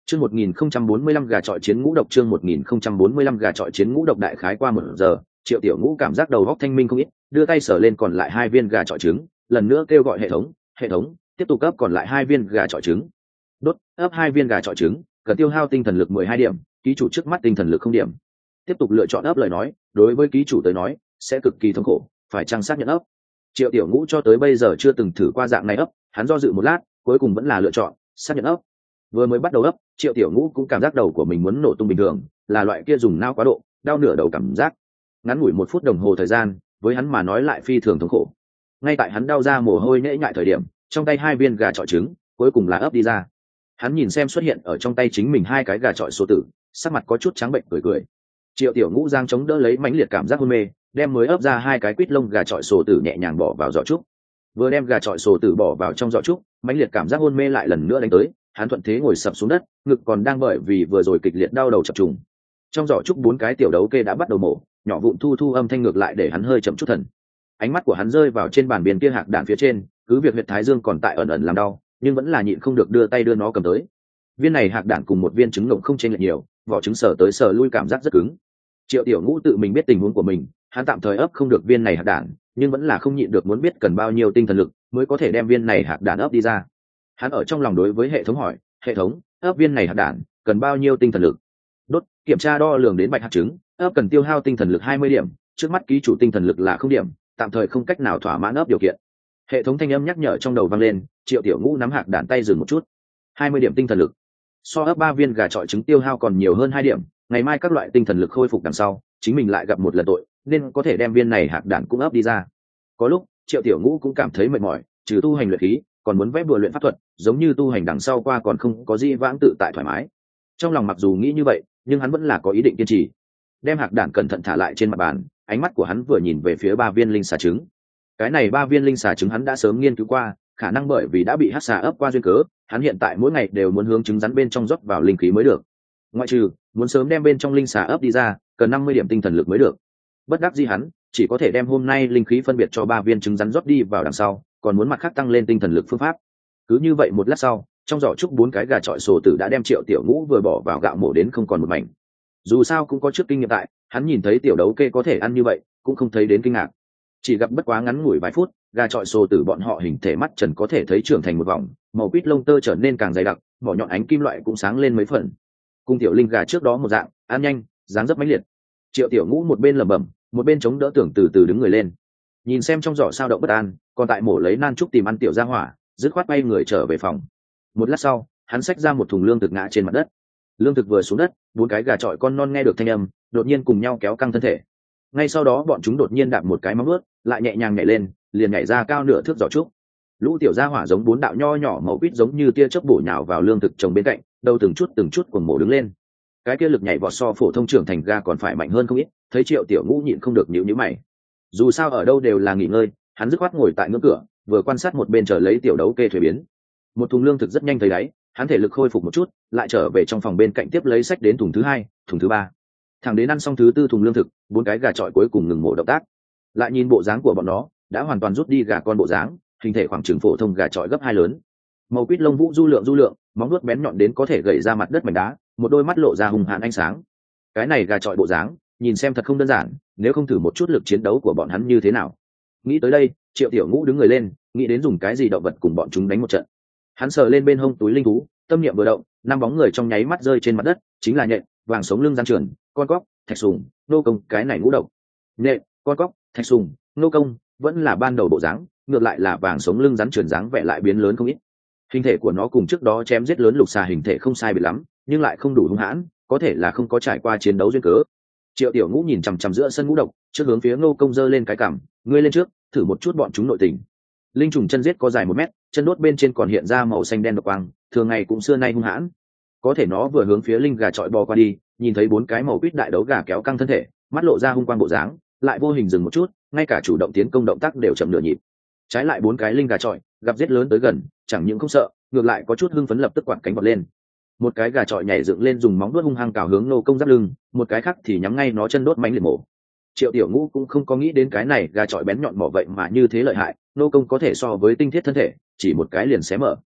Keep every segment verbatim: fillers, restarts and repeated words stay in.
Chương một nghìn không trăm bốn mươi lăm gà chọi chiến ngũ độc chương một nghìn không trăm bốn mươi lăm gà chọi chiến ngũ độc đại khái qua một giờ, Triệu Tiểu Ngũ cảm giác đầu óc thanh minh không ít, đưa tay sờ lên còn lại hai viên gà chọi trứng, lần nữa kêu gọi hệ thống, hệ thống, tiếp tục cấp còn lại hai viên gà chọi trứng. Đốt, ấp hai viên gà chọi trứng, cần tiêu hao tinh thần lực mười hai điểm, ký chủ trước mắt tinh thần lực không điểm. Tiếp tục lựa chọn ấp lời nói, đối với ký chủ tới nói, sẽ cực kỳ thống khổ, phải chăng xác nhận ấp. Triệu Tiểu Ngũ cho tới bây giờ chưa từng thử qua dạng này ấp, hắn do dự một lát, cuối cùng vẫn là lựa chọn xác nhận ấp. Vừa mới bắt đầu ấp, Triệu Tiểu Ngũ cũng cảm giác đầu của mình muốn nổ tung bình thường, là loại kia dùng não quá độ, đau nửa đầu cảm giác. Ngắn ngủi một phút đồng hồ thời gian, với hắn mà nói lại phi thường thống khổ. Ngay tại hắn đau ra mồ hôi nhễ nhại thời điểm, trong tay hai viên gà chọi trứng, cuối cùng là ấp đi ra. Hắn nhìn xem xuất hiện ở trong tay chính mình hai cái gà chọi số tử, sắc mặt có chút trắng bệnh cười cười. Triệu Tiểu Ngũ giang chống đỡ lấy mãnh liệt cảm giác hôn mê, đem mới ấp ra hai cái quýt lông gà chọi sổ tử nhẹ nhàng bỏ vào giỏ trúc. Vừa đem gà chọi sổ tử bỏ vào trong giỏ trúc, mãnh liệt cảm giác hôn mê lại lần nữa đánh tới, hắn thuận thế ngồi sập xuống đất, ngực còn đang bởi vì vừa rồi kịch liệt đau đầu chập trùng. Trong giỏ trúc bốn cái tiểu đấu kê đã bắt đầu mổ, nhỏ vụn thu thu âm thanh ngược lại để hắn hơi chậm chút thần. Ánh mắt của hắn rơi vào trên bàn biên kia hạc đạn phía trên, cứ việc huyệt thái dương còn tại ẩn ẩn làm đau, nhưng vẫn là nhịn không được đưa tay đưa nó cầm tới. Viên này hạc đạn cùng một viên trứng ngỗng không chênh lệch nhiều, vỏ trứng sờ tới sờ lui cảm giác rất cứng. Triệu Tiểu Ngũ tự mình biết tình huống của mình, hắn tạm thời ấp không được viên này hạt đạn, nhưng vẫn là không nhịn được muốn biết cần bao nhiêu tinh thần lực mới có thể đem viên này hạt đạn ấp đi ra. Hắn ở trong lòng đối với hệ thống hỏi, hệ thống, ấp viên này hạt đạn cần bao nhiêu tinh thần lực? Đốt, kiểm tra đo lường đến bạch hạt trứng, ấp cần tiêu hao tinh thần lực hai mươi điểm, trước mắt ký chủ tinh thần lực là không điểm, tạm thời không cách nào thỏa mãn ấp điều kiện. Hệ thống thanh âm nhắc nhở trong đầu vang lên, Triệu Tiểu Ngũ nắm hạt đạn tay dừng một chút. hai mươi điểm tinh thần lực. So ấp ba viên gà chọi trứng tiêu hao còn nhiều hơn hai điểm, ngày mai các loại tinh thần lực khôi phục đằng sau, chính mình lại gặp một lần tội, nên có thể đem viên này hạt đạn cũng ấp đi ra. Có lúc, Triệu Tiểu Ngũ cũng cảm thấy mệt mỏi, trừ tu hành luyện khí, còn muốn vẽ bùa luyện pháp thuật, giống như tu hành đằng sau qua còn không có gì vãng tự tại thoải mái. Trong lòng mặc dù nghĩ như vậy, nhưng hắn vẫn là có ý định kiên trì. Đem hạt đạn cẩn thận thả lại trên mặt bàn, ánh mắt của hắn vừa nhìn về phía ba viên linh xà trứng. Cái này ba viên linh xà trứng hắn đã sớm nghiên cứu qua, khả năng bởi vì đã bị hắc xà ấp qua duyên cớ, hắn hiện tại mỗi ngày đều muốn hướng trứng rắn bên trong rót vào linh khí mới được. Ngoại trừ muốn sớm đem bên trong linh xà ấp đi ra, cần năm mươi điểm tinh thần lực mới được. Bất đắc dĩ hắn chỉ có thể đem hôm nay linh khí phân biệt cho ba viên trứng rắn rót đi vào đằng sau, còn muốn mặt khác tăng lên tinh thần lực phương pháp. Cứ như vậy một lát sau, trong giỏ trúc bốn cái gà chọi sổ tử đã đem Triệu Tiểu Ngũ vừa bỏ vào gạo mổ đến không còn một mảnh. Dù sao cũng có trước kinh nghiệm tại, hắn nhìn thấy tiểu đấu kê có thể ăn như vậy, cũng không thấy đến kinh ngạc. Chỉ gặp bất quá ngắn ngủi vài phút, gà chọi sổ tử bọn họ hình thể mắt trần có thể thấy trưởng thành một vòng, màu quýt lông tơ trở nên càng dày đặc, mỏ nhọn ánh kim loại cũng sáng lên mấy phần. Cung tiểu linh gà trước đó một dạng, ăn nhanh, dáng dấp mãnh liệt. Triệu Tiểu Ngũ một bên lẩm bẩm, một bên chống đỡ tưởng từ từ đứng người lên, nhìn xem trong giỏ sao động bất an, còn tại mổ lấy nan trúc tìm ăn tiểu gia hỏa, dứt khoát bay người trở về phòng. Một lát sau, hắn xách ra một thùng lương thực ngã trên mặt đất. Lương thực vừa xuống đất, bốn cái gà chọi con non nghe được thanh âm, đột nhiên cùng nhau kéo căng thân thể. Ngay sau đó bọn chúng đột nhiên đạp một cái móng vuốt, lại nhẹ nhàng nhảy lên, liền nhảy ra cao nửa thước giỏ trúc. Lũ tiểu gia hỏa giống bốn đạo nho nhỏ màu quýt giống như tia chớp bổ nhào vào lương thực trồng bên cạnh, đầu từng chút từng chút cuồng mổ đứng lên. Cái kia lực nhảy vọt so phổ thông trưởng thành gà còn phải mạnh hơn không ít, thấy Triệu Tiểu Ngũ nhịn không được nhíu nhíu mày. Dù sao ở đâu đều là nghỉ ngơi, hắn dứt khoát ngồi tại ngưỡng cửa, vừa quan sát một bên chờ lấy tiểu đấu kê thuế biến. Một thùng lương thực rất nhanh thấy đáy, hắn thể lực khôi phục một chút, lại trở về trong phòng bên cạnh tiếp lấy sách đến thùng thứ hai, thùng thứ ba. Thằng đến ăn xong thứ tư thùng lương thực, bốn cái gà chọi cuối cùng ngừng mổ động tác. Lại nhìn bộ dáng của bọn nó, đã hoàn toàn rút đi gà con bộ dáng, hình thể khoảng chừng phổ thông gà chọi gấp hai lớn. Màu quýt lông vũ du lượng du lượng, móng vuốt bén nhọn đến có thể gậy ra mặt đất mảnh đá, một đôi mắt lộ ra hung hãn ánh sáng. Cái này gà chọi bộ dáng, nhìn xem thật không đơn giản, nếu không thử một chút lực chiến đấu của bọn hắn như thế nào. Nghĩ tới đây, Triệu Tiểu Ngũ đứng người lên, nghĩ đến dùng cái gì động vật cùng bọn chúng đánh một trận. Hắn sờ lên bên hông túi linh thú, tâm niệm vừa động, năm bóng người trong nháy mắt rơi trên mặt đất, chính là nhện, vàng sống lưng rắn trườn, con cóc, thạch sùng, nô công, cái này ngũ độc. Nhện, con cóc, thạch sùng, nô công, vẫn là ban đầu bộ dáng, ngược lại là vàng sống lưng rắn trườn dáng vẻ lại biến lớn không ít. Hình thể của nó cùng trước đó chém giết lớn lục xà hình thể không sai biệt lắm, nhưng lại không đủ hung hãn, có thể là không có trải qua chiến đấu duyên cớ. Triệu Tiểu Ngũ nhìn chằm chằm giữa sân ngũ độc, trước hướng phía Ngô Công giơ lên cái cằm, ngươi lên trước, thử một chút bọn chúng nội tình. Linh trùng chân giết có dài một mét, chân đốt bên trên còn hiện ra màu xanh đen độc quang, thường ngày cũng xưa nay hung hãn. Có thể nó vừa hướng phía linh gà chọi bò qua đi, nhìn thấy bốn cái màu quýt đại đấu gà kéo căng thân thể, mắt lộ ra hung quang bộ dáng, lại vô hình dừng một chút, ngay cả chủ động tiến công động tác đều chậm nửa nhịp. Trái lại bốn cái linh gà chọi gặp giết lớn tới gần, chẳng những không sợ, ngược lại có chút hưng phấn lập tức quạt cánh vọt lên. Một cái gà chọi nhảy dựng lên dùng móng vuốt hung hăng cào hướng Ngô Công giáp lưng, một cái khác thì nhắm ngay nó chân đốt mánh liệt mổ. Triệu Tiểu Ngũ cũng không có nghĩ đến cái này gà chọi bén nhọn mỏ vậy mà như thế lợi hại, Ngô Công có thể so với tinh thiết thân thể, chỉ một cái liền xé mở.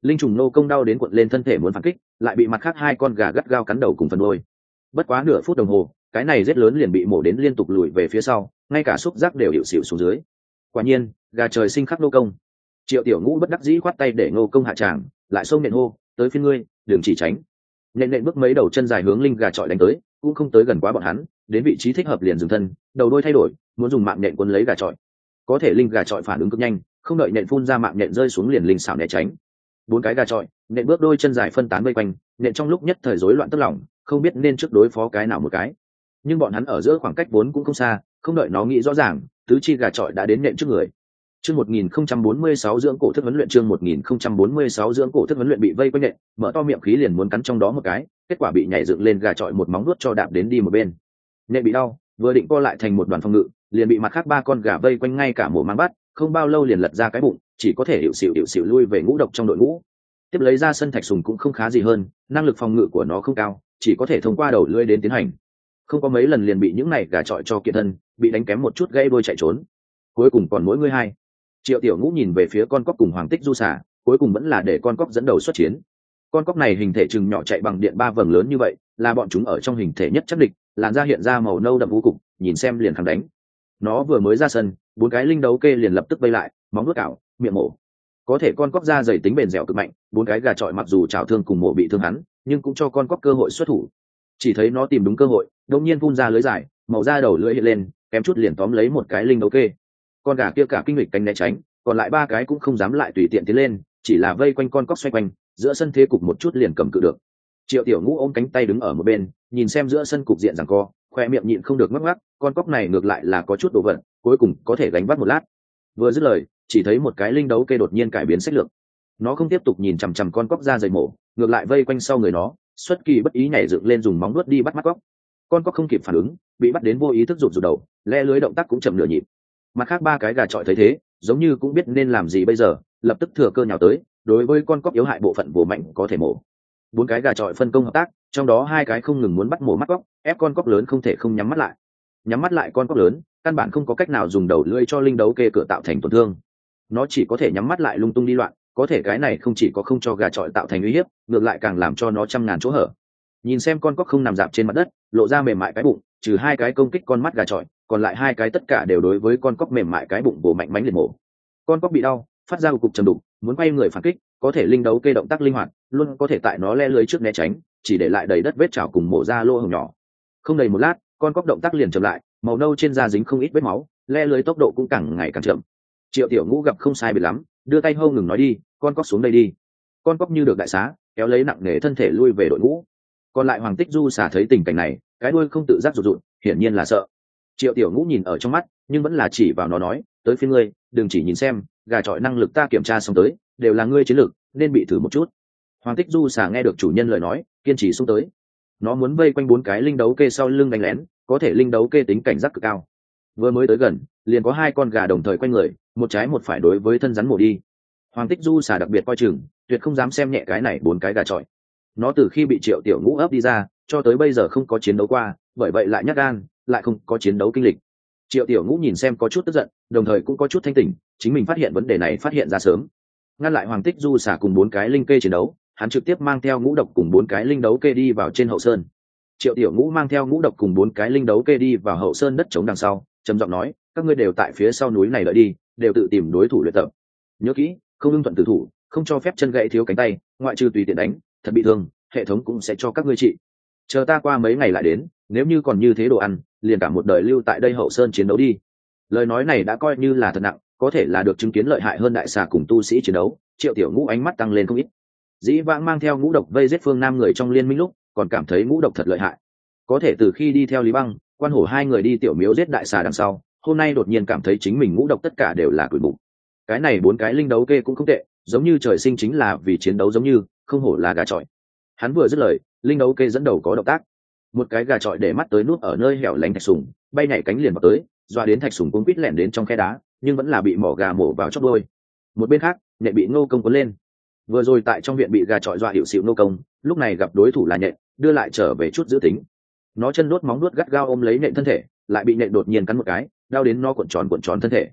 linh trùng nô công đau đến cuộn lên thân thể muốn phản kích, lại bị mặt khác hai con gà gắt gao cắn đầu cùng phần đôi. Bất quá nửa phút đồng hồ, cái này rết lớn liền bị mổ đến liên tục lùi về phía sau, ngay cả xúc giác đều hiệu xịu xuống dưới. Quả nhiên, gà trời sinh khắc nô công. Triệu Tiểu Ngũ bất đắc dĩ khoát tay để nô công hạ tràng, lại xông nện hô, tới phiên ngươi, đừng chỉ tránh. Nện nện bước mấy đầu chân dài hướng linh gà trọi đánh tới, cũng không tới gần quá bọn hắn, đến vị trí thích hợp liền dừng thân, đầu đôi thay đổi, muốn dùng mạng nện cuốn lấy gà trọi. Có thể linh gà trọi phản ứng cực nhanh, không đợi nện phun ra mạng nện rơi xuống liền linh xảo né tránh. Bốn cái gà trọi, nện bước đôi chân dài phân tán vây quanh, nện trong lúc nhất thời rối loạn tức lòng, không biết nên trước đối phó cái nào một cái. Nhưng bọn hắn ở giữa khoảng cách vốn cũng không xa, không đợi nó nghĩ rõ ràng, tứ chi gà trọi đã đến nện trước người. Chương một nghìn không trăm bốn mươi sáu dưỡng cổ thức huấn luyện chương một nghìn không trăm bốn mươi sáu dưỡng cổ thức huấn luyện bị vây quanh nện, mở to miệng khí liền muốn cắn trong đó một cái, kết quả bị nhảy dựng lên gà trọi một móng nuốt cho đạp đến đi một bên. Nện bị đau, vừa định co lại thành một đoàn phòng ngự, liền bị mặt khác ba con gà vây quanh ngay cả mổ mang bắt, không bao lâu liền lật ra cái bụng, chỉ có thể hiệu xịu hiệu xịu lui về ngũ độc trong đội ngũ. Tiếp lấy ra sân thạch sùng cũng không khá gì hơn, năng lực phòng ngự của nó không cao, chỉ có thể thông qua đầu lưỡi đến tiến hành. Không có mấy lần liền bị những này gà trọi cho kiện thân, bị đánh kém một chút gây đôi chạy trốn. Cuối cùng còn mỗi người hai. Triệu Tiểu Ngũ nhìn về phía con cóc cùng Hoàng Tích Du xả, cuối cùng vẫn là để con cóc dẫn đầu xuất chiến. Con cóc này hình thể chừng nhỏ chạy bằng điện ba vầng lớn như vậy, là bọn chúng ở trong hình thể nhất chắc địch, làn da hiện ra màu nâu đậm u cục, nhìn xem liền khẳng đánh. Nó vừa mới ra sân, bốn cái linh đấu kê liền lập tức vây lại, móng nuốt cào, miệng mổ. Có thể con cóc da dày tính bền dẻo cực mạnh, bốn cái gà trọi mặc dù chảo thương cùng mổ bị thương hắn, nhưng cũng cho con cóc cơ hội xuất thủ. Chỉ thấy nó tìm đúng cơ hội, đột nhiên phun ra lưới dài, màu da đầu lưỡi hiện lên, kém chút liền tóm lấy một cái linh đấu kê. Con gà kia cả kinh lịch cánh né tránh, còn lại ba cái cũng không dám lại tùy tiện tiến lên, chỉ là vây quanh con cóc xoay quanh, giữa sân thế cục một chút liền cầm cự được. Triệu Tiểu Ngũ ôm cánh tay đứng ở một bên, nhìn xem giữa sân cục diện giằng co, khoe miệng nhịn không được ngắc ngắc, con cóc này ngược lại là có chút đồ vật, cuối cùng có thể gánh vác một lát. Vừa dứt lời, chỉ thấy một cái linh đấu kê đột nhiên cải biến sách lược. Nó không tiếp tục nhìn chằm chằm con cóc ra dày mổ, ngược lại vây quanh sau người nó, xuất kỳ bất ý nhảy dựng lên dùng móng vuốt đi bắt mắt cóc. Con cóc không kịp phản ứng, bị bắt đến vô ý thức rụt rụt đầu, le lưới động tác cũng chậm nửa nhịp. Mặt khác ba cái gà trọi thấy thế, giống như cũng biết nên làm gì bây giờ, lập tức thừa cơ nhào tới, đối với con cóc yếu hại bộ phận bổ mạnh có thể mổ. Bốn cái gà trọi phân công hợp tác, trong đó hai cái không ngừng muốn bắt mổ mắt cóc, ép con cóc lớn không thể không nhắm mắt lại. Nhắm mắt lại con cóc lớn, căn bản không có cách nào dùng đầu lưỡi cho linh đấu kê cửa tạo thành tổn thương. Nó chỉ có thể nhắm mắt lại lung tung đi loạn, có thể cái này không chỉ có không cho gà trọi tạo thành uy hiếp, ngược lại càng làm cho nó trăm ngàn chỗ hở. Nhìn xem con cóc không nằm dạp trên mặt đất, lộ ra mềm mại cái bụng, trừ hai cái công kích con mắt gà trọi, còn lại hai cái tất cả đều đối với con cóc mềm mại cái bụng bổ mạnh mánh liệt mổ. Con cóc bị đau, phát ra một cục trầm đục, muốn quay người phản kích, có thể linh đấu kê động tác linh hoạt, luôn có thể tại nó le lưới trước né tránh, chỉ để lại đầy đất vết chảo cùng mổ ra lỗ hổng nhỏ. Không đầy một lát, con cóc động tác liền chậm lại, màu nâu trên da dính không ít vết máu, le lưới tốc độ cũng càng ngày càng chậm. Triệu Tiểu Ngũ gặp không sai biệt lắm, đưa tay hô ngừng nói đi, con cóc xuống đây đi. Con cóc như được đại xá, kéo lấy nặng nề thân thể lui về đội ngũ. Còn lại Hoàng Tích Du xả thấy tình cảnh này, cái đuôi không tự giác rụt rụt, hiển nhiên là sợ. Triệu Tiểu Ngũ nhìn ở trong mắt, nhưng vẫn là chỉ vào nó nói, tới phiên ngươi, đừng chỉ nhìn xem, gà trọi năng lực ta kiểm tra xong tới, đều là ngươi chiến lược, nên bị thử một chút. Hoàng Tích Du xả nghe được chủ nhân lời nói, kiên trì xuống tới. Nó muốn vây quanh bốn cái linh đấu kê sau lưng đánh lén, có thể linh đấu kê tính cảnh giác cực cao. Vừa mới tới gần, liền có hai con gà đồng thời quanh người, một trái một phải đối với thân rắn mổ đi. Hoàng Tích Du xả đặc biệt coi chừng, tuyệt không dám xem nhẹ cái này bốn cái gà trọi. Nó từ khi bị Triệu Tiểu Ngũ ấp đi ra, cho tới bây giờ không có chiến đấu qua, bởi vậy lại nhát gan, lại không có chiến đấu kinh lịch. Triệu Tiểu Ngũ nhìn xem có chút tức giận, đồng thời cũng có chút thanh tỉnh, chính mình phát hiện vấn đề này phát hiện ra sớm. Ngăn lại Hoàng Tích Du xả cùng bốn cái linh kê chiến đấu, hắn trực tiếp mang theo ngũ độc cùng bốn cái linh đấu kê đi vào trên hậu sơn. Triệu Tiểu Ngũ mang theo ngũ độc cùng bốn cái linh đấu kê đi vào hậu sơn đất trống đằng sau, trầm giọng nói, các ngươi đều tại phía sau núi này đợi đi, đều tự tìm đối thủ luyện tập. Nhớ kỹ, không ưng thuận tử thủ, không cho phép chân gãy thiếu cánh tay, ngoại trừ tùy tiện đánh, thật bị thương, hệ thống cũng sẽ cho các ngươi trị. Chờ ta qua mấy ngày lại đến, nếu như còn như thế đồ ăn, liền cả một đời lưu tại đây hậu sơn chiến đấu đi. Lời nói này đã coi như là thật nặng, có thể là được chứng kiến lợi hại hơn đại xà cùng tu sĩ chiến đấu. Triệu Tiểu Ngũ ánh mắt tăng lên không ít. Dĩ vãng mang theo ngũ độc vây giết phương nam người trong liên minh lúc, còn cảm thấy ngũ độc thật lợi hại. Có thể từ khi đi theo Lý Băng, Quan Hổ hai người đi tiểu miếu giết đại xà đằng sau, hôm nay đột nhiên cảm thấy chính mình ngũ độc tất cả đều là quỷ bụng. Cái này bốn cái linh đấu kê cũng không tệ, giống như trời sinh chính là vì chiến đấu giống như, không hổ là gà trọi. Hắn vừa dứt lời, linh đấu kê dẫn đầu có động tác. Một cái gà trọi để mắt tới nút ở nơi hẻo lánh thạch sùng, bay nhảy cánh liền vào tới, doa đến thạch sùng cũng quýt lẻn đến trong khe đá, nhưng vẫn là bị mỏ gà mổ vào chóp đôi. Một bên khác, nhện bị Ngô Công cuốn lên. Vừa rồi tại trong viện bị gà trọi dọa hiệu xịu Ngô Công, lúc này gặp đối thủ là nhện, đưa lại trở về chút giữ tính. Nó chân đốt móng nuốt gắt gao ôm lấy nhện thân thể, lại bị nhện đột nhiên cắn một cái, đau đến nó cuộn tròn cuộn tròn thân thể.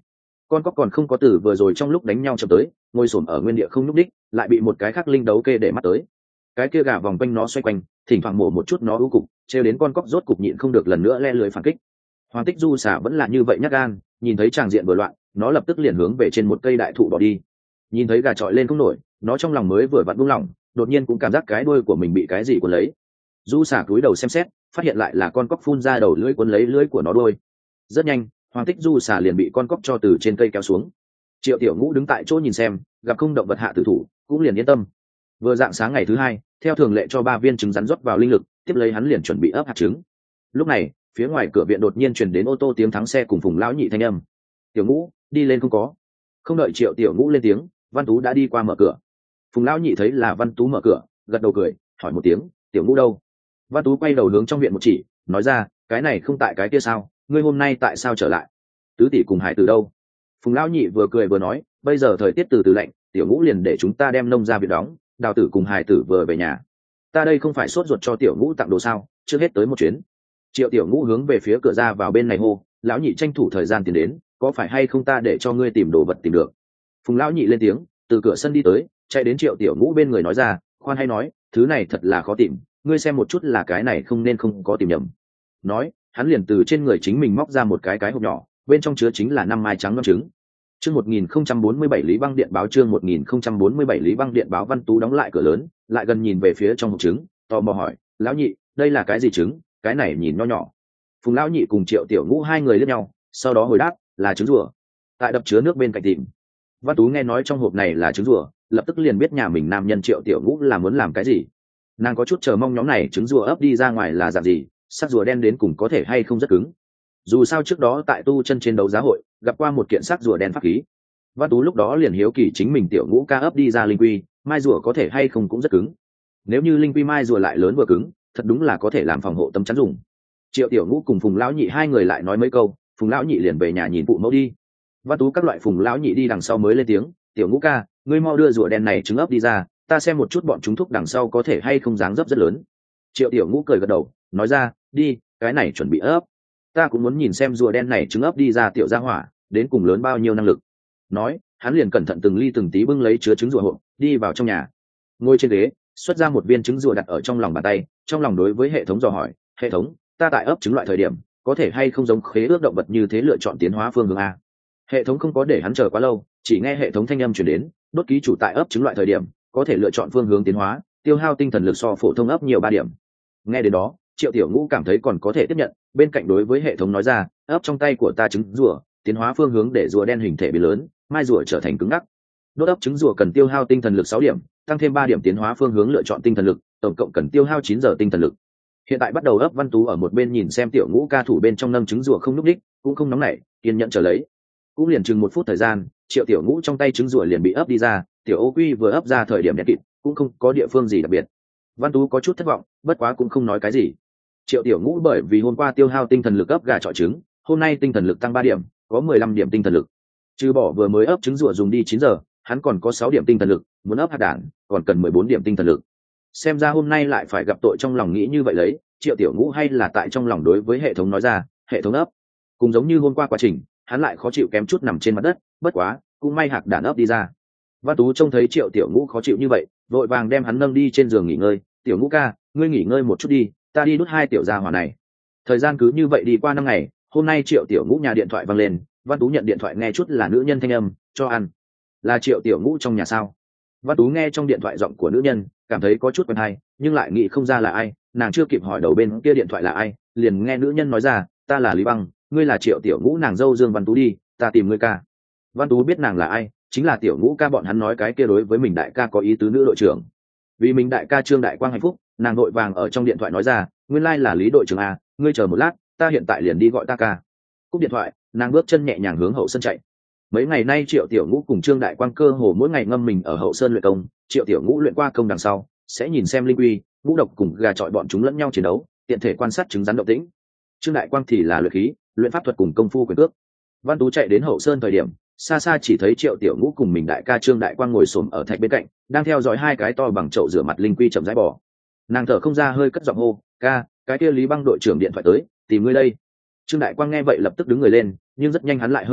con cóc còn không có từ vừa rồi trong lúc đánh nhau chậm tới, ngồi xổm ở nguyên địa không nhúc đích, lại bị một cái khác linh đấu kê để mắt tới. Cái kia gà vòng quanh nó xoay quanh, thỉnh thoảng mổ một chút nó ưu cục, trêu đến con cóc rốt cục nhịn không được lần nữa le lưới phản kích. Hoàng Tích Du xả vẫn là như vậy nhát gan, nhìn thấy tràng diện vừa loạn, nó lập tức liền hướng về trên một cây đại thụ bỏ đi. Nhìn thấy gà trọi lên không nổi, nó trong lòng mới vừa vặn buông lỏng, đột nhiên cũng cảm giác cái đuôi của mình bị cái gì cuốn lấy. Du xả cúi đầu xem xét, phát hiện lại là con cóc phun ra đầu lưỡi cuốn lấy lưỡi của nó đuôi. Rất nhanh, Hoàng Tích Du xả liền bị con cóc cho từ trên cây kéo xuống. Triệu Tiểu Ngũ đứng tại chỗ nhìn xem, gặp không động vật hạ tử thủ, cũng liền yên tâm. Vừa dạng sáng ngày thứ hai, theo thường lệ cho ba viên trứng rắn rót vào linh lực, tiếp lấy hắn liền chuẩn bị ấp hạt trứng. Lúc này, phía ngoài cửa viện đột nhiên truyền đến ô tô tiếng thắng xe cùng Phùng lão nhị thanh âm. Tiểu Ngũ, đi lên không có. Không đợi Triệu Tiểu Ngũ lên tiếng, Văn Tú đã đi qua mở cửa. Phùng lão nhị thấy là Văn Tú mở cửa, gật đầu cười, hỏi một tiếng, Tiểu Ngũ đâu? Văn Tú quay đầu hướng trong viện một chỉ, nói ra, cái này không tại cái kia sao, ngươi hôm nay tại sao trở lại? Tứ tỷ cùng Hải Tử đâu? Phùng lão nhị vừa cười vừa nói, bây giờ thời tiết từ từ lạnh, Tiểu Ngũ liền để chúng ta đem nông ra việc đóng, Đào Tử cùng Hải Tử vừa về nhà. Ta đây không phải sốt ruột cho Tiểu Ngũ tặng đồ sao, trước hết tới một chuyến. Triệu Tiểu Ngũ hướng về phía cửa ra vào bên này hô, lão nhị tranh thủ thời gian tiến đến, có phải hay không ta để cho ngươi tìm đồ vật tìm được? Phùng lão nhị lên tiếng, từ cửa sân đi tới, chạy đến Triệu Tiểu Ngũ bên người nói ra, khoan hay nói, thứ này thật là khó tìm, ngươi xem một chút là cái này không nên không có tìm nhầm. Nói, hắn liền từ trên người chính mình móc ra một cái cái hộp nhỏ, bên trong chứa chính là năm mai trắng non trứng. Chương một nghìn không trăm bốn mươi bảy Lý Băng điện báo chương một nghìn không trăm bốn mươi bảy Lý Băng điện báo. Văn Tú đóng lại cửa lớn, lại gần nhìn về phía trong hộp trứng, tò mò hỏi, lão nhị, đây là cái gì trứng, cái này nhìn nho nhỏ. Phùng lão nhị cùng Triệu Tiểu Ngũ hai người liếc nhau, sau đó hồi đáp, là trứng rùa. Tại đập chứa nước bên cạnh tìm. Văn Tú nghe nói trong hộp này là trứng rùa, lập tức liền biết nhà mình nam nhân Triệu Tiểu Ngũ là muốn làm cái gì. Nàng có chút chờ mong nhóm này trứng rùa ấp đi ra ngoài là dạng gì, sắc rùa đen đến cùng có thể hay không rất cứng. Dù sao trước đó tại tu chân trên đấu giá hội gặp qua một kiện sắc rùa đen pháp khí. Văn Tú lúc đó liền hiếu kỳ chính mình Tiểu Ngũ ca ấp đi ra linh quy, mai rùa có thể hay không cũng rất cứng. Nếu như linh quy mai rùa lại lớn vừa cứng, thật đúng là có thể làm phòng hộ tấm chắn dùng. Triệu Tiểu Ngũ cùng Phùng lão nhị hai người lại nói mấy câu, Phùng lão nhị liền về nhà nhìn phụ mẫu đi. Văn Tú các loại Phùng lão nhị đi đằng sau mới lên tiếng, Tiểu Ngũ ca, ngươi mau đưa rùa đen này trứng ấp đi ra, ta xem một chút bọn chúng thúc đằng sau có thể hay không dáng dấp rất lớn. Triệu Tiểu Ngũ cười gật đầu, nói ra, đi, cái này chuẩn bị ấp. Ta cũng muốn nhìn xem rùa đen này trứng ấp đi ra tiểu gia hỏa, đến cùng lớn bao nhiêu năng lực. Nói, hắn liền cẩn thận từng ly từng tí bưng lấy chứa trứng rùa hộp, đi vào trong nhà. Ngồi trên ghế, xuất ra một viên trứng rùa đặt ở trong lòng bàn tay, trong lòng đối với hệ thống dò hỏi, hệ thống, ta tại ấp trứng loại thời điểm, có thể hay không giống khế ước động vật như thế lựa chọn tiến hóa phương hướng a? Hệ thống không có để hắn chờ quá lâu, chỉ nghe hệ thống thanh âm truyền đến, đốt ký chủ tại ấp trứng loại thời điểm, có thể lựa chọn phương hướng tiến hóa, tiêu hao tinh thần lực so phổ thông ấp nhiều ba điểm. Nghe đến đó, Triệu Tiểu Ngũ cảm thấy còn có thể tiếp nhận, bên cạnh đối với hệ thống nói ra, ấp trong tay của ta trứng rùa, tiến hóa phương hướng để rùa đen hình thể bị lớn, mai rùa trở thành cứng ngắc. Đốt ấp trứng rùa cần tiêu hao tinh thần lực sáu điểm, tăng thêm ba điểm tiến hóa phương hướng lựa chọn tinh thần lực, tổng cộng cần tiêu hao chín giờ tinh thần lực. Hiện tại bắt đầu ấp. Văn Tú ở một bên nhìn xem Tiểu Ngũ ca thủ bên trong nâng trứng rùa không núp đích, cũng không nóng nảy, kiên nhẫn chờ lấy. Cũng liền chừng một phút thời gian, Triệu Tiểu Ngũ trong tay trứng rùa liền bị ấp đi ra, Tiểu Ô Quy vừa ấp ra thời điểm đẹp kịt, cũng không có địa phương gì đặc biệt. Văn Tú có chút thất vọng, bất quá cũng không nói cái gì. Triệu Tiểu Ngũ bởi vì hôm qua tiêu hao tinh thần lực ấp gà chọi trứng, hôm nay tinh thần lực tăng ba điểm, có mười lăm điểm tinh thần lực. Trừ bỏ vừa mới ấp trứng rùa dùng đi chín giờ, hắn còn có sáu điểm tinh thần lực, muốn ấp hạt đản, còn cần mười bốn điểm tinh thần lực. Xem ra hôm nay lại phải gặp tội, trong lòng nghĩ như vậy lấy, Triệu Tiểu Ngũ hay là tại trong lòng đối với hệ thống nói ra, hệ thống ấp. Cùng giống như hôm qua quá trình, hắn lại khó chịu kém chút nằm trên mặt đất, bất quá, cũng may hạt đản ấp đi ra. Văn Tú trông thấy Triệu Tiểu Ngũ khó chịu như vậy, vội vàng đem hắn nâng đi trên giường nghỉ ngơi, Tiểu Ngũ ca, ngươi nghỉ ngơi một chút đi, ta đi đút hai tiểu gia hỏa này. Thời gian cứ như vậy đi qua năm ngày, hôm nay Triệu Tiểu Ngũ nhà điện thoại vang lên, Văn Tú nhận điện thoại nghe chút là nữ nhân thanh âm, cho ăn. Là Triệu Tiểu Ngũ trong nhà sao? Văn Tú nghe trong điện thoại giọng của nữ nhân, cảm thấy có chút quen hay, nhưng lại nghĩ không ra là ai, nàng chưa kịp hỏi đầu bên kia điện thoại là ai, liền nghe nữ nhân nói ra, ta là Lý Băng, ngươi là Triệu Tiểu Ngũ nàng dâu Dương Văn Tú đi, ta tìm ngươi ca. Văn Tú biết nàng là ai, chính là Tiểu Ngũ ca bọn hắn nói cái kia đối với mình đại ca có ý tứ nữ đội trưởng. Vì mình đại ca Trương Đại Quang hạnh phúc, nàng vội vàng ở trong điện thoại nói ra, nguyên lai là Lý đội trưởng à, ngươi chờ một lát, ta hiện tại liền đi gọi ta ca. Cúp điện thoại, nàng bước chân nhẹ nhàng hướng hậu sân chạy. Mấy ngày nay Triệu Tiểu Ngũ cùng Trương Đại Quang cơ hồ mỗi ngày ngâm mình ở hậu sơn luyện công, Triệu Tiểu Ngũ luyện qua công đằng sau, sẽ nhìn xem linh quy, ngũ độc cùng gà chọi bọn chúng lẫn nhau chiến đấu, tiện thể quan sát trứng rắn động tĩnh. Trương Đại Quang thì là luyện khí, luyện pháp thuật cùng công phu quyền cước. Văn Tú chạy đến hậu sơn thời điểm, xa xa chỉ thấy Triệu Tiểu Ngũ cùng mình đại ca Trương Đại Quang ngồi xổm ở thạch bên cạnh, đang theo dõi hai cái to bằng chậu rửa mặt linh quy chậm rãi bỏ. Nàng thở không ra, hơi cất giọng hô, ca, cái kia Lý Băng đội trưởng điện thoại tới, tìm ngươi đây. Trương Đại Quang nghe vậy lập tức đứng người lên, nhưng rất nhanh hắn lại hơi đỏ mặt,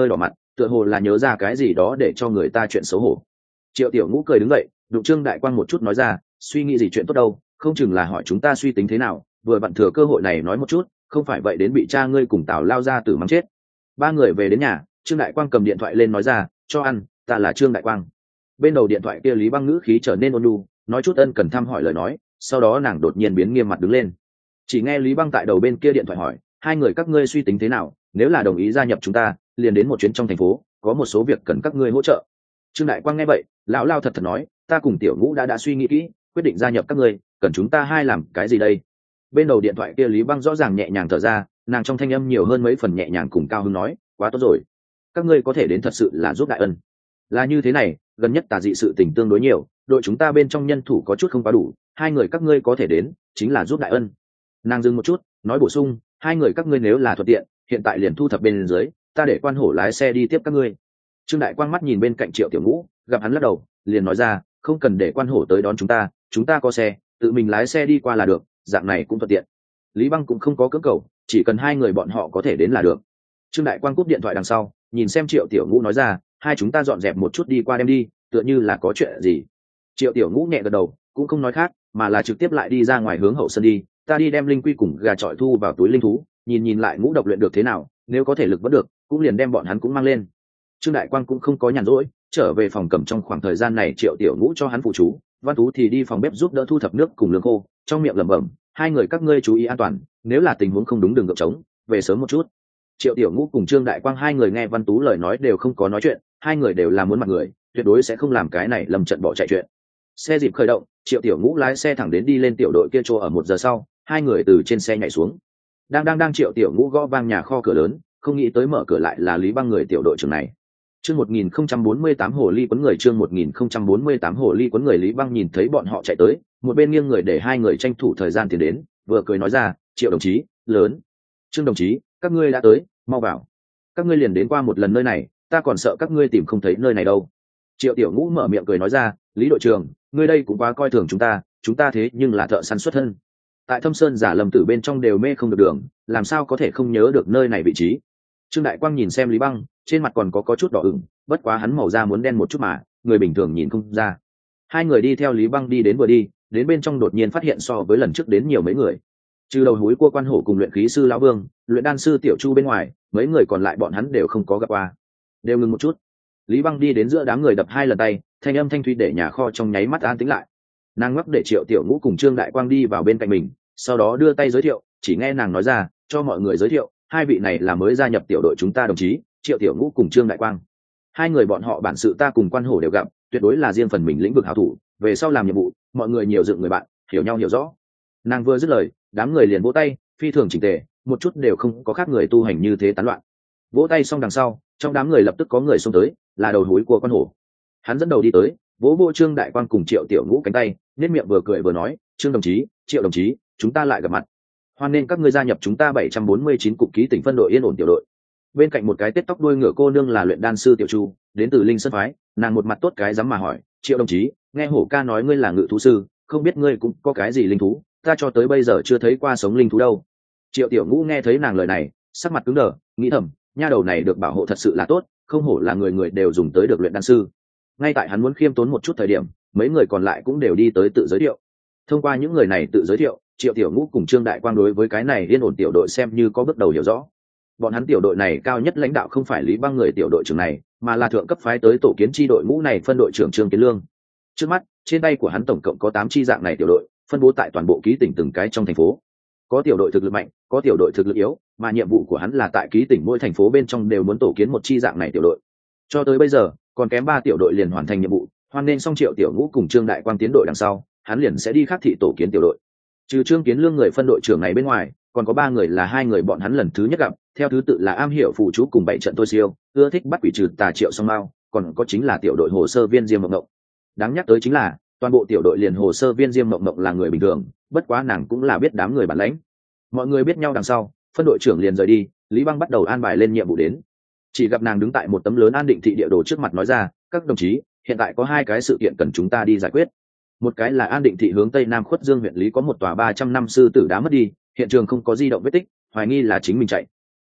tựa hồ là nhớ ra cái gì đó để cho người ta chuyện xấu hổ. Triệu Tiểu Ngũ cười đứng dậy, đụng Trương Đại Quang một chút nói ra, suy nghĩ gì chuyện tốt đâu, không chừng là hỏi chúng ta suy tính thế nào, vừa vặn thừa cơ hội này nói một chút, không phải vậy đến bị cha ngươi cùng Tào lao ra tử mắng chết. Ba người về đến nhà, Trương Đại Quang cầm điện thoại lên nói ra, cho ăn, ta là Trương Đại Quang. Bên đầu điện thoại kia Lý Băng ngữ khí trở nên ôn nhu, nói chút ân cần thăm hỏi lời nói, sau đó nàng đột nhiên biến nghiêm mặt đứng lên. Chỉ nghe Lý Băng tại đầu bên kia điện thoại hỏi, hai người các ngươi suy tính thế nào, nếu là đồng ý gia nhập chúng ta, liền đến một chuyến trong thành phố, có một số việc cần các ngươi hỗ trợ. Trương Đại Quang nghe vậy, lão lao thật thật nói, ta cùng Tiểu Ngũ đã đã suy nghĩ kỹ, quyết định gia nhập các ngươi, cần chúng ta hai làm cái gì đây? Bên đầu điện thoại kia Lý Băng rõ ràng nhẹ nhàng thở ra, nàng trong thanh âm nhiều hơn mấy phần nhẹ nhàng cùng cao hứng nói, quá tốt rồi, các ngươi có thể đến thật sự là giúp đại ân. Là như thế này, gần nhất tà dị sự tình tương đối nhiều, đội chúng ta bên trong nhân thủ có chút không quá đủ, hai người các ngươi có thể đến, chính là giúp đại ân. Nàng dừng một chút, nói bổ sung, hai người các ngươi nếu là thuận tiện, hiện tại liền thu thập bên dưới, ta để quan hổ lái xe đi tiếp các ngươi. Trương Đại Quang mắt nhìn bên cạnh Triệu Tiểu Ngũ, gặp hắn lắc đầu, liền nói ra, không cần để quan hổ tới đón chúng ta, chúng ta có xe, tự mình lái xe đi qua là được, dạng này cũng thuận tiện. Lý Băng cũng không có cưỡng cầu, chỉ cần hai người bọn họ có thể đến là được. Trương Đại Quang cúp điện thoại đằng sau, nhìn xem Triệu Tiểu Ngũ nói ra, hai chúng ta dọn dẹp một chút đi qua đem đi, tựa như là có chuyện gì. Triệu Tiểu Ngũ nhẹ gật đầu, cũng không nói khác, mà là trực tiếp lại đi ra ngoài hướng hậu sân đi, ta đi đem linh quy cùng gà trọi thu vào túi linh thú, nhìn nhìn lại ngũ độc luyện được thế nào, nếu có thể lực vẫn được, cũng liền đem bọn hắn cũng mang lên. Trương Đại Quang cũng không có nhàn rỗi, trở về phòng cầm trong khoảng thời gian này Triệu Tiểu Ngũ cho hắn phụ chú, Văn Tú thì đi phòng bếp giúp đỡ thu thập nước cùng lương khô, trong miệng lẩm bẩm, hai người các ngươi chú ý an toàn, nếu là tình huống không đúng đừng gượng trống, về sớm một chút. Triệu Tiểu Ngũ cùng Trương Đại Quang hai người nghe Văn Tú lời nói đều không có nói chuyện, hai người đều là muốn mặt người, tuyệt đối sẽ không làm cái này lầm trận bỏ chạy chuyện. Xe dịp khởi động, Triệu Tiểu Ngũ lái xe thẳng đến đi lên tiểu đội kia chỗ ở một giờ sau, hai người từ trên xe nhảy xuống. Đang đang đang Triệu Tiểu Ngũ gõ vang nhà kho cửa lớn, không nghĩ tới mở cửa lại là Lý Băng người tiểu đội trưởng này. Chương một nghìn không trăm bốn mươi tám hồ ly quấn người chương một nghìn không trăm bốn mươi tám hồ ly quấn người Lý Băng nhìn thấy bọn họ chạy tới, một bên nghiêng người để hai người tranh thủ thời gian tiến đến, vừa cười nói ra, Triệu đồng chí, lớn. Trương đồng chí, các ngươi đã tới, mau vào. Các ngươi liền đến qua một lần nơi này, ta còn sợ các ngươi tìm không thấy nơi này đâu. Triệu Tiểu Ngũ mở miệng cười nói ra, Lý đội trưởng, ngươi đây cũng quá coi thường chúng ta, chúng ta thế nhưng là thợ săn xuất thân. Tại Thâm Sơn giả lầm tử bên trong đều mê không được đường, làm sao có thể không nhớ được nơi này vị trí. Trương Đại Quang nhìn xem Lý Băng, trên mặt còn có có chút đỏ ửng, bất quá hắn màu da muốn đen một chút mà, người bình thường nhìn không ra. Hai người đi theo Lý Băng đi đến vừa đi, đến bên trong đột nhiên phát hiện so với lần trước đến nhiều mấy người. Trừ đầu húi cua quan hổ cùng luyện khí sư lão Vương, luyện đan sư Tiểu Chu bên ngoài, mấy người còn lại bọn hắn đều không có gặp qua. Đều ngừng một chút. Lý Băng đi đến giữa đám người đập hai lần tay, thanh âm thanh thủy để nhà kho trong nháy mắt an tĩnh lại. Nàng ngắc để Triệu Tiểu Ngũ cùng Trương Đại Quang đi vào bên cạnh mình, sau đó đưa tay giới thiệu, chỉ nghe nàng nói ra, cho mọi người giới thiệu, hai vị này là mới gia nhập tiểu đội chúng ta đồng chí, Triệu Tiểu Ngũ cùng Trương Đại Quang. Hai người bọn họ bản sự ta cùng quan hổ đều gặp, tuyệt đối là riêng phần mình lĩnh vực hảo thủ, về sau làm nhiệm vụ, mọi người nhiều dựng người bạn, hiểu nhau hiểu rõ. Nàng vừa dứt lời, đám người liền vỗ tay, phi thường chỉnh tề, một chút đều không có khác người tu hành như thế tán loạn. Vỗ tay xong đằng sau, trong đám người lập tức có người xông tới, là đầu húi của quan hổ. Hắn dẫn đầu đi tới, vỗ vỗ Trương Đại Quang cùng Triệu Tiểu Ngũ cánh tay, nên miệng vừa cười vừa nói, Trương đồng chí, Triệu đồng chí, chúng ta lại gặp mặt. Hoan nên các ngươi gia nhập chúng ta bảy trăm bốn mươi chín cục ký tỉnh phân đội yên ổn tiểu đội. Bên cạnh một cái tết tóc đuôi ngựa cô nương là luyện đan sư Tiểu Chu, đến từ Linh Sơn phái, nàng một mặt tốt cái dám mà hỏi, Triệu đồng chí, nghe hổ ca nói ngươi là ngự thú sư, không biết ngươi cũng có cái gì linh thú, ta cho tới bây giờ chưa thấy qua sống linh thú đâu. Triệu Tiểu Ngũ nghe thấy nàng lời này, sắc mặt cứng đờ, nghĩ thầm, nha đầu này được bảo hộ thật sự là tốt, không hổ là người người đều dùng tới được luyện đan sư. Ngay tại hắn muốn khiêm tốn một chút thời điểm, mấy người còn lại cũng đều đi tới tự giới thiệu. Thông qua những người này tự giới thiệu, Triệu Tiểu Ngũ cùng Trương Đại Quang đối với cái này yên ổn tiểu đội xem như có bước đầu hiểu rõ. Bọn hắn tiểu đội này cao nhất lãnh đạo không phải Lý Băng người tiểu đội trưởng này, mà là thượng cấp phái tới tổ kiến chi đội ngũ này phân đội trưởng Trương Kiến Lương. Trước mắt, trên tay của hắn tổng cộng có tám chi dạng này tiểu đội, phân bố tại toàn bộ ký tỉnh từng cái trong thành phố. Có tiểu đội thực lực mạnh, có tiểu đội thực lực yếu, mà nhiệm vụ của hắn là tại ký tỉnh mỗi thành phố bên trong đều muốn tổ kiến một chi dạng này tiểu đội. Cho tới bây giờ, còn kém ba tiểu đội liền hoàn thành nhiệm vụ, hoan nên xong Triệu Tiểu Ngũ cùng Trương Đại Quang tiến đội đằng sau, hắn liền sẽ đi khác thị tổ kiến tiểu đội. Trừ Trương Kiến Lương người phân đội trưởng này bên ngoài, còn có ba người là hai người bọn hắn lần thứ nhất gặp, theo thứ tự là am hiểu phụ chú cùng bảy trận tôi siêu, ưa thích bắt quỷ trừ tà Triệu Song Mao, còn có chính là tiểu đội hồ sơ viên Diêm Mộng Mộng. Đáng nhắc tới chính là, toàn bộ tiểu đội liền hồ sơ viên Diêm Mộng Mộng là người bình thường, bất quá nàng cũng là biết đám người bản lãnh. Mọi người biết nhau đằng sau, phân đội trưởng liền rời đi, Lý Băng bắt đầu an bài lên nhiệm vụ đến. Chỉ gặp nàng đứng tại một tấm lớn an định thị địa đồ trước mặt nói ra, các đồng chí, hiện tại có hai cái sự kiện cần chúng ta đi giải quyết. Một cái là an định thị hướng tây nam khuất dương huyện lý có một tòa ba trăm năm sư tử đá mất đi, hiện trường không có di động vết tích, hoài nghi là chính mình chạy.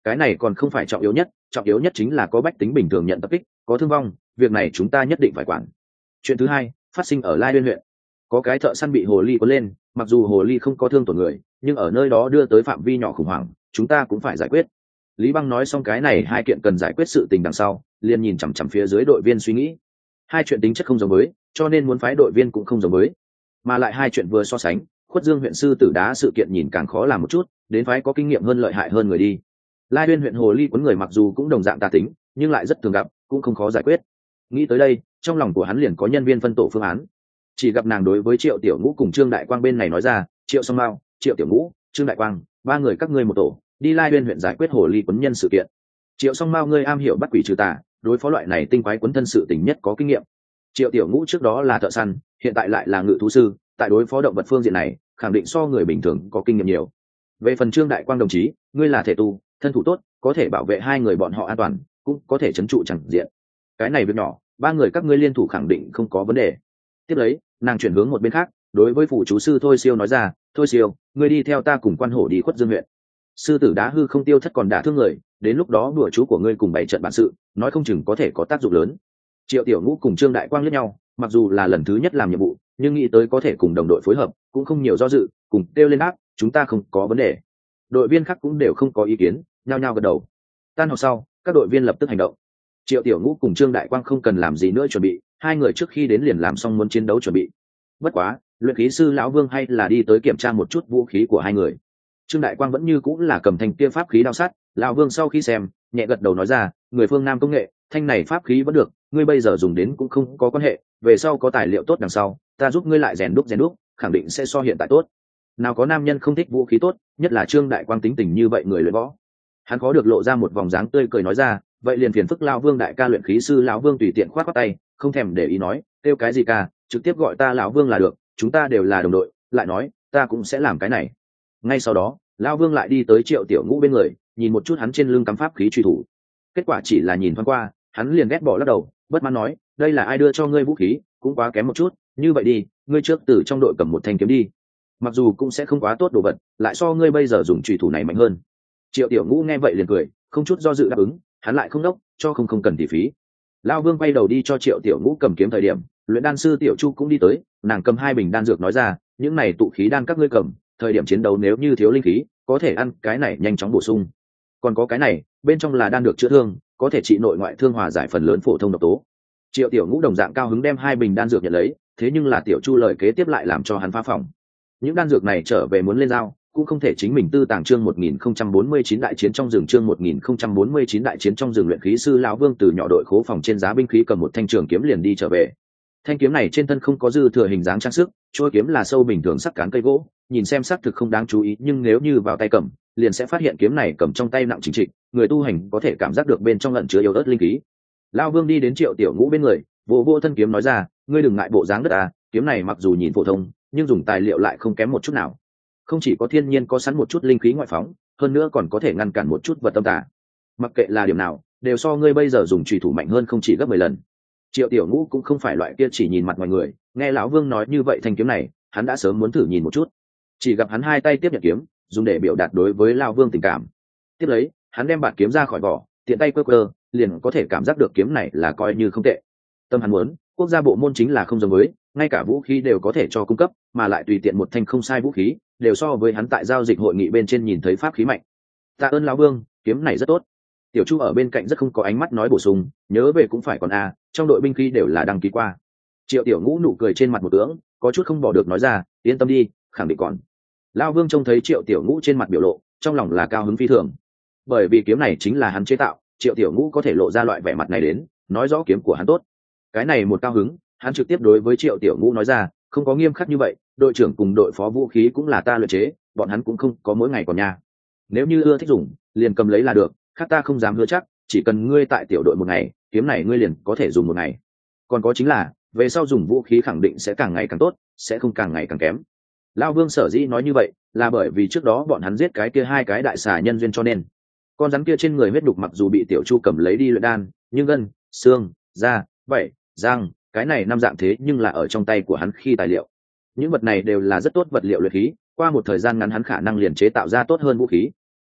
cái này còn không phải trọng yếu nhất, trọng yếu nhất chính là có bách tính bình thường nhận tập kích, có thương vong, việc này chúng ta nhất định phải quản. Chuyện thứ hai phát sinh ở Lai Uyên huyện, có cái thợ săn bị hồ ly cuốn lên, mặc dù hồ ly không có thương tổn người, nhưng ở nơi đó đưa tới phạm vi nhỏ khủng hoảng, chúng ta cũng phải giải quyết. Lý Băng nói xong cái này hai kiện cần giải quyết sự tình đằng sau, liền nhìn chằm chằm phía dưới đội viên suy nghĩ. Hai chuyện tính chất không giống với, cho nên muốn phái đội viên cũng không giống với, mà lại hai chuyện vừa so sánh, Khuất Dương huyện sư tử đá sự kiện nhìn càng khó làm một chút, đến phái có kinh nghiệm hơn lợi hại hơn người đi. Lai Uyên huyện hồ ly cuốn người mặc dù cũng đồng dạng tà tính, nhưng lại rất thường gặp, cũng không khó giải quyết. Nghĩ tới đây, trong lòng của hắn liền có nhân viên phân tổ phương án. Chỉ gặp nàng đối với Triệu Tiểu Ngũ cùng Trương Đại Quang bên này nói ra, Triệu Song Mao, Triệu Tiểu Ngũ, Trương Đại Quang, ba người các ngươi một tổ, đi Lai Uyên huyện giải quyết hồ ly quấn nhân sự kiện. Triệu Song Mao ngươi am hiểu bắt quỷ trừ tà, đối phó loại này tinh quái quấn thân sự tình nhất có kinh nghiệm. Triệu Tiểu Ngũ trước đó là thợ săn, hiện tại lại là ngự thú sư, tại đối phó động vật phương diện này, khẳng định so người bình thường có kinh nghiệm nhiều. Về phần Trương Đại Quang đồng chí, ngươi là thể tu, thân thủ tốt, có thể bảo vệ hai người bọn họ an toàn, cũng có thể trấn trụ chẳng diện. Cái này việc nhỏ, ba người các ngươi liên thủ khẳng định không có vấn đề. Tiếp lấy, nàng chuyển hướng một bên khác, đối với phụ chú sư Thôi Siêu nói ra, Thôi Siêu, ngươi đi theo ta cùng quan hổ đi Khuất Dương huyện. Sư tử đá hư không tiêu thất còn đả thương người, đến lúc đó đùa chú của ngươi cùng bảy trận bản sự, nói không chừng có thể có tác dụng lớn. Triệu Tiểu Ngũ cùng Trương Đại Quang liếc nhau, mặc dù là lần thứ nhất làm nhiệm vụ, nhưng nghĩ tới có thể cùng đồng đội phối hợp, cũng không nhiều do dự, cùng kêu lên áp, chúng ta không có vấn đề. Đội viên khác cũng đều không có ý kiến, nhao nhao gật đầu. Tan học sau, các đội viên lập tức hành động. Triệu Tiểu Ngũ cùng Trương Đại Quang không cần làm gì nữa chuẩn bị, hai người trước khi đến liền làm xong muốn chiến đấu chuẩn bị. Bất quá, luyện khí sư lão Vương hay là đi tới kiểm tra một chút vũ khí của hai người. Trương Đại Quang vẫn như cũng là cầm thanh kia pháp khí đao sắt, lão Vương sau khi xem, nhẹ gật đầu nói ra, người phương Nam công nghệ, thanh này pháp khí vẫn được, ngươi bây giờ dùng đến cũng không có quan hệ, về sau có tài liệu tốt đằng sau, ta giúp ngươi lại rèn đúc rèn đúc, khẳng định sẽ so hiện tại tốt. Nào có nam nhân không thích vũ khí tốt, nhất là Trương Đại Quang tính tình như vậy người luyện võ. Hắn có được lộ ra một vòng dáng tươi cười nói ra, vậy liền phiền phức lão Vương đại ca luyện khí sư lão Vương tùy tiện khoát khoát tay, không thèm để ý nói, kêu cái gì ca, trực tiếp gọi ta lão Vương là được, chúng ta đều là đồng đội, lại nói, ta cũng sẽ làm cái này. Ngay sau đó, lão Vương lại đi tới Triệu Tiểu Ngũ bên người, nhìn một chút hắn trên lưng cắm pháp khí truy thủ. Kết quả chỉ là nhìn thoáng qua, hắn liền ghét bỏ lắc đầu, bất mãn nói, đây là ai đưa cho ngươi vũ khí, cũng quá kém một chút, như vậy đi, ngươi trước từ trong đội cầm một thanh kiếm đi. Mặc dù cũng sẽ không quá tốt đồ vật, lại so ngươi bây giờ dùng truy thủ này mạnh hơn. Triệu Tiểu Ngũ nghe vậy liền cười, không chút do dự đáp ứng, hắn lại không đốc, cho không không cần tỷ phí. Lão Vương quay đầu đi cho Triệu Tiểu Ngũ cầm kiếm thời điểm, luyện đan sư Tiểu Chu cũng đi tới, nàng cầm hai bình đan dược nói ra, những này tụ khí đan các ngươi cầm, thời điểm chiến đấu nếu như thiếu linh khí, có thể ăn cái này nhanh chóng bổ sung. Còn có cái này, bên trong là đan được chữa thương, có thể trị nội ngoại thương, hòa giải phần lớn phổ thông độc tố. Triệu Tiểu Ngũ đồng dạng cao hứng đem hai bình đan dược nhận lấy, thế nhưng là Tiểu Chu lời kế tiếp lại làm cho hắn phá phòng. Những đan dược này trở về muốn lên dao, cũng không thể chính mình tư tàng. Chương một nghìn không trăm bốn mươi chín đại chiến trong rừng, chương một nghìn không trăm bốn mươi chín đại chiến trong rừng, luyện khí sư lão Vương từ nhỏ đội khố phòng trên giá binh khí cầm một thanh trường kiếm liền đi trở về. Thanh kiếm này trên thân không có dư thừa hình dáng trang sức, chuôi kiếm là sâu bình thường sắc cán cây gỗ, nhìn xem sắc thực không đáng chú ý, nhưng nếu như vào tay cầm, liền sẽ phát hiện kiếm này cầm trong tay nặng chính trịch, người tu hành có thể cảm giác được bên trong ẩn chứa yếu ớt linh khí. Lão Vương đi đến Triệu Tiểu Ngũ bên người, vỗ vỗ thân kiếm nói ra, ngươi đừng ngại bộ dáng đất à, kiếm này mặc dù nhìn phổ thông, nhưng dùng tài liệu lại không kém một chút nào. Không chỉ có thiên nhiên có sẵn một chút linh khí ngoại phóng, hơn nữa còn có thể ngăn cản một chút vật tâm tà. Mặc kệ là điểm nào, đều so ngươi bây giờ dùng chùy thủ mạnh hơn không chỉ gấp mười lần. Triệu Tiểu Ngũ cũng không phải loại kia chỉ nhìn mặt ngoài người, nghe lão Vương nói như vậy thanh kiếm này, hắn đã sớm muốn thử nhìn một chút. Chỉ gặp hắn hai tay tiếp nhận kiếm, dùng để biểu đạt đối với lão Vương tình cảm. Tiếp lấy, hắn đem bạt kiếm ra khỏi vỏ, tiện tay quơ quơ, liền có thể cảm giác được kiếm này là coi như không tệ. Tâm hắn muốn, quốc gia bộ môn chính là không giống với, ngay cả vũ khí đều có thể cho cung cấp, mà lại tùy tiện một thanh không sai vũ khí, đều so với hắn tại giao dịch hội nghị bên trên nhìn thấy pháp khí mạnh. Tạ ơn lão Vương, kiếm này rất tốt. Tiểu Chu ở bên cạnh rất không có ánh mắt nói bổ sung, nhớ về cũng phải còn a, trong đội binh khí đều là đăng ký qua. Triệu Tiểu Ngũ nụ cười trên mặt một ưỡng, có chút không bỏ được nói ra, yên tâm đi, khẳng định còn. Lão Vương trông thấy Triệu Tiểu Ngũ trên mặt biểu lộ, trong lòng là cao hứng phi thường, bởi vì kiếm này chính là hắn chế tạo, Triệu Tiểu Ngũ có thể lộ ra loại vẻ mặt này đến, nói rõ kiếm của hắn tốt. Cái này một cao hứng, hắn trực tiếp đối với Triệu Tiểu Ngũ nói ra, không có nghiêm khắc như vậy, đội trưởng cùng đội phó vũ khí cũng là ta luyện chế, bọn hắn cũng không có mỗi ngày còn nha. Nếu như ưa thích dùng, liền cầm lấy là được, khác ta không dám hứa chắc, chỉ cần ngươi tại tiểu đội một ngày, kiếm này ngươi liền có thể dùng một ngày. Còn có chính là, về sau dùng vũ khí khẳng định sẽ càng ngày càng tốt, sẽ không càng ngày càng kém. Lão Vương sở dĩ nói như vậy, là bởi vì trước đó bọn hắn giết cái kia hai cái đại xà nhân duyên cho nên. Con rắn kia trên người huyết đục mặc dù bị Tiểu Chu cầm lấy đi luyện đan, nhưng gân, xương, da, vảy, răng, cái này năm dạng thế nhưng là ở trong tay của hắn khi tài liệu. Những vật này đều là rất tốt vật liệu luyện khí, qua một thời gian ngắn hắn khả năng liền chế tạo ra tốt hơn vũ khí.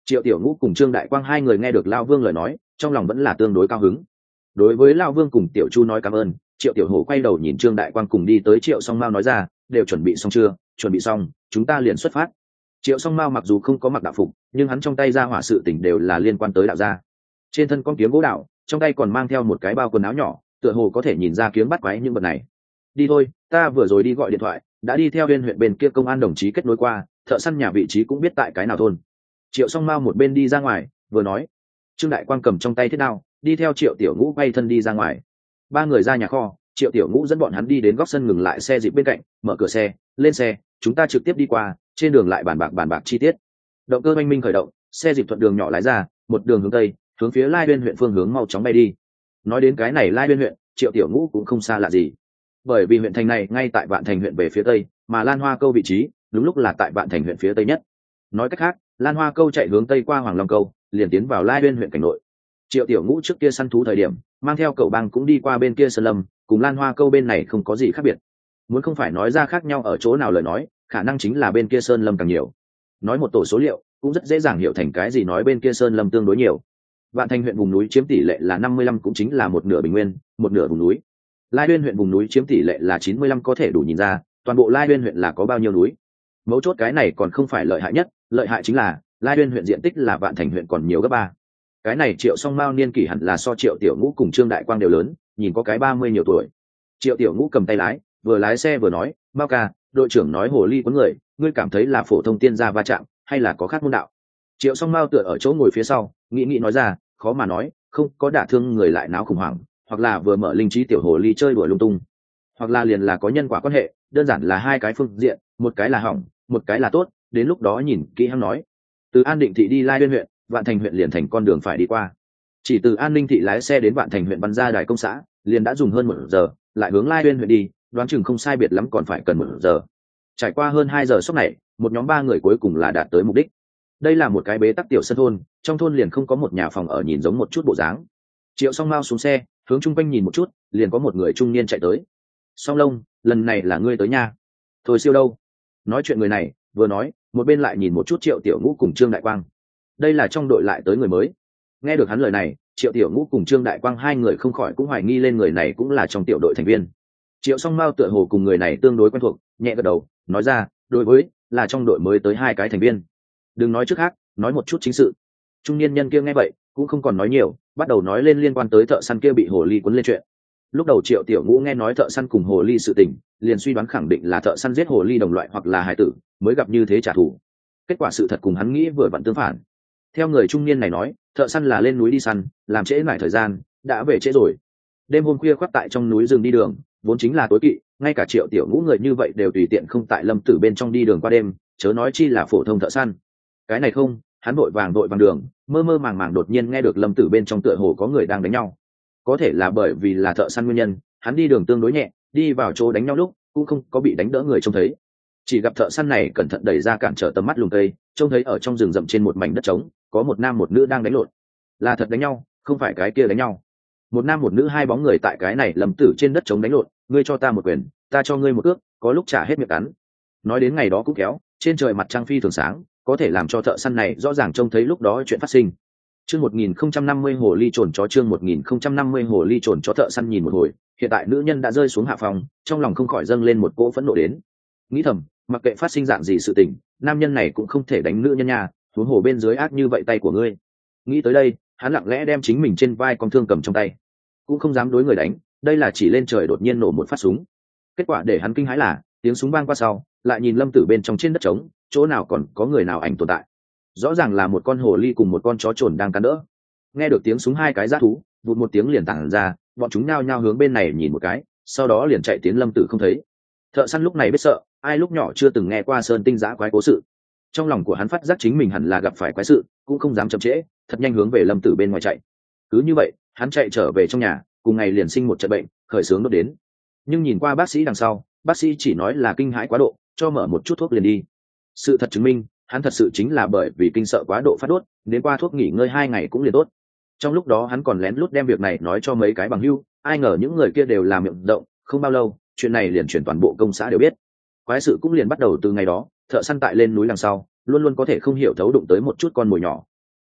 Triệu Tiểu Ngũ cùng Trương Đại Quang hai người nghe được Lao Vương lời nói, trong lòng vẫn là tương đối cao hứng. Đối với Lao Vương cùng Tiểu Chu nói cảm ơn, Triệu Tiểu Hổ quay đầu nhìn Trương Đại Quang cùng đi tới Triệu Song Mao nói ra, đều chuẩn bị xong chưa? Chuẩn bị xong, chúng ta liền xuất phát. Triệu Song Mao mặc dù không có mặc đạo phục, nhưng hắn trong tay ra hỏa sự tình đều là liên quan tới đạo gia. Trên thân con kiếm gỗ đạo, trong tay còn mang theo một cái bao quần áo nhỏ, tựa hồ có thể nhìn ra kiếm bắt quái những vật này. Đi thôi, ta vừa rồi đi gọi điện thoại, đã đi theo bên huyện bên kia công an đồng chí kết nối qua, thợ săn nhà vị trí cũng biết tại cái nào thôn. Triệu Song Mao một bên đi ra ngoài vừa nói. Trương Đại Quang cầm trong tay thiết đao, đi theo Triệu Tiểu Ngũ quay thân đi ra ngoài. Ba người ra nhà kho, Triệu Tiểu Ngũ dẫn bọn hắn đi đến góc sân ngừng lại xe dịp bên cạnh, mở cửa xe, lên xe, chúng ta trực tiếp đi qua, trên đường lại bàn bạc bàn bạc chi tiết. Động cơ oanh minh khởi động, xe dịp thuận đường nhỏ lái ra, một đường hướng tây, hướng phía Lai Uyên huyện phương hướng mau chóng bay đi. Nói đến cái này Lai Uyên huyện, Triệu Tiểu Ngũ cũng không xa lạ gì, bởi vì huyện thành này ngay tại Vạn Thành huyện về phía tây, mà Lan Hoa Câu vị trí đúng lúc là tại Vạn Thành huyện phía tây nhất. Nói cách khác, Lan Hoa Câu chạy hướng tây qua Hoàng Long Câu, liền tiến vào Lai Uyên huyện cảnh nội. Triệu Tiểu Ngũ trước kia săn thú thời điểm, mang theo cậu bang cũng đi qua bên kia sơn lâm, cùng Lan Hoa Câu bên này không có gì khác biệt. Muốn không phải nói ra khác nhau ở chỗ nào lời nói, khả năng chính là bên kia sơn lâm càng nhiều. Nói một tổ số liệu, cũng rất dễ dàng hiểu thành cái gì nói bên kia sơn lâm tương đối nhiều. Vạn Thành huyện vùng núi chiếm tỷ lệ là năm mươi lăm, cũng chính là một nửa bình nguyên, một nửa vùng núi. Lai Uyên huyện vùng núi chiếm tỷ lệ là chín mươi lăm, có thể đủ nhìn ra, toàn bộ Lai Uyên huyện là có bao nhiêu núi. Mấu chốt cái này còn không phải lợi hại nhất, lợi hại chính là Lai Uyên huyện diện tích là Vạn Thành huyện còn nhiều gấp ba. Cái này Triệu Song Mao niên kỷ hẳn là so Triệu Tiểu Ngũ cùng Trương Đại Quang đều lớn, nhìn có cái ba mươi nhiều tuổi. Triệu Tiểu Ngũ cầm tay lái, vừa lái xe vừa nói, Mao ca, đội trưởng nói hồ ly có người, ngươi cảm thấy là phổ thông tiên gia va chạm hay là có khác môn đạo? Triệu Song Mao tựa ở chỗ ngồi phía sau, nghĩ nghĩ nói ra, khó mà nói, không có đả thương người lại náo khủng hoảng, hoặc là vừa mở linh trí tiểu hồ ly chơi đùa lung tung, hoặc là liền là có nhân quả quan hệ, đơn giản là hai cái phương diện, một cái là hỏng, một cái là tốt, đến lúc đó nhìn kỹ hắn nói. Từ An Định thị đi Lai Uyên huyện, Vạn Thành huyện liền thành con đường phải đi qua. Chỉ từ An Ninh thị lái xe đến Vạn Thành huyện Văn Gia Đài công xã, liền đã dùng hơn một giờ, lại hướng Lai Uyên huyện đi, đoán chừng không sai biệt lắm còn phải cần một giờ. Trải qua hơn hai giờ sốc này, một nhóm ba người cuối cùng là đạt tới mục đích. Đây là một cái bế tắc tiểu sân thôn, trong thôn liền không có một nhà phòng ở nhìn giống một chút bộ dáng. Triệu Song Mao xuống xe, hướng chung quanh nhìn một chút, liền có một người trung niên chạy tới. Song Long, lần này là ngươi tới nha. Thôi siêu đâu? Nói chuyện người này, vừa nói, một bên lại nhìn một chút Triệu Tiểu Ngũ cùng Trương Đại Quang. Đây là trong đội lại tới người mới. Nghe được hắn lời này, Triệu Tiểu Ngũ cùng Trương Đại Quang hai người không khỏi cũng hoài nghi lên người này cũng là trong tiểu đội thành viên. Triệu Song Mao tựa hồ cùng người này tương đối quen thuộc, nhẹ gật đầu, nói ra, đối với, là trong đội mới tới hai cái thành viên. Đừng nói trước khác, nói một chút chính sự. Trung niên nhân kia nghe vậy, cũng không còn nói nhiều, bắt đầu nói lên liên quan tới thợ săn kia bị hồ ly cuốn lên chuyện. Lúc đầu Triệu Tiểu Ngũ nghe nói thợ săn cùng hồ ly sự tình, liền suy đoán khẳng định là thợ săn giết hồ ly đồng loại hoặc là hải tử, mới gặp như thế trả thù. Kết quả sự thật cùng hắn nghĩ vừa vặn tương phản. Theo người trung niên này nói, thợ săn là lên núi đi săn, làm trễ mãi thời gian, đã về trễ rồi. Đêm hôm khuya khoắt tại trong núi rừng đi đường, vốn chính là tối kỵ, ngay cả Triệu Tiểu Ngũ người như vậy đều tùy tiện không tại lâm tử bên trong đi đường qua đêm, chớ nói chi là phổ thông thợ săn. Cái này không, hắn vội vàng vội vàng đường, mơ mơ màng màng đột nhiên nghe được lâm tử bên trong tựa hồ có người đang đánh nhau. Có thể là bởi vì là thợ săn nguyên nhân, hắn đi đường tương đối nhẹ, đi vào chỗ đánh nhau lúc cũng không có bị đánh đỡ người trông thấy. Chỉ gặp thợ săn này cẩn thận đẩy ra cản trở tầm mắt lùm cây, trông thấy ở trong rừng rậm trên một mảnh đất trống, có một nam một nữ đang đánh lộn. Là thật đánh nhau, không phải cái kia đánh nhau. Một nam một nữ hai bóng người tại cái này lâm tử trên đất trống đánh lộn, ngươi cho ta một quyền, ta cho ngươi một cước, có lúc trả hết miệng cắn. Nói đến ngày đó cũng kéo, trên trời mặt trăng phi thường sáng, có thể làm cho thợ săn này rõ ràng trông thấy lúc đó chuyện phát sinh. Chương một nghìn không trăm năm mươi hồ ly trồn chó chương một nghìn không trăm năm mươi hồ ly trồn chó thợ săn nhìn một hồi, hiện tại nữ nhân đã rơi xuống hạ phòng, trong lòng không khỏi dâng lên một cỗ phẫn nộ đến. Nghĩ thầm, mặc kệ phát sinh dạng gì sự tình, nam nhân này cũng không thể đánh nữ nhân nha, huống hồ bên dưới ác như vậy tay của ngươi. Nghĩ tới đây, hắn lặng lẽ đem chính mình trên vai con thương cầm trong tay, cũng không dám đối người đánh, đây là chỉ lên trời đột nhiên nổ một phát súng. Kết quả để hắn kinh hãi là, tiếng súng vang qua sau, lại nhìn lâm tử bên trong trên đất trống, chỗ nào còn có người nào ảnh tồn tại. Rõ ràng là một con hồ ly cùng một con chó trồn đang cắn đỡ. Nghe được tiếng súng hai cái dã thú, vụt một tiếng liền tản ra, bọn chúng nhao nhao hướng bên này nhìn một cái, sau đó liền chạy tiến lâm tử không thấy. Thợ săn lúc này biết sợ, ai lúc nhỏ chưa từng nghe qua sơn tinh dã quái cố sự. Trong lòng của hắn phát giác chính mình hẳn là gặp phải quái sự, cũng không dám chậm trễ, thật nhanh hướng về lâm tử bên ngoài chạy. Cứ như vậy, hắn chạy trở về trong nhà, cùng ngày liền sinh một trận bệnh, khởi sướng đốt đến. Nhưng nhìn qua bác sĩ đằng sau, bác sĩ chỉ nói là kinh hãi quá độ, cho mở một chút thuốc liền đi. Sự thật chứng minh, hắn thật sự chính là bởi vì kinh sợ quá độ phát đốt, đến qua thuốc nghỉ ngơi hai ngày cũng liền tốt. Trong lúc đó hắn còn lén lút đem việc này nói cho mấy cái bằng hữu, ai ngờ những người kia đều làm miệng rộng, không bao lâu, chuyện này liền truyền toàn bộ công xã đều biết. Quái sự cũng liền bắt đầu từ ngày đó, thợ săn tại lên núi đằng sau, luôn luôn có thể không hiểu thấu đụng tới một chút con mồi nhỏ,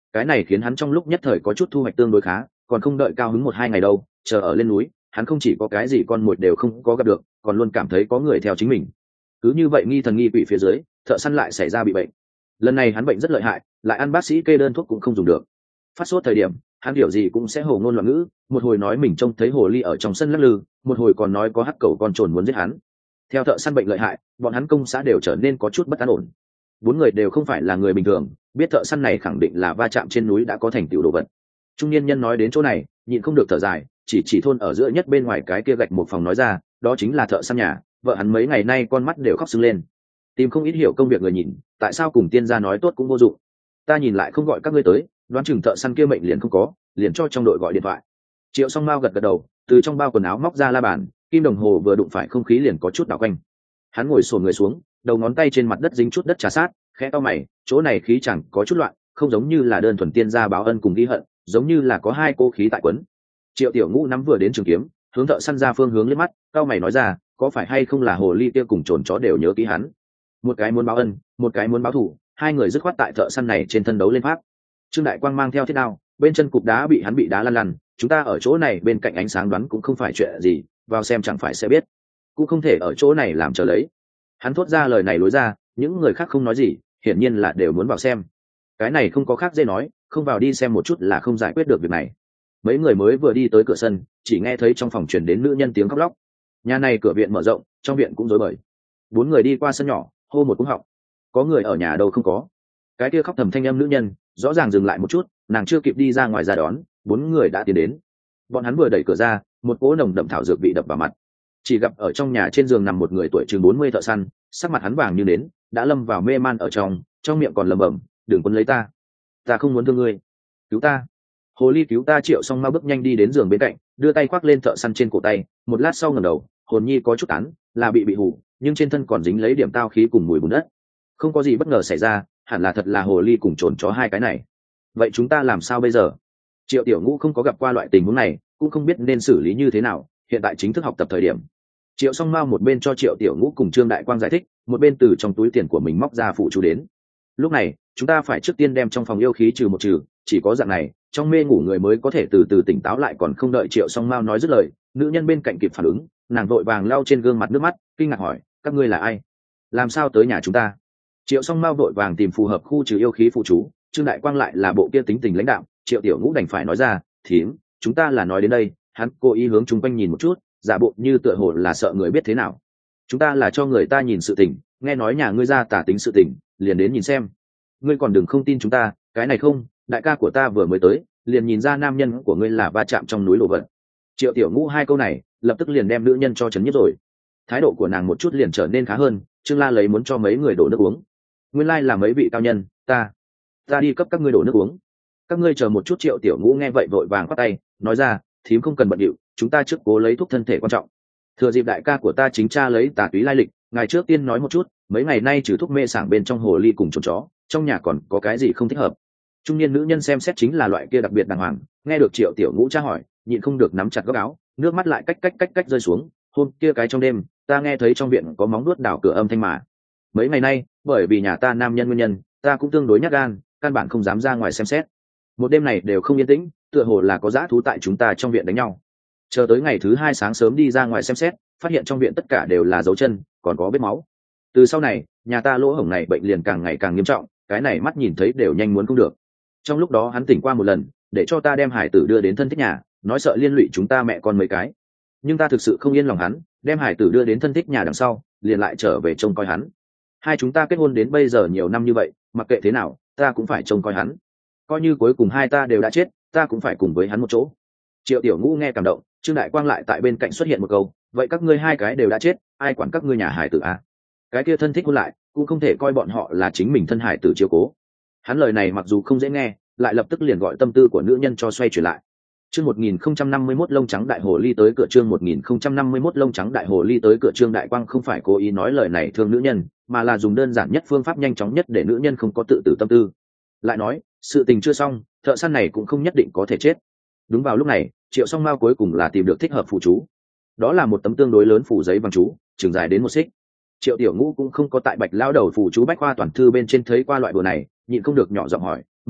cái này khiến hắn trong lúc nhất thời có chút thu hoạch tương đối khá, còn không đợi cao hứng một hai ngày đâu, chờ ở lên núi hắn không chỉ có cái gì con mồi đều không có gặp được, còn luôn cảm thấy có người theo chính mình. Cứ như vậy nghi thần nghi quỷ phía dưới, thợ săn lại xảy ra bị bệnh. Lần này hắn bệnh rất lợi hại, lại ăn bác sĩ kê đơn thuốc cũng không dùng được. Phát sốt thời điểm hắn kiểu gì cũng sẽ hồ ngôn loạn ngữ, một hồi nói mình trông thấy hồ ly ở trong sân lắc lư, một hồi còn nói có hắc cẩu con trồn muốn giết hắn. Theo thợ săn bệnh lợi hại, bọn hắn công xã đều trở nên có chút bất an ổn. Bốn người đều không phải là người bình thường, biết thợ săn này khẳng định là va chạm trên núi đã có thành tựu đồ vật. Trung niên nhân nói đến chỗ này nhịn không được thở dài, chỉ chỉ thôn ở giữa nhất bên ngoài cái kia gạch một phòng nói ra, đó chính là thợ săn nhà, vợ hắn mấy ngày nay con mắt đều khóc sưng lên. Tìm không ít hiểu công việc người nhìn, tại sao cùng tiên gia nói tốt cũng vô dụng. Ta nhìn lại không gọi các ngươi tới, đoán chừng thợ săn kia mệnh liền không có, liền cho trong đội gọi điện thoại. Triệu Song Mao gật gật đầu, từ trong bao quần áo móc ra la bàn, kim đồng hồ vừa đụng phải không khí liền có chút đảo quanh. Hắn ngồi xổm người xuống, đầu ngón tay trên mặt đất dính chút đất trà sát, khẽ cau mày, chỗ này khí chẳng có chút loạn, không giống như là đơn thuần tiên gia báo ân cùng ghi hận, giống như là có hai cô khí tại quấn. Triệu Tiểu Ngũ nắm vừa đến trường kiếm, hướng thợ săn ra phương hướng liếc mắt, cau mày nói ra, có phải hay không là hồ ly kia cùng trồn chó đều nhớ kỹ hắn, một cái muốn báo ân, một cái muốn báo thù, hai người dứt khoát tại thợ săn này trên thân đấu lên pháp. Trương Đại Quang mang theo thiết đao, bên chân cục đá bị hắn bị đá lăn lăn, chúng ta ở chỗ này bên cạnh ánh sáng đoán cũng không phải chuyện gì, vào xem chẳng phải sẽ biết, cũng không thể ở chỗ này làm chờ lấy. Hắn thốt ra lời này lối ra, những người khác không nói gì, hiển nhiên là đều muốn vào xem. Cái này không có khác dễ nói, không vào đi xem một chút là không giải quyết được việc này. Mấy người mới vừa đi tới cửa sân, chỉ nghe thấy trong phòng truyền đến nữ nhân tiếng khóc lóc. Nhà này cửa viện mở rộng, trong viện cũng rối bời. Bốn người đi qua sân nhỏ, hô một cú họng. Có người ở nhà đâu không có. Cái kia khóc thầm thanh âm nữ nhân, rõ ràng dừng lại một chút, nàng chưa kịp đi ra ngoài ra đón, bốn người đã tiến đến. Bọn hắn vừa đẩy cửa ra, một cỗ nồng đậm thảo dược bị đập vào mặt. Chỉ gặp ở trong nhà trên giường nằm một người tuổi chừng bốn mươi thợ săn, sắc mặt hắn vàng như nến, đã lâm vào mê man ở trong, trong miệng còn lẩm bẩm, "Đừng quấn lấy ta, ta không muốn thương ngươi, cứu ta." Hồ ly cứu ta. Triệu Song Mao bước nhanh đi đến giường bên cạnh, đưa tay khoác lên thợ săn trên cổ tay, một lát sau ngẩng đầu, hồn nhi có chút tán, là bị bị hủ, nhưng trên thân còn dính lấy điểm tao khí cùng mùi bùn đất. Không có gì bất ngờ xảy ra, hẳn là thật là hồ ly cùng trồn chó hai cái này. Vậy chúng ta làm sao bây giờ? Triệu Tiểu Ngũ không có gặp qua loại tình huống này, cũng không biết nên xử lý như thế nào, hiện tại chính thức học tập thời điểm. Triệu Song Mao một bên cho Triệu Tiểu Ngũ cùng Trương Đại Quang giải thích, một bên từ trong túi tiền của mình móc ra phụ chú đến. Lúc này chúng ta phải trước tiên đem trong phòng yêu khí trừ một trừ, chỉ có dạng này trong mê ngủ người mới có thể từ từ tỉnh táo lại. Còn không đợi Triệu Song Mao nói dứt lời, nữ nhân bên cạnh kịp phản ứng, nàng vội vàng lau trên gương mặt nước mắt, kinh ngạc hỏi, các ngươi là ai, làm sao tới nhà chúng ta? Triệu Song Mao vội vàng tìm phù hợp khu trừ yêu khí phụ chú, Trương Đại Quang lại là bộ kia tính tình lãnh đạo, Triệu Tiểu Ngũ đành phải nói ra, thím, chúng ta là nói đến đây. Hắn cố ý hướng chung quanh nhìn một chút, giả bộ như tựa hồ là sợ người biết thế nào. Chúng ta là cho người ta nhìn sự tình, nghe nói nhà ngươi ra tả tính sự tình, liền đến nhìn xem. Ngươi còn đừng không tin chúng ta, cái này không, đại ca của ta vừa mới tới, liền nhìn ra nam nhân của ngươi là va chạm trong núi lộ vật. Triệu Tiểu Ngũ hai câu này lập tức liền đem nữ nhân cho chấn nhất rồi. Thái độ của nàng một chút liền trở nên khá hơn. Trương La lấy muốn cho mấy người đổ nước uống. Nguyên lai là mấy vị cao nhân, ta ta đi cấp các ngươi đổ nước uống. Các ngươi chờ một chút. Triệu Tiểu Ngũ nghe vậy vội vàng khoát tay, nói ra, thím không cần bận điệu, chúng ta trước cố lấy thuốc thân thể quan trọng. Thừa dịp đại ca của ta chính tra lấy tà túy lai lịch, ngài trước tiên nói một chút, mấy ngày nay trừ thuốc mê sảng bên trong hồ ly cùng trồn chó, trong nhà còn có cái gì không thích hợp? Trung niên nữ nhân xem xét chính là loại kia đặc biệt đàng hoàng, nghe được Triệu Tiểu Ngũ tra hỏi, nhịn không được nắm chặt góc áo, nước mắt lại cách cách cách cách rơi xuống. Hôm kia cái trong đêm, ta nghe thấy trong viện có móng vuốt đảo cửa âm thanh mà. Mấy ngày nay, bởi vì nhà ta nam nhân nguyên nhân, ta cũng tương đối nhát gan, căn bản không dám ra ngoài xem xét. Một đêm này đều không yên tĩnh, tựa hồ là có dã thú tại chúng ta trong viện đánh nhau. Chờ tới ngày thứ hai sáng sớm đi ra ngoài xem xét, phát hiện trong viện tất cả đều là dấu chân, còn có vết máu. Từ sau này, nhà ta lỗ hổng này bệnh liền càng ngày càng nghiêm trọng, cái này mắt nhìn thấy đều nhanh muốn không được. Trong lúc đó hắn tỉnh qua một lần, để cho ta đem hải tử đưa đến thân thích nhà, nói sợ liên lụy chúng ta mẹ con mấy cái. Nhưng ta thực sự không yên lòng hắn, đem hải tử đưa đến thân thích nhà đằng sau, liền lại trở về trông coi hắn. Hai chúng ta kết hôn đến bây giờ nhiều năm như vậy, mặc kệ thế nào, ta cũng phải trông coi hắn. Coi như cuối cùng hai ta đều đã chết, ta cũng phải cùng với hắn một chỗ. Triệu Tiểu Ngũ nghe cảm động, Trương Đại Quang lại tại bên cạnh xuất hiện một câu, vậy các ngươi hai cái đều đã chết, ai quản các ngươi nhà hải tử à? Cái kia thân thích hôn lại, cũng không thể coi bọn họ là chính mình thân hải tử chiếu cố. Hắn lời này mặc dù không dễ nghe, lại lập tức liền gọi tâm tư của nữ nhân cho xoay chuyển lại. Chương một nghìn không trăm năm mươi mốt lông trắng đại hồ ly tới cửa. Chương một nghìn không trăm năm mươi mốt lông trắng đại hồ ly tới cửa. Trương Đại Quang không phải cố ý nói lời này thương nữ nhân, mà là dùng đơn giản nhất phương pháp nhanh chóng nhất để nữ nhân không có tự tử tâm tư. Lại nói, sự tình chưa xong, thợ săn này cũng không nhất định có thể chết. Đúng vào lúc này, Triệu Song Mao cuối cùng là tìm được thích hợp phù chú. Đó là một tấm tương đối lớn phủ giấy bằng chú, chừng dài đến một xích. Triệu Tiểu Ngũ cũng không có tại Bạch Lao đầu phù chú bách khoa toàn thư bên trên thấy qua loại bùa này, nhịn không được nhỏ giọng hỏi, Mao ca,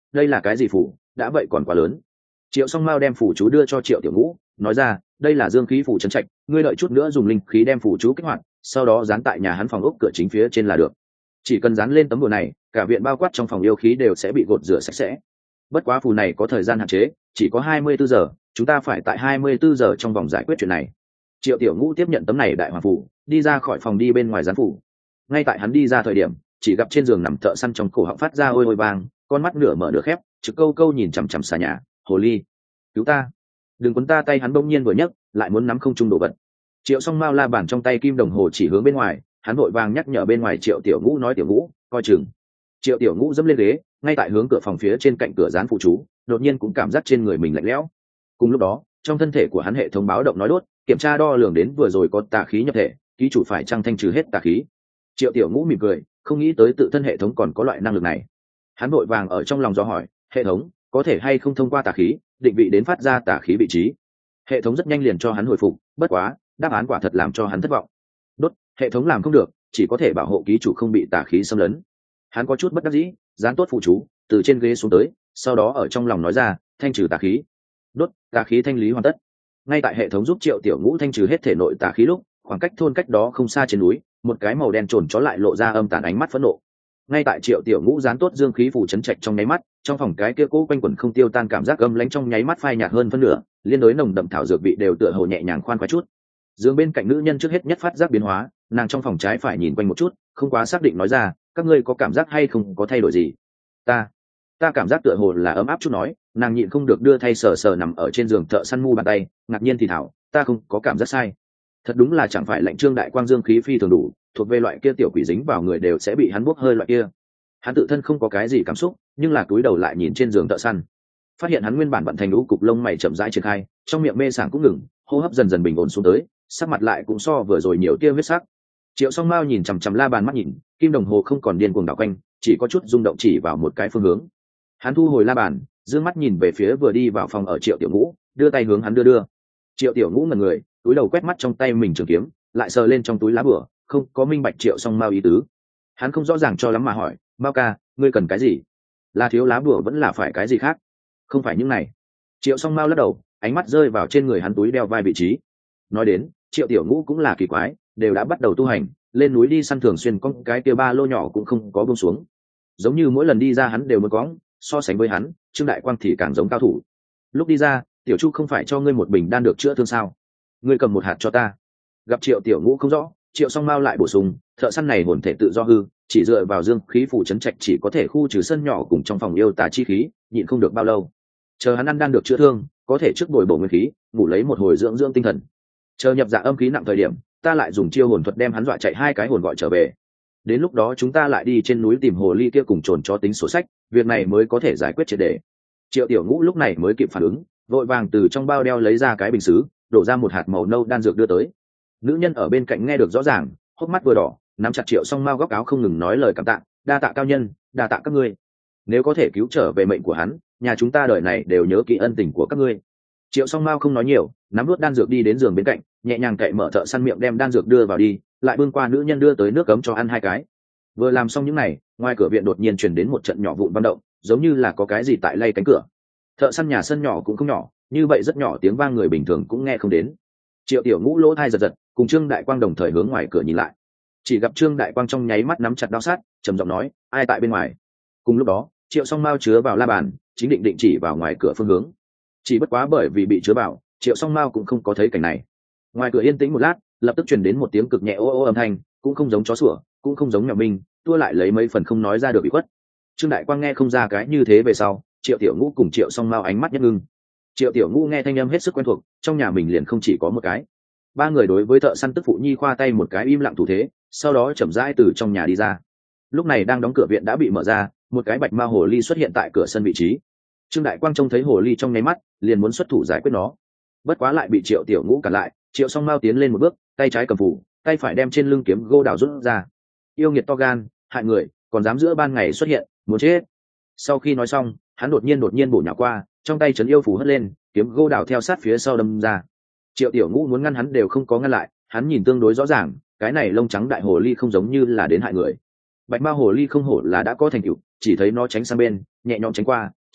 đây là cái gì phủ, đã vậy còn quá lớn. Triệu Song Mao đem phủ chú đưa cho Triệu Tiểu Ngũ, nói ra, đây là dương khí phủ trấn trạch, ngươi đợi chút nữa dùng linh khí đem phủ chú kích hoạt, sau đó dán tại nhà hắn phòng ốc cửa chính phía trên là được. Chỉ cần dán lên tấm bùa này, cả viện bao quát trong phòng yêu khí đều sẽ bị gột rửa sạch sẽ. Bất quá phù này có thời gian hạn chế, chỉ có hai mươi bốn giờ, chúng ta phải tại hai mươi bốn giờ trong vòng giải quyết chuyện này. Triệu Tiểu Ngũ tiếp nhận tấm này đại hoàng phủ, đi ra khỏi phòng đi bên ngoài gián phủ. Ngay tại hắn đi ra thời điểm, chỉ gặp trên giường nằm thợ săn trong cổ họng phát ra ôi ôi vang, con mắt nửa mở nửa khép, trực câu câu nhìn chằm chằm xà nhà. Hồ ly, cứu ta, đừng quấn ta. Tay hắn bỗng nhiên vừa nhấc, lại muốn nắm không trung đồ vật. Triệu Song Mao la bàn trong tay kim đồng hồ chỉ hướng bên ngoài, hắn vội vàng nhắc nhở bên ngoài Triệu Tiểu Ngũ, nói Tiểu Ngũ coi chừng. Triệu Tiểu Ngũ dẫm lên ghế, ngay tại hướng cửa phòng phía trên cạnh cửa dán phụ chú, đột nhiên cũng cảm giác trên người mình lạnh lẽo. Cùng lúc đó, trong thân thể của hắn hệ thống báo động nói đốt, kiểm tra đo lường đến vừa rồi có tà khí nhập thể, ký chủ phải chăng thanh trừ hết tà khí. Triệu Tiểu Ngũ mỉm cười, không nghĩ tới tự thân hệ thống còn có loại năng lực này. Hắn vội vàng ở trong lòng do hỏi, hệ thống có thể hay không thông qua tà khí định vị đến phát ra tà khí vị trí. Hệ thống rất nhanh liền cho hắn hồi phục, bất quá đáp án quả thật làm cho hắn thất vọng. Đốt, hệ thống làm không được, chỉ có thể bảo hộ ký chủ không bị tà khí xâm lấn. Hắn có chút bất đắc dĩ, dán tốt phụ chú, từ trên ghế xuống tới, sau đó ở trong lòng nói ra, thanh trừ tà khí. Đốt, tà khí thanh lý hoàn tất. Ngay tại hệ thống giúp Triệu Tiểu Ngũ thanh trừ hết thể nội tà khí lúc, khoảng cách thôn cách đó không xa trên núi, một cái màu đen trồn chó lại lộ ra âm tàn ánh mắt phẫn nộ. Ngay tại Triệu Tiểu Ngũ dán tốt dương khí phủ chấn trạch trong nháy mắt, trong phòng cái kia cố quanh quẩn không tiêu tan cảm giác âm lãnh trong nháy mắt phai nhạt hơn phân nửa, liên đối nồng đậm thảo dược vị đều tựa hồ nhẹ nhàng khoan khoái chút. Dương bên cạnh nữ nhân trước hết nhất phát giác biến hóa, nàng trong phòng trái phải nhìn quanh một chút, không quá xác định nói ra, các ngươi có cảm giác hay không có thay đổi gì? Ta, ta cảm giác tựa hồ là ấm áp chút nói, nàng nhịn không được đưa thay sờ sờ nằm ở trên giường thợ săn mu bàn tay, ngạc nhiên thì thảo, ta không có cảm giác sai. Thật đúng là chẳng phải lạnh trương đại quang dương khí phi thường đủ, thuộc về loại kia tiểu quỷ dính vào người đều sẽ bị hắn bốc hơi loại kia. Hắn tự thân không có cái gì cảm xúc, nhưng là cúi đầu lại nhìn trên giường thợ săn, phát hiện hắn nguyên bản vận thành lũ cục lông mày chậm rãi triển khai, trong miệng mê sảng cũng ngừng, hô hấp dần dần bình ổn xuống tới, sắc mặt lại cũng so vừa rồi nhiều tia huyết sắc. Triệu Song Mao nhìn chằm chằm la bàn mắt nhìn, kim đồng hồ không còn điên cuồng đảo quanh, chỉ có chút rung động chỉ vào một cái phương hướng. Hắn thu hồi la bàn, dương mắt nhìn về phía vừa đi vào phòng ở Triệu Tiểu Ngũ, đưa tay hướng hắn đưa đưa. Triệu Tiểu Ngũ ngẩn người, túi đầu quét mắt trong tay mình trường kiếm, lại sờ lên trong túi lá bửa, không có minh bạch Triệu Song Mao ý tứ. Hắn không rõ ràng cho lắm mà hỏi, Mao ca, ngươi cần cái gì? Là thiếu lá bửa vẫn là phải cái gì khác? Không phải những này. Triệu Song Mao lắc đầu, ánh mắt rơi vào trên người hắn túi đeo vai vị trí. Nói đến, Triệu Tiểu Ngũ cũng là kỳ quái, đều đã bắt đầu tu hành, lên núi đi săn thường xuyên có cái kia ba lô nhỏ cũng không có buông xuống. Giống như mỗi lần đi ra hắn đều muốn có, so sánh với hắn, Trương Đại Quang thì càng giống cao thủ. Lúc đi ra, Tiểu Chu không phải cho ngươi một bình đan được chữa thương sao? Ngươi cầm một hạt cho ta. Gặp Triệu Tiểu Ngũ không rõ, Triệu Song Mao lại bổ sung, thợ săn này hồn thể tự do hư, chỉ dựa vào dương khí phủ chấn trạch chỉ có thể khu trừ sân nhỏ cùng trong phòng yêu tà chi khí, nhịn không được bao lâu. Chờ hắn ăn đan được chữa thương, có thể trước bồi bổ nguyên khí, ngủ lấy một hồi dưỡng dưỡng tinh thần. Chờ nhập dạ âm khí nặng thời điểm, ta lại dùng chiêu hồn thuật đem hắn dọa chạy hai cái hồn gọi trở về. Đến lúc đó chúng ta lại đi trên núi tìm hồ ly kia cùng trồn chó tính sổ sách, việc này mới có thể giải quyết triệt để. Triệu Tiểu Ngũ lúc này mới kịp phản ứng, vội vàng từ trong bao đeo lấy ra cái bình sứ, đổ ra một hạt màu nâu đan dược đưa tới. Nữ nhân ở bên cạnh nghe được rõ ràng, hốc mắt vừa đỏ, nắm chặt Triệu Song Mao góc áo không ngừng nói lời cảm tạ, đa tạ cao nhân, đa tạ các ngươi. Nếu có thể cứu trở về mệnh của hắn, nhà chúng ta đời này đều nhớ kỹ ân tình của các ngươi. Triệu Song Mao không nói nhiều, nắm nuốt đan dược đi đến giường bên cạnh, nhẹ nhàng cậy mở thợ săn miệng đem đan dược đưa vào đi, lại bưng qua nữ nhân đưa tới nước cấm cho ăn hai cái. Vừa làm xong những này, ngoài cửa viện đột nhiên truyền đến một trận nhỏ vụn vang động, giống như là có cái gì tại lay cánh cửa. Thợ săn nhà sân nhỏ cũng không nhỏ, như vậy rất nhỏ tiếng vang người bình thường cũng nghe không đến. Triệu Tiểu Ngũ lỗ thai giật giật, cùng Trương Đại Quang đồng thời hướng ngoài cửa nhìn lại. Chỉ gặp Trương Đại Quang trong nháy mắt nắm chặt đao sát, trầm giọng nói, ai tại bên ngoài? Cùng lúc đó, Triệu Song Mao chứa vào la bàn, chính định định chỉ vào ngoài cửa phương hướng. Chỉ bất quá bởi vì bị chứa vào, Triệu Song Mao cũng không có thấy cảnh này. Ngoài cửa yên tĩnh một lát, lập tức truyền đến một tiếng cực nhẹ ô ô âm thanh, cũng không giống chó sủa, cũng không giống mèo minh, tua lại lấy mấy phần không nói ra được bị khuất. Trương Đại Quang nghe không ra cái như thế về sau, Triệu Tiểu Ngũ cùng Triệu Song Mao ánh mắt nhất ngưng. Triệu Tiểu Ngũ nghe thanh âm hết sức quen thuộc, trong nhà mình liền không chỉ có một cái. Ba người đối với thợ săn tức phụ nhi khoa tay một cái im lặng thủ thế, sau đó chậm rãi từ trong nhà đi ra. Lúc này đang đóng cửa viện đã bị mở ra, một cái bạch ma hồ ly xuất hiện tại cửa sân vị trí. Trương Đại Quang trông thấy hồ ly trong nháy mắt, liền muốn xuất thủ giải quyết nó. Bất quá lại bị Triệu Tiểu Ngũ cản lại, Triệu Song Mao tiến lên một bước, tay trái cầm phủ, tay phải đem trên lưng kiếm gô đào rút ra. Yêu nghiệt to gan, hại người, còn dám giữa ban ngày xuất hiện, muốn chết. Sau khi nói xong, hắn đột nhiên đột nhiên bổ nhào qua, trong tay trấn yêu phủ hất lên, kiếm gô đào theo sát phía sau đâm ra. Triệu Tiểu Ngũ muốn ngăn hắn đều không có ngăn lại, hắn nhìn tương đối rõ ràng, cái này lông trắng đại hồ ly không giống như là đến hại người. Bạch ma hồ ly không hổ là đã có thành tựu, chỉ thấy nó tránh sang bên, nhẹ nhõm tránh qua,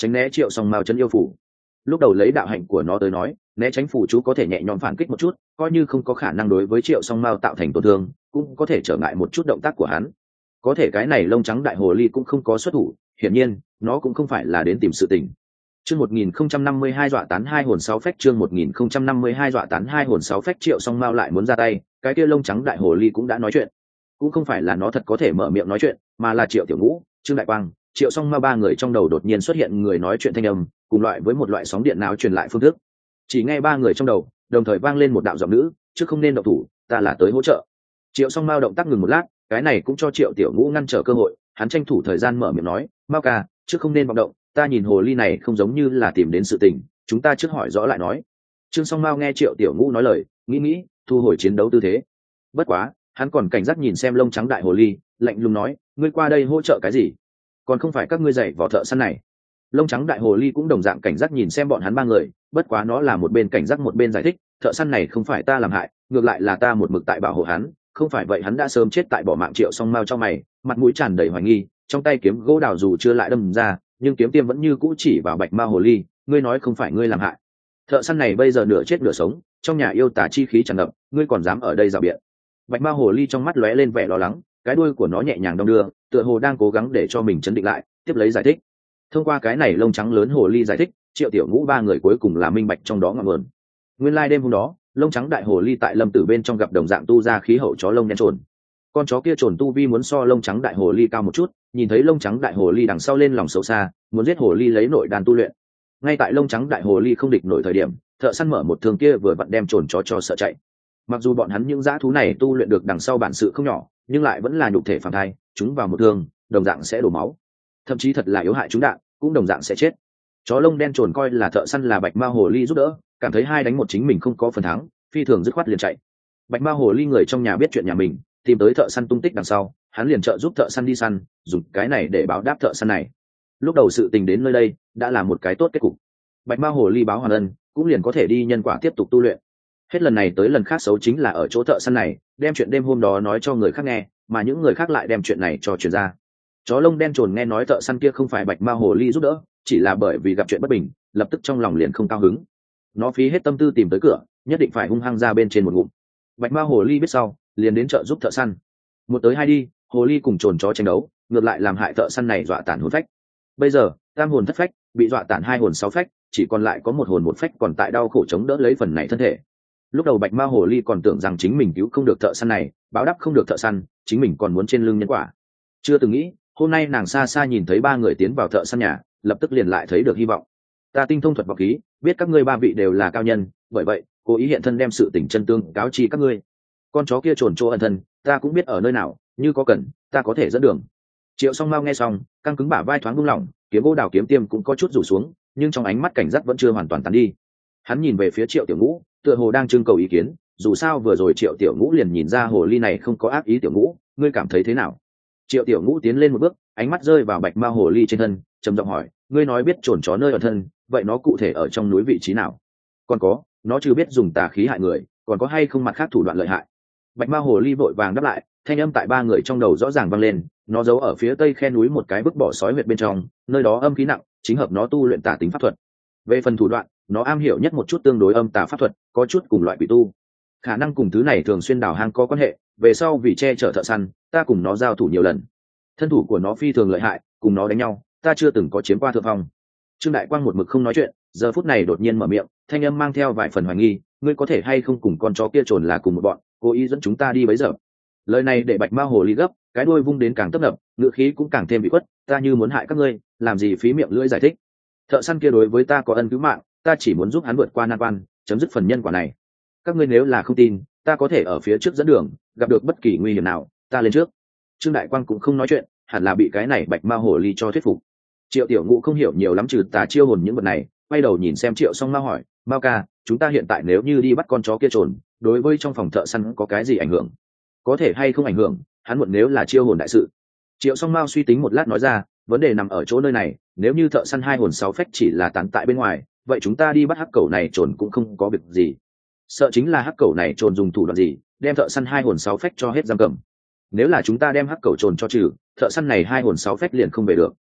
tránh né triệu song mao chân yêu phủ. Lúc đầu lấy đạo hạnh của nó tới nói, né tránh phù chú có thể nhẹ nhõm phản kích một chút, coi như không có khả năng đối với triệu song mao tạo thành tổn thương, cũng có thể trở ngại một chút động tác của hắn. Có thể cái này lông trắng đại hồ ly cũng không có xuất thủ, hiển nhiên nó cũng không phải là đến tìm sự tình. Chương một nghìn không trăm năm mươi hai dọa tán hai hồn sáu phách. Chương một nghìn không trăm năm mươi hai dọa tán hai hồn sáu phách. Triệu song mao lại muốn ra tay, cái kia lông trắng đại hồ ly cũng đã nói chuyện. Cũng không phải là nó thật có thể mở miệng nói chuyện, mà là Triệu Tiểu Ngũ, Trương Đại Quang, Triệu song mao ba người trong đầu đột nhiên xuất hiện người nói chuyện thanh âm, cùng loại với một loại sóng điện não truyền lại phương thức. Chỉ nghe ba người trong đầu đồng thời vang lên một đạo giọng nữ, chứ không nên động thủ, ta là tới hỗ trợ. Triệu song mao động tác ngừng một lát, cái này cũng cho Triệu Tiểu Ngũ ngăn trở cơ hội, hắn tranh thủ thời gian mở miệng nói, mao ca, trước không nên vọng động, ta nhìn hồ ly này không giống như là tìm đến sự tình, chúng ta trước hỏi rõ lại nói. Trương song mao nghe Triệu Tiểu Ngũ nói lời, nghĩ nghĩ, thu hồi chiến đấu tư thế. Bất quá hắn còn cảnh giác nhìn xem lông trắng đại hồ ly, lạnh lùng nói, ngươi qua đây hỗ trợ cái gì? Còn không phải các ngươi dạy vỏ thợ săn này. Lông trắng đại hồ ly cũng đồng dạng cảnh giác nhìn xem bọn hắn ba người, bất quá nó là một bên cảnh giác một bên giải thích, thợ săn này không phải ta làm hại, ngược lại là ta một mực tại bảo hộ hắn, không phải vậy hắn đã sớm chết tại bỏ mạng. Triệu song mao cho mày, mặt mũi tràn đầy hoài nghi, trong tay kiếm gỗ đào dù chưa lại đâm ra, nhưng kiếm tiêm vẫn như cũ chỉ vào bạch ma hồ ly, ngươi nói không phải ngươi làm hại. Thợ săn này bây giờ nửa chết nửa sống, trong nhà yêu tà chi khí tràn ngập, ngươi còn dám ở đây rào biện. Bạch ma hồ ly trong mắt lóe lên vẻ lo lắng, cái đuôi của nó nhẹ nhàng đong đưa, tựa hồ đang cố gắng để cho mình chấn định lại, tiếp lấy giải thích. Thông qua cái này lông trắng lớn hồ ly giải thích, Triệu Tiểu Ngũ ba người cuối cùng là minh bạch trong đó ngọn nguồn. Nguyên lai like đêm hôm đó, lông trắng đại hồ ly tại lâm tử bên trong gặp đồng dạng tu ra khí hậu chó lông đen trồn. Con chó kia trồn tu vi muốn so lông trắng đại hồ ly cao một chút, nhìn thấy lông trắng đại hồ ly đằng sau lên lòng xấu xa, muốn giết hồ ly lấy nội đàn tu luyện. Ngay tại lông trắng đại hồ ly không địch nổi thời điểm, thợ săn mở một thương kia vừa vặn đem trồn chó cho sợ chạy. Mặc dù bọn hắn những dã thú này tu luyện được đằng sau bản sự không nhỏ, nhưng lại vẫn là nhục thể phàm thai, chúng vào một thương đồng dạng sẽ đổ máu, thậm chí thật là yếu hại chúng đạn cũng đồng dạng sẽ chết. Chó lông đen trồn coi là thợ săn là bạch ma hồ ly giúp đỡ, cảm thấy hai đánh một chính mình không có phần thắng, phi thường dứt khoát liền chạy. Bạch ma hồ ly người trong nhà biết chuyện nhà mình, tìm tới thợ săn tung tích đằng sau, hắn liền trợ giúp thợ săn đi săn, dùng cái này để báo đáp thợ săn này. Lúc đầu sự tình đến nơi đây đã là một cái tốt kết cục, bạch ma hồ ly báo hoàn ân cũng liền có thể đi nhân quả tiếp tục tu luyện. Hết lần này tới lần khác xấu chính là ở chỗ thợ săn này đem chuyện đêm hôm đó nói cho người khác nghe, mà những người khác lại đem chuyện này cho truyền ra. Chó lông đen trồn nghe nói thợ săn kia không phải bạch ma hồ ly giúp đỡ, chỉ là bởi vì gặp chuyện bất bình, lập tức trong lòng liền không cao hứng. Nó phí hết tâm tư tìm tới cửa, nhất định phải hung hăng ra bên trên một ngụm. Bạch ma hồ ly biết sau, liền đến trợ giúp thợ săn. Một tới hai đi, hồ ly cùng trồn chó tranh đấu, ngược lại làm hại thợ săn này dọa tản hồn phách. Bây giờ tam hồn thất phách bị dọa tản hai hồn sáu phách, chỉ còn lại có một hồn một phách còn tại đau khổ chống đỡ lấy phần này thân thể. Lúc đầu bạch ma hồ ly còn tưởng rằng chính mình cứu không được thợ săn này, báo đáp không được thợ săn, chính mình còn muốn trên lưng nhân quả. Chưa từng nghĩ hôm nay nàng xa xa nhìn thấy ba người tiến vào thợ săn nhà, lập tức liền lại thấy được hy vọng. Ta tinh thông thuật vọng khí, biết các ngươi ba vị đều là cao nhân, bởi vậy cố ý hiện thân đem sự tình chân tương cáo chi các ngươi. Con chó kia trồn chỗ ẩn thân, ta cũng biết ở nơi nào, như có cần ta có thể dẫn đường. Triệu song mao nghe xong, căng cứng bả vai thoáng buông lỏng, kiếm gỗ đào kiếm tiêm cũng có chút rủ xuống, nhưng trong ánh mắt cảnh giác vẫn chưa hoàn toàn tàn đi. Hắn nhìn về phía Triệu Tiểu Ngũ, tựa hồ đang trưng cầu ý kiến, dù sao vừa rồi Triệu Tiểu Ngũ liền nhìn ra hồ ly này không có ác ý. Tiểu Ngũ, ngươi cảm thấy thế nào? Triệu Tiểu Ngũ tiến lên một bước, ánh mắt rơi vào bạch ma hồ ly trên thân, trầm giọng hỏi, ngươi nói biết trồn chó nơi ở thân, vậy nó cụ thể ở trong núi vị trí nào? Còn có, nó chưa biết dùng tà khí hại người, còn có hay không mặt khác thủ đoạn lợi hại? Bạch ma hồ ly vội vàng đáp lại, thanh âm tại ba người trong đầu rõ ràng vang lên, nó giấu ở phía tây khe núi một cái vứt bỏ sói huyệt bên trong, nơi đó âm khí nặng, chính hợp nó tu luyện tà tính pháp thuật. Về phần thủ đoạn, nó am hiểu nhất một chút tương đối âm tà pháp thuật, có chút cùng loại quỷ tu, khả năng cùng thứ này thường xuyên đào hang có quan hệ. Về sau vì che chở thợ săn, ta cùng nó giao thủ nhiều lần, thân thủ của nó phi thường lợi hại, cùng nó đánh nhau ta chưa từng có chiếm qua thượng phong. Trương Đại Quang một mực không nói chuyện, giờ phút này đột nhiên mở miệng, thanh âm mang theo vài phần hoài nghi, ngươi có thể hay không cùng con chó kia trồn là cùng một bọn, cố ý dẫn chúng ta đi bấy giờ? Lời này để bạch ma hồ ly gấp, cái đuôi vung đến càng tấp nập, ngựa khí cũng càng thêm bị khuất, ta như muốn hại các ngươi, làm gì phí miệng lưỡi giải thích. Thợ săn kia đối với ta có ân cứu mạng, ta chỉ muốn giúp hắn vượt qua nan quan, chấm dứt phần nhân quả này. Các ngươi nếu là không tin, ta có thể ở phía trước dẫn đường, gặp được bất kỳ nguy hiểm nào ta lên trước. Trương Đại Quang cũng không nói chuyện, hẳn là bị cái này bạch ma hồ ly cho thuyết phục. Triệu Tiểu Ngũ không hiểu nhiều lắm trừ tà chiêu hồn những vật này, quay đầu nhìn xem Triệu Song Mao hỏi, Mao ca, chúng ta hiện tại nếu như đi bắt con chó kia trồn, đối với trong phòng thợ săn có cái gì ảnh hưởng? Có thể hay không ảnh hưởng, hắn muộn nếu là chiêu hồn đại sự. Triệu Song Mao suy tính một lát nói ra, vấn đề nằm ở chỗ nơi này, nếu như thợ săn hai hồn sáu phách chỉ là tán tại bên ngoài, vậy chúng ta đi bắt hắc cẩu này trồn cũng không có việc gì. Sợ chính là hắc cẩu này trồn dùng thủ đoạn gì, đem thợ săn hai hồn sáu phách cho hết giam cầm. Nếu là chúng ta đem hắc cẩu trồn cho trừ, thợ săn này hai hồn sáu phách liền không về được.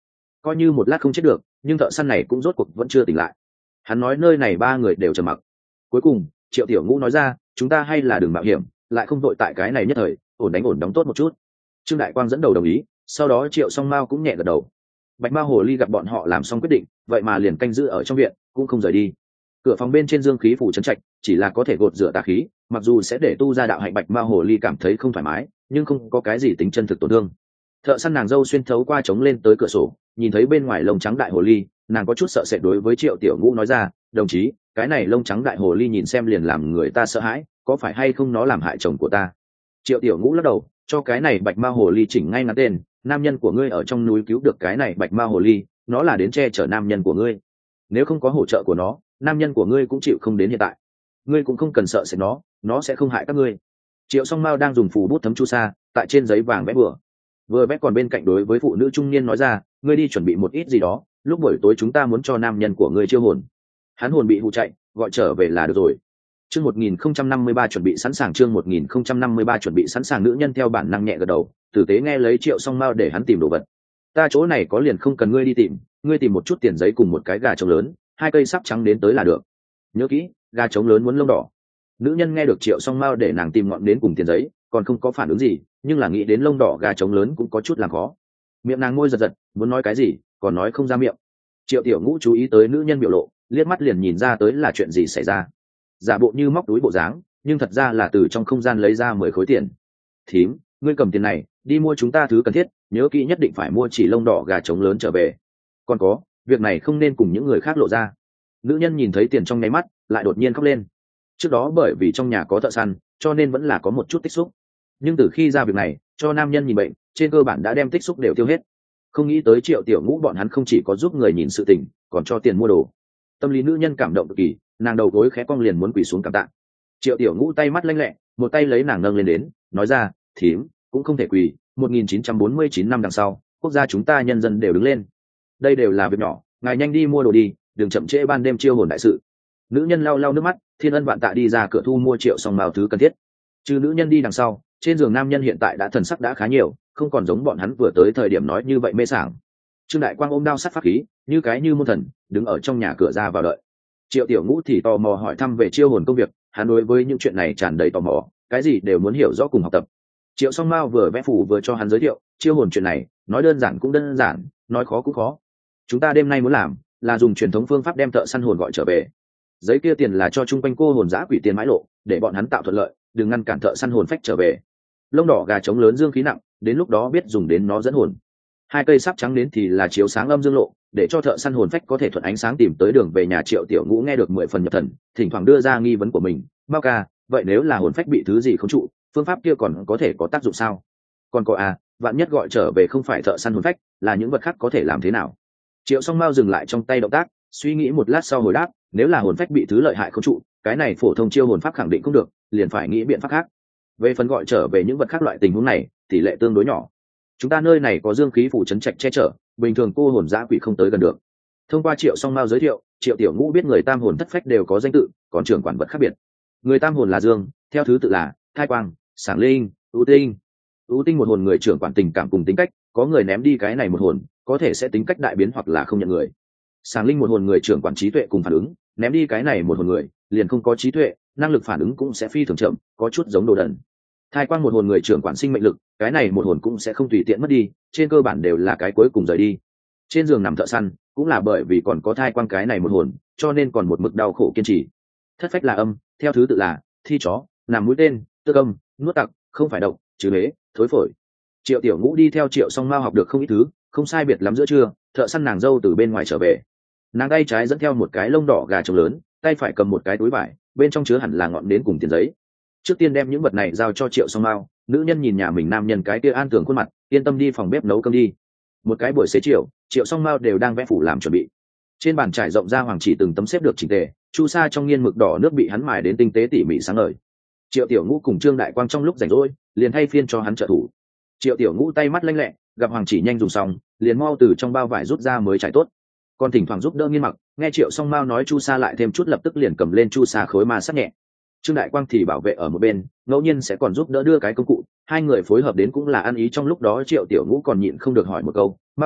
coi như một lát không chết được, nhưng thợ săn này cũng rốt cuộc vẫn chưa tỉnh lại. Hắn nói nơi này ba người đều trầm mặc. Cuối cùng Triệu Tiểu Ngũ nói ra, chúng ta hay là đừng mạo hiểm, lại không đội tại cái này nhất thời, ổn đánh ổn đóng tốt một chút. Trương Đại Quang dẫn đầu đồng ý, sau đó Triệu Song Mao cũng nhẹ gật đầu. Bạch Mao Hồ Ly gặp bọn họ làm xong quyết định, vậy mà liền canh giữ ở trong viện, cũng không rời đi. Cửa phòng bên trên dương khí phủ trấn trạch, chỉ là có thể gột rửa tà khí, mặc dù sẽ để tu ra đạo hạnh Bạch Mao Hồ Ly cảm thấy không thoải mái, nhưng không có cái gì tính chân thực tổn thương. Thợ săn nàng dâu xuyên thấu qua trống lên tới cửa sổ, nhìn thấy bên ngoài lông trắng đại hồ ly, nàng có chút sợ sệt đối với Triệu Tiểu Ngũ nói ra, đồng chí, cái này lông trắng đại hồ ly nhìn xem liền làm người ta sợ hãi, có phải hay không nó làm hại chồng của ta? Triệu Tiểu Ngũ lắc đầu, cho cái này Bạch Mao Hồ Ly chỉnh ngay ngắn tên, nam nhân của ngươi ở trong núi cứu được cái này Bạch Mao Hồ Ly, nó là đến che chở nam nhân của ngươi. Nếu không có hỗ trợ của nó, nam nhân của ngươi cũng chịu không đến hiện tại. Ngươi cũng không cần sợ sệt nó, nó sẽ không hại các ngươi. Triệu Song Mao đang dùng phù bút thấm chu sa, tại trên giấy vàng vẽ bừa. Vừa vẽ còn bên cạnh đối với phụ nữ trung niên nói ra, ngươi đi chuẩn bị một ít gì đó, lúc buổi tối chúng ta muốn cho nam nhân của ngươi chiêu hồn. Hắn hồn bị hụ chạy, gọi trở về là được rồi. Chương một nghìn không trăm năm mươi ba chuẩn bị sẵn sàng, chương một nghìn không trăm năm mươi ba chuẩn bị sẵn sàng. Nữ nhân theo bản năng nhẹ gật đầu, tử tế nghe lấy Triệu Song Mao để hắn tìm đồ vật. Ta chỗ này có liền không cần ngươi đi tìm, ngươi tìm một chút tiền giấy cùng một cái gà trống lớn, hai cây sáp trắng đến tới là được. Nhớ kỹ, gà trống lớn muốn lông đỏ. Nữ nhân nghe được Triệu Song Mao để nàng tìm ngọn đến cùng tiền giấy, còn không có phản ứng gì, nhưng là nghĩ đến lông đỏ gà trống lớn cũng có chút làm khó. Miệng nàng môi giật giật, muốn nói cái gì, còn nói không ra miệng. Triệu Tiểu Ngũ chú ý tới nữ nhân biểu lộ, liếc mắt liền nhìn ra tới là chuyện gì xảy ra. Giả bộ như móc túi bộ dáng, nhưng thật ra là từ trong không gian lấy ra mười khối tiền. Thím, ngươi cầm tiền này, đi mua chúng ta thứ cần thiết, nhớ kỹ nhất định phải mua chỉ lông đỏ gà trống lớn trở về. Còn có, việc này không nên cùng những người khác lộ ra. Nữ nhân nhìn thấy tiền trong nháy mắt, lại đột nhiên khóc lên. Trước đó bởi vì trong nhà có thợ săn, cho nên vẫn là có một chút tích xúc. Nhưng từ khi ra việc này, cho nam nhân nhìn bệnh, trên cơ bản đã đem tích xúc đều tiêu hết. Không nghĩ tới Triệu Tiểu Ngũ bọn hắn không chỉ có giúp người nhìn sự tình, còn cho tiền mua đồ. Tâm lý nữ nhân cảm động cực kỳ, nàng đầu gối khẽ cong liền muốn quỳ xuống cảm tạ. Triệu Tiểu Ngũ tay mắt lanh lẹ, một tay lấy nàng nâng lên đến, nói ra, thím, cũng không thể quỳ. một nghìn chín trăm bốn mươi chín năm đằng sau, quốc gia chúng ta nhân dân đều đứng lên. Đây đều là việc nhỏ, ngài nhanh đi mua đồ đi, đừng chậm trễ ban đêm chiêu hồn đại sự. Nữ nhân lau lau nước mắt, thiên ân vạn tạ đi ra cửa thu mua Triệu Song Mao thứ cần thiết. Trừ nữ nhân đi đằng sau, trên giường nam nhân hiện tại đã thần sắc đã khá nhiều, không còn giống bọn hắn vừa tới thời điểm nói như vậy mê sảng. Trương Đại Quang ôm đao sắt pháp khí, như cái như môn thần, đứng ở trong nhà cửa ra vào đợi. Triệu Tiểu Ngũ thì tò mò hỏi thăm về chiêu hồn công việc, hắn đối với những chuyện này tràn đầy tò mò, cái gì đều muốn hiểu rõ cùng học tập. Triệu Song Mao vừa vẽ phù vừa cho hắn giới thiệu, chiêu hồn chuyện này, nói đơn giản cũng đơn giản, nói khó cũng khó. Chúng ta đêm nay muốn làm, là dùng truyền thống phương pháp đem thợ săn hồn gọi trở về. Giấy kia tiền là cho chung quanh cô hồn dã quỷ tiền mãi lộ, để bọn hắn tạo thuận lợi, đừng ngăn cản thợ săn hồn phách trở về. Lông đỏ gà trống lớn dương khí nặng, đến lúc đó biết dùng đến nó dẫn hồn. Hai cây sáp trắng đến thì là chiếu sáng âm dương lộ, để cho thợ săn hồn phách có thể thuận ánh sáng tìm tới đường về nhà. Triệu Tiểu Ngũ nghe được mười phần nhập thần, thỉnh thoảng đưa ra nghi vấn của mình. Mao ca, vậy nếu là hồn phách bị thứ gì khống trụ, phương pháp kia còn có thể có tác dụng sao? Còn có à, vạn nhất gọi trở về không phải thợ săn hồn phách, là những vật khác có thể làm thế nào? Triệu Song Mao dừng lại trong tay động tác, suy nghĩ một lát sau hồi đáp, nếu là hồn phách bị thứ lợi hại khống trụ, cái này phổ thông chiêu hồn pháp khẳng định không được, liền phải nghĩ biện pháp khác. Về phần gọi trở về những vật khác loại tình huống này, tỷ lệ tương đối nhỏ. Chúng ta nơi này có dương khí phủ trấn trạch che chở, bình thường cô hồn dã quỷ không tới gần được. Thông qua Triệu Song Mao giới thiệu, Triệu Tiểu Ngũ biết người tam hồn thất phách đều có danh tự, còn trưởng quản vật khác biệt. Người tam hồn là dương, theo thứ tự là thai quang, sảng linh, ưu tinh. Ưu tinh một hồn người trưởng quản tình cảm cùng tính cách, có người ném đi cái này một hồn, có thể sẽ tính cách đại biến hoặc là không nhận người. Sảng linh một hồn người trưởng quản trí tuệ cùng phản ứng, ném đi cái này một hồn người, liền không có trí tuệ, năng lực phản ứng cũng sẽ phi thường chậm, có chút giống đồ đần. Thai quang một hồn người trưởng quản sinh mệnh lực, cái này một hồn cũng sẽ không tùy tiện mất đi, trên cơ bản đều là cái cuối cùng rời đi. Trên giường nằm thợ săn, cũng là bởi vì còn có thai quang cái này một hồn, cho nên còn một mực đau khổ kiên trì. Thất phách là âm, theo thứ tự là thi chó, nằm mũi tên, tước âm, nuốt tặc, không phải độc, trừ huế, thối phổi. Triệu Tiểu Ngũ đi theo Triệu Song Mao học được không ít thứ, không sai biệt lắm giữa trưa, thợ săn nàng dâu từ bên ngoài trở về. Nàng tay trái dẫn theo một cái lông đỏ gà trống lớn, tay phải cầm một cái túi vải, bên trong chứa hẳn là ngọn nến cùng tiền giấy. Trước tiên đem những vật này giao cho Triệu Song Mao, nữ nhân nhìn nhà mình nam nhân cái kia an tưởng khuôn mặt, yên tâm đi phòng bếp nấu cơm đi. Một cái buổi xế chiều, Triệu Song Mao đều đang vẽ phủ làm chuẩn bị. Trên bàn trải rộng ra hoàng chỉ từng tấm xếp được chỉnh tề, chu sa trong nghiên mực đỏ nước bị hắn mài đến tinh tế tỉ mỉ sáng ngời. Triệu Tiểu Ngũ cùng Trương Đại Quang trong lúc rảnh rỗi, liền thay phiên cho hắn trợ thủ. Triệu Tiểu Ngũ tay mắt lanh lẹ, gặp hoàng chỉ nhanh dùng xong, liền mau từ trong bao vải rút ra mới trải tốt. Còn thỉnh thoảng giúp đỡ nghiên mặc, nghe Triệu Song Mao nói chu sa lại thêm chút lập tức liền cầm lên chu sa khối ma sát nhẹ. Trương Đại Quang thì bảo vệ ở một bên, ngẫu nhiên sẽ còn giúp đỡ đưa cái công cụ, hai người phối hợp đến cũng là ăn ý. Trong lúc đó Triệu Tiểu Ngũ còn nhịn không được hỏi một câu, Mao ca,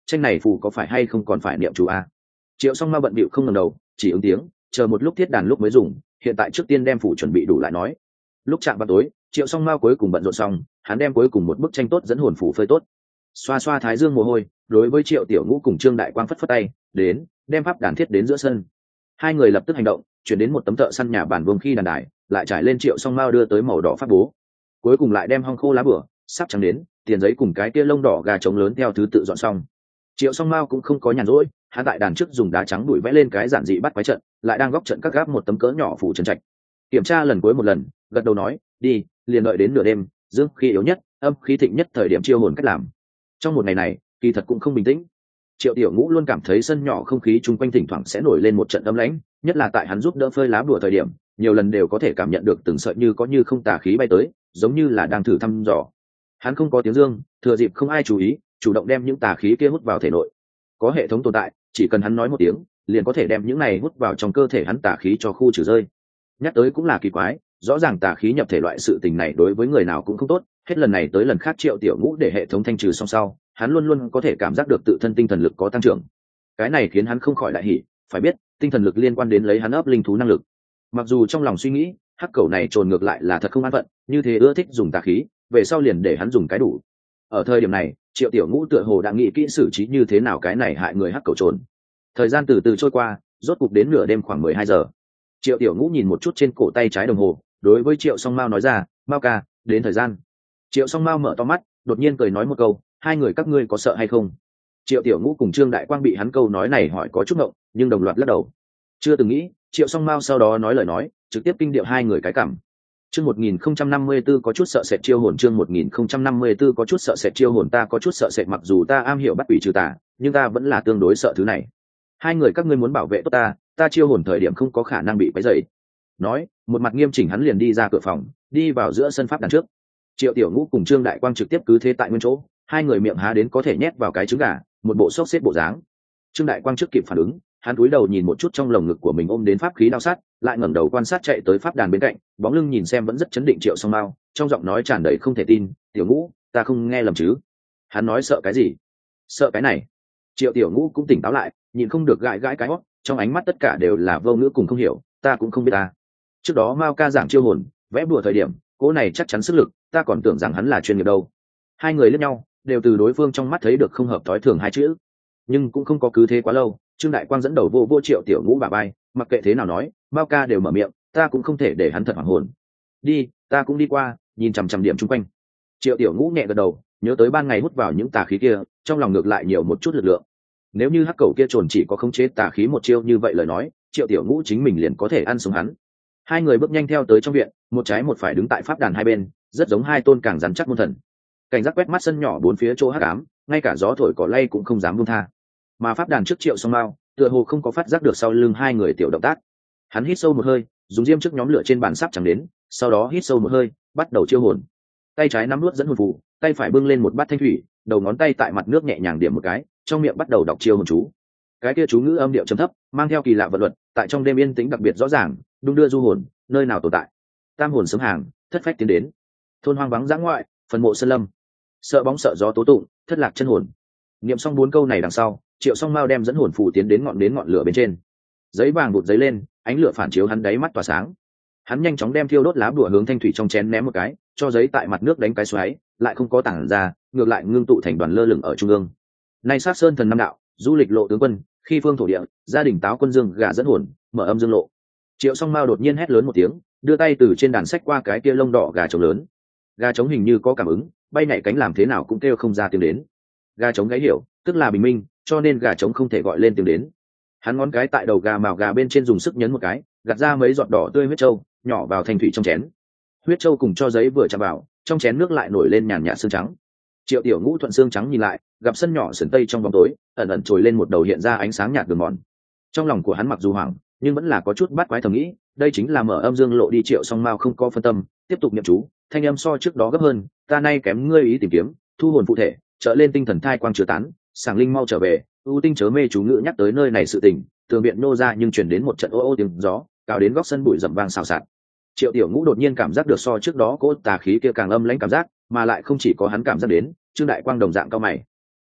tranh này phù có phải hay không còn phải niệm chú a? Triệu Song Ma bận bịu không ngẩng đầu, chỉ ứng tiếng, chờ một lúc thiết đàn lúc mới dùng, hiện tại trước tiên đem phủ chuẩn bị đủ lại nói. Lúc chạm vào tối, Triệu Song Ma cuối cùng bận rộn xong, hắn đem cuối cùng một bức tranh tốt dẫn hồn phủ phơi tốt. Xoa xoa thái dương mồ hôi, đối với Triệu Tiểu Ngũ cùng Trương Đại Quang phất phất tay, đến, đem pháp đàn thiết đến giữa sân. Hai người lập tức hành động, chuyển đến một tấm thợ săn nhà bản vương khi đàn đài, lại trải lên Triệu Song Ma đưa tới màu đỏ pháp bố. Cuối cùng lại đem hong khô lá bửa, sắp trắng đến, tiền giấy cùng cái kia lông đỏ gà trống lớn theo thứ tự dọn xong. Triệu Song Mao cũng không có nhàn rỗi, hắn tại đàn trước dùng đá trắng đuổi vẽ lên cái giản dị bắt quái trận, lại đang góc trận các gáp một tấm cỡ nhỏ phủ trần trạch. Kiểm tra lần cuối một lần, gật đầu nói, đi, liền đợi đến nửa đêm, dương khí yếu nhất, âm khí thịnh nhất thời điểm chiêu hồn cách làm. Trong một ngày này, kỳ thật cũng không bình tĩnh. Triệu Tiểu Ngũ luôn cảm thấy sân nhỏ không khí chung quanh thỉnh thoảng sẽ nổi lên một trận âm lãnh, nhất là tại hắn giúp đỡ phơi lá bùa thời điểm, nhiều lần đều có thể cảm nhận được từng sợi như có như không tà khí bay tới, giống như là đang thử thăm dò. Hắn không có tiếng dương, thừa dịp không ai chú ý, chủ động đem những tà khí kia hút vào thể nội. Có hệ thống tồn tại, chỉ cần hắn nói một tiếng, liền có thể đem những này hút vào trong cơ thể hắn tà khí cho khu trừ rơi. Nhắc tới cũng là kỳ quái, rõ ràng tà khí nhập thể loại sự tình này đối với người nào cũng không tốt, hết lần này tới lần khác Triệu Tiểu Ngũ để hệ thống thanh trừ xong sau, hắn luôn luôn có thể cảm giác được tự thân tinh thần lực có tăng trưởng. Cái này khiến hắn không khỏi đại hỉ, phải biết, tinh thần lực liên quan đến lấy hắn ấp linh thú năng lực. Mặc dù trong lòng suy nghĩ, hắc cẩu này trồn ngược lại là thật không an phận, như thế ưa thích dùng tà khí, về sau liền để hắn dùng cái đủ. Ở thời điểm này, Triệu Tiểu Ngũ tựa hồ đã nghĩ kỹ xử trí như thế nào cái này hại người hắc cẩu trồn. Thời gian từ từ trôi qua, rốt cục đến nửa đêm khoảng mười hai giờ. Triệu Tiểu Ngũ nhìn một chút trên cổ tay trái đồng hồ, đối với Triệu Song Mao nói ra, "Mao ca, đến thời gian." Triệu Song Mao mở to mắt, đột nhiên cười nói một câu, "Hai người các ngươi có sợ hay không?" Triệu Tiểu Ngũ cùng Trương Đại Quang bị hắn câu nói này hỏi có chút ngộng, nhưng đồng loạt lắc đầu. Chưa từng nghĩ, Triệu Song Mao sau đó nói lời nói, trực tiếp kinh điệu hai người cái cảm. Chương một nghìn không trăm năm mươi tư có chút sợ sệt chiêu hồn, chương một nghìn không trăm năm mươi tư có chút sợ sệt chiêu hồn, ta có chút sợ sệt, mặc dù ta am hiểu bắt quỷ trừ tà, nhưng ta vẫn là tương đối sợ thứ này. Hai người các ngươi muốn bảo vệ tốt ta, ta chiêu hồn thời điểm không có khả năng bị quấy rầy. Nói, một mặt nghiêm chỉnh hắn liền đi ra cửa phòng, đi vào giữa sân pháp đàn trước. Triệu Tiểu Ngũ cùng Trương Đại Quang trực tiếp cứ thế tại nguyên chỗ, hai người miệng há đến có thể nhét vào cái trứng gà, một bộ xốc xếp bộ dáng. Trương Đại Quang trước kịp phản ứng, hắn cúi đầu nhìn một chút trong lồng ngực của mình ôm đến pháp khí đao sắt, lại ngẩng đầu quan sát chạy tới pháp đàn bên cạnh, bóng lưng nhìn xem vẫn rất chấn định Triệu Song Mao, trong giọng nói tràn đầy không thể tin, "Tiểu Ngũ, ta không nghe lầm chứ?" Hắn nói sợ cái gì? Sợ cái này. Triệu Tiểu Ngũ cũng tỉnh táo lại, nhìn không được gãi gãi cái hót, trong ánh mắt tất cả đều là vô ngữ cùng không hiểu, "Ta cũng không biết ta. Trước đó Mao ca giảng chiêu hồn, vẽ bùa thời điểm, cỗ này chắc chắn sức lực, ta còn tưởng rằng hắn là chuyên nghiệp đâu." Hai người liếc nhau, đều từ đối phương trong mắt thấy được không hợp thói thường hai chữ, nhưng cũng không có cứ thế quá lâu. Trương Đại Quang dẫn đầu vô vô Triệu Tiểu Ngũ bả vai, mặc kệ thế nào nói, Mao ca đều mở miệng, ta cũng không thể để hắn thật hoảng hồn. Đi, ta cũng đi qua, nhìn chằm chằm điểm chung quanh. Triệu Tiểu Ngũ nhẹ gật đầu, nhớ tới ban ngày hút vào những tà khí kia, trong lòng ngược lại nhiều một chút lực lượng. Nếu như hắc cẩu kia trồn chỉ có khống chế tà khí một chiêu như vậy lời nói, Triệu Tiểu Ngũ chính mình liền có thể ăn sống hắn. Hai người bước nhanh theo tới trong viện, một trái một phải đứng tại pháp đàn hai bên, rất giống hai tôn càng rắn chắc môn thần. Cảnh giác quét mắt sân nhỏ bốn phía chỗ hắc ám, ngay cả gió thổi cỏ lay cũng không dám buông tha. Mà pháp đàn trước Triệu Song Mao, tựa hồ không có phát giác được sau lưng hai người tiểu động tác. Hắn hít sâu một hơi, dùng diêm trước nhóm lửa trên bàn sắp chẳng đến, sau đó hít sâu một hơi, bắt đầu chiêu hồn. Tay trái nắm nuốt dẫn hồn phù, tay phải bưng lên một bát thanh thủy, đầu ngón tay tại mặt nước nhẹ nhàng điểm một cái, trong miệng bắt đầu đọc chiêu hồn chú. Cái kia chú ngữ âm điệu trầm thấp, mang theo kỳ lạ vận luật, tại trong đêm yên tĩnh đặc biệt rõ ràng, đung đưa du hồn, nơi nào tồn tại. Tam hồn sớm hàng, thất phách tiến đến. Thôn hoang vắng dã ngoại, phần mộ sơn lâm. Sợ bóng sợ gió tố tụng, thất lạc chân hồn. Niệm xong bốn câu này đằng sau, Triệu Song Mao đem dẫn hồn phù tiến đến ngọn đến ngọn lửa bên trên. Giấy vàng bụt giấy lên, ánh lửa phản chiếu hắn đáy mắt tỏa sáng. Hắn nhanh chóng đem thiêu đốt lá bùa hướng thanh thủy trong chén ném một cái, cho giấy tại mặt nước đánh cái xoáy, lại không có tản ra, ngược lại ngưng tụ thành đoàn lơ lửng ở trung ương. Nay sát sơn thần năm đạo, du lịch lộ tướng quân, khi phương thổ địa, gia đình táo quân dương gà dẫn hồn, mở âm dương lộ. Triệu Song Mao đột nhiên hét lớn một tiếng, đưa tay từ trên đàn sách qua cái kia lông đỏ gà trống lớn. Gà trống hình như có cảm ứng, bay nhảy cánh làm thế nào cũng kêu không ra tiếng đến. Gà trống gáy hiểu, tức là bình minh, cho nên gà trống không thể gọi lên tiếng đến. Hắn ngón cái tại đầu gà mào gà bên trên dùng sức nhấn một cái, gạt ra mấy giọt đỏ tươi huyết trâu, nhỏ vào thanh thủy trong chén. Huyết trâu cùng cho giấy vừa chạm vào, trong chén nước lại nổi lên nhàn nhạt xương trắng. Triệu Tiểu Ngũ thuận xương trắng nhìn lại, gặp sân nhỏ sườn tây trong bóng tối, ẩn ẩn trồi lên một đầu hiện ra ánh sáng nhạt đường mòn. Trong lòng của hắn mặc dù hoảng, nhưng vẫn là có chút bắt quái thầm nghĩ, đây chính là mở âm dương lộ đi. Triệu Song Mao không có phân tâm, tiếp tục niệm chú, thanh âm so trước đó gấp hơn, ta nay kém ngươi ý tìm kiếm, thu hồn phụ thể, trợ lên tinh thần thai quang chứa tán, sảng linh mau trở về, ưu tinh chớ mê chú ngữ nhắc tới nơi này sự tình, tường viện nô ra nhưng truyền đến một trận ô ô tiếng gió, cao đến góc sân bụi rậm vang xào xạc. Triệu Tiểu Ngũ đột nhiên cảm giác được so trước đó cỗ tà khí kia càng âm lãnh cảm giác, mà lại không chỉ có hắn cảm giác đến, Trương Đại Quang đồng dạng cao mày.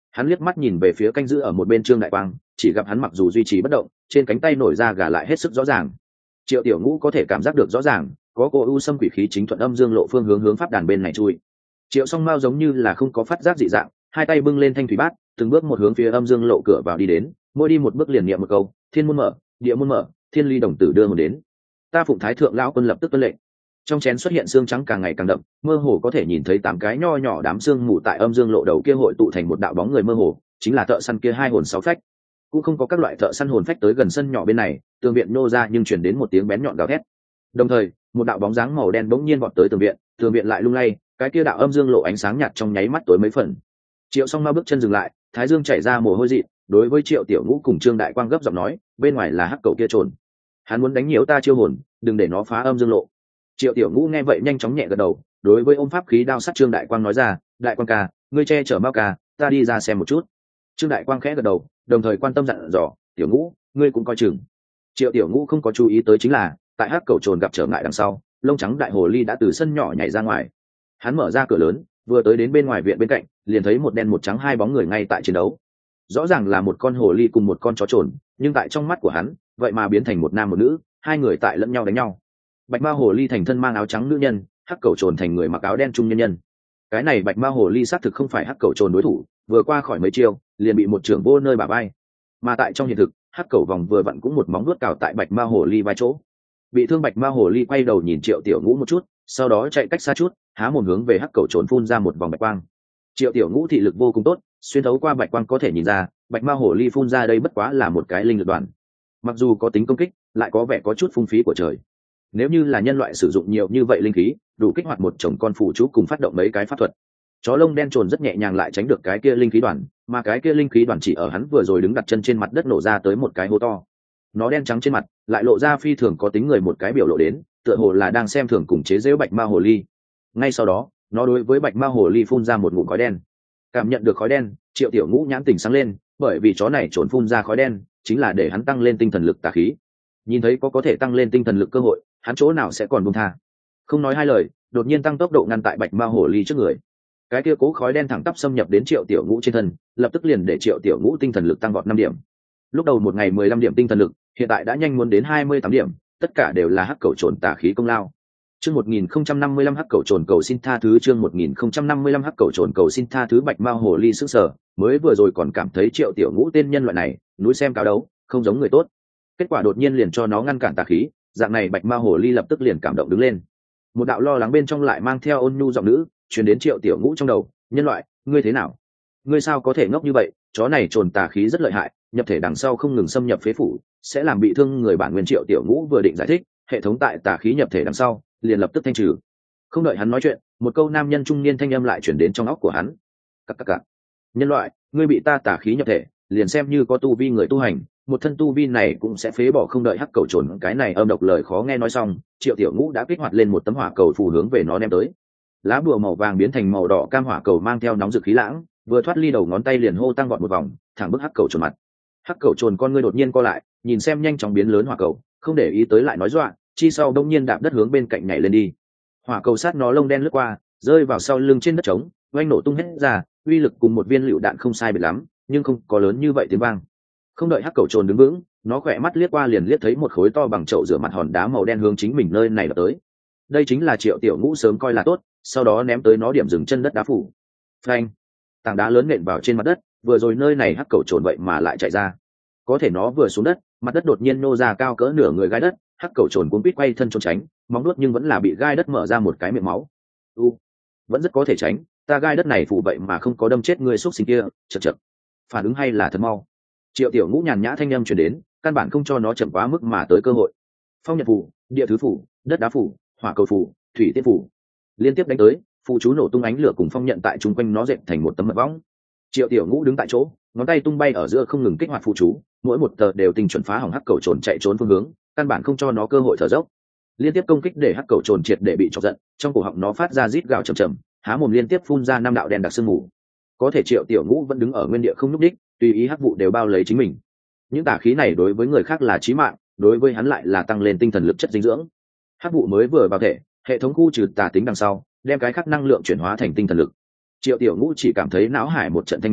Hắn liếc mắt nhìn về phía canh giữ ở một bên Trương Đại Quang, chỉ gặp hắn mặc dù duy trì bất động, trên cánh tay nổi ra gà lại hết sức rõ ràng. Triệu Tiểu Ngũ có thể cảm giác được rõ ràng, có cô u xâm quỷ khí chính thuận âm dương lộ phương hướng hướng pháp đàn bên này chui. Triệu Song Mao giống như là không có phát giác dị dạng, hai tay bưng lên thanh thủy bát, từng bước một hướng phía âm dương lộ cửa vào đi đến, mỗi đi một bước liền niệm một câu, thiên môn mở, địa môn mở, thiên ly đồng tử đưa hồn đến. Ta phụng thái thượng lão quân lập tức tuân lệnh. Trong chén xuất hiện xương trắng càng ngày càng đậm, mơ hồ có thể nhìn thấy tám cái nho nhỏ đám xương mù tại âm dương lộ đầu kia hội tụ thành một đạo bóng người mơ hồ, chính là thợ săn kia hai hồn sáu phách. Cũng không có các loại thợ săn hồn phách tới gần sân nhỏ bên này, tường viện nô ra nhưng truyền đến một tiếng bén nhọn gào thét. Đồng thời, một đạo bóng dáng màu đen bỗng nhiên vọt tới tường viện, tường viện lại lung lay, cái kia đạo âm dương lộ ánh sáng nhạt trong nháy mắt tối mấy phần. Triệu Song Ma bước chân dừng lại, thái dương chảy ra mồ hôi dị, đối với Triệu Tiểu Ngũ cùng Trương Đại Quang gấp giọng nói, bên ngoài là hắc cẩu kia trồn, hắn muốn đánh nhiễu ta chiêu hồn, đừng để nó phá âm dương lộ. Triệu Tiểu Ngũ nghe vậy nhanh chóng nhẹ gật đầu, đối với ôm pháp khí đao sắt Trương Đại Quang nói ra, Đại Quang ca, ngươi che chở Mao ca, ta đi ra xem một chút. Trương Đại Quang khẽ gật đầu, đồng thời quan tâm dặn dò, Tiểu Ngũ, ngươi cũng coi chừng. Triệu Tiểu Ngũ không có chú ý tới chính là, tại hắc cẩu trồn gặp trở ngại đằng sau, lông trắng đại hồ ly đã từ sân nhỏ nhảy ra ngoài. Hắn mở ra cửa lớn, vừa tới đến bên ngoài viện bên cạnh, liền thấy một đen một trắng hai bóng người ngay tại chiến đấu. Rõ ràng là một con hồ ly cùng một con chó trồn, nhưng tại trong mắt của hắn, vậy mà biến thành một nam một nữ, hai người tại lẫn nhau đánh nhau. Bạch ma hồ ly thành thân mang áo trắng nữ nhân, hắc cẩu trồn thành người mặc áo đen trung nhân nhân. Cái này bạch ma hồ ly xác thực không phải hắc cẩu trồn đối thủ, vừa qua khỏi mấy chiêu, liền bị một trưởng vô nơi bả vai. Mà tại trong hiện thực, hắc cẩu vòng vừa vặn cũng một móng vuốt cào tại bạch ma hồ ly vai chỗ. Bị thương bạch ma hồ ly quay đầu nhìn Triệu Tiểu Ngũ một chút, sau đó chạy cách xa chút, há mồm hướng về hắc cẩu trồn phun ra một vòng bạch quang. Triệu Tiểu Ngũ thị lực vô cùng tốt, xuyên thấu qua bạch quang có thể nhìn ra, bạch ma hồ ly phun ra đây bất quá là một cái linh lực đoàn. Mặc dù có tính công kích, lại có vẻ có chút phung phí của trời. Nếu như là nhân loại sử dụng nhiều như vậy linh khí, đủ kích hoạt một chồng con phù chú cùng phát động mấy cái pháp thuật. Chó lông đen trồn rất nhẹ nhàng lại tránh được cái kia linh khí đoàn, mà cái kia linh khí đoàn chỉ ở hắn vừa rồi đứng đặt chân trên mặt đất nổ ra tới một cái hố to. Nó đen trắng trên mặt, lại lộ ra phi thường có tính người một cái biểu lộ đến, tựa hồ là đang xem thường cùng chế giễu bạch ma hồ ly. Ngay sau đó, nó đối với bạch ma hồ ly phun ra một ngụm khói đen. Cảm nhận được khói đen, Triệu Tiểu Ngũ nhãn tỉnh sáng lên, bởi vì chó này trồn phun ra khói đen, chính là để hắn tăng lên tinh thần lực tà khí. Nhìn thấy có có thể tăng lên tinh thần lực cơ hội, hắn chỗ nào sẽ còn buông tha. Không nói hai lời, đột nhiên tăng tốc độ ngăn tại bạch ma hồ ly trước người. Cái kia cố khói đen thẳng tắp xâm nhập đến Triệu Tiểu Ngũ trên thân, lập tức liền để Triệu Tiểu Ngũ tinh thần lực tăng vọt năm điểm. Lúc đầu một ngày mười lăm điểm tinh thần lực, hiện tại đã nhanh muốn đến hai mươi tám điểm, tất cả đều là hắc cẩu trồn tà khí công lao. Chương một nghìn không trăm năm mươi lăm hắc cẩu trồn cầu xin tha thứ, chương một nghìn không trăm năm mươi lăm hắc cẩu trồn cầu xin tha thứ. Bạch ma hồ ly sững sờ, mới vừa rồi còn cảm thấy Triệu Tiểu Ngũ tên nhân loại này, núi xem cao đấu, không giống người tốt. Kết quả đột nhiên liền cho nó ngăn cản tà khí, dạng này bạch ma hồ ly lập tức liền cảm động đứng lên. Một đạo lo lắng bên trong lại mang theo ôn nhu giọng nữ, truyền đến Triệu Tiểu Ngũ trong đầu, nhân loại, ngươi thế nào? Ngươi sao có thể ngốc như vậy? Chó này trồn tà khí rất lợi hại, nhập thể đằng sau không ngừng xâm nhập phế phủ, sẽ làm bị thương người bản nguyên. Triệu Tiểu Ngũ vừa định giải thích, hệ thống tại tà khí nhập thể đằng sau, liền lập tức thanh trừ. Không đợi hắn nói chuyện, một câu nam nhân trung niên thanh âm lại truyền đến trong óc của hắn. Cặc cặc cặc. Nhân loại, ngươi bị ta tà khí nhập thể, liền xem như có tu vi người tu hành, một thân tu vi này cũng sẽ phế bỏ. Không đợi hắc cẩu trồn cái này âm độc lời khó nghe nói xong, Triệu Tiểu Ngũ đã kích hoạt lên một tấm hỏa cầu phù hướng về nó ném tới. Lá bùa màu vàng biến thành màu đỏ cam, hỏa cầu mang theo nóng rực khí lãng, vừa thoát ly đầu ngón tay liền hô tăng vọt một vòng, thẳng bức hắc cẩu trồn mặt. Hắc cẩu trồn con ngươi đột nhiên co lại, nhìn xem nhanh chóng biến lớn hỏa cầu, không để ý tới lại nói dọa, chi sau đông nhiên đạp đất hướng bên cạnh nhảy lên đi. Hỏa cầu sát nó lông đen lướt qua, rơi vào sau lưng trên đất trống, oanh nổ tung hết ra, uy lực cùng một viên lựu đạn không sai biệt lắm, nhưng không có lớn như vậy tiếng vang. Không đợi hắc cẩu trồn đứng vững, nó khỏe mắt liếc qua liền liếc thấy một khối to bằng chậu rửa mặt hòn đá màu đen hướng chính mình nơi này đập tới. Đây chính là Triệu Tiểu Ngũ sớm coi là tốt, sau đó ném tới nó điểm dừng chân đất đá phủ. Phanh! Tảng đá lớn nện vào trên mặt đất, vừa rồi nơi này hắc cẩu trồn vậy mà lại chạy ra. Có thể nó vừa xuống đất, mặt đất đột nhiên nô ra cao cỡ nửa người gai đất, hắc cẩu trồn cuống quýt quay thân trốn tránh, móng nuốt nhưng vẫn là bị gai đất mở ra một cái miệng máu. U, vẫn rất có thể tránh, ta gai đất này phủ vậy mà không có đâm chết người xúc sinh kia. Chậc chậc, phản ứng hay là thật mau. Triệu Tiểu Ngũ nhàn nhã thanh âm truyền đến, căn bản không cho nó chậm quá mức mà tới cơ hội. Phong nhật phủ, địa thứ phủ, đất đá phủ, hỏa cầu phủ, thủy tiên phủ, liên tiếp đánh tới, phụ chú nổ tung, ánh lửa cùng phong nhận tại chung quanh nó dệt thành một tấm mật võng. Triệu Tiểu Ngũ đứng tại chỗ, ngón tay tung bay ở giữa không ngừng kích hoạt phụ chú, mỗi một tờ đều tinh chuẩn phá hỏng hắc cẩu trồn chạy trốn phương hướng, căn bản không cho nó cơ hội thở dốc. Liên tiếp công kích để hắc cẩu trồn triệt để bị chọc giận, trong cổ họng nó phát ra rít gào trầm trầm, há mồm liên tiếp phun ra năm đạo đen đặc sương mù. Có thể Triệu Tiểu Ngũ vẫn đứng ở nguyên địa không nhúc đích, tùy ý hắc vụ đều bao lấy chính mình. Những tà khí này đối với người khác là chí mạng, đối với hắn lại là tăng lên tinh thần lực chất dinh dưỡng. Hắc vụ mới vừa vào thể, hệ thống khu trừ tà tính đằng sau, đem cái khác năng lượng chuyển hóa thành tinh thần lực. Triệu Tiểu Ngũ chỉ cảm thấy não hải một trận thanh minh,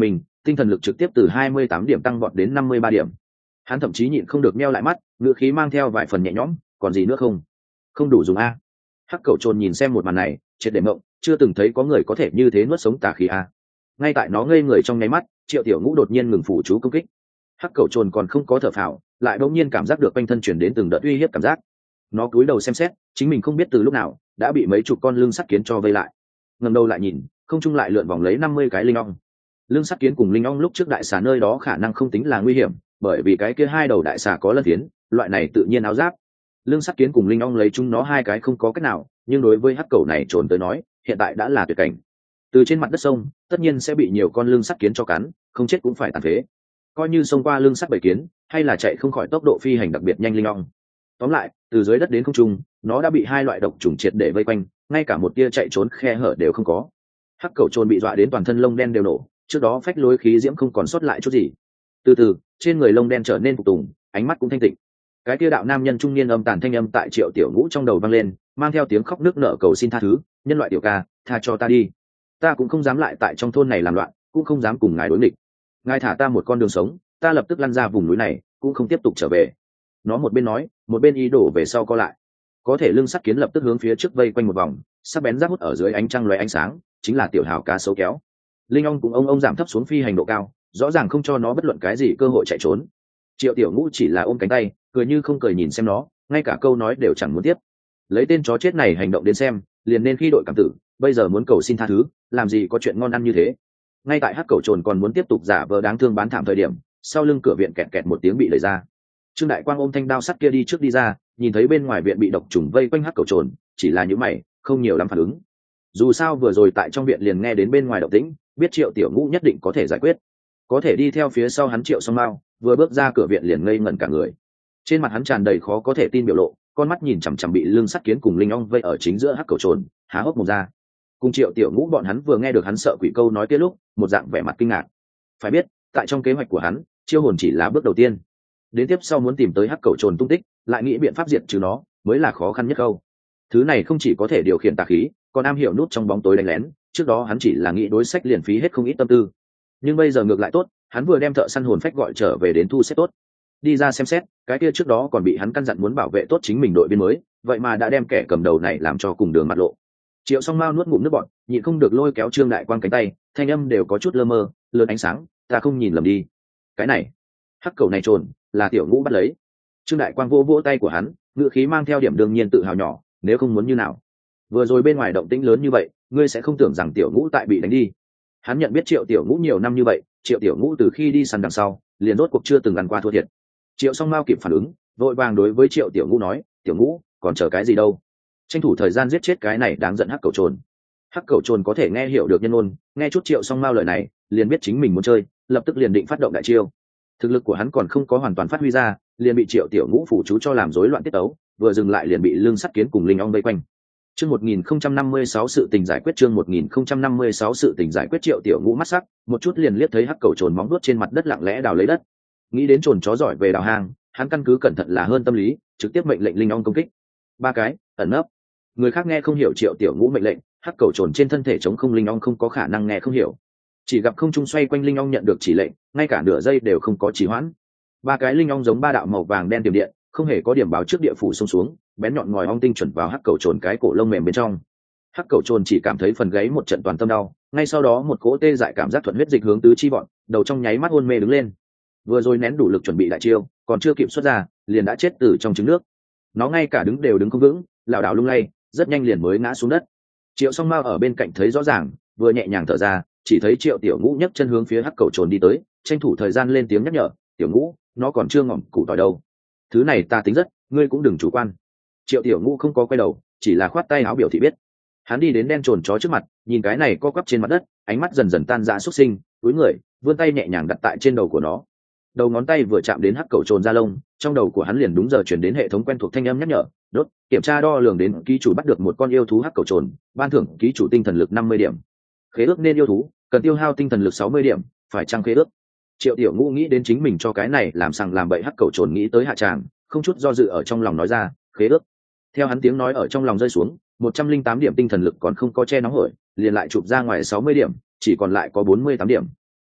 tinh thần lực trực tiếp từ hai mươi tám điểm tăng vọt đến năm mươi ba điểm. Hắn thậm chí nhịn không được meo lại mắt, ngựa khí mang theo vài phần nhẹ nhõm, còn gì nữa không? Không đủ dùng a. Hắc Cẩu Trồn nhìn xem một màn này, triệt để mộng, chưa từng thấy có người có thể như thế nuốt sống tà khí a. Ngay tại nó ngây người trong nháy mắt, Triệu Tiểu Ngũ đột nhiên ngừng phủ chú công kích. Hắc Cẩu Trồn còn không có thở phào, lại bỗng nhiên cảm giác được quanh thân chuyển đến từng đợt uy hiếp cảm giác. Nó cúi đầu xem xét, chính mình không biết từ lúc nào đã bị mấy chục con lưng sắt kiến cho vây lại. Ngẩng đầu lại nhìn, không trung lại lượn vòng lấy năm mươi cái linh ong. Lưng sắt kiến cùng linh ong lúc trước đại xà nơi đó khả năng không tính là nguy hiểm, bởi vì cái kia hai đầu đại xà có lân phiến, loại này tự nhiên áo giáp. Lưng sắt kiến cùng linh ong lấy chúng nó hai cái không có cách nào, nhưng đối với Hắc Cẩu này Trồn tới nói, hiện tại đã là tuyệt cảnh. Từ trên mặt đất sông, tất nhiên sẽ bị nhiều con lưng sắt kiến cho cắn, không chết cũng phải tàn phế. Coi như xông qua lưng sắt bầy kiến, hay là chạy không khỏi tốc độ phi hành đặc biệt nhanh linh ong. Tóm lại, từ dưới đất đến không trung, nó đã bị hai loại độc trùng triệt để vây quanh, ngay cả một tia chạy trốn khe hở đều không có. Hắc Cẩu Trồn bị dọa đến toàn thân lông đen đều nổ, trước đó phách lối khí diễm không còn sót lại chút gì. Từ từ, trên người lông đen trở nên phục tùng, ánh mắt cũng thanh tịnh. Cái tia đạo nam nhân trung niên âm tàn thanh âm tại Triệu Tiểu Ngũ trong đầu vang lên, mang theo tiếng khóc nước nở cầu xin tha thứ, nhân loại tiểu ca, tha cho ta đi. Ta cũng không dám lại tại trong thôn này làm loạn, cũng không dám cùng ngài đối nghịch. Ngài thả ta một con đường sống, ta lập tức lăn ra vùng núi này, cũng không tiếp tục trở về. Nó một bên nói, một bên ý đổ về sau co lại. Có thể lưng sắt kiến lập tức hướng phía trước vây quanh một vòng, sắc bén rác hút ở dưới ánh trăng loé ánh sáng, chính là tiểu hào cá sấu kéo. Linh ong cùng ông ông giảm thấp xuống phi hành độ cao, rõ ràng không cho nó bất luận cái gì cơ hội chạy trốn. Triệu Tiểu Ngũ chỉ là ôm cánh tay, cười như không cười nhìn xem nó, ngay cả câu nói đều chẳng muốn tiếp. Lấy tên chó chết này hành động đến xem, liền nên khi đội cảm tử, bây giờ muốn cầu xin tha thứ, làm gì có chuyện ngon ăn như thế. Ngay tại Hắc Cẩu Trồn còn muốn tiếp tục giả vờ đáng thương bán thảm thời điểm, sau lưng cửa viện kẹt kẹt một tiếng bị đẩy ra. Trương Đại Quang ôm thanh đao sắt kia đi trước đi ra, nhìn thấy bên ngoài viện bị độc trùng vây quanh Hắc Cẩu Trồn, chỉ là những mày, không nhiều lắm phản ứng. Dù sao vừa rồi tại trong viện liền nghe đến bên ngoài động tĩnh, biết Triệu Tiểu Ngũ nhất định có thể giải quyết. Có thể đi theo phía sau hắn Triệu Song Mao, vừa bước ra cửa viện liền ngây ngẩn cả người. Trên mặt hắn tràn đầy khó có thể tin biểu lộ, con mắt nhìn chằm chằm bị lưng sắt kiến cùng linh ong vây ở chính giữa Hắc Cẩu Trồn, há hốc mồm ra. Cùng Triệu Tiểu Ngũ bọn hắn vừa nghe được hắn sợ quỷ câu nói kia lúc, một dạng vẻ mặt kinh ngạc. Phải biết, tại trong kế hoạch của hắn, chiêu hồn chỉ là bước đầu tiên. Đến tiếp sau muốn tìm tới Hắc Cẩu Trồn tung tích, lại nghĩ biện pháp diệt trừ nó, mới là khó khăn nhất câu. Thứ này không chỉ có thể điều khiển tà khí, còn am hiểu nút trong bóng tối đánh lén, trước đó hắn chỉ là nghĩ đối sách liền phí hết không ít tâm tư. Nhưng bây giờ ngược lại tốt, hắn vừa đem thợ săn hồn phách gọi trở về đến thu xếp tốt. Đi ra xem xét, cái kia trước đó còn bị hắn căn dặn muốn bảo vệ tốt chính mình đội biên mới, vậy mà đã đem kẻ cầm đầu này làm cho cùng đường mặt lộ. Triệu Song Mao nuốt ngụm nước bọt, nhịn không được lôi kéo Trương Đại Quang cánh tay, thanh âm đều có chút lơ mơ, lượn ánh sáng, ta không nhìn lầm đi. Cái này, Hắc Cẩu này Trồn, là Tiểu Ngũ bắt lấy. Trương Đại Quang vỗ vỗ tay của hắn, ngữ khí mang theo điểm đương nhiên tự hào nhỏ, nếu không muốn như nào. Vừa rồi bên ngoài động tĩnh lớn như vậy, ngươi sẽ không tưởng rằng Tiểu Ngũ tại bị đánh đi. Hắn nhận biết Triệu Tiểu Ngũ nhiều năm như vậy, Triệu Tiểu Ngũ từ khi đi săn đằng sau, liền rốt cuộc chưa từng ăn qua thua thiệt. Triệu Song Mao kịp phản ứng, vội vàng đối với Triệu Tiểu Ngũ nói, Tiểu Ngũ, còn chờ cái gì đâu? Tranh thủ thời gian giết chết cái này đáng giận Hắc Cẩu Trồn. Hắc Cẩu Trồn có thể nghe hiểu được nhân ngôn, nghe chút Triệu Song Mao lời này, liền biết chính mình muốn chơi, lập tức liền định phát động đại chiêu. Thực lực của hắn còn không có hoàn toàn phát huy ra, liền bị Triệu Tiểu Ngũ phủ chú cho làm rối loạn tiết tấu, vừa dừng lại liền bị lưng sắt kiến cùng linh ong vây quanh. Chương một nghìn không trăm năm mươi sáu sự tình giải quyết chương một nghìn không trăm năm mươi sáu sự tình giải quyết Triệu Tiểu Ngũ mắt sắc, một chút liền liếc thấy Hắc Cẩu Trồn móng vuốt trên mặt đất lặng lẽ đào lấy đất. Nghĩ đến trồn chó giỏi về đào hang, hắn căn cứ cẩn thận là hơn tâm lý, trực tiếp mệnh lệnh linh ong công kích. Ba cái, ẩn nấp. Người khác nghe không hiểu Triệu Tiểu Ngũ mệnh lệnh, Hắc Cẩu Trồn trên thân thể chống không linh ong không có khả năng nghe không hiểu. Chỉ gặp không trung xoay quanh linh ong nhận được chỉ lệnh, ngay cả nửa giây đều không có trì hoãn. Ba cái linh ong giống ba đạo màu vàng đen tiềm điện, không hề có điểm báo trước địa phủ xông xuống, bén nhọn ngòi ong tinh chuẩn vào Hắc Cẩu Trồn cái cổ lông mềm bên trong. Hắc Cẩu Trồn chỉ cảm thấy phần gáy một trận toàn tâm đau, ngay sau đó một cỗ tê dại cảm giác thuận huyết dịch hướng tứ chi bọn, đầu trong nháy mắt hôn mê đứng lên. Vừa rồi nén đủ lực chuẩn bị đại chiêu, còn chưa kịp xuất ra, liền đã chết từ trong trứng nước. Nó ngay cả đứng đều đứng không vững, lảo đảo lung lay, rất nhanh liền mới ngã xuống đất. Triệu Song Mao ở bên cạnh thấy rõ ràng, vừa nhẹ nhàng thở ra, chỉ thấy Triệu Tiểu Ngũ nhấc chân hướng phía Hắc Cẩu Trồn đi tới, tranh thủ thời gian lên tiếng nhắc nhở, Tiểu Ngũ, nó còn chưa ngỏm củ tỏi đâu. Thứ này ta tính rất, ngươi cũng đừng chủ quan. Triệu Tiểu Ngũ không có quay đầu, chỉ là khoát tay áo biểu thị biết. Hắn đi đến đen trồn chó trước mặt, nhìn cái này co quắp trên mặt đất, ánh mắt dần dần tan rã xuất sinh, túi người, vươn tay nhẹ nhàng đặt tại trên đầu của nó. Đầu ngón tay vừa chạm đến Hắc Cẩu Trồn da lông, trong đầu của hắn liền đúng giờ chuyển đến hệ thống quen thuộc thanh âm nhắc nhở, đốt, kiểm tra đo lường đến ký chủ bắt được một con yêu thú Hắc Cẩu Trồn, ban thưởng ký chủ tinh thần lực năm mươi điểm. Khế ước nên yêu thú, cần tiêu hao tinh thần lực sáu mươi điểm, phải chăng khế ước? Triệu Tiểu Ngũ nghĩ đến chính mình cho cái này làm sằng làm bậy Hắc Cẩu Trồn nghĩ tới hạ tràng, không chút do dự ở trong lòng nói ra, khế ước. Theo hắn tiếng nói ở trong lòng rơi xuống, một trăm linh tám điểm tinh thần lực còn không có che nóng hổi, liền lại chụp ra ngoài sáu mươi điểm, chỉ còn lại có bốn mươi tám điểm.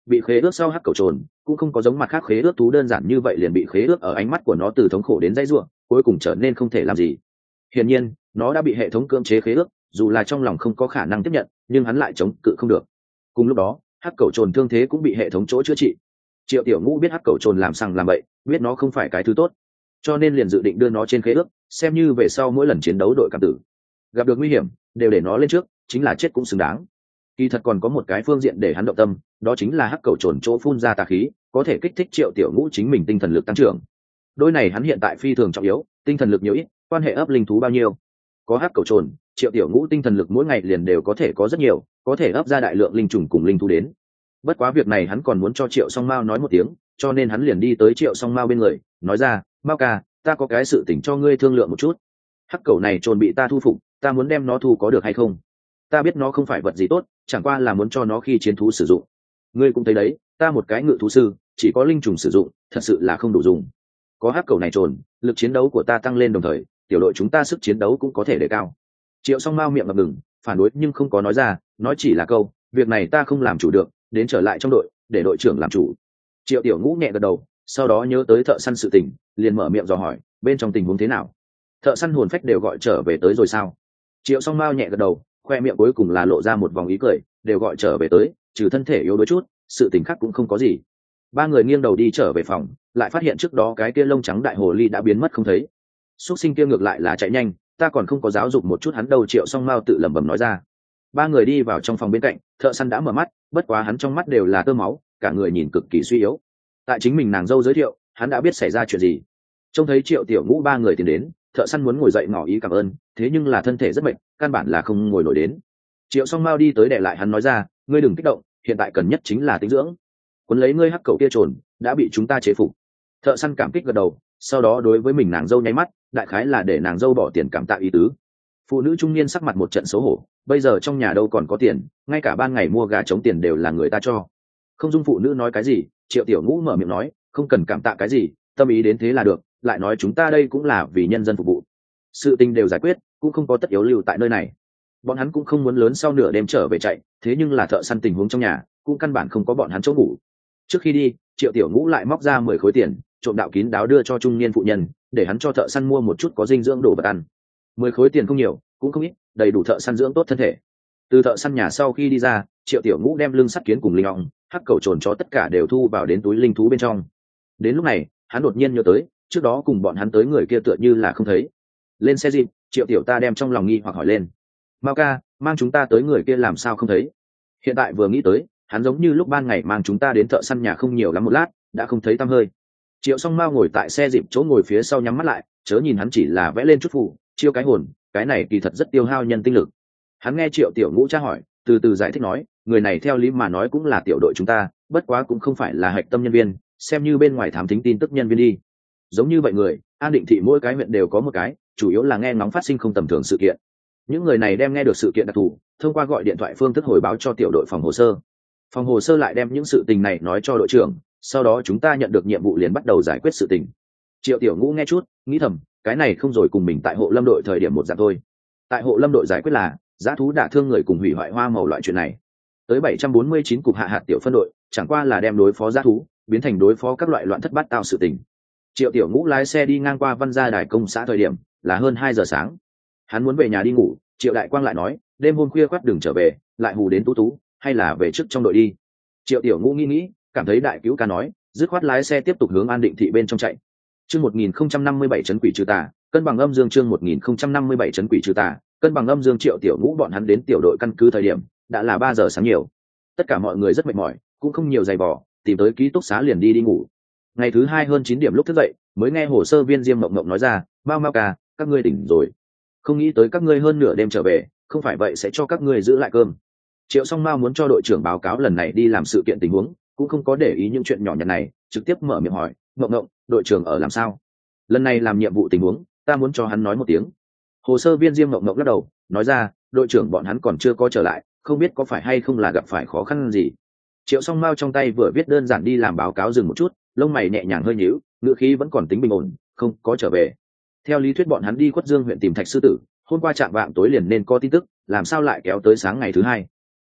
bị khế ước sau hắc cầu trồn cũng không có giống mặt khác khế ước thú đơn giản như vậy liền bị khế ước ở ánh mắt của nó từ thống khổ đến dãy ruộng cuối cùng trở nên không thể làm gì. Hiển nhiên nó đã bị hệ thống cưỡng chế khế ước, dù là trong lòng không có khả năng tiếp nhận nhưng hắn lại chống cự không được. Cùng lúc đó hắc cầu trồn thương thế cũng bị hệ thống chỗ chữa trị. Triệu Tiểu Ngũ biết hắc cầu trồn làm sằng làm bậy, biết nó không phải cái thứ tốt, cho nên liền dự định đưa nó trên khế ước, xem như về sau mỗi lần chiến đấu đội cảm tử gặp được nguy hiểm đều để nó lên trước, chính là chết cũng xứng đáng. Kỳ thật còn có một cái phương diện để hắn động tâm, đó chính là hắc cầu trồn chỗ phun ra tà khí có thể kích thích Triệu Tiểu Ngũ chính mình tinh thần lực tăng trưởng. Đôi này hắn hiện tại phi thường trọng yếu, tinh thần lực nhiều ít quan hệ ấp linh thú bao nhiêu. Có hắc cầu trồn, Triệu Tiểu Ngũ tinh thần lực mỗi ngày liền đều có thể có rất nhiều, có thể ấp ra đại lượng linh trùng cùng linh thú đến. Bất quá việc này hắn còn muốn cho Triệu Song Mao nói một tiếng, cho nên hắn liền đi tới Triệu Song Mao bên người, nói ra, Mao ca, ta có cái sự tình cho ngươi thương lượng một chút. Hắc cầu này trồn bị ta thu phục, ta muốn đem nó thu có được hay không? Ta biết nó không phải vật gì tốt, chẳng qua là muốn cho nó khi chiến thú sử dụng. Ngươi cũng thấy đấy, ta một cái ngự thú sư, chỉ có linh trùng sử dụng, thật sự là không đủ dùng. Có hắc cầu này trồn, lực chiến đấu của ta tăng lên đồng thời, tiểu đội chúng ta sức chiến đấu cũng có thể đề cao. Triệu Song Mao miệng ngập ngừng, phản đối nhưng không có nói ra, nói chỉ là câu, việc này ta không làm chủ được, đến trở lại trong đội, để đội trưởng làm chủ. Triệu Tiểu Ngũ nhẹ gật đầu, sau đó nhớ tới thợ săn sự tình, liền mở miệng dò hỏi, bên trong tình huống thế nào? Thợ săn hồn phách đều gọi trở về tới rồi sao? Triệu Song Mao nhẹ gật đầu, khoe miệng cuối cùng là lộ ra một vòng ý cười, đều gọi trở về tới, trừ thân thể yếu đuối chút, sự tình khác cũng không có gì. Ba người nghiêng đầu đi trở về phòng, lại phát hiện trước đó cái kia lông trắng đại hồ ly đã biến mất không thấy. Xuất sinh kia ngược lại là chạy nhanh, ta còn không có giáo dục một chút hắn đâu. Triệu Song Mao tự lẩm bẩm nói ra. Ba người đi vào trong phòng bên cạnh, thợ săn đã mở mắt, bất quá hắn trong mắt đều là tơ máu, cả người nhìn cực kỳ suy yếu. Tại chính mình nàng dâu giới thiệu, hắn đã biết xảy ra chuyện gì. Trông thấy Triệu Tiểu Ngũ ba người tiến đến, thợ săn muốn ngồi dậy ngỏ ý cảm ơn, thế nhưng là thân thể rất mệt, căn bản là không ngồi nổi đến. Triệu Song Mao đi tới đè lại hắn nói ra, ngươi đừng kích động, hiện tại cần nhất chính là tĩnh dưỡng. Cuốn lấy ngươi hắc cầu kia trồn, đã bị chúng ta chế phục. Thợ săn cảm kích gật đầu, sau đó đối với mình nàng dâu nháy mắt, đại khái là để nàng dâu bỏ tiền cảm tạ ý tứ. Phụ nữ trung niên sắc mặt một trận xấu hổ, bây giờ trong nhà đâu còn có tiền, ngay cả ban ngày mua gà trống tiền đều là người ta cho. Không dung phụ nữ nói cái gì, Triệu Tiểu Ngũ mở miệng nói, không cần cảm tạ cái gì, tâm ý đến thế là được, lại nói chúng ta đây cũng là vì nhân dân phục vụ. Sự tình đều giải quyết, cũng không có tất yếu lưu tại nơi này. Bọn hắn cũng không muốn lớn sau nửa đêm trở về chạy, thế nhưng là thợ săn tình huống trong nhà, cũng căn bản không có bọn hắn chỗ ngủ. Trước khi đi, Triệu Tiểu Ngũ lại móc ra mười khối tiền, trộm đạo kín đáo đưa cho trung niên phụ nhân, để hắn cho thợ săn mua một chút có dinh dưỡng đồ vật ăn. Mười khối tiền không nhiều, cũng không ít, đầy đủ thợ săn dưỡng tốt thân thể. Từ thợ săn nhà sau khi đi ra, Triệu Tiểu Ngũ đem lưng sắt kiến cùng linh ong, hắc cầu trồn chó tất cả đều thu vào đến túi linh thú bên trong. Đến lúc này, hắn đột nhiên nhớ tới, trước đó cùng bọn hắn tới người kia tựa như là không thấy. Lên xe dịp, Triệu Tiểu ta đem trong lòng nghi hoặc hỏi lên, Mao ca, mang chúng ta tới người kia làm sao không thấy? Hiện tại vừa nghĩ tới, hắn giống như lúc ban ngày mang chúng ta đến thợ săn nhà không nhiều lắm một lát, đã không thấy tăm hơi. Triệu Song Mao ngồi tại xe dịp chỗ ngồi phía sau nhắm mắt lại, chớ nhìn hắn chỉ là vẽ lên chút phù, chiêu cái hồn, cái này kỳ thật rất tiêu hao nhân tinh lực. Hắn nghe Triệu Tiểu Ngũ tra hỏi, từ từ giải thích nói, người này theo lý mà nói cũng là tiểu đội chúng ta, bất quá cũng không phải là hạch tâm nhân viên, xem như bên ngoài thám thính tin tức nhân viên đi. Giống như vậy người, An Định thị mỗi cái huyện đều có một cái, chủ yếu là nghe ngóng phát sinh không tầm thường sự kiện. Những người này đem nghe được sự kiện đặc thù, thông qua gọi điện thoại phương thức hồi báo cho tiểu đội phòng hồ sơ. Phòng hồ sơ lại đem những sự tình này nói cho đội trưởng, sau đó chúng ta nhận được nhiệm vụ liền bắt đầu giải quyết sự tình. Triệu Tiểu Ngũ nghe chút, nghĩ thầm, cái này không rồi cùng mình tại hộ lâm đội thời điểm một dạng thôi. Tại hộ lâm đội giải quyết là dã thú đả thương người cùng hủy hoại hoa màu loại chuyện này. Tới bảy trăm bốn mươi chín cục hạ hạt tiểu phân đội, chẳng qua là đem đối phó dã thú biến thành đối phó các loại loạn thất bát tao sự tình. Triệu Tiểu Ngũ lái xe đi ngang qua Văn Gia Đài công xã thời điểm là hơn hai giờ sáng. Hắn muốn về nhà đi ngủ, Triệu Đại Quang lại nói, đêm hôm khuya khoắt đừng trở về, lại hù đến Tú Tú, hay là về trước trong đội đi. Triệu Tiểu Ngũ nghĩ nghĩ, cảm thấy Đại Cứu ca nói, dứt khoát lái xe tiếp tục hướng An Định thị bên trong chạy. Chương một nghìn không trăm năm mươi bảy trấn quỷ trừ tà, cân bằng âm dương. Chương một nghìn không trăm năm mươi bảy trấn quỷ trừ tà, cân bằng âm dương. Triệu Tiểu Ngũ bọn hắn đến tiểu đội căn cứ thời điểm đã là ba giờ sáng nhiều. Tất cả mọi người rất mệt mỏi, cũng không nhiều giày vò, tìm tới ký túc xá liền đi đi ngủ. Ngày thứ hai hơn chín điểm lúc thức dậy, mới nghe hồ sơ viên Diêm Mộng Mộng nói ra, Mao Mao ca, các ngươi tỉnh rồi. Không nghĩ tới các ngươi hơn nửa đêm trở về, không phải vậy sẽ cho các ngươi giữ lại cơm. Triệu Song Mao muốn cho đội trưởng báo cáo lần này đi làm sự kiện tình huống, cũng không có để ý những chuyện nhỏ nhặt này, trực tiếp mở miệng hỏi, Mộng Mộng, đội trưởng ở làm sao? Lần này làm nhiệm vụ tình huống, ta muốn cho hắn nói một tiếng. Hồ sơ viên Diêm Mộng Mộng lắc đầu, nói ra, đội trưởng bọn hắn còn chưa có trở lại, không biết có phải hay không là gặp phải khó khăn gì. Triệu Song Mao trong tay vừa viết đơn giản đi làm báo cáo dừng một chút, lông mày nhẹ nhàng hơi nhíu, ngữ khí vẫn còn tính bình ổn, không có trở về. Theo lý thuyết bọn hắn đi Quất Dương huyện tìm Thạch sư tử, hôm qua chạm vạng tối liền nên có tin tức, làm sao lại kéo tới sáng ngày thứ hai?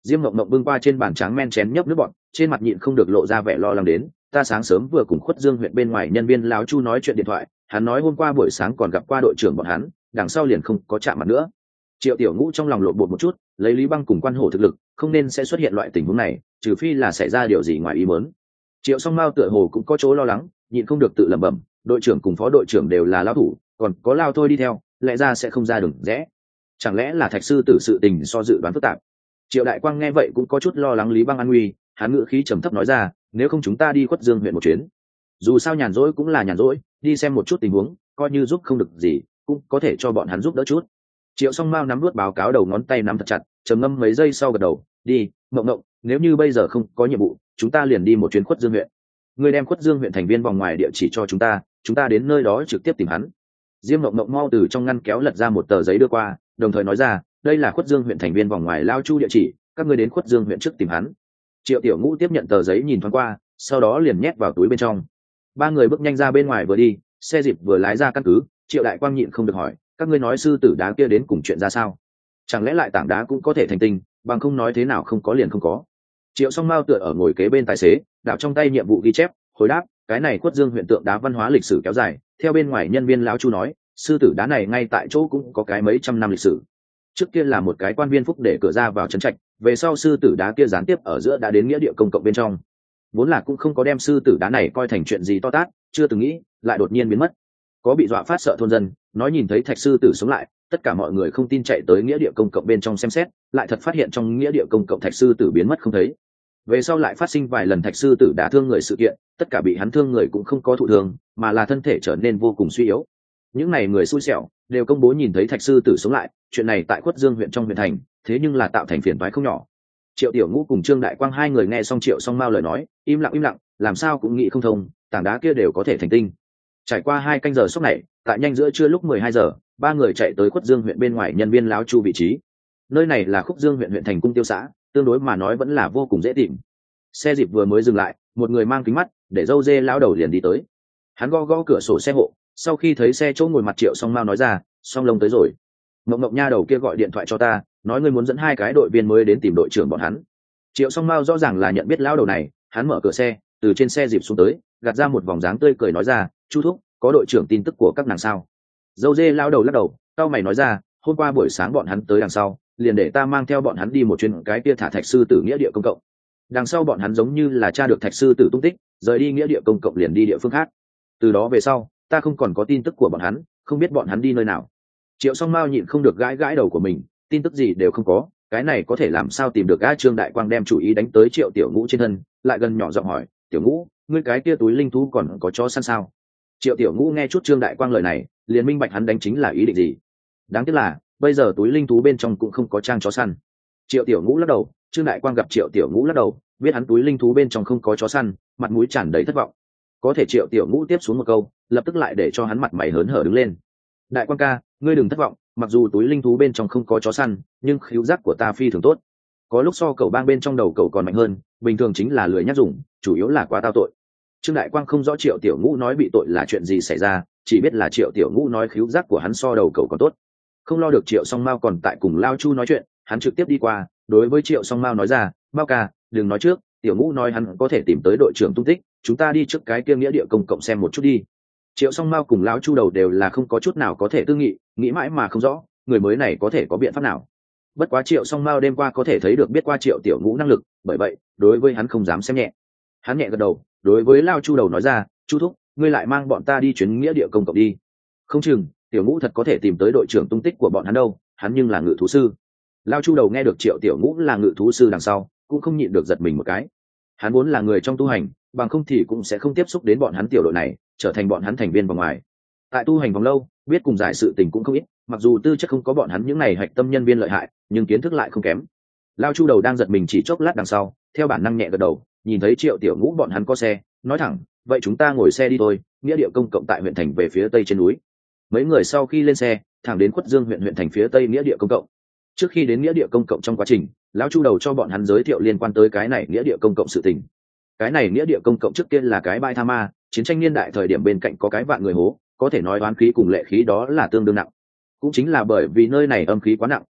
Diêm Mộng Mộng bưng qua trên bàn tráng men chén nhấp nước bọt, trên mặt nhịn không được lộ ra vẻ lo lắng đến. Ta sáng sớm vừa cùng Khuất Dương huyện bên ngoài nhân viên láo Chu nói chuyện điện thoại, hắn nói hôm qua buổi sáng còn gặp qua đội trưởng bọn hắn, đằng sau liền không có chạm mặt nữa. Triệu Tiểu Ngũ trong lòng lộn bột một chút, lấy Lý Băng cùng quan hổ thực lực, không nên sẽ xuất hiện loại tình huống này, trừ phi là xảy ra điều gì ngoài ý muốn. Triệu Song Mao tựa hồ cũng có chỗ lo lắng, nhịn không được tự lẩm bẩm, đội trưởng cùng phó đội trưởng đều là lão thủ, còn có Lao Thôi đi theo, lẽ ra sẽ không ra đường rẽ. Chẳng lẽ là Thạch sư tử sự tình so dự đoán phức tạp? Triệu Đại Quang nghe vậy cũng có chút lo lắng Lý Băng an nguy, hắn ngữ khí trầm thấp nói ra, nếu không chúng ta đi Khuất Dương huyện một chuyến. Dù sao nhàn rỗi cũng là nhàn rỗi, đi xem một chút tình huống, coi như giúp không được gì, cũng có thể cho bọn hắn giúp đỡ chút. Triệu Song Mao nắm nuốt báo cáo đầu ngón tay nắm thật chặt, trầm ngâm mấy giây sau gật đầu, đi, Mộng Mộng, nếu như bây giờ không có nhiệm vụ, chúng ta liền đi một chuyến Khuất Dương huyện. Người đem Khuất Dương huyện thành viên vòng ngoài địa chỉ cho chúng ta, chúng ta đến nơi đó trực tiếp tìm hắn. Diêm Mộng Mộng mau từ trong ngăn kéo lật ra một tờ giấy đưa qua, đồng thời nói ra, đây là Khuất Dương huyện thành viên vòng ngoài Lao Chu địa chỉ, các ngươi đến Khuất Dương huyện trước tìm hắn. Triệu Tiểu Ngũ tiếp nhận tờ giấy nhìn thoáng qua, sau đó liền nhét vào túi bên trong. Ba người bước nhanh ra bên ngoài vừa đi, xe dịp vừa lái ra căn cứ, Triệu Đại Quang nhịn không được hỏi, các ngươi nói sư tử đá kia đến cùng chuyện ra sao? Chẳng lẽ lại tảng đá cũng có thể thành tinh, bằng không nói thế nào không có liền không có. Triệu Song Mao tựa ở ngồi kế bên tài xế, đạo trong tay nhiệm vụ ghi chép, hồi đáp, cái này Khuất Dương huyện tượng đá văn hóa lịch sử kéo dài, theo bên ngoài nhân viên lão Chu nói, sư tử đá này ngay tại chỗ cũng có cái mấy trăm năm lịch sử. Trước kia là một cái quan viên phúc để cửa ra vào trấn trạch, về sau sư tử đá kia gián tiếp ở giữa đã đến nghĩa địa công cộng bên trong. Vốn là cũng không có đem sư tử đá này coi thành chuyện gì to tát, chưa từng nghĩ, lại đột nhiên biến mất. Có bị dọa phát sợ thôn dân, nói nhìn thấy Thạch sư tử sống lại, tất cả mọi người không tin chạy tới nghĩa địa công cộng bên trong xem xét, lại thật phát hiện trong nghĩa địa công cộng Thạch sư tử biến mất không thấy. Về sau lại phát sinh vài lần Thạch sư tử đả thương người sự kiện, tất cả bị hắn thương người cũng không có thụ thương, mà là thân thể trở nên vô cùng suy yếu. Những này người xui xẻo đều công bố nhìn thấy Thạch sư tử sống lại, chuyện này tại Khuất Dương huyện trong huyện thành, thế nhưng là tạo thành phiền toái không nhỏ. Triệu Tiểu Ngũ cùng Trương Đại Quang hai người nghe xong Triệu Song Mao lời nói, im lặng im lặng, làm sao cũng nghĩ không thông, tảng đá kia đều có thể thành tinh. Trải qua hai canh giờ sốc này, tại nhanh giữa trưa lúc mười hai giờ, ba người chạy tới Khuất Dương huyện bên ngoài nhân viên láo Chu vị trí. Nơi này là Khúc Dương huyện huyện thành cung tiêu xã, tương đối mà nói vẫn là vô cùng dễ tìm. Xe dịp vừa mới dừng lại, một người mang kính mắt, để râu dê lão đầu liền đi tới. Hắn gõ gõ cửa sổ xe hộ, sau khi thấy xe chỗ ngồi mặt Triệu Song Mao nói ra, Song Lông tới rồi. Mộng Mộng nha đầu kia gọi điện thoại cho ta, nói ngươi muốn dẫn hai cái đội viên mới đến tìm đội trưởng bọn hắn. Triệu Song Mao rõ ràng là nhận biết lão đầu này, hắn mở cửa xe, từ trên xe dịp xuống tới, gạt ra một vòng dáng tươi cười nói ra, Chu thúc, có đội trưởng tin tức của các nàng sao? Dâu dê lão đầu lắc đầu, cao mày nói ra, hôm qua buổi sáng bọn hắn tới đằng sau, liền để ta mang theo bọn hắn đi một chuyến cái kia thả Thạch sư tử nghĩa địa công cộng. Đằng sau bọn hắn giống như là tra được Thạch sư tử tung tích, rời đi nghĩa địa công cộng liền đi địa phương khác. Từ đó về sau, ta không còn có tin tức của bọn hắn, không biết bọn hắn đi nơi nào. Triệu Song Mao nhịn không được gãi gãi đầu của mình, tin tức gì đều không có, cái này có thể làm sao tìm được? A Trương Đại Quang đem chủ ý đánh tới Triệu Tiểu Ngũ trên thân, lại gần nhỏ giọng hỏi, Tiểu Ngũ, ngươi cái kia túi linh thú còn có chó săn sao? Triệu Tiểu Ngũ nghe chút Trương Đại Quang lời này, liền minh bạch hắn đánh chính là ý định gì. Đáng tiếc là bây giờ túi linh thú bên trong cũng không có trang chó săn. Triệu Tiểu Ngũ lắc đầu, Trương Đại Quang gặp Triệu Tiểu Ngũ lắc đầu, biết hắn túi linh thú bên trong không có chó săn, mặt mũi tràn đầy thất vọng. Có thể Triệu Tiểu Ngũ tiếp xuống một câu, lập tức lại để cho hắn mặt mày hớn hở đứng lên. Đại Quang ca, ngươi đừng thất vọng, mặc dù túi linh thú bên trong không có chó săn, nhưng khứu giác của ta phi thường tốt. Có lúc so cậu bang bên trong đầu cậu còn mạnh hơn, bình thường chính là lười nhác dùng, chủ yếu là quá tao tội. Trương Đại Quang không rõ Triệu Tiểu Ngũ nói bị tội là chuyện gì xảy ra, chỉ biết là Triệu Tiểu Ngũ nói khứu giác của hắn so đầu cậu còn tốt. Không lo được Triệu Song Mao còn tại cùng Lao Chu nói chuyện, hắn trực tiếp đi qua, đối với Triệu Song Mao nói ra, Mao ca, đừng nói trước, Tiểu Ngũ nói hắn có thể tìm tới đội trưởng tung tích, chúng ta đi trước cái kia nghĩa địa công cộng xem một chút đi. Triệu Song Mao cùng Lão Chu đầu đều là không có chút nào có thể tư nghị, nghĩ mãi mà không rõ, người mới này có thể có biện pháp nào. Bất quá Triệu Song Mao đêm qua có thể thấy được biết qua Triệu Tiểu Ngũ năng lực, bởi vậy đối với hắn không dám xem nhẹ. Hắn nhẹ gật đầu, đối với Lão Chu đầu nói ra, Chu thúc, ngươi lại mang bọn ta đi chuyến nghĩa địa công cộng đi. Không chừng Tiểu Ngũ thật có thể tìm tới đội trưởng tung tích của bọn hắn đâu, hắn nhưng là ngự thú sư. Lão Chu đầu nghe được Triệu Tiểu Ngũ là ngự thú sư đằng sau, cũng không nhịn được giật mình một cái. Hắn vốn là người trong tu hành, bằng không thì cũng sẽ không tiếp xúc đến bọn hắn tiểu đội này, trở thành bọn hắn thành viên vòng ngoài. Tại tu hành vòng lâu, biết cùng giải sự tình cũng không ít, mặc dù tư chất không có bọn hắn những này hạch tâm nhân viên lợi hại, nhưng kiến thức lại không kém. Lao Chu đầu đang giật mình chỉ chốc lát đằng sau, theo bản năng nhẹ gật đầu, nhìn thấy Triệu Tiểu Ngũ bọn hắn có xe, nói thẳng, vậy chúng ta ngồi xe đi thôi, nghĩa địa công cộng tại huyện thành về phía tây trên núi. Mấy người sau khi lên xe, thẳng đến Khuất Dương huyện huyện thành phía tây nghĩa địa công cộng. Trước khi đến nghĩa địa công cộng trong quá trình, lão Chu đầu cho bọn hắn giới thiệu liên quan tới cái này nghĩa địa công cộng sự tình. Cái này nghĩa địa công cộng trước tiên là cái bãi tha ma, chiến tranh niên đại thời điểm bên cạnh có cái vạn người hố, có thể nói oán khí cùng lệ khí đó là tương đương nặng. Cũng chính là bởi vì nơi này âm khí quá nặng,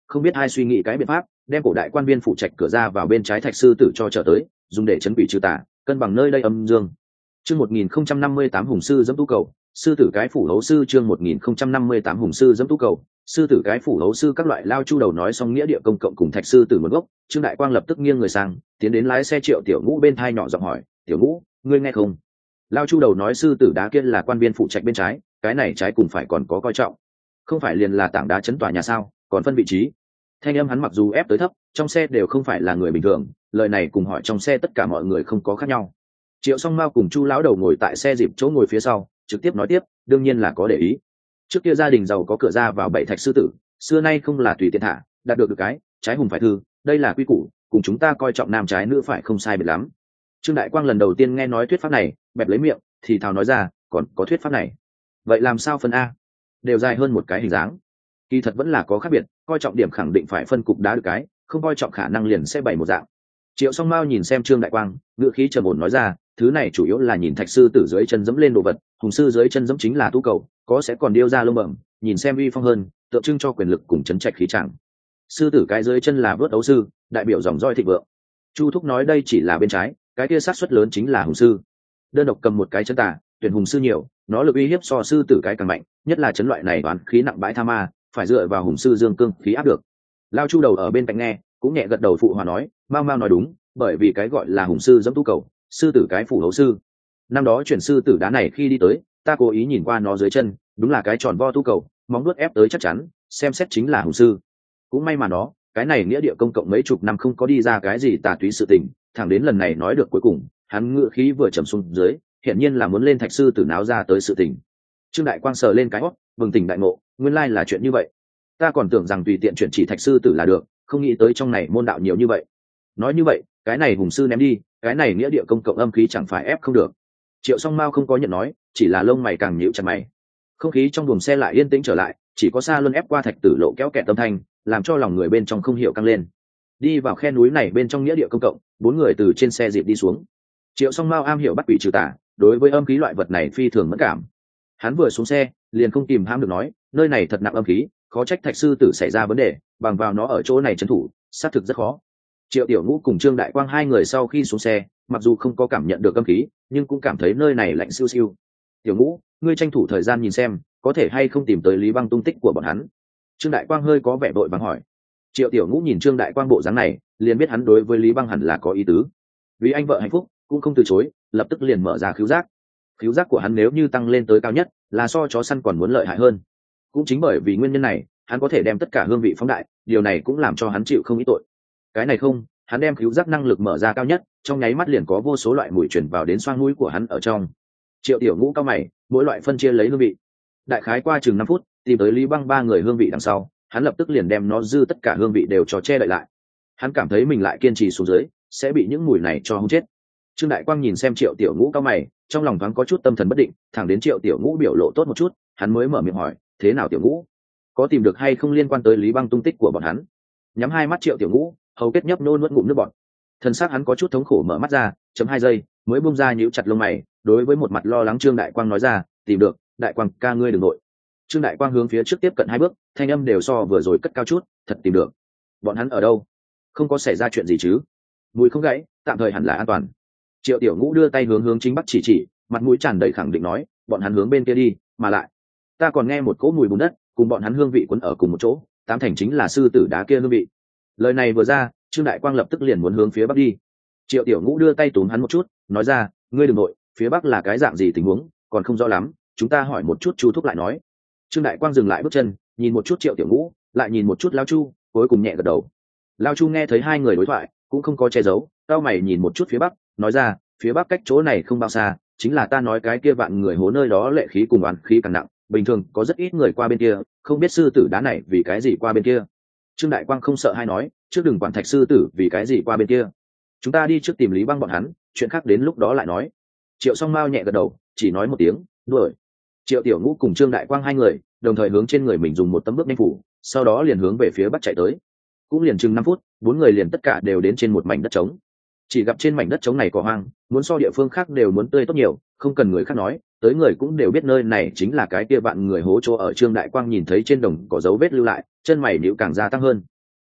không biết ai suy nghĩ cái biện pháp đem cổ đại quan viên phụ trạch cửa ra vào bên trái thạch sư tử cho trở tới, dùng để chấn quỷ trừ tà, cân bằng nơi đây âm dương. Chương một nghìn không trăm năm mươi tám hùng sư dẫm tú cầu, sư tử cái phủ hấu sư. Chương một nghìn không trăm năm mươi tám hùng sư dẫm tú cầu, sư tử cái phủ hấu sư. Các loại Lao Chu đầu nói xong nghĩa địa công cộng cùng thạch sư tử một gốc, Trương Đại Quang lập tức nghiêng người sang, tiến đến lái xe Triệu Tiểu Ngũ bên thai nhỏ giọng hỏi, Tiểu Ngũ, ngươi nghe không? Lao Chu đầu nói sư tử đá kia là quan viên phụ trạch bên trái, cái này trái cùng phải còn có coi trọng, không phải liền là tảng đá chấn tòa nhà sao, còn phân vị trí. Thanh âm hắn mặc dù ép tới thấp, trong xe đều không phải là người bình thường, lời này cùng hỏi trong xe tất cả mọi người không có khác nhau. Triệu Song Mao cùng Chu lão đầu ngồi tại xe dịp chỗ ngồi phía sau, trực tiếp nói tiếp, đương nhiên là có để ý. Trước kia gia đình giàu có cửa ra vào bảy thạch sư tử, xưa nay không là tùy tiện thả, đạt được được cái, trái hùng phải thư, đây là quy củ, cùng chúng ta coi trọng nam trái nữ phải không sai biệt lắm. Trương Đại Quang lần đầu tiên nghe nói thuyết pháp này, bẹp lấy miệng, thì thào nói ra, còn có thuyết pháp này. Vậy làm sao phân a? Đều dài hơn một cái hình dáng. Kỳ thật vẫn là có khác biệt, coi trọng điểm khẳng định phải phân cục đá được cái, không coi trọng khả năng liền sẽ bày một dạng. Triệu Song Mao nhìn xem Trương Đại Quang, ngữ khí trầm ổn nói ra, thứ này chủ yếu là nhìn thạch sư tử dưới chân dẫm lên đồ vật, hùng sư dưới chân dẫm chính là tú cầu, có sẽ còn điêu ra lông bẩm, nhìn xem uy phong hơn, tượng trưng cho quyền lực cùng chấn trạch khí trạng. Sư tử cái dưới chân là vớt đấu sư, đại biểu dòng roi thịnh vượng. Chu Thúc nói đây chỉ là bên trái, cái kia sát suất lớn chính là hùng sư. Đơn độc cầm một cái chân tà, tuyển hùng sư nhiều, nó lực uy hiếp so sư tử cái càng mạnh, nhất là chấn loại này toán khí nặng bãi tha ma, phải dựa vào hùng sư dương cương khí áp được. Lao Chu đầu ở bên cạnh nghe, cũng nhẹ gật đầu phụ hòa nói, Mao Mao nói đúng, bởi vì cái gọi là hùng sư dẫm tú cầu, sư tử cái phủ hấu sư. Năm đó chuyển sư tử đá này khi đi tới, ta cố ý nhìn qua nó dưới chân, đúng là cái tròn vo tú cầu, móng vuốt ép tới chắc chắn, xem xét chính là hùng sư. Cũng may mà nó, cái này nghĩa địa công cộng mấy chục năm không có đi ra cái gì tà túy sự tình, thẳng đến lần này nói được cuối cùng, hắn ngựa khí vừa trầm xuống dưới, hiển nhiên là muốn lên thạch sư tử náo ra tới sự tình. Trương Đại Quang sờ lên cái hót, bừng tỉnh đại ngộ, nguyên lai là chuyện như vậy. Ta còn tưởng rằng tùy tiện chuyển chỉ thạch sư tử là được, không nghĩ tới trong này môn đạo nhiều như vậy. Nói như vậy, cái này hùng sư ném đi, cái này nghĩa địa công cộng âm khí chẳng phải ép không được. Triệu Song Mao không có nhận nói, chỉ là lông mày càng nhíu chặt mày. Không khí trong buồng xe lại yên tĩnh trở lại, chỉ có xa luân ép qua thạch tử lộ kéo kẹt âm thanh, làm cho lòng người bên trong không hiểu căng lên. Đi vào khe núi này bên trong nghĩa địa công cộng, bốn người từ trên xe dịp đi xuống. Triệu Song Mao am hiểu bắt quỷ trừ tà, đối với âm khí loại vật này phi thường mẫn cảm. Hắn vừa xuống xe, liền không kìm hãm được nói, nơi này thật nặng âm khí, khó trách thạch sư tử xảy ra vấn đề, bằng vào nó ở chỗ này trấn thủ, xác thực rất khó. Triệu Tiểu Ngũ cùng Trương Đại Quang hai người sau khi xuống xe, mặc dù không có cảm nhận được âm khí, nhưng cũng cảm thấy nơi này lạnh siêu siêu. Tiểu Ngũ, ngươi tranh thủ thời gian nhìn xem, có thể hay không tìm tới Lý Băng tung tích của bọn hắn. Trương Đại Quang hơi có vẻ vội vàng hỏi. Triệu Tiểu Ngũ nhìn Trương Đại Quang bộ dáng này, liền biết hắn đối với Lý Băng hẳn là có ý tứ. Vì anh vợ hạnh phúc, cũng không từ chối, lập tức liền mở ra khứu giác. Khứu giác của hắn nếu như tăng lên tới cao nhất, là so chó săn còn muốn lợi hại hơn. Cũng chính bởi vì nguyên nhân này, hắn có thể đem tất cả hương vị phóng đại, điều này cũng làm cho hắn chịu không ít tội. Cái này không, hắn đem khứu giác năng lực mở ra cao nhất, trong nháy mắt liền có vô số loại mùi truyền vào đến xoang mũi của hắn ở trong. Triệu Tiểu Ngũ cao mày, mỗi loại phân chia lấy hương vị. Đại khái qua chừng năm phút, tìm tới Lý Băng ba người hương vị đằng sau, hắn lập tức liền đem nó dư tất cả hương vị đều cho che đậy lại. Hắn cảm thấy mình lại kiên trì xuống dưới, sẽ bị những mùi này cho hung chết. Trương Đại Quang nhìn xem Triệu Tiểu Ngũ cao mày, trong lòng thoáng có chút tâm thần bất định, thẳng đến Triệu Tiểu Ngũ biểu lộ tốt một chút, hắn mới mở miệng hỏi, thế nào Tiểu Ngũ, có tìm được hay không liên quan tới Lý Băng tung tích của bọn hắn? Nhắm hai mắt Triệu Tiểu Ngũ, hầu kết nhấp nô nuốt ngụm nước bọt. Thân xác hắn có chút thống khổ mở mắt ra, chấm hai giây, mới buông ra nhíu chặt lông mày, đối với một mặt lo lắng Trương Đại Quang nói ra, tìm được, Đại Quang ca ngươi đừng nội. Trương Đại Quang hướng phía trước tiếp cận hai bước, thanh âm đều so vừa rồi cất cao chút, thật tìm được. Bọn hắn ở đâu? Không có xảy ra chuyện gì chứ? Mùi không gãy, tạm thời hẳn là an toàn. Triệu Tiểu Ngũ đưa tay hướng hướng chính bắc chỉ chỉ, mặt mũi tràn đầy khẳng định nói, bọn hắn hướng bên kia đi, mà lại ta còn nghe một cỗ mùi bùn đất, cùng bọn hắn hương vị cuốn ở cùng một chỗ, tám thành chính là sư tử đá kia hương vị. Lời này vừa ra, Trương Đại Quang lập tức liền muốn hướng phía bắc đi. Triệu Tiểu Ngũ đưa tay túm hắn một chút, nói ra, ngươi đừng nội, phía bắc là cái dạng gì tình huống, còn không rõ lắm, chúng ta hỏi một chút Chu Thúc lại nói. Trương Đại Quang dừng lại bước chân, nhìn một chút Triệu Tiểu Ngũ, lại nhìn một chút Lao Chu, cuối cùng nhẹ gật đầu. Lao Chu nghe thấy hai người đối thoại, cũng không có che giấu, cao mày nhìn một chút phía bắc, nói ra, phía bắc cách chỗ này không bao xa, chính là ta nói cái kia vạn người hố nơi đó lệ khí cùng oán khí càng nặng, bình thường có rất ít người qua bên kia, không biết sư tử đá này vì cái gì qua bên kia. Trương Đại Quang không sợ hay nói, trước đừng quản thạch sư tử vì cái gì qua bên kia, chúng ta đi trước tìm Lý Băng bọn hắn, chuyện khác đến lúc đó lại nói. Triệu Song Mao nhẹ gật đầu, chỉ nói một tiếng, đuổi. Triệu Tiểu Ngũ cùng Trương Đại Quang hai người đồng thời hướng trên người mình dùng một tấm bước nhanh phủ, sau đó liền hướng về phía bắc chạy tới. Cũng liền chừng năm phút, bốn người liền tất cả đều đến trên một mảnh đất trống. Chỉ gặp trên mảnh đất trống này cỏ hoang, muốn so địa phương khác đều muốn tươi tốt nhiều, không cần người khác nói, tới người cũng đều biết nơi này chính là cái kia vạn người hố chỗ ở. Trương Đại Quang nhìn thấy trên đồng có dấu vết lưu lại, chân mày nhíu càng gia tăng hơn.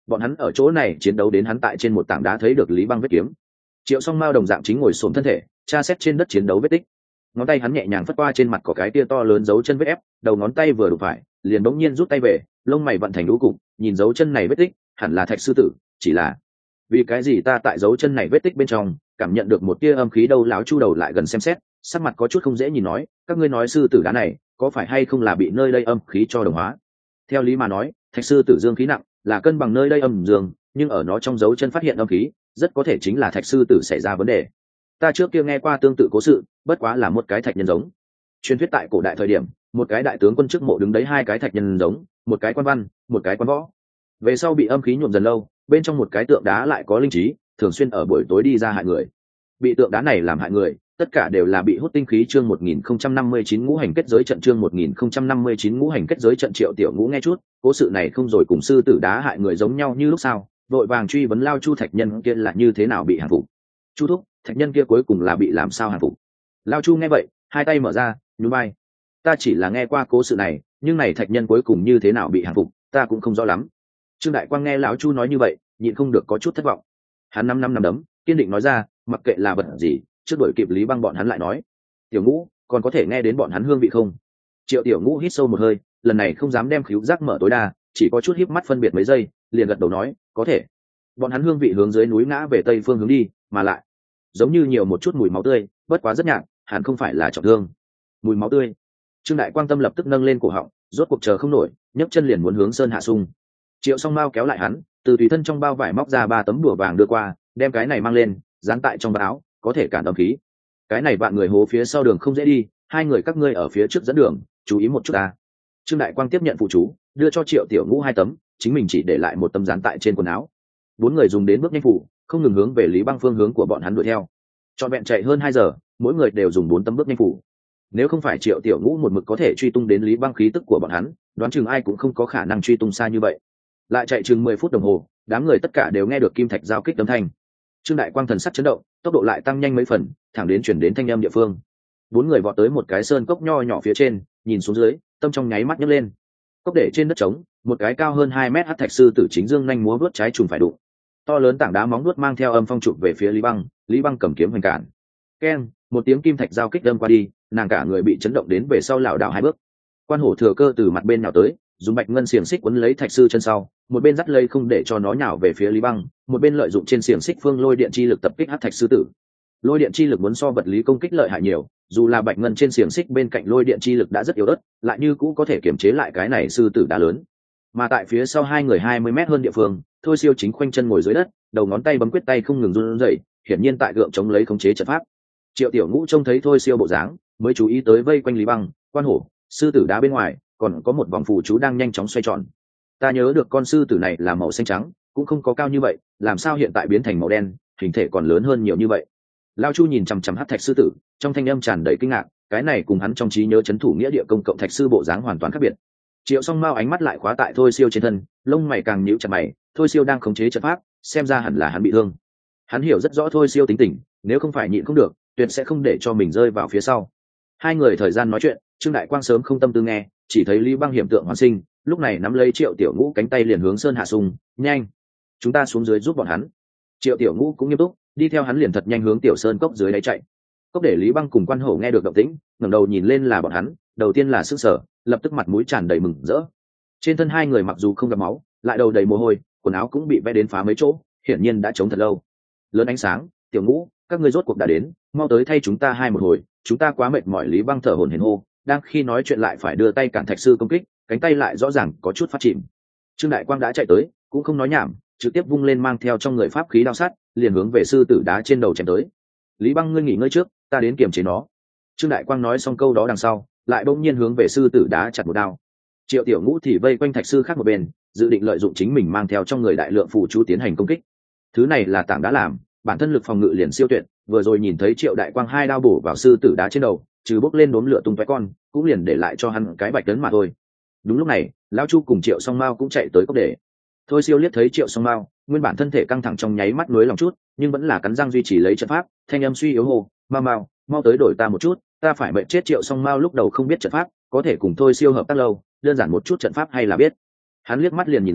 bọn hắn ở chỗ này chiến đấu đến hắn tại trên một tảng đá thấy được Lý Băng vết kiếm. Triệu Song Mao đồng dạng chính ngồi xổm thân thể tra xét trên đất chiến đấu vết tích, ngón tay hắn nhẹ nhàng phất qua trên mặt có cái tia to lớn dấu chân vết ép, đầu ngón tay vừa đụng phải liền bỗng nhiên rút tay về, lông mày vận thành lũ cục, nhìn dấu chân này vết tích hẳn là Thạch sư tử, chỉ là vì cái gì ta tại dấu chân này vết tích bên trong cảm nhận được một tia âm khí đâu? Láo Chu đầu lại gần xem xét, sắc mặt có chút không dễ nhìn nói, các ngươi nói sư tử đá này có phải hay không là bị nơi đây âm khí cho đồng hóa? Theo lý mà nói, Thạch sư tử dương khí nặng là cân bằng nơi đây âm dương, nhưng ở nó trong dấu chân phát hiện âm khí, rất có thể chính là Thạch sư tử xảy ra vấn đề. Ta trước kia nghe qua tương tự cố sự, bất quá là một cái thạch nhân giống. Truyền thuyết tại cổ đại thời điểm, một cái đại tướng quân trước mộ đứng đấy hai cái thạch nhân giống, một cái quan văn, một cái quan võ. Về sau bị âm khí nhuộm dần lâu, bên trong một cái tượng đá lại có linh trí, thường xuyên ở buổi tối đi ra hại người. Bị tượng đá này làm hại người, tất cả đều là bị hút tinh khí. Chương một nghìn không trăm năm mươi chín ngũ hành kết giới trận. Chương một nghìn không trăm năm mươi chín ngũ hành kết giới trận. Triệu Tiểu Ngũ nghe chút, cố sự này không rồi cùng sư tử đá hại người giống nhau như lúc sao? Vội vàng truy vấn Lao Chu thạch nhân kia là như thế nào bị hàng phục. Chu thúc, thạch nhân kia cuối cùng là bị làm sao hàng phục? Lao Chu nghe vậy, hai tay mở ra, nhún vai. Ta chỉ là nghe qua cố sự này, nhưng này thạch nhân cuối cùng như thế nào bị hàng phục, ta cũng không rõ lắm. Trương Đại Quang nghe lão Chu nói như vậy, nhịn không được có chút thất vọng. Hắn năm năm năm đấm, kiên định nói ra, mặc kệ là vật gì, trước đuổi kịp Lý Băng bọn hắn lại nói. Tiểu Ngũ, còn có thể nghe đến bọn hắn hương vị không? Triệu Tiểu Ngũ hít sâu một hơi, lần này không dám đem khứu giác mở tối đa, chỉ có chút híp mắt phân biệt mấy giây, liền gật đầu nói, có thể. Bọn hắn hương vị hướng dưới núi ngã về tây phương hướng đi, mà lại giống như nhiều một chút mùi máu tươi, bất quá rất nhạt, hẳn không phải là trọng thương. Mùi máu tươi. Trương Đại Quang tâm lập tức nâng lên cổ họng, rốt cuộc chờ không nổi, nhấc chân liền muốn hướng sơn hạ sung. Triệu Song Mao kéo lại hắn, từ tùy thân trong bao vải móc ra ba tấm đùa vàng đưa qua, đem cái này mang lên, dán tại trong áo, có thể cản âm khí. Cái này bạn người hố phía sau đường không dễ đi, hai người các ngươi ở phía trước dẫn đường, chú ý một chút ta. Trương Đại Quang tiếp nhận phụ chú, đưa cho Triệu Tiểu Ngũ hai tấm, chính mình chỉ để lại một tấm dán tại trên quần áo. Bốn người dùng đến bước nhanh phủ, không ngừng hướng về Lý Băng phương hướng của bọn hắn đuổi theo. Trọn vẹn chạy hơn hai giờ, mỗi người đều dùng bốn tấm bước nhanh phủ. Nếu không phải Triệu Tiểu Ngũ một mực có thể truy tung đến Lý Băng khí tức của bọn hắn, đoán chừng ai cũng không có khả năng truy tung xa như vậy. Lại chạy chừng mười phút đồng hồ, đám người tất cả đều nghe được kim thạch giao kích âm thanh. Trương Đại Quang thần sắc chấn động, tốc độ lại tăng nhanh mấy phần, thẳng đến chuyển đến thanh âm địa phương. Bốn người vọt tới một cái sơn cốc nho nhỏ phía trên, nhìn xuống dưới, tâm trong nháy mắt nhấc lên. Cốc để trên đất trống, một cái cao hơn hai mét hắc thạch sư tử chính dương nhanh múa vuốt trái trùng phải đụng. To lớn tảng đá móng vuốt mang theo âm phong chụp về phía Lý Băng, Lý Băng cầm kiếm hoành cản. Keng, một tiếng kim thạch giao kích đâm qua đi, nàng cả người bị chấn động đến về sau lảo đảo hai bước. Quan hổ thừa cơ từ mặt bên nào tới, dùng bạch ngân xiềng xích quấn lấy thạch sư chân sau, một bên dắt lấy không để cho nó nhào về phía Lý Băng, một bên lợi dụng trên xiềng xích phương lôi điện chi lực tập kích hắc thạch sư tử. Lôi điện chi lực muốn so vật lý công kích lợi hại nhiều, dù là bạch ngân trên xiềng xích bên cạnh lôi điện chi lực đã rất yếu ớt, lại như cũ có thể kiểm chế lại cái này sư tử đá lớn. Mà tại phía sau hai người hai mươi mét hơn địa phương, Thôi Siêu chính khoanh chân ngồi dưới đất, đầu ngón tay bấm quyết tay không ngừng run rẩy, hiển nhiên tại gượng chống lấy khống chế trận pháp. Triệu Tiểu Ngũ trông thấy Thôi Siêu bộ dáng, mới chú ý tới vây quanh Lý Băng, quan hổ, sư tử đá bên ngoài, còn có một vòng phù chú đang nhanh chóng xoay tròn. Ta nhớ được con sư tử này là màu xanh trắng, cũng không có cao như vậy, làm sao hiện tại biến thành màu đen, hình thể còn lớn hơn nhiều như vậy? Lao Chu nhìn chằm chằm hắc thạch sư tử, trong thanh âm tràn đầy kinh ngạc, cái này cùng hắn trong trí nhớ chấn thủ nghĩa địa công cộng thạch sư bộ dáng hoàn toàn khác biệt. Triệu Song Mao ánh mắt lại khóa tại Thôi Siêu trên thân, lông mày càng nhíu chặt mày, Thôi Siêu đang khống chế trận pháp, xem ra hẳn là hắn bị thương. Hắn hiểu rất rõ Thôi Siêu tính tình, nếu không phải nhịn không được, tuyệt sẽ không để cho mình rơi vào phía sau. Hai người thời gian nói chuyện, Trương Đại Quang sớm không tâm tư nghe, chỉ thấy Lý Băng hiểm tượng hoàn sinh, lúc này nắm lấy Triệu Tiểu Ngũ cánh tay liền hướng sơn hạ sung, nhanh, chúng ta xuống dưới giúp bọn hắn. Triệu Tiểu Ngũ cũng nghiêm túc, đi theo hắn liền thật nhanh hướng tiểu sơn cốc dưới đáy chạy. Cốc để Lý Băng cùng quan hổ nghe được động tĩnh, ngẩng đầu nhìn lên là bọn hắn, đầu tiên là sức sở, lập tức mặt mũi tràn đầy mừng rỡ. Trên thân hai người mặc dù không gặp máu, lại đầu đầy mồ hôi, quần áo cũng bị vẽ đến phá mấy chỗ, hiển nhiên đã chống thật lâu. Lớn ánh sáng, Tiểu Ngũ, các ngươi rốt cuộc đã đến, mau tới thay chúng ta hai một hồi, chúng ta quá mệt mỏi. Lý Băng thở hổn hển hô, đang khi nói chuyện lại phải đưa tay cản thạch sư công kích, cánh tay lại rõ ràng có chút phát chìm. Trương Đại Quang đã chạy tới, cũng không nói nhảm, trực tiếp vung lên mang theo trong người pháp khí đao sắt, liền hướng về sư tử đá trên đầu chém tới. Lý Băng, ngươi nghỉ ngơi trước, ta đến kiềm chế nó. Trương Đại Quang nói xong câu đó đằng sau, lại bỗng nhiên hướng về sư tử đá chặt một đao. Triệu Tiểu Ngũ thì vây quanh thạch sư khác một bên, dự định lợi dụng chính mình mang theo trong người đại lượng phù chú tiến hành công kích. Thứ này là tảng đá làm, bản thân lực phòng ngự liền siêu tuyệt, vừa rồi nhìn thấy Triệu Đại Quang hai đao bổ vào sư tử đá trên đầu, trừ bốc lên đốm lửa tung tóe con, cũng liền để lại cho hắn cái bạch tấn mà thôi. Đúng lúc này, lão Chu cùng Triệu Song Mao cũng chạy tới cốc để. Thôi Siêu liếc thấy Triệu Song Mao, nguyên bản thân thể căng thẳng trong nháy mắt nuối lòng chút, nhưng vẫn là cắn răng duy trì lấy trận pháp, thanh âm suy yếu hồ, "Mao Mao, mau tới đổi ta một chút, ta phải mệnh chết." Triệu Song Mao lúc đầu không biết trận pháp, có thể cùng Thôi Siêu hợp tác lâu, đơn giản một chút trận pháp hay là biết. Hắn liếc mắt liền nhìn ra,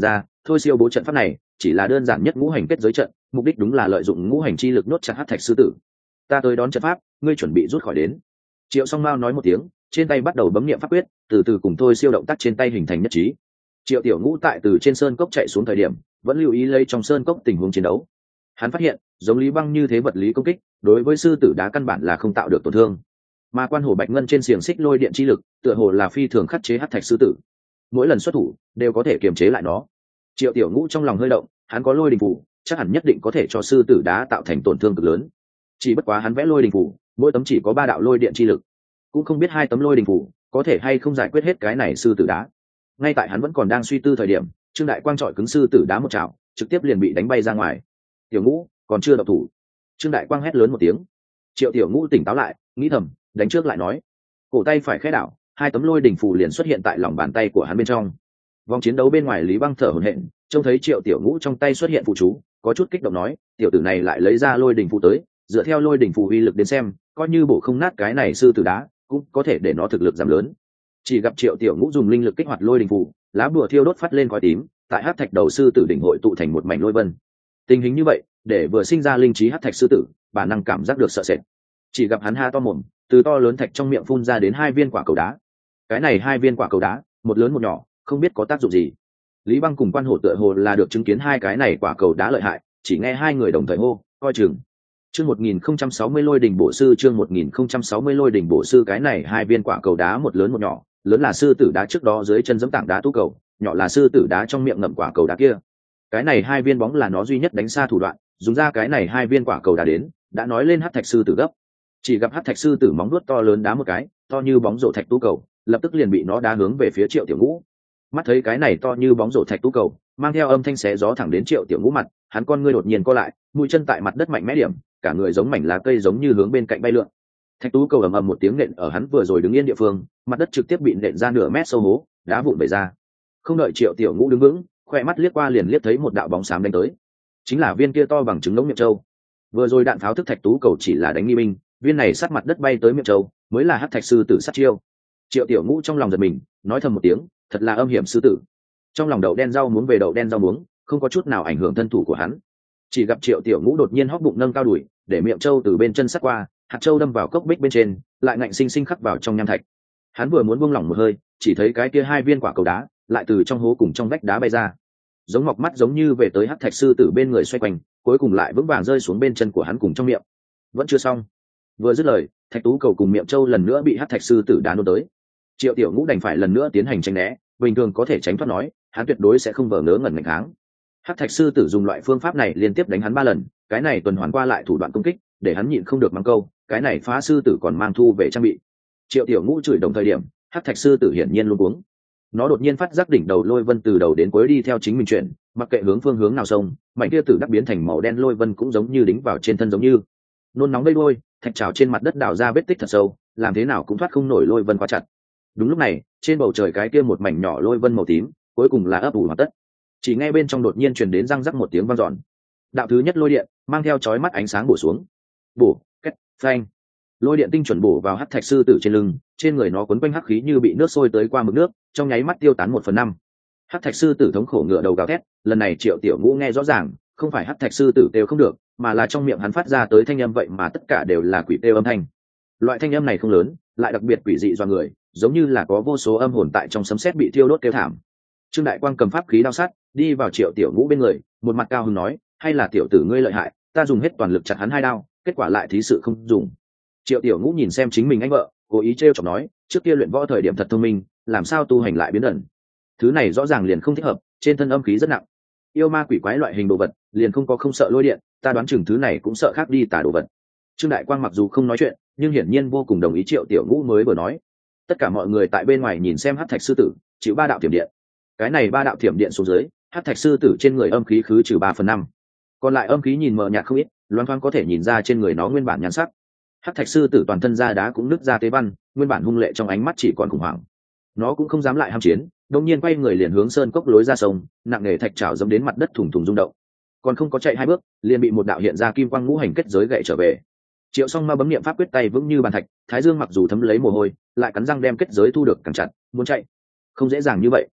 thôi siêu bố trận pháp này chỉ là đơn giản nhất ngũ hành kết giới trận, mục đích đúng là lợi dụng ngũ hành chi lực nhốt chặt hắc thạch sư tử. Ta tới đón trận pháp, ngươi chuẩn bị rút khỏi đến. Triệu Song Mao nói một tiếng, trên tay bắt đầu bấm niệm pháp quyết, từ từ cùng thôi siêu động tác trên tay hình thành nhất trí. Triệu Tiểu Ngũ tại từ trên sơn cốc chạy xuống thời điểm, vẫn lưu ý lấy trong sơn cốc tình huống chiến đấu. Hắn phát hiện, giống Lý Băng như thế vật lý công kích, đối với sư tử đá căn bản là không tạo được tổn thương. Mà quan hổ bạch ngân trên xiềng xích lôi điện chi lực, tựa hồ là phi thường khắc chế hắc thạch sư tử. Mỗi lần xuất thủ, đều có thể kiềm chế lại nó. Triệu Tiểu Ngũ trong lòng hơi động, hắn có lôi đình phù, chắc hẳn nhất định có thể cho sư tử đá tạo thành tổn thương cực lớn. Chỉ bất quá hắn vẽ lôi đình phù, mỗi tấm chỉ có ba đạo lôi điện chi lực, cũng không biết hai tấm lôi đình phù có thể hay không giải quyết hết cái này sư tử đá. Ngay tại hắn vẫn còn đang suy tư thời điểm, Trương Đại Quang chọi cứng sư tử đá một chảo, trực tiếp liền bị đánh bay ra ngoài. Tiểu Ngũ còn chưa động thủ. Trương Đại Quang hét lớn một tiếng. Triệu Tiểu Ngũ tỉnh táo lại, nghĩ thầm, đánh trước lại nói. Cổ tay phải khẽ đảo, hai tấm lôi đình phù liền xuất hiện tại lòng bàn tay của hắn bên trong. Vòng chiến đấu bên ngoài Lý Băng thở hổn hển, trông thấy Triệu Tiểu Ngũ trong tay xuất hiện phù chú, có chút kích động nói, tiểu tử này lại lấy ra lôi đình phù tới, dựa theo lôi đình phù uy lực đến xem, coi như bổ không nát cái này sư tử đá, cũng có thể để nó thực lực giảm lớn. Chỉ gặp Triệu Tiểu Ngũ dùng linh lực kích hoạt lôi đình phù, lá bùa thiêu đốt phát lên khói tím, tại hắc thạch đầu sư tử đỉnh hội tụ thành một mảnh lôi vân. Tình hình như vậy, để vừa sinh ra linh trí hắc thạch sư tử, bản năng cảm giác được sợ sệt. Chỉ gặp hắn ha to mồm, từ to lớn thạch trong miệng phun ra đến hai viên quả cầu đá. Cái này hai viên quả cầu đá, một lớn một nhỏ, không biết có tác dụng gì. Lý Băng cùng Quan Hổ tựa hồ là được chứng kiến hai cái này quả cầu đá lợi hại, chỉ nghe hai người đồng thời hô, coi chừng. Chương một nghìn không trăm sáu mươi lôi đỉnh bổ sư, chương một nghìn không trăm sáu mươi lôi đỉnh bổ sư, cái này hai viên quả cầu đá một lớn một nhỏ, lớn là sư tử đá trước đó dưới chân giẫm tảng đá tú cầu, nhỏ là sư tử đá trong miệng ngậm quả cầu đá kia. Cái này hai viên bóng là nó duy nhất đánh xa thủ đoạn, dùng ra cái này hai viên quả cầu đá đến, đã nói lên hắc thạch sư tử gấp. Chỉ gặp hắc thạch sư tử móng vuốt to lớn đá một cái, to như bóng rổ thạch tú cầu, lập tức liền bị nó đá hướng về phía Triệu Tiểu Ngũ. Mắt thấy cái này to như bóng rổ thạch tú cầu, mang theo âm thanh xé gió thẳng đến Triệu Tiểu Ngũ mặt, hắn con ngươi đột nhiên co lại, mũi chân tại mặt đất mạnh mẽ điểm, cả người giống mảnh lá cây giống như hướng bên cạnh bay lượn. Thạch tú cầu ầm ầm một tiếng nện ở hắn vừa rồi đứng yên địa phương, mặt đất trực tiếp bị nện ra nửa mét sâu hố, đá vụn bể ra. Không đợi Triệu Tiểu Ngũ đứng vững, khoe mắt liếc qua liền liếc thấy một đạo bóng xám đánh tới, chính là viên kia to bằng trứng ngỗng miệng châu. Vừa rồi đạn pháo thức thạch tú cầu chỉ là đánh nghi binh, viên này sát mặt đất bay tới miệng châu mới là hắc thạch sư tử sát chiêu. Triệu Tiểu Ngũ trong lòng giật mình, nói thầm một tiếng, thật là âm hiểm sư tử. Trong lòng đậu đen rau muống về đậu đen rau muống, không có chút nào ảnh hưởng thân thủ của hắn. Chỉ gặp Triệu Tiểu Ngũ đột nhiên hóc bụng nâng cao đùi, để miệng châu từ bên chân sát qua, hạt châu đâm vào cốc bích bên trên, lại ngạnh sinh sinh khắc vào trong nham thạch. Hắn vừa muốn buông lỏng một hơi, chỉ thấy cái kia hai viên quả cầu đá lại từ trong hố cùng trong vách đá bay ra, giống mọc mắt giống như về tới hắc thạch sư tử bên người xoay quanh, cuối cùng lại vững vàng rơi xuống bên chân của hắn cùng trong miệng. Vẫn chưa xong. Vừa dứt lời, thạch tú cầu cùng miệng châu lần nữa bị hắc thạch sư tử đá nôn tới. Triệu Tiểu Ngũ đành phải lần nữa tiến hành tránh né, bình thường có thể tránh thoát nói, hắn tuyệt đối sẽ không vờ ngớ ngẩn nghịch kháng. Hắc thạch sư tử dùng loại phương pháp này liên tiếp đánh hắn ba lần, cái này tuần hoàn qua lại thủ đoạn công kích, để hắn nhịn không được mắng câu, cái này phá sư tử còn mang thu về trang bị. Triệu Tiểu Ngũ chửi đồng thời điểm, hắc thạch sư tử hiển nhiên luống cuống. Nó đột nhiên phát giác đỉnh đầu lôi vân từ đầu đến cuối đi theo chính mình chuyển, mặc kệ hướng phương hướng nào sông, mảnh kia tử đắc biến thành màu đen lôi vân cũng giống như đính vào trên thân giống như. Nôn nóng đây đôi, thạch trào trên mặt đất đào ra vết tích thật sâu, làm thế nào cũng thoát không nổi lôi vân quá chặt. Đúng lúc này, trên bầu trời cái kia một mảnh nhỏ lôi vân màu tím, cuối cùng là ấp ủ hoàn tất. Chỉ nghe bên trong đột nhiên truyền đến răng rắc một tiếng vang dọn. Đạo thứ nhất lôi điện, mang theo chói mắt ánh sáng bổ xuống. Bổ, két, phanh. Lôi điện tinh chuẩn bổ vào hắc thạch sư tử trên lưng, trên người nó quấn quanh hắc khí như bị nước sôi tới qua mực nước, trong nháy mắt tiêu tán một phần năm. Hắc thạch sư tử thống khổ ngựa đầu gào thét, lần này Triệu Tiểu Ngũ nghe rõ ràng, không phải hắc thạch sư tử đều không được, mà là trong miệng hắn phát ra tới thanh âm vậy mà tất cả đều là quỷ kêu âm thanh. Loại thanh âm này không lớn, lại đặc biệt quỷ dị do người, giống như là có vô số âm hồn tại trong sấm sét bị thiêu đốt kêu thảm. Trương Đại Quang cầm pháp khí đao sắt, đi vào Triệu Tiểu Ngũ bên người, một mặt cao hứng nói, hay là tiểu tử ngươi lợi hại, ta dùng hết toàn lực chặt hắn hai đao, kết quả lại thí sự không dùng. Triệu Tiểu Ngũ nhìn xem chính mình anh vợ, cố ý trêu chọc nói, trước kia luyện võ thời điểm thật thông minh, làm sao tu hành lại biến ẩn. Thứ này rõ ràng liền không thích hợp, trên thân âm khí rất nặng. Yêu ma quỷ quái loại hình đồ vật, liền không có không sợ lôi điện, ta đoán chừng thứ này cũng sợ khác đi tả đồ vật. Trương Đại Quang mặc dù không nói chuyện, nhưng hiển nhiên vô cùng đồng ý Triệu Tiểu Ngũ mới vừa nói. Tất cả mọi người tại bên ngoài nhìn xem hắc thạch sư tử, chịu ba đạo thiểm điện. Cái này ba đạo thiểm điện xuống dưới, hắc thạch sư tử trên người âm khí khứ trừ ba phần năm, còn lại âm khí nhìn mờ nhạt không ít, loáng thoáng có thể nhìn ra trên người nó nguyên bản nhan sắc. Hắc thạch sư tử toàn thân da đá cũng nứt ra tế văn, nguyên bản hung lệ trong ánh mắt chỉ còn khủng hoảng. Nó cũng không dám lại ham chiến, đột nhiên quay người liền hướng sơn cốc lối ra sông, nặng nề thạch trảo dẫm đến mặt đất thủng thủng rung động. Còn không có chạy hai bước, liền bị một đạo hiện ra kim quang ngũ hành kết giới gậy trở về. Triệu Song Ma bấm niệm pháp quyết tay vững như bàn thạch, thái dương mặc dù thấm lấy mồ hôi, lại cắn răng đem kết giới thu được càng chặt, muốn chạy không dễ dàng như vậy.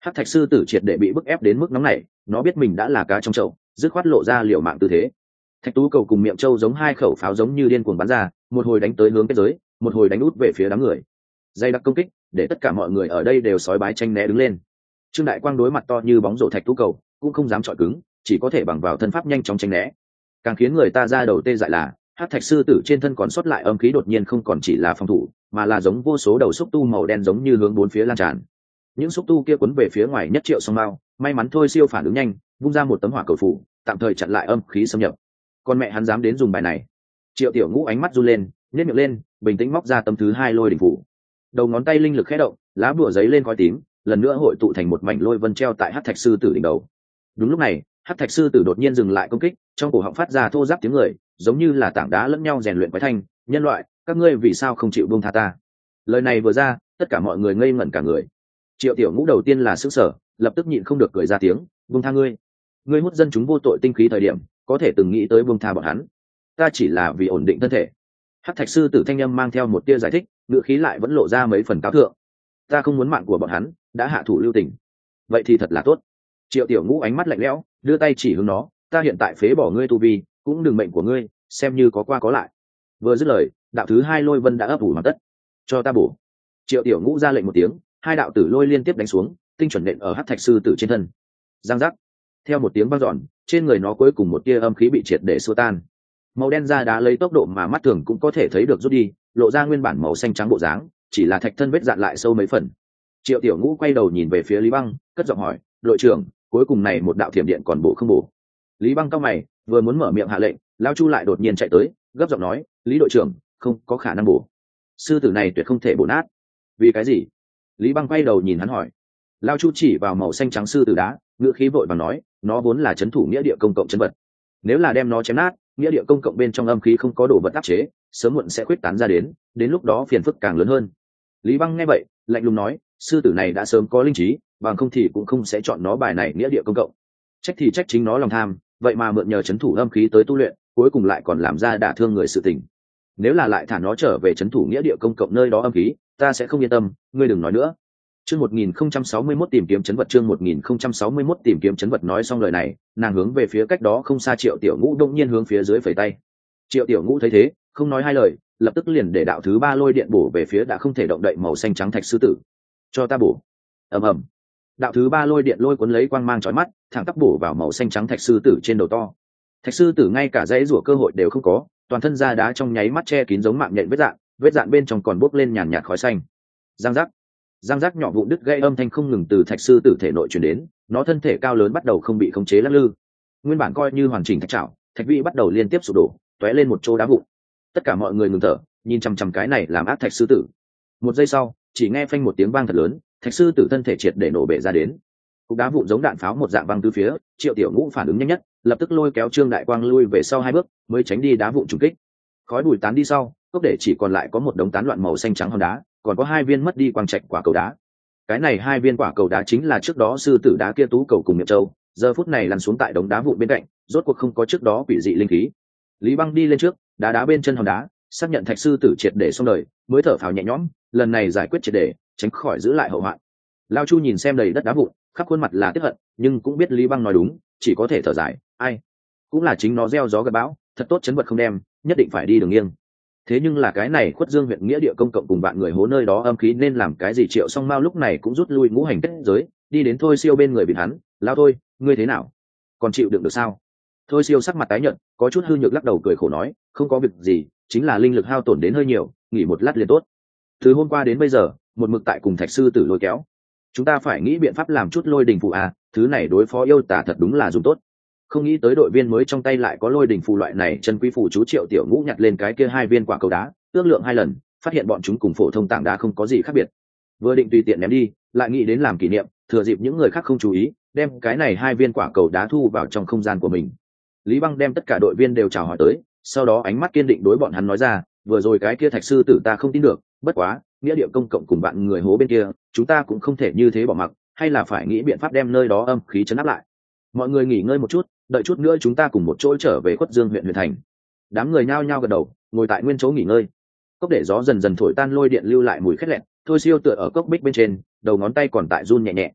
Hắc thạch sư tử triệt để bị bức ép đến mức nóng này, nó biết mình đã là cá trong chậu, dứt khoát lộ ra liều mạng tư thế. Thạch tú cầu cùng miệng trâu giống hai khẩu pháo giống như điên cuồng bắn ra, một hồi đánh tới hướng kết giới, một hồi đánh út về phía đám người. Dây đặc công kích để tất cả mọi người ở đây đều sói bái tranh né đứng lên. Trương Đại Quang đối mặt to như bóng rổ thạch tú cầu cũng không dám chọi cứng, chỉ có thể bằng vào thân pháp nhanh chóng tranh né. Càng khiến người ta ra đầu tê dại là hắc thạch sư tử trên thân còn sót lại âm khí đột nhiên không còn chỉ là phòng thủ, mà là giống vô số đầu xúc tu màu đen giống như hướng bốn phía lan tràn. Những xúc tu kia quấn về phía ngoài nhất Triệu Song Mao, may mắn thôi siêu phản ứng nhanh, vung ra một tấm hỏa cầu phủ, tạm thời chặn lại âm khí xâm nhập. Con mẹ hắn dám đến dùng bài này. Triệu Tiểu Ngũ ánh mắt run lên, nhếch miệng lên, bình tĩnh móc ra tấm thứ hai lôi đỉnh phủ. Đầu ngón tay linh lực khẽ động, lá bùa giấy lên khói tím, lần nữa hội tụ thành một mảnh lôi vân treo tại hắc thạch sư tử đỉnh đầu. Đúng lúc này, hắc thạch sư tử đột nhiên dừng lại công kích, trong cổ họng phát ra thô ráp tiếng người, giống như là tảng đá lẫn nhau rèn luyện quái thanh. Nhân loại, các ngươi vì sao không chịu buông tha ta? Lời này vừa ra, tất cả mọi người ngây ngẩn cả người. Triệu Tiểu Ngũ đầu tiên là sững sờ, lập tức nhịn không được cười ra tiếng, buông tha ngươi? Ngươi hút dân chúng vô tội tinh khí thời điểm, có thể từng nghĩ tới buông tha bọn hắn? Ta chỉ là vì ổn định thân thể. Hắc thạch sư tử thanh âm mang theo một tia giải thích, ngữ khí lại vẫn lộ ra mấy phần cao thượng. Ta không muốn mạng của bọn hắn, đã hạ thủ lưu tình. Vậy thì thật là tốt. Triệu Tiểu Ngũ ánh mắt lạnh lẽo, đưa tay chỉ hướng nó, ta hiện tại phế bỏ ngươi tu vi, cũng đừng mệnh của ngươi, xem như có qua có lại. Vừa dứt lời, đạo thứ hai lôi vân đã ấp ủ hoàn tất. Cho ta bổ. Triệu Tiểu Ngũ ra lệnh một tiếng, hai đạo tử lôi liên tiếp đánh xuống, tinh chuẩn nện ở hắc thạch sư tử trên thân. Giang giác. Theo một tiếng vang dọn, trên người nó cuối cùng một tia âm khí bị triệt để xua tan. Màu đen da đá lấy tốc độ mà mắt thường cũng có thể thấy được rút đi, lộ ra nguyên bản màu xanh trắng bộ dáng, chỉ là thạch thân vết dạn lại sâu mấy phần. Triệu Tiểu Ngũ quay đầu nhìn về phía Lý Băng, cất giọng hỏi, đội trưởng, cuối cùng này một đạo thiểm điện còn bổ không bổ? Lý Băng cau mày, vừa muốn mở miệng hạ lệnh, Lão Chu lại đột nhiên chạy tới, gấp giọng nói, Lý đội trưởng, không có khả năng bổ. Sư tử này tuyệt không thể bổ nát. Vì cái gì? Lý Băng quay đầu nhìn hắn hỏi. Lão Chu chỉ vào màu xanh trắng sư tử đá, ngựa khí vội vàng nói, nó vốn là trấn thủ nghĩa địa công cộng trấn vật. Nếu là đem nó chém nát, nghĩa địa công cộng bên trong âm khí không có đồ vật áp chế, sớm muộn sẽ khuyết tán ra đến, đến lúc đó phiền phức càng lớn hơn. Lý Băng nghe vậy, lạnh lùng nói, sư tử này đã sớm có linh trí, bằng không thì cũng không sẽ chọn nó bài này nghĩa địa công cộng. Trách thì trách chính nó lòng tham, vậy mà mượn nhờ trấn thủ âm khí tới tu luyện, cuối cùng lại còn làm ra đả thương người sự tình. Nếu là lại thả nó trở về trấn thủ nghĩa địa công cộng nơi đó âm khí, ta sẽ không yên tâm, ngươi đừng nói nữa. Chương một nghìn không trăm sáu mươi mốt tìm kiếm chấn vật chương một nghìn không trăm sáu mươi mốt tìm kiếm chấn vật nói xong lời này, nàng hướng về phía cách đó không xa Triệu Tiểu Ngũ đông nhiên hướng phía dưới phẩy tay. Triệu Tiểu Ngũ thấy thế, không nói hai lời, lập tức liền để đạo thứ ba lôi điện bổ về phía đã không thể động đậy màu xanh trắng thạch sư tử. Cho ta bổ. Ầm ầm. Đạo thứ ba lôi điện lôi cuốn lấy quang mang chói mắt, thẳng tắp bổ vào màu xanh trắng thạch sư tử trên đầu to. Thạch sư tử ngay cả dãy rủa cơ hội đều không có, toàn thân da đá trong nháy mắt che kín giống mạng nhện vết dạn, vết dạn bên trong còn bốc lên nhàn nhạt khói xanh. Giang giác. Giang giác nhỏ vụn đứt gây âm thanh không ngừng từ thạch sư tử thể nội truyền đến, nó thân thể cao lớn bắt đầu không bị khống chế lắc lư. Nguyên bản coi như hoàn chỉnh thạch trảo, thạch vị bắt đầu liên tiếp sụp đổ, tóe lên một chỗ đá vụn. Tất cả mọi người ngừng thở, nhìn chằm chằm cái này làm ác thạch sư tử. Một giây sau, chỉ nghe phanh một tiếng vang thật lớn, thạch sư tử thân thể triệt để nổ bể ra đến. Cục đá vụn giống đạn pháo một dạng văng tứ phía, Triệu Tiểu Ngũ phản ứng nhanh nhất, lập tức lôi kéo Trương Đại Quang lui về sau hai bước, mới tránh đi đá vụn trùng kích. Khói bụi tán đi sau, cốc để chỉ còn lại có một đống tán loạn màu xanh trắng hòn đá, còn có hai viên mất đi quang trạch quả cầu đá. Cái này hai viên quả cầu đá chính là trước đó sư tử đá kia tú cầu cùng miệng châu, giờ phút này lăn xuống tại đống đá vụn bên cạnh, rốt cuộc không có trước đó quỷ dị linh khí. Lý Băng đi lên trước, đá đá bên chân hòn đá, xác nhận thạch sư tử triệt để xong đời, mới thở phào nhẹ nhõm, lần này giải quyết triệt để, tránh khỏi giữ lại hậu hoạn. Lao Chu nhìn xem đầy đất đá vụn, khắp khuôn mặt là tiếc hận, nhưng cũng biết Lý Băng nói đúng, chỉ có thể thở dài, ai, cũng là chính nó gieo gió gặt bão, thật tốt chấn vật không đem, nhất định phải đi đường nghiêng. Thế nhưng là cái này Khuất Dương huyện nghĩa địa công cộng cùng bạn người hố nơi đó âm khí nên làm cái gì? Triệu Song Mao lúc này cũng rút lui ngũ hành kết giới, đi đến Thôi Siêu bên người bịt hắn, lao thôi, ngươi thế nào, còn chịu đựng được sao? Thôi Siêu sắc mặt tái nhợt, có chút hư nhược lắc đầu cười khổ nói, không có việc gì, chính là linh lực hao tổn đến hơi nhiều, nghỉ một lát liền tốt. Từ hôm qua đến bây giờ, một mực tại cùng thạch sư tử lôi kéo, chúng ta phải nghĩ biện pháp làm chút lôi đình phù à, thứ này đối phó yêu tả thật đúng là dùng tốt. Không nghĩ tới đội viên mới trong tay lại có lôi đình phù loại này, chân quý phù chú. Triệu Tiểu Ngũ nhặt lên cái kia hai viên quả cầu đá, ước lượng hai lần, phát hiện bọn chúng cùng phổ thông tảng đá không có gì khác biệt. Vừa định tùy tiện ném đi, lại nghĩ đến làm kỷ niệm, thừa dịp những người khác không chú ý, đem cái này hai viên quả cầu đá thu vào trong không gian của mình. Lý Băng đem tất cả đội viên đều chào hỏi tới, sau đó ánh mắt kiên định đối bọn hắn nói ra, vừa rồi cái kia thạch sư tử ta không tin được, bất quá nghĩa địa công cộng cùng bạn người hố bên kia, chúng ta cũng không thể như thế bỏ mặc, hay là phải nghĩ biện pháp đem nơi đó âm khí trấn áp lại. Mọi người nghỉ ngơi một chút, đợi chút nữa chúng ta cùng một chỗ trở về Khuất Dương huyện huyện thành. Đám người nhao nhao gật đầu, ngồi tại nguyên chỗ nghỉ ngơi. Cốc để gió dần dần thổi tan lôi điện lưu lại mùi khét lẹn, Thôi Siêu tựa ở cốc bích bên trên, đầu ngón tay còn tại run nhẹ nhẹ.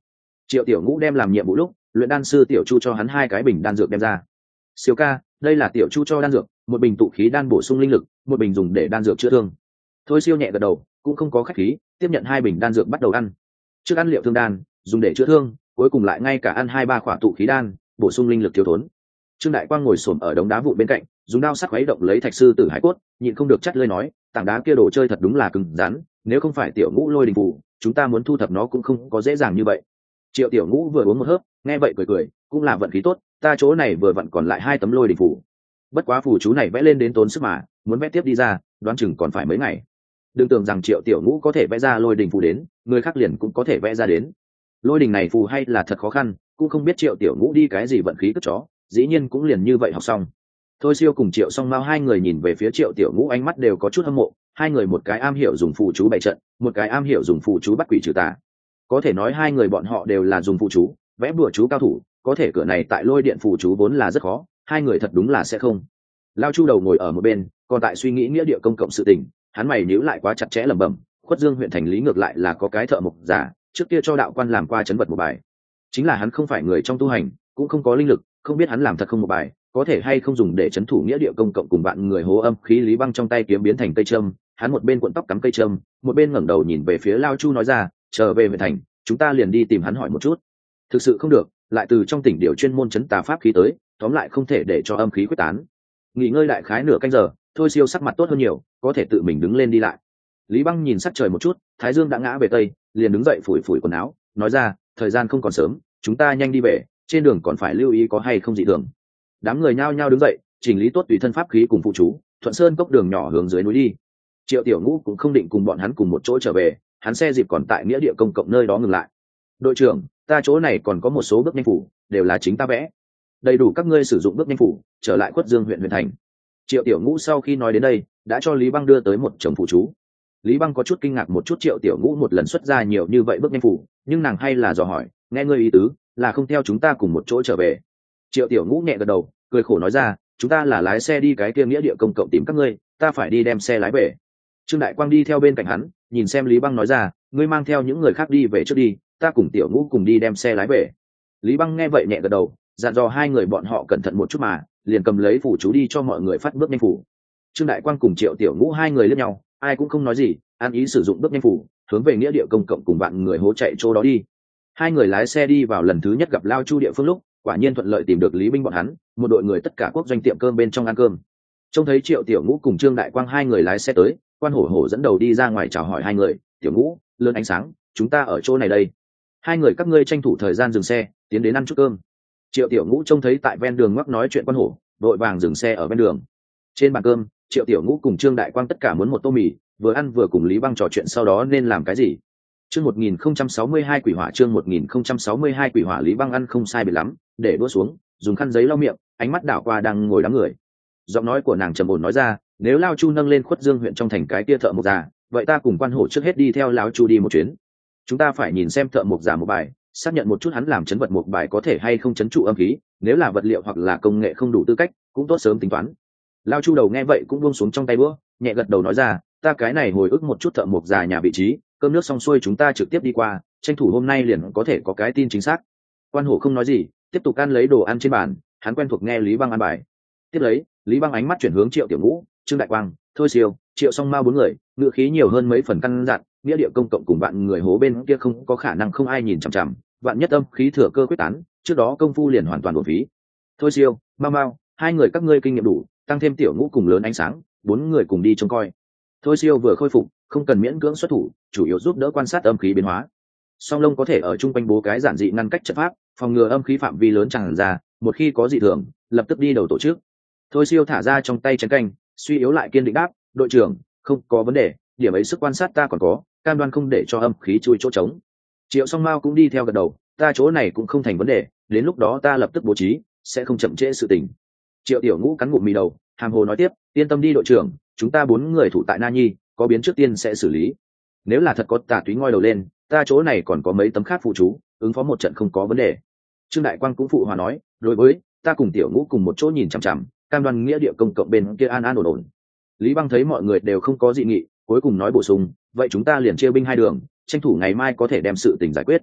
Triệu Tiểu Ngũ đem làm nhiệm vụ lúc, luyện đan sư Tiểu Chu cho hắn hai cái bình đan dược đem ra. Siêu ca, đây là Tiểu Chu cho đan dược, một bình tụ khí đan bổ sung linh lực, một bình dùng để đan dược chữa thương. Thôi Siêu nhẹ gật đầu, cũng không có khách khí, tiếp nhận hai bình đan dược bắt đầu ăn. Trước ăn liệu thương đan, dùng để chữa thương, cuối cùng lại ngay cả ăn hai ba khỏa tụ khí đan, bổ sung linh lực thiếu thốn. Trương Đại Quang ngồi xổm ở đống đá vụn bên cạnh, dùng đao sắc khuấy động lấy thạch sư tử hải cốt, nhịn không được chắt lưỡi nói, tảng đá kia đồ chơi thật đúng là cứng rắn, nếu không phải Tiểu Ngũ lôi đình phù, chúng ta muốn thu thập nó cũng không có dễ dàng như vậy. Triệu Tiểu Ngũ vừa uống một hớp, nghe vậy cười cười, cũng là vận khí tốt, ta chỗ này vừa vặn còn lại hai tấm lôi đình phù. Bất quá phù chú này vẽ lên đến tốn sức mà, muốn vẽ tiếp đi ra, đoán chừng còn phải mấy ngày. Đừng tưởng rằng Triệu Tiểu Ngũ có thể vẽ ra lôi đình phù đến, người khác liền cũng có thể vẽ ra đến. Lôi đình này phù hay là thật khó khăn, cũng không biết Triệu Tiểu Ngũ đi cái gì vận khí cất chó, dĩ nhiên cũng liền như vậy học xong. Thôi Siêu cùng Triệu Song Mao hai người nhìn về phía Triệu Tiểu Ngũ, ánh mắt đều có chút hâm mộ, hai người một cái am hiểu dùng phù chú bày trận, một cái am hiểu dùng phù chú bắt quỷ trừ tà. Có thể nói hai người bọn họ đều là dùng phù chú, vẽ bùa chú cao thủ, có thể cửa này tại lôi điện phù chú vốn là rất khó, hai người thật đúng là sẽ không. Lao Chu đầu ngồi ở một bên, còn tại suy nghĩ nghĩa địa công cộng sự tình, hắn mày nhíu lại quá chặt chẽ lẩm bẩm, Khuất Dương huyện thành lý ngược lại là có cái thợ mộc giả, trước kia cho đạo quan làm qua chấn vật một bài. Chính là hắn không phải người trong tu hành, cũng không có linh lực, không biết hắn làm thật không một bài, có thể hay không dùng để chấn thủ nghĩa địa công cộng cùng bạn người hố âm khí. Lý Băng trong tay kiếm biến thành cây châm, hắn một bên cuộn tóc cắm cây châm, một bên ngẩng đầu nhìn về phía Lao Chu nói ra, trở về huyện thành, chúng ta liền đi tìm hắn hỏi một chút. Thực sự không được, lại từ trong tỉnh điều chuyên môn chấn tà pháp khí tới, tóm lại không thể để cho âm khí quyết tán. Nghỉ ngơi đại khái nửa canh giờ, Thôi Siêu sắc mặt tốt hơn nhiều, có thể tự mình đứng lên đi lại. Lý Băng nhìn sắc trời một chút, thái dương đã ngã về tây, liền đứng dậy phủi phủi quần áo, nói ra, thời gian không còn sớm, chúng ta nhanh đi về, trên đường còn phải lưu ý có hay không dị thường. Đám người nhao nhao đứng dậy, chỉnh lý tốt tùy thân pháp khí cùng phụ chú, thuận sơn cốc đường nhỏ hướng dưới núi đi. Triệu Tiểu Ngũ cũng không định cùng bọn hắn cùng một chỗ trở về, hắn xe dịp còn tại nghĩa địa công cộng nơi đó ngừng lại. Đội trưởng, ta chỗ này còn có một số bước nhanh phủ, đều là chính ta vẽ, đầy đủ các ngươi sử dụng bước nhanh phủ, trở lại Khuất Dương huyện huyện thành. Triệu Tiểu Ngũ sau khi nói đến đây, đã cho Lý Băng đưa tới một chồng phụ chú. Lý Băng có chút kinh ngạc một chút Triệu Tiểu Ngũ một lần xuất ra nhiều như vậy bước nhanh phủ, nhưng nàng hay là dò hỏi, nghe ngươi ý tứ là không theo chúng ta cùng một chỗ trở về. Triệu Tiểu Ngũ nhẹ gật đầu, cười khổ nói ra, chúng ta là lái xe đi cái kia nghĩa địa công cộng tìm các ngươi, ta phải đi đem xe lái về. Trương Đại Quang đi theo bên cạnh hắn, nhìn xem Lý Băng nói ra, ngươi mang theo những người khác đi về trước đi, ta cùng Tiểu Ngũ cùng đi đem xe lái về. Lý Băng nghe vậy nhẹ gật đầu, dặn dò hai người bọn họ cẩn thận một chút mà, liền cầm lấy phủ chú đi cho mọi người phát bước nhanh phủ. Trương Đại Quang cùng Triệu Tiểu Ngũ hai người liếc nhau, ai cũng không nói gì, an ý sử dụng bước nhanh phủ, hướng về nghĩa địa công cộng cùng bạn người hố chạy chỗ đó đi. Hai người lái xe đi vào lần thứ nhất gặp Lao Chu địa phương lúc, quả nhiên thuận lợi tìm được Lý Binh bọn hắn, một đội người tất cả quốc doanh tiệm cơm bên trong ăn cơm. Trông thấy Triệu Tiểu Ngũ cùng Trương Đại Quang hai người lái xe tới, Quan Hổ Hổ dẫn đầu đi ra ngoài chào hỏi hai người, Tiểu Ngũ, Lớn Ánh Sáng, chúng ta ở chỗ này đây. Hai người các ngươi tranh thủ thời gian dừng xe, tiến đến ăn chút cơm. Triệu Tiểu Ngũ trông thấy tại ven đường ngoắc nói chuyện Quan Hổ, đội vàng dừng xe ở ven đường. Trên bàn cơm, Triệu Tiểu Ngũ cùng Trương Đại Quang tất cả muốn một tô mì, vừa ăn vừa cùng Lý Băng trò chuyện sau đó nên làm cái gì. Chương một nghìn không trăm sáu mươi hai quỷ hỏa chương một nghìn không trăm sáu mươi hai quỷ hỏa. Lý Băng ăn không sai biệt lắm, để đũa xuống, dùng khăn giấy lau miệng, ánh mắt đảo qua đang ngồi đám người. Giọng nói của nàng trầm ổn nói ra, nếu Lao Chu nâng lên Khuất Dương huyện trong thành cái kia thợ mộc già, vậy ta cùng Quan Hổ trước hết đi theo Lão Chu đi một chuyến. Chúng ta phải nhìn xem thợ mộc già một bài, xác nhận một chút hắn làm chấn vật một bài có thể hay không chấn trụ âm khí, nếu là vật liệu hoặc là công nghệ không đủ tư cách, cũng tốt sớm tính toán. Lao Chu đầu nghe vậy cũng buông xuống trong tay bữa, nhẹ gật đầu nói ra, ta cái này hồi ức một chút thợ mộc già nhà vị trí, cơm nước xong xuôi chúng ta trực tiếp đi qua, tranh thủ hôm nay liền có thể có cái tin chính xác. Quan Hổ không nói gì, tiếp tục ăn lấy đồ ăn trên bàn, hắn quen thuộc nghe Lý Băng ăn bài. Tiếp lấy, Lý Băng ánh mắt chuyển hướng Triệu Tiểu Ngũ, Trương Đại Quang, Thôi Siêu, Triệu Song Mao bốn người, ngữ khí nhiều hơn mấy phần căn dặn, nghĩa địa công cộng cùng bạn người hố bên kia không có khả năng không ai nhìn chằm chằm, vạn nhất âm khí thừa cơ quyết tán, trước đó công phu liền hoàn toàn uổng phí. Thôi Siêu, Mao Mao, hai người các ngươi kinh nghiệm đủ, tăng thêm Tiểu Ngũ cùng Lớn Ánh Sáng, bốn người cùng đi trông coi. Thôi Siêu vừa khôi phục, không cần miễn cưỡng xuất thủ, chủ yếu giúp đỡ quan sát âm khí biến hóa. Song Long có thể ở trung quanh bố cái giản dị ngăn cách trận pháp, phòng ngừa âm khí phạm vi lớn tràn ra, một khi có dị thường, lập tức đi đầu tổ chức. Thôi Siêu thả ra trong tay chén canh, suy yếu lại kiên định đáp, đội trưởng, không có vấn đề, điểm ấy sức quan sát ta còn có, cam đoan không để cho âm khí chui chỗ trống. Triệu Song Mao cũng đi theo gật đầu, ta chỗ này cũng không thành vấn đề, đến lúc đó ta lập tức bố trí, sẽ không chậm trễ sự tình. Triệu Tiểu Ngũ cắn ngụm mì đầu, hàm hồ nói tiếp, yên tâm đi đội trưởng, chúng ta bốn người thủ tại Na Nhi, có biến trước tiên sẽ xử lý. Nếu là thật có tà túy ngoi đầu lên, ta chỗ này còn có mấy tấm khác phụ chú, ứng phó một trận không có vấn đề. Trương Đại Quang cũng phụ hòa nói, đối với ta cùng Tiểu Ngũ cùng một chỗ nhìn chằm chằm, cam đoan nghĩa địa công cộng bên kia an an ổn ổn. Lý Băng thấy mọi người đều không có dị nghị, cuối cùng nói bổ sung, vậy chúng ta liền chia binh hai đường, tranh thủ ngày mai có thể đem sự tình giải quyết.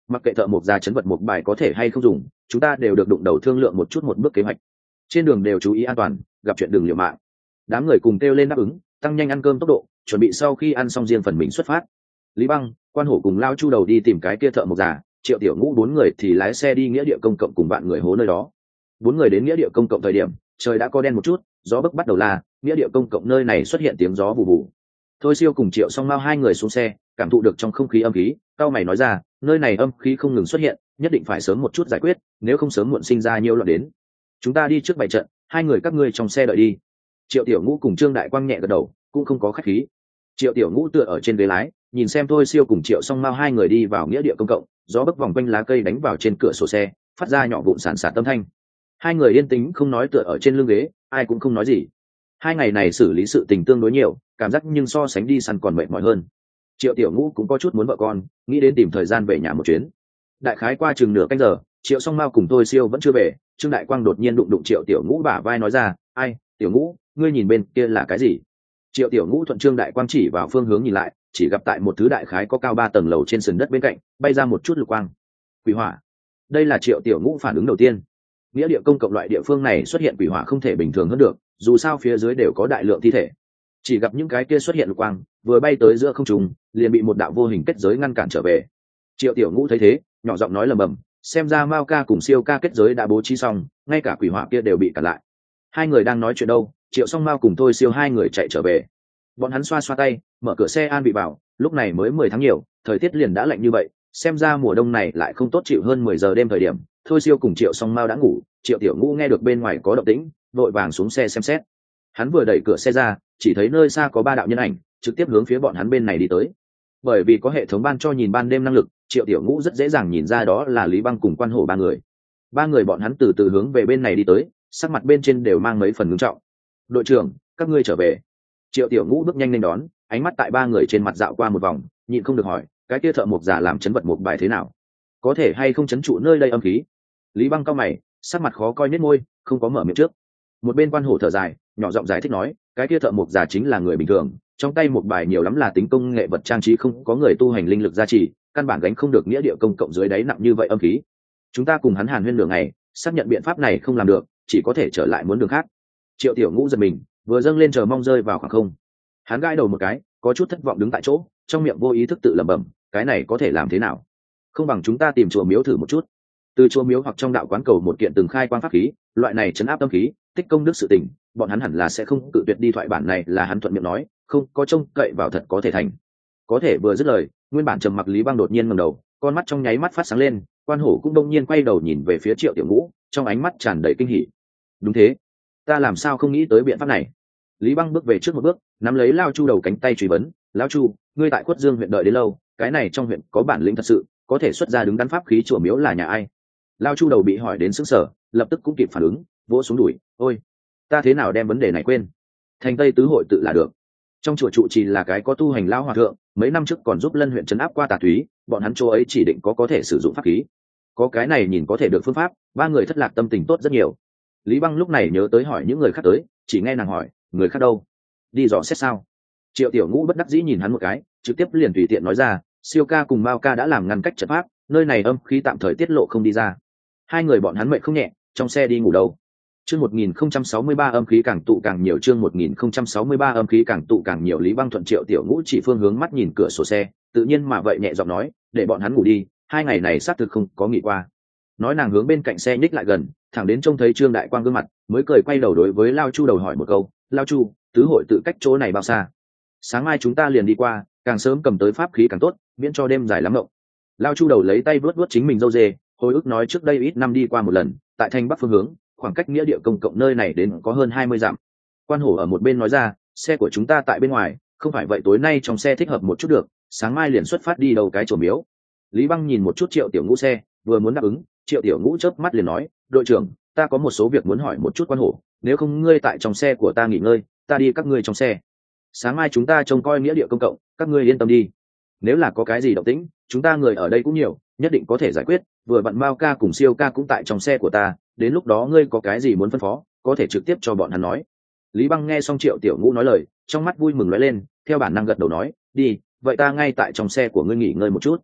mặc kệ thợ mộc già chấn vật một bài có thể hay không dùng, chúng ta đều được đụng đầu thương lượng một chút một bước kế hoạch. Trên đường đều chú ý an toàn, gặp chuyện đừng liều mạng. Đám người cùng kêu lên đáp ứng, tăng nhanh ăn cơm tốc độ, chuẩn bị sau khi ăn xong riêng phần mình xuất phát. Lý Băng, Quan Hổ cùng Lao Chu đầu đi tìm cái kia thợ mộc già, Triệu Tiểu Ngũ bốn người thì lái xe đi nghĩa địa công cộng cùng bạn người hố nơi đó. Bốn người đến nghĩa địa công cộng thời điểm, trời đã có đen một chút, gió bấc bắt đầu la, nghĩa địa công cộng nơi này xuất hiện tiếng gió bù bù. Thôi Siêu cùng Triệu Song Mao hai người xuống xe, cảm thụ được trong không khí âm khí, cao mày nói ra, nơi này âm khí không ngừng xuất hiện, nhất định phải sớm một chút giải quyết, nếu không sớm muộn sinh ra nhiều loạn đến. Chúng ta đi trước bảy trận, hai người các ngươi trong xe đợi đi. Triệu Tiểu Ngũ cùng Trương Đại Quang nhẹ gật đầu, cũng không có khách khí. Triệu Tiểu Ngũ tựa ở trên ghế lái, nhìn xem Thôi Siêu cùng Triệu Song Mao hai người đi vào nghĩa địa công cộng, gió bấc vòng quanh lá cây đánh vào trên cửa sổ xe, phát ra nhỏ vụn sàn sạt âm thanh. Hai người yên tĩnh không nói, tựa ở trên lưng ghế, ai cũng không nói gì. Hai ngày này xử lý sự tình tương đối nhiều, cảm giác nhưng so sánh đi săn còn mệt mỏi hơn. Triệu Tiểu Ngũ cũng có chút muốn vợ con, nghĩ đến tìm thời gian về nhà một chuyến. Đại khái qua chừng nửa canh giờ, Triệu Song Mao cùng Thôi Siêu vẫn chưa về, Trương Đại Quang đột nhiên đụng đụng Triệu Tiểu Ngũ bả vai nói ra, ai, Tiểu Ngũ, ngươi nhìn bên kia là cái gì? Triệu Tiểu Ngũ thuận Trương Đại Quang chỉ vào phương hướng nhìn lại, chỉ gặp tại một thứ đại khái có cao ba tầng lầu trên sườn đất bên cạnh, bay ra một chút lục quang. Quỷ hỏa. Đây là Triệu Tiểu Ngũ phản ứng đầu tiên. Nghĩa địa công cộng loại địa phương này xuất hiện quỷ hỏa không thể bình thường hơn được, dù sao phía dưới đều có đại lượng thi thể. Chỉ gặp những cái kia xuất hiện lục quang, vừa bay tới giữa không trung, liền bị một đạo vô hình kết giới ngăn cản trở về. Triệu Tiểu Ngũ thấy thế, nhỏ giọng nói lầm bầm, xem ra Mao ca cùng Siêu ca kết giới đã bố trí xong, ngay cả quỷ hỏa kia đều bị cản lại. Hai người đang nói chuyện đâu, Triệu Song Mao cùng Thôi Siêu hai người chạy trở về. Bọn hắn xoa xoa tay, mở cửa xe an bị bảo, lúc này mới mười tháng nhiều, thời tiết liền đã lạnh như vậy, xem ra mùa đông này lại không tốt chịu. Hơn mười giờ đêm thời điểm, Thôi Siêu cùng Triệu Song Mao đã ngủ, Triệu Tiểu Ngũ nghe được bên ngoài có động tĩnh, vội vàng xuống xe xem xét. Hắn vừa đẩy cửa xe ra, chỉ thấy nơi xa có ba đạo nhân ảnh, trực tiếp hướng phía bọn hắn bên này đi tới. Bởi vì có hệ thống ban cho nhìn ban đêm năng lực, Triệu Tiểu Ngũ rất dễ dàng nhìn ra đó là Lý Băng cùng Quan Hổ ba người. Ba người bọn hắn từ từ hướng về bên này đi tới, sắc mặt bên trên đều mang mấy phần ngưng trọng. Đội trưởng, các ngươi trở về. Triệu Tiểu Ngũ bước nhanh lên đón, ánh mắt tại ba người trên mặt dạo qua một vòng, nhịn không được hỏi, cái kia thợ mộc giả làm chấn vật một bài thế nào, có thể hay không chấn trụ nơi đây âm khí? Lý Băng cao mày, sắc mặt khó coi nết môi, không có mở miệng trước. Một bên Quan Hổ thở dài, nhỏ giọng giải thích nói, cái kia thợ mộc giả chính là người bình thường, trong tay một bài nhiều lắm là tính công nghệ vật trang trí, không có người tu hành linh lực gia trì, căn bản gánh không được nghĩa địa công cộng dưới đáy nặng như vậy âm khí. Chúng ta cùng hắn hàn huyên đường này, xác nhận biện pháp này không làm được, chỉ có thể trở lại muốn đường khác. Triệu Tiểu Ngũ giật mình, vừa dâng lên chờ mong rơi vào khoảng không. Hắn gãi đầu một cái, có chút thất vọng đứng tại chỗ, trong miệng vô ý thức tự lẩm bẩm, cái này có thể làm thế nào? Không bằng chúng ta tìm chùa miếu thử một chút. Từ chùa miếu hoặc trong đạo quán cầu một kiện từng khai quang pháp khí, loại này chấn áp tâm khí, tích công đức sự tình, bọn hắn hẳn là sẽ không tự tuyệt đi. Thoại bản này là hắn thuận miệng nói, không có trông cậy vào thật có thể thành. Có thể vừa dứt lời, nguyên bản trầm mặc Lý Băng đột nhiên ngẩng đầu, con mắt trong nháy mắt phát sáng lên, Quan Hổ cũng đông nhiên quay đầu nhìn về phía Triệu Tiểu Ngũ, trong ánh mắt tràn đầy kinh hỉ. Đúng thế, ta làm sao không nghĩ tới biện pháp này? Lý Băng bước về trước một bước, nắm lấy Lao Chu đầu cánh tay truy vấn, Lão Chu, ngươi tại Khuất Dương huyện đợi đến lâu, cái này trong huyện có bản lĩnh thật sự, có thể xuất ra đứng đắn pháp khí chùa miếu là nhà ai? Lao Chu đầu bị hỏi đến sững sờ, lập tức cũng kịp phản ứng, vỗ xuống đùi, ôi, ta thế nào đem vấn đề này quên? Thành Tây tứ hội tự là được. Trong chùa trụ trì là cái có tu hành lão hòa thượng, mấy năm trước còn giúp Lân huyện trấn áp qua tà túy, bọn hắn chỗ ấy chỉ định có có thể sử dụng pháp khí. Có cái này nhìn có thể được phương pháp, ba người thất lạc tâm tình tốt rất nhiều. Lý Băng lúc này nhớ tới hỏi những người khác tới, chỉ nghe nàng hỏi, người khác đâu? Đi dò xét sao? Triệu Tiểu Ngũ bất đắc dĩ nhìn hắn một cái, trực tiếp liền tùy tiện nói ra, Siêu ca cùng Mao ca đã làm ngăn cách trận pháp, nơi này âm khí tạm thời tiết lộ không đi ra. Hai người bọn hắn mệt không nhẹ, trong xe đi ngủ đâu. Chương một nghìn không trăm sáu mươi ba âm khí càng tụ càng nhiều, chương một nghìn không trăm sáu mươi ba âm khí càng tụ càng nhiều. Lý Băng thuận Triệu Tiểu Ngũ chỉ phương hướng mắt nhìn cửa sổ xe, tự nhiên mà vậy nhẹ giọng nói, để bọn hắn ngủ đi, hai ngày này xác thực không có nghỉ qua. Nói nàng hướng bên cạnh xe nhích lại gần, thẳng đến trông thấy Trương Đại Quang gương mặt, mới cười quay đầu đối với Lao Chu đầu hỏi một câu, Lao Chu, tứ hội tự cách chỗ này bao xa? Sáng mai chúng ta liền đi qua, càng sớm cầm tới pháp khí càng tốt, miễn cho đêm dài lắm ngộng. Lao Chu đầu lấy tay vuốt vuốt chính mình râu dê, hồi ức nói trước đây ít năm đi qua một lần, tại thành bắc phương hướng, khoảng cách nghĩa địa công cộng nơi này đến có hơn hai mươi dặm. Quan Hổ ở một bên nói ra, xe của chúng ta tại bên ngoài, không phải vậy tối nay trong xe thích hợp một chút được, sáng mai liền xuất phát đi đâu cái chùa miếu. Lý Băng nhìn một chút Triệu Tiểu Ngũ xe, vừa muốn đáp ứng, Triệu Tiểu Ngũ chớp mắt liền nói, đội trưởng, ta có một số việc muốn hỏi một chút Quan Hổ, nếu không ngươi tại trong xe của ta nghỉ ngơi, ta đi các ngươi trong xe. Sáng mai chúng ta trông coi nghĩa địa công cộng, các ngươi yên tâm đi. Nếu là có cái gì động tĩnh, chúng ta người ở đây cũng nhiều, nhất định có thể giải quyết. Vừa vặn Mao ca cùng Siêu ca cũng tại trong xe của ta, đến lúc đó ngươi có cái gì muốn phân phó, có thể trực tiếp cho bọn hắn nói. Lý Băng nghe xong Triệu Tiểu Ngũ nói lời, trong mắt vui mừng lóe lên, theo bản năng gật đầu nói, đi, vậy ta ngay tại trong xe của ngươi nghỉ ngơi một chút.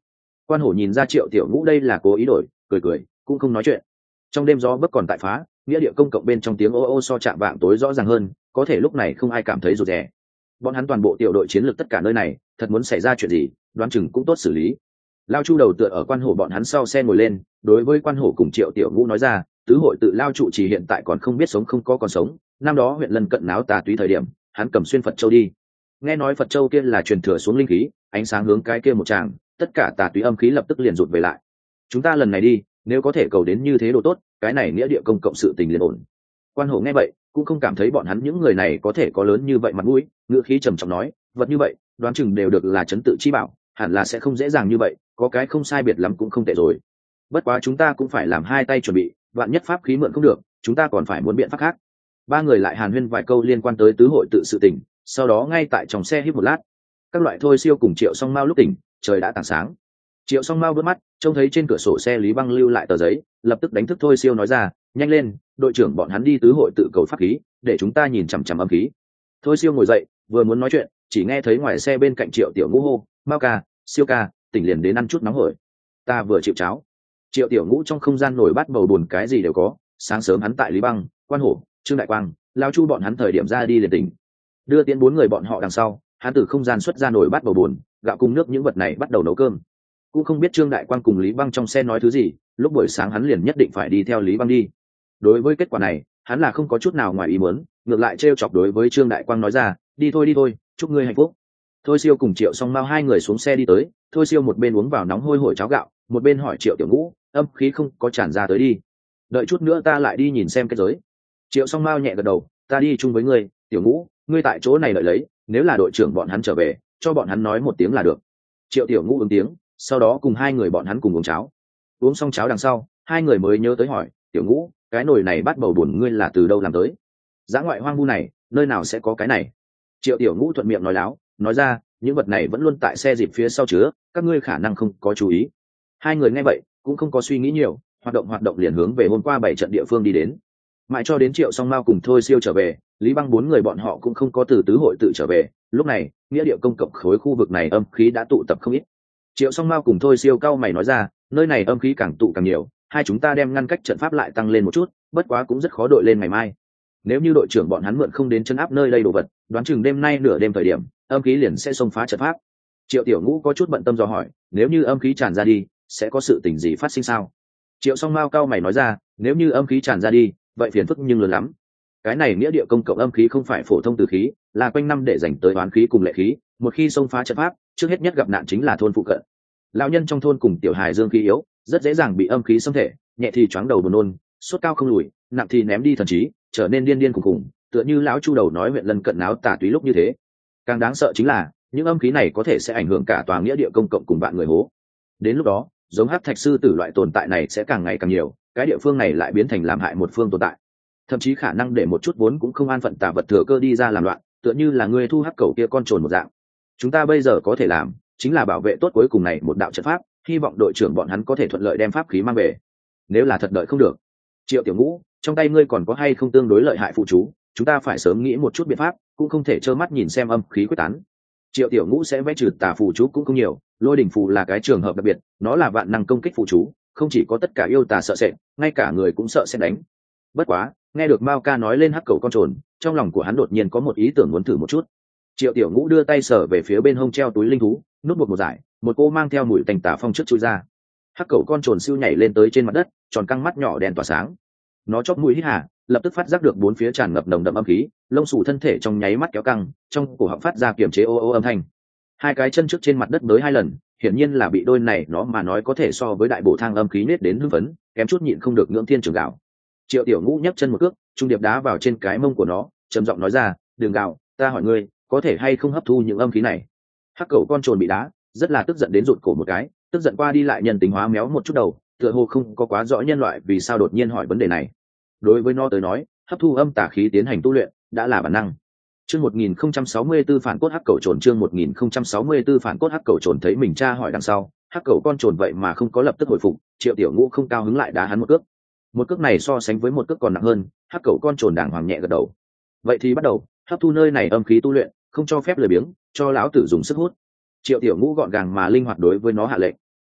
Quan hổ nhìn ra Triệu Tiểu Ngũ đây là cố ý đổi, cười cười cũng không nói chuyện. Trong đêm gió bấc còn tại phá, nghĩa địa công cộng bên trong tiếng ô ô so chạm vạng tối rõ ràng hơn, có thể lúc này không ai cảm thấy rụt rè. Bọn hắn toàn bộ tiểu đội chiến lược tất cả nơi này, thật muốn xảy ra chuyện gì đoán chừng cũng tốt xử lý. Lao Chu đầu tựa ở Quan hổ bọn hắn sau xe ngồi lên, đối với Quan hổ cùng Triệu Tiểu Ngũ nói ra, tứ hội tự Lao trụ chỉ hiện tại còn không biết sống không có còn sống, năm đó huyện Lân Cận náo tà túy thời điểm hắn cầm xuyên Phật châu đi, nghe nói Phật châu kia là truyền thừa xuống linh khí, ánh sáng hướng cái kia một tràng, tất cả tà túy âm khí lập tức liền rụt về lại. Chúng ta lần này đi, nếu có thể cầu đến như thế độ tốt, cái này nghĩa địa công cộng sự tình liền ổn. Quan hổ nghe vậy cũng không cảm thấy bọn hắn những người này có thể có lớn như vậy mặt mũi, ngữ khí trầm trọng nói, vật như vậy đoán chừng đều được là trấn tự chi bảo, hẳn là sẽ không dễ dàng như vậy, có cái không sai biệt lắm cũng không tệ rồi. Bất quá chúng ta cũng phải làm hai tay chuẩn bị, vạn nhất pháp khí mượn không được, chúng ta còn phải muốn biện pháp khác. Ba người lại hàn huyên vài câu liên quan tới tứ hội tự sự tình, sau đó ngay tại trong xe hít một lát. Các loại Thôi Siêu cùng Triệu Song Mao lúc tỉnh, trời đã tảng sáng. Triệu Song Mao vớt mắt, trông thấy trên cửa sổ xe Lý Băng lưu lại tờ giấy, lập tức đánh thức Thôi Siêu nói ra, nhanh lên, đội trưởng bọn hắn đi tứ hội tự cầu pháp khí, để chúng ta nhìn chằm chằm âm khí. Thôi Siêu ngồi dậy, vừa muốn nói chuyện, chỉ nghe thấy ngoài xe bên cạnh Triệu Tiểu Ngũ hô, Mao ca, Siêu ca, tỉnh liền đến ăn chút nóng hổi. Ta vừa chịu cháo. Triệu Tiểu Ngũ trong không gian nổi bát bầu buồn cái gì đều có, sáng sớm hắn tại Lý Băng, Quan Hổ, Trương Đại Quang, Lao Chu bọn hắn thời điểm ra đi liền tỉnh. Đưa tiến bốn người bọn họ đằng sau, hắn từ không gian xuất ra nồi bát bầu buồn, gạo cùng nước những vật này bắt đầu nấu cơm. Cũng không biết Trương Đại Quang cùng Lý Băng trong xe nói thứ gì, lúc buổi sáng hắn liền nhất định phải đi theo Lý Băng đi. Đối với kết quả này, hắn là không có chút nào ngoài ý muốn, ngược lại trêu chọc đối với Trương Đại Quang nói ra, đi thôi đi thôi, chúc ngươi hạnh phúc. Thôi Siêu cùng Triệu Song Mao hai người xuống xe đi tới, Thôi Siêu một bên uống vào nóng hôi hổi cháo gạo, một bên hỏi Triệu Tiểu Ngũ, âm khí không có tràn ra tới đi, đợi chút nữa ta lại đi nhìn xem kết giới. Triệu Song Mao nhẹ gật đầu, ta đi chung với ngươi, Tiểu Ngũ, ngươi tại chỗ này đợi lấy, nếu là đội trưởng bọn hắn trở về, cho bọn hắn nói một tiếng là được. Triệu Tiểu Ngũ ứng tiếng, sau đó cùng hai người bọn hắn cùng uống cháo. Uống xong cháo đằng sau, hai người mới nhớ tới hỏi, Tiểu Ngũ, cái nồi này bắt bầu buồn ngươi là từ đâu làm tới? Dã ngoại hoang vu này, nơi nào sẽ có cái này? Triệu Tiểu Ngũ thuận miệng nói láo, nói ra, những vật này vẫn luôn tại xe dịp phía sau chứa, các ngươi khả năng không có chú ý. Hai người nghe vậy cũng không có suy nghĩ nhiều, hoạt động hoạt động liền hướng về hôm qua bảy trận địa phương đi đến. Mãi cho đến Triệu Song Mao cùng Thôi Siêu trở về, Lý Băng bốn người bọn họ cũng không có từ tứ hội tự trở về. Lúc này nghĩa địa công cộng khối khu vực này âm khí đã tụ tập không ít. Triệu Song Mao cùng Thôi Siêu cao mày nói ra, nơi này âm khí càng tụ càng nhiều, hai chúng ta đem ngăn cách trận pháp lại tăng lên một chút, bất quá cũng rất khó đội lên ngày mai. Nếu như đội trưởng bọn hắn mượn không đến chân áp nơi đây đồ vật, đoán chừng đêm nay nửa đêm thời điểm âm khí liền sẽ xông phá trận pháp. Triệu Tiểu Ngũ có chút bận tâm dò hỏi, nếu như âm khí tràn ra đi, sẽ có sự tình gì phát sinh sao? Triệu Song Mao cao mày nói ra, nếu như âm khí tràn ra đi, vậy phiền phức nhưng lớn lắm. Cái này nghĩa địa công cộng âm khí không phải phổ thông từ khí, là quanh năm để dành tới oán khí cùng lệ khí, một khi xông phá trận pháp, trước hết nhất gặp nạn chính là thôn phụ cận. Lão nhân trong thôn cùng tiểu hài dương khí yếu, rất dễ dàng bị âm khí xâm thể, nhẹ thì choáng đầu buồn nôn, sốt cao không lùi, nặng thì ném đi thần trí, trở nên điên điên khủng khủng, tựa như lão Chu đầu nói huyện Lân Cận náo tà túy lúc như thế. Càng đáng sợ chính là, những âm khí này có thể sẽ ảnh hưởng cả tòa nghĩa địa công cộng cùng bạn người hố. Đến lúc đó, giống hắc thạch sư tử loại tồn tại này sẽ càng ngày càng nhiều, cái địa phương này lại biến thành làm hại một phương tồn tại, thậm chí khả năng để một chút vốn cũng không an phận tà vật thừa cơ đi ra làm loạn, tựa như là người thu hắc cầu kia con trồn một dạng. Chúng ta bây giờ có thể làm chính là bảo vệ tốt cuối cùng này một đạo trận pháp, hy vọng đội trưởng bọn hắn có thể thuận lợi đem pháp khí mang về. Nếu là thật đợi không được, Triệu Tiểu Ngũ, trong tay ngươi còn có hay không tương đối lợi hại phụ chú, chúng ta phải sớm nghĩ một chút biện pháp, cũng không thể trơ mắt nhìn xem âm khí quyết tán. Triệu Tiểu Ngũ sẽ vẽ trừ tà phù chú cũng không nhiều, lôi đỉnh phù là cái trường hợp đặc biệt, nó là vạn năng công kích phù chú, không chỉ có tất cả yêu tà sợ sệt, ngay cả người cũng sợ sẽ đánh. Bất quá, nghe được Mao ca nói lên hắc cầu con trồn, trong lòng của hắn đột nhiên có một ý tưởng muốn thử một chút. Triệu Tiểu Ngũ đưa tay sờ về phía bên hông treo túi linh thú, nút buộc một giải, một cô mang theo mùi tanh tà phong trước chui ra. Hắc cầu con trồn siêu nhảy lên tới trên mặt đất, tròn căng mắt nhỏ đèn tỏa sáng. Nó chóp mũi hít hà, lập tức phát giác được bốn phía tràn ngập nồng đậm âm khí, lông xù thân thể trong nháy mắt kéo căng, trong cổ họng phát ra kiềm chế ô ô âm thanh. Hai cái chân trước trên mặt đất tới hai lần, hiển nhiên là bị đôi này nó mà nói có thể so với đại bộ thang âm khí nết đến hưng phấn, kém chút nhịn không được ngưỡng thiên trường gạo. Triệu Tiểu Ngũ nhấc chân một cước, trung điệp đá vào trên cái mông của nó, trầm giọng nói ra, "Đường gạo, ta hỏi ngươi, có thể hay không hấp thu những âm khí này?" Hắc cầu con trồn bị đá, rất là tức giận đến rụt cổ một cái, tức giận qua đi lại nhân tính hóa méo một chút đầu, tựa hồ không có quá rõ nhân loại vì sao đột nhiên hỏi vấn đề này. Đối với nó tới nói, hấp thu âm tà khí tiến hành tu luyện đã là bản năng. Chương một nghìn không trăm sáu mươi tư phản cốt hắc cầu trồn, chương một nghìn không trăm sáu mươi tư phản cốt hắc cầu trồn thấy mình tra hỏi đằng sau, hắc cầu con trồn vậy mà không có lập tức hồi phục, Triệu Tiểu Ngũ không cao hứng lại đá hắn một cước. Một cước này so sánh với một cước còn nặng hơn, hắc cầu con trồn đàng hoàng nhẹ gật đầu. Vậy thì bắt đầu, hấp thu nơi này âm khí tu luyện, không cho phép lười biếng, cho lão tử dùng sức hút. Triệu Tiểu Ngũ gọn gàng mà linh hoạt đối với nó hạ lệnh.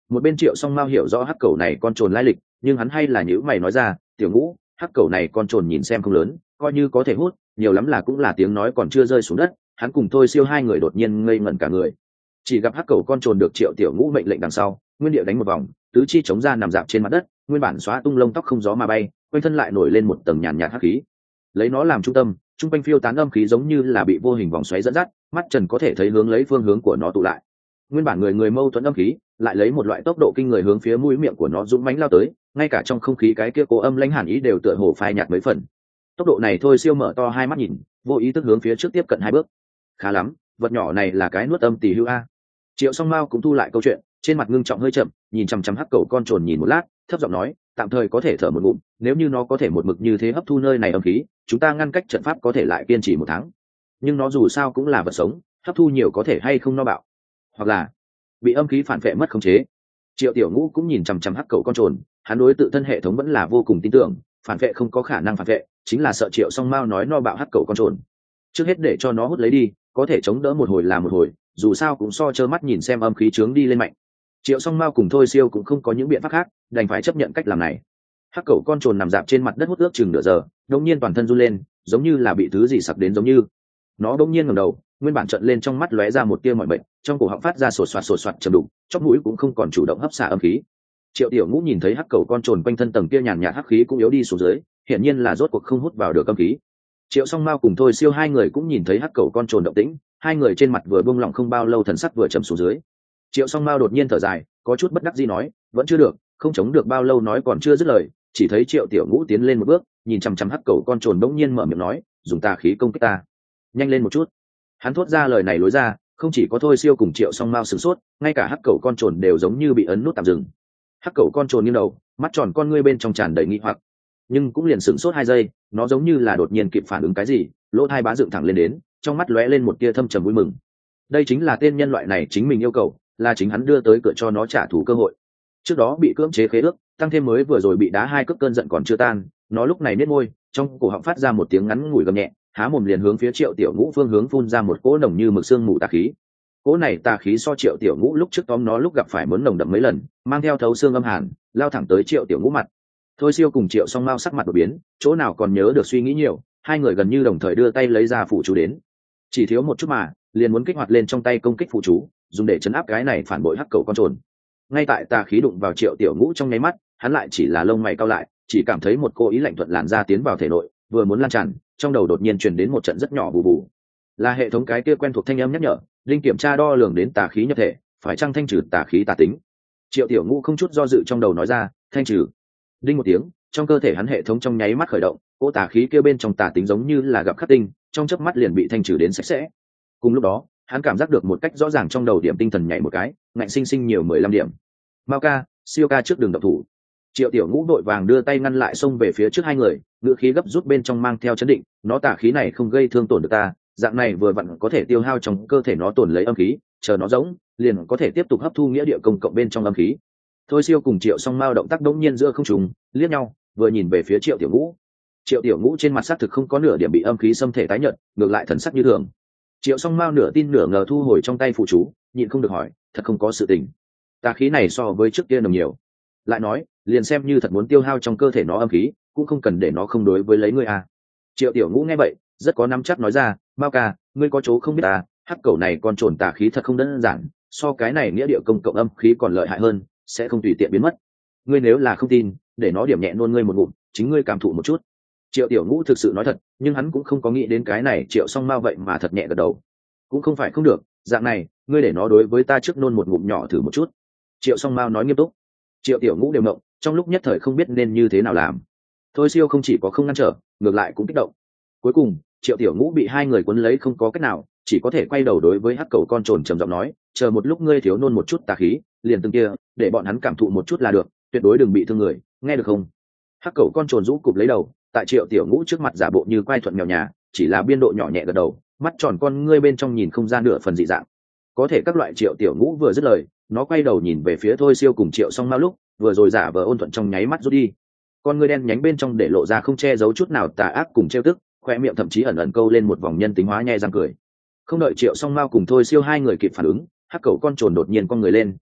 Một bên Triệu Song Mao hiểu rõ hắc cầu này con trồn lai lịch, nhưng hắn hay là nhíu mày nói ra, tiểu ngũ, hắc cầu này con trồn nhìn xem không lớn, coi như có thể hút, nhiều lắm là cũng là tiếng nói còn chưa rơi xuống đất. Hắn cùng Thôi Siêu hai người đột nhiên ngây ngẩn cả người. Chỉ gặp hắc cầu con trồn được Triệu tiểu ngũ mệnh lệnh đằng sau, nguyên địa đánh một vòng, tứ chi chống ra nằm dạp trên mặt đất, nguyên bản xóa tung lông tóc không gió mà bay, quanh thân lại nổi lên một tầng nhàn nhạt hắc khí. Lấy nó làm trung tâm, trung quanh phiêu tán âm khí giống như là bị vô hình vòng xoáy dẫn dắt, mắt trần có thể thấy hướng lấy phương hướng của nó tụ lại. Nguyên bản người người mâu thuẫn âm khí, lại lấy một loại tốc độ kinh người hướng phía mũi miệng của nó dũng mãnh lao tới, ngay cả trong không khí cái kia cố âm lãnh hàn ý đều tựa hồ phai nhạt mấy phần. Tốc độ này Thôi Siêu mở to hai mắt nhìn, vô ý thức hướng phía trước tiếp cận hai bước. Khá lắm, vật nhỏ này là cái nuốt âm tỷ hưu a. Triệu Song Mao cũng thu lại câu chuyện, trên mặt ngưng trọng hơi chậm, nhìn chằm chằm hắc cầu con trồn nhìn một lát, thấp giọng nói, tạm thời có thể thở một ngụm, nếu như nó có thể một mực như thế hấp thu nơi này âm khí, chúng ta ngăn cách trận pháp có thể lại kiên trì một tháng. Nhưng nó dù sao cũng là vật sống, hấp thu nhiều có thể hay không no bạo, hoặc là bị âm khí phản vệ mất khống chế. Triệu tiểu ngũ cũng nhìn chằm chằm hắc cầu con trồn, hắn đối tự thân hệ thống vẫn là vô cùng tin tưởng, phản vệ không có khả năng phản vệ, chính là sợ Triệu Song Mao nói no bạo hắc cầu con trồn. Trước hết để cho nó hút lấy đi, có thể chống đỡ một hồi là một hồi, dù sao cũng so trơ mắt nhìn xem âm khí trướng đi lên mạnh. Triệu Song Mao cùng Thôi Siêu cũng không có những biện pháp khác, đành phải chấp nhận cách làm này. Hắc cầu con trồn nằm dạp trên mặt đất hút ước chừng nửa giờ, đột nhiên toàn thân run lên, giống như là bị thứ gì sặc đến giống như. Nó đột nhiên ngẩng đầu, nguyên bản trợn lên trong mắt lóe ra một tia mọi bệnh, trong cổ họng phát ra sột soạt sột soạt trầm đục, chóp mũi cũng không còn chủ động hấp xả âm khí. Triệu tiểu ngũ nhìn thấy hắc cầu con trồn quanh thân tầng kia nhàn nhạt hắc khí cũng yếu đi xuống dưới, hiển nhiên là rốt cuộc không hút vào được âm khí. Triệu Song Mao cùng Thôi Siêu hai người cũng nhìn thấy hắc cầu con trồn động tĩnh, hai người trên mặt vừa buông lỏng không bao lâu thần sắc vừa trầm xuống dưới. Triệu Song Mao đột nhiên thở dài, có chút bất đắc dĩ nói, vẫn chưa được, không chống được bao lâu nói còn chưa dứt lời, chỉ thấy Triệu tiểu ngũ tiến lên một bước, nhìn chằm chằm hắc cầu con trồn bỗng nhiên mở miệng nói, dùng tà khí công kích ta, nhanh lên một chút. Hắn thốt ra lời này lối ra, không chỉ có Thôi Siêu cùng Triệu Song Mao sửng sốt, ngay cả hắc cầu con trồn đều giống như bị ấn nút tạm dừng. Hắc cầu con trồn nghiêng đầu, mắt tròn con ngươi bên trong tràn đầy nghi hoặc, nhưng cũng liền sửng sốt hai giây, nó giống như là đột nhiên kịp phản ứng cái gì, lỗ tai bá dựng thẳng lên đến, trong mắt lóe lên một tia thâm trầm vui mừng. Đây chính là tên nhân loại này chính mình yêu cầu, là chính hắn đưa tới cửa cho nó trả thù cơ hội. Trước đó bị cưỡng chế khế ước, tăng thêm mới vừa rồi bị đá hai cước cơn giận còn chưa tan, nó lúc này nhếch môi, trong cổ họng phát ra một tiếng ngắn ngủi gầm nhẹ, há mồm liền hướng phía Triệu tiểu ngũ phương hướng phun ra một cỗ nồng như mực xương mù tà khí. Cỗ này tà khí so Triệu tiểu ngũ lúc trước tóm nó lúc gặp phải muốn nồng đậm mấy lần, mang theo thấu xương âm hàn, lao thẳng tới Triệu tiểu ngũ mặt. Thôi Siêu cùng Triệu Song Mao sắc mặt đột biến, chỗ nào còn nhớ được suy nghĩ nhiều, hai người gần như đồng thời đưa tay lấy ra phụ chú đến. Chỉ thiếu một chút mà, liền muốn kích hoạt lên trong tay công kích phụ chú, dùng để chấn áp cái này phản bội hắc cầu con trồn. Ngay tại tà khí đụng vào Triệu tiểu ngũ trong nháy mắt, hắn lại chỉ là lông mày cau lại, chỉ cảm thấy một cô ý lạnh thuận làn ra tiến vào thể nội, vừa muốn lan tràn, trong đầu đột nhiên truyền đến một trận rất nhỏ bù bù. Là hệ thống cái kia quen thuộc thanh âm nhắc nhở, linh kiểm tra đo lường đến tà khí nhập thể, phải chăng thanh trừ tà khí tà tính. Triệu tiểu ngũ không chút do dự trong đầu nói ra, thanh trừ. Đinh một tiếng, trong cơ thể hắn hệ thống trong nháy mắt khởi động, cỗ tà khí kia bên trong tà tính giống như là gặp khắc tinh, trong chớp mắt liền bị thanh trừ đến sạch sẽ. Cùng lúc đó, hắn cảm giác được một cách rõ ràng trong đầu điểm tinh thần nhảy một cái, ngạnh sinh sinh nhiều mười lăm điểm. Mao ca, Siêu ca trước đường động thủ. Triệu tiểu ngũ đội vàng đưa tay ngăn lại xông về phía trước hai người, ngữ khí gấp rút bên trong mang theo chấn định, nó tà khí này không gây thương tổn được ta, dạng này vừa vặn có thể tiêu hao trong cơ thể nó tổn lấy âm khí, chờ nó rỗng, liền có thể tiếp tục hấp thu nghĩa địa công cộng bên trong âm khí. Thôi Siêu cùng Triệu Song Mao động tác đống nhiên giữa không trùng, liếc nhau, vừa nhìn về phía Triệu tiểu ngũ. Triệu tiểu ngũ trên mặt sắc thực không có nửa điểm bị âm khí xâm thể tái nhợt, ngược lại thần sắc như thường. Triệu Song Mao nửa tin nửa ngờ thu hồi trong tay phụ chú, nhịn không được hỏi, thật không có sự tình. Tà khí này so với trước kia nồng nhiều. Lại nói, liền xem như thật muốn tiêu hao trong cơ thể nó âm khí, cũng không cần để nó không đối với lấy ngươi à. Triệu tiểu ngũ nghe vậy, rất có nắm chắc nói ra, Mao ca, ngươi có chỗ không biết à, hắc cầu này con trồn tà khí thật không đơn giản, so cái này nghĩa địa công cộng âm khí còn lợi hại hơn, sẽ không tùy tiện biến mất. Ngươi nếu là không tin, để nó điểm nhẹ nôn ngươi một ngụm, chính ngươi cảm thụ một chút. Triệu tiểu ngũ thực sự nói thật, nhưng hắn cũng không có nghĩ đến cái này Triệu Song Mao vậy mà thật nhẹ gật đầu. Cũng không phải không được, dạng này, ngươi để nó đối với ta trước nôn một ngụm nhỏ thử một chút. Triệu Song Mao nói nghiêm túc. Triệu tiểu ngũ đều ngộng, trong lúc nhất thời không biết nên như thế nào làm. Thôi Siêu không chỉ có không ngăn trở, ngược lại cũng kích động. Cuối cùng, Triệu tiểu ngũ bị hai người cuốn lấy không có cách nào, chỉ có thể quay đầu đối với hắc cầu con trồn trầm giọng nói, chờ một lúc ngươi thiếu nôn một chút tà khí, liền từng kia, để bọn hắn cảm thụ một chút là được, tuyệt đối đừng bị thương người, nghe được không? Hắc cầu con trồn rũ cụp lấy đầu, tại Triệu tiểu ngũ trước mặt giả bộ như quay thuận mèo nhà, chỉ là biên độ nhỏ nhẹ gật đầu, mắt tròn con ngươi bên trong nhìn không ra nửa phần dị dạng. Có thể các loại Triệu tiểu ngũ vừa dứt lời, nó quay đầu nhìn về phía Thôi Siêu cùng Triệu Song Mao lúc vừa rồi giả vờ ôn thuận trong nháy mắt rút đi, con ngươi đen nhánh bên trong để lộ ra không che giấu chút nào tà ác cùng trêu tức, khoe miệng thậm chí ẩn ẩn câu lên một vòng nhân tính hóa nhe răng cười. Không đợi Triệu Song Mao cùng Thôi Siêu hai người kịp phản ứng, hắc cầu con trồn đột nhiên con người lên,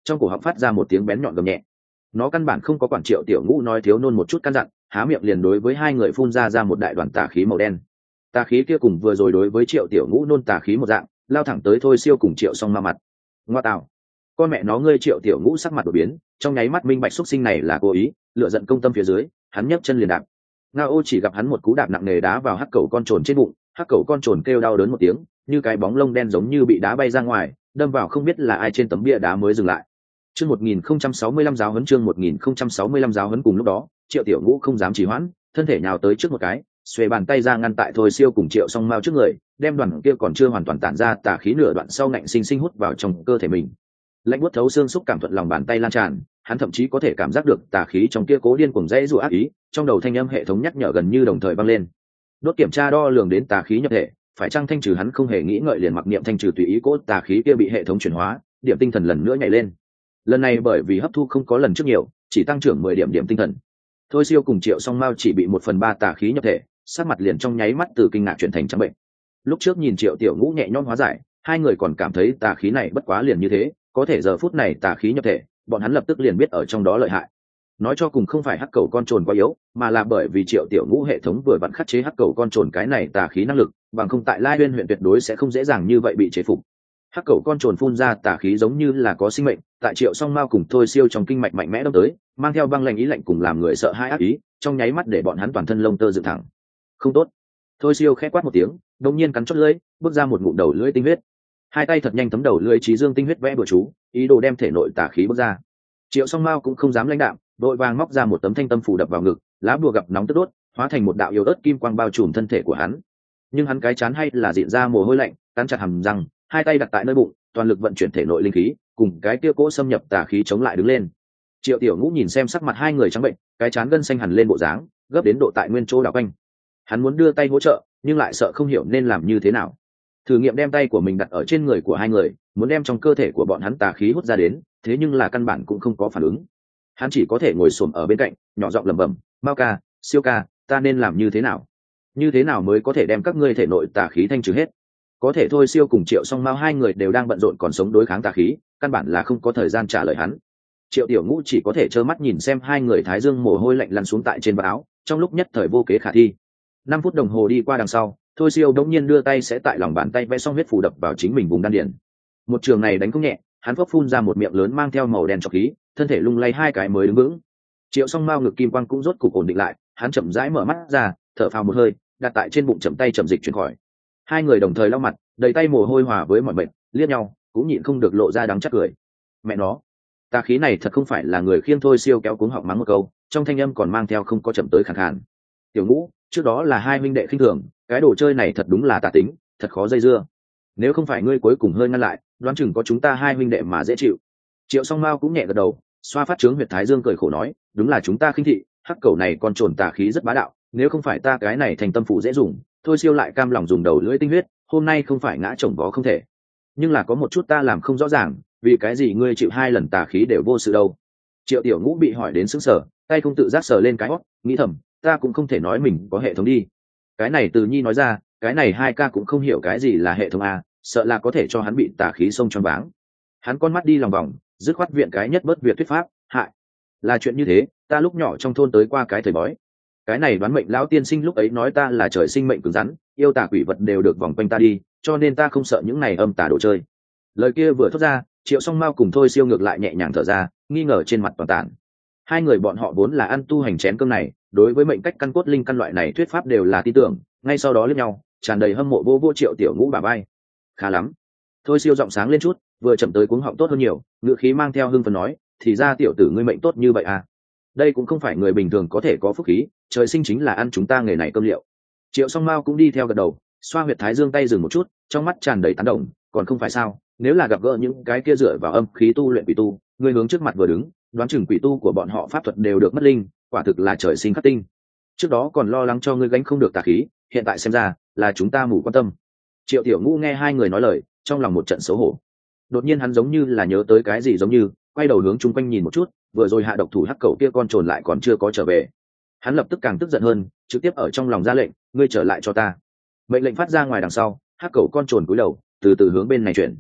trong cổ họng phát ra một tiếng bén nhọn gầm nhẹ. Nó căn bản không có quản Triệu Tiểu Ngũ nói thiếu nôn một chút căn dặn, há miệng liền đối với hai người phun ra ra một đại đoàn tà khí màu đen. Tà khí kia cùng vừa rồi đối với Triệu Tiểu Ngũ nôn tà khí một dạng, lao thẳng tới Thôi Siêu cùng Triệu Song Ma mặt. Ngoa tạo, con mẹ nó ngươi! Triệu Tiểu Ngũ sắc mặt đổi biến, trong nháy mắt minh bạch xúc sinh này là cố ý, lựa giận công tâm phía dưới, hắn nhấc chân liền đạp. Ngao chỉ gặp hắn một cú đạp nặng nề đá vào hắc cầu con trồn trên bụng, hắc cầu con trồn kêu đau đớn một tiếng, như cái bóng lông đen giống như bị đá bay ra ngoài, đâm vào không biết là ai trên tấm bia đá mới dừng lại. Chương một nghìn không trăm sáu mươi lăm giáo huấn chương một nghìn không trăm sáu mươi lăm giáo huấn cùng lúc đó, Triệu Tiểu Ngũ không dám trì hoãn, thân thể nhào tới trước một cái, xuề bàn tay ra ngăn tại Thôi Siêu cùng Triệu Song Mao trước người, đem đoàn kia còn chưa hoàn toàn tản ra tà khí nửa đoạn sau ngạnh sinh sinh hút vào trong cơ thể mình. Lạnh buốt thấu xương xúc cảm thuận lòng bàn tay lan tràn, hắn thậm chí có thể cảm giác được tà khí trong kia cố điên cuồng dãy rủa ác ý, trong đầu thanh âm hệ thống nhắc nhở gần như đồng thời vang lên. Đốt kiểm tra đo lường đến tà khí nhập thể, phải chăng thanh trừ? Hắn không hề nghĩ ngợi liền mặc niệm thanh trừ, tùy ý cốt tà khí kia bị hệ thống chuyển hóa, điểm tinh thần lần nữa nhảy lên. Lần này bởi vì hấp thu không có lần trước nhiều, chỉ tăng trưởng mười điểm điểm tinh thần. Thôi Siêu cùng Triệu Song Mao chỉ bị một phần ba tà khí nhập thể, sắc mặt liền trong nháy mắt từ kinh ngạc chuyển thành trắng bệnh. Lúc trước nhìn Triệu Tiểu Ngũ nhẹ nhõm hóa giải, hai người còn cảm thấy tà khí này bất quá liền như thế, có thể giờ phút này tà khí nhập thể, bọn hắn lập tức liền biết ở trong đó lợi hại. Nói cho cùng không phải hắc cầu con trồn quá yếu, mà là bởi vì Triệu Tiểu Ngũ hệ thống vừa vặn khắc chế hắc cầu con trồn cái này tà khí năng lực, bằng không tại Lai Uyên huyện tuyệt đối sẽ không dễ dàng như vậy bị chế phục. Hắc cầu con trồn phun ra tà khí giống như là có sinh mệnh, tại Triệu Song Mao cùng Thôi Siêu trong kinh mạch mạnh mẽ đâm tới, mang theo băng lạnh ý lạnh cùng làm người sợ hãi ác ý, trong nháy mắt để bọn hắn toàn thân lông tơ dựng thẳng. Không tốt! Thôi Siêu khẽ quát một tiếng, đột nhiên cắn chót lưỡi, bước ra một ngụm đầu lưỡi tinh huyết. Hai tay thật nhanh thấm đầu lưỡi trí dương tinh huyết vẽ bừa chú, ý đồ đem thể nội tà khí bước ra. Triệu Song Mao cũng không dám lãnh đạm, đội vàng móc ra một tấm thanh tâm phủ đập vào ngực, lá bùa gặp nóng tức đốt, hóa thành một đạo yếu ớt kim quang bao trùm thân thể của hắn. Nhưng hắn cái chán hay là diện ra mồ hôi lạnh, cắn chặt hàm răng, hai tay đặt tại nơi bụng, toàn lực vận chuyển thể nội linh khí, cùng cái kia cỗ xâm nhập tà khí chống lại đứng lên. Triệu Tiểu Ngũ nhìn xem sắc mặt hai người trắng bệnh, cái chán gân xanh hẳn lên bộ dáng, gấp đến độ tại nguyên chỗ đảo quanh. Hắn muốn đưa tay hỗ trợ, nhưng lại sợ không hiểu nên làm như thế nào. Thử nghiệm đem tay của mình đặt ở trên người của hai người, muốn đem trong cơ thể của bọn hắn tà khí hút ra đến, thế nhưng là căn bản cũng không có phản ứng. Hắn chỉ có thể ngồi xổm ở bên cạnh, nhỏ giọng lẩm bẩm, "Mao ca, Siêu ca, ta nên làm như thế nào? Như thế nào mới có thể đem các ngươi thể nội tà khí thanh trừ hết?" Có thể Thôi Siêu cùng Triệu Song Mao hai người đều đang bận rộn còn sống đối kháng tà khí, căn bản là không có thời gian trả lời hắn. Triệu Tiểu Ngũ chỉ có thể trơ mắt nhìn xem hai người thái dương mồ hôi lạnh lăn xuống tại trên vạt áo, trong lúc nhất thời vô kế khả thi. Năm phút đồng hồ đi qua đằng sau, Thôi Siêu đống nhiên đưa tay sẽ tại lòng bàn tay vẽ xong huyết phù đập vào chính mình vùng đan điền. Một trường này đánh không nhẹ, hắn phốc phun ra một miệng lớn mang theo màu đen trọc khí, thân thể lung lay hai cái mới đứng vững. Triệu Song Mao ngực kim quang cũng rốt cục ổn định lại, hắn chậm rãi mở mắt ra, thở phào một hơi, đặt tại trên bụng chậm tay chậm dịch chuyển khỏi. Hai người đồng thời lau mặt, đầy tay mồ hôi hòa với mọi mệt, liếc nhau, cũng nhịn không được lộ ra đắng chắc cười. Mẹ nó, tà khí này thật không phải là người khiêng. Thôi Siêu kéo cuống họng mắng một câu, trong thanh âm còn mang theo không có chậm tới khàn khàn. Tiểu Ngũ, trước đó là hai huynh đệ khinh thường, cái đồ chơi này thật đúng là tà tính, thật khó dây dưa. Nếu không phải ngươi cuối cùng hơi ngăn lại, đoán chừng có chúng ta hai huynh đệ mà dễ chịu. Triệu Song Mao cũng nhẹ gật đầu, xoa phát trướng huyệt thái dương cười khổ nói, đúng là chúng ta khinh thị, hắc cầu này con trồn tà khí rất bá đạo, nếu không phải ta cái này thành tâm phụ dễ dùng, Thôi Siêu lại cam lòng dùng đầu lưỡi tinh huyết, hôm nay không phải ngã chồng vó không thể. Nhưng là có một chút ta làm không rõ ràng, vì cái gì ngươi chịu hai lần tà khí đều vô sự đâu? Triệu Tiểu Ngũ bị hỏi đến sững sờ, tay không tự giác sờ lên cái hót, nghĩ thầm, ta cũng không thể nói mình có hệ thống đi. Cái này Từ Nhi nói ra, cái này hai ca cũng không hiểu cái gì là hệ thống a, sợ là có thể cho hắn bị tà khí xông choáng váng. Hắn con mắt đi lòng vòng, dứt khoát viện cái nhất bớt việc thuyết pháp, hại. Là chuyện như thế, ta lúc nhỏ trong thôn tới qua cái thời bói. Cái này đoán mệnh lão tiên sinh lúc ấy nói ta là trời sinh mệnh cứng rắn, yêu tà quỷ vật đều được vòng quanh ta đi, cho nên ta không sợ những này âm tà đồ chơi. Lời kia vừa thốt ra, Triệu Song Mao cùng Thôi Siêu ngược lại nhẹ nhàng thở ra, nghi ngờ trên mặt toàn tản. Hai người bọn họ vốn là ăn tu hành chén cơm này, đối với mệnh cách căn cốt linh căn loại này thuyết pháp đều là tin tưởng, ngay sau đó liếc nhau, tràn đầy hâm mộ vô vô Triệu Tiểu Ngũ bà bay. Khá lắm. Thôi Siêu giọng sáng lên chút, vừa chậm tới cuống họng tốt hơn nhiều, ngựa khí mang theo hưng phấn nói, thì ra tiểu tử ngươi mệnh tốt như vậy à? Đây cũng không phải người bình thường có thể có phúc khí, trời sinh chính là ăn chúng ta nghề này cơm liệu. Triệu Song Mao cũng đi theo gật đầu, xoa huyệt thái dương tay dừng một chút, trong mắt tràn đầy tán đồng, còn không phải sao? Nếu là gặp gỡ những cái kia dựa vào âm khí tu luyện quỷ tu, ngươi hướng trước mặt vừa đứng, đoán chừng quỷ tu của bọn họ pháp thuật đều được mất linh, quả thực là trời sinh khắc tinh. Trước đó còn lo lắng cho ngươi gánh không được tà khí, hiện tại xem ra là chúng ta mù quan tâm. Triệu Tiểu Ngũ nghe hai người nói lời, trong lòng một trận xấu hổ. Đột nhiên hắn giống như là nhớ tới cái gì giống như, quay đầu hướng chung quanh nhìn một chút, vừa rồi hạ độc thủ hắc cầu kia con trồn lại còn chưa có trở về. Hắn lập tức càng tức giận hơn, trực tiếp ở trong lòng ra lệnh, ngươi trở lại cho ta. Mệnh lệnh phát ra ngoài đằng sau, hắc cầu con trồn cúi đầu, từ từ hướng bên này chuyển.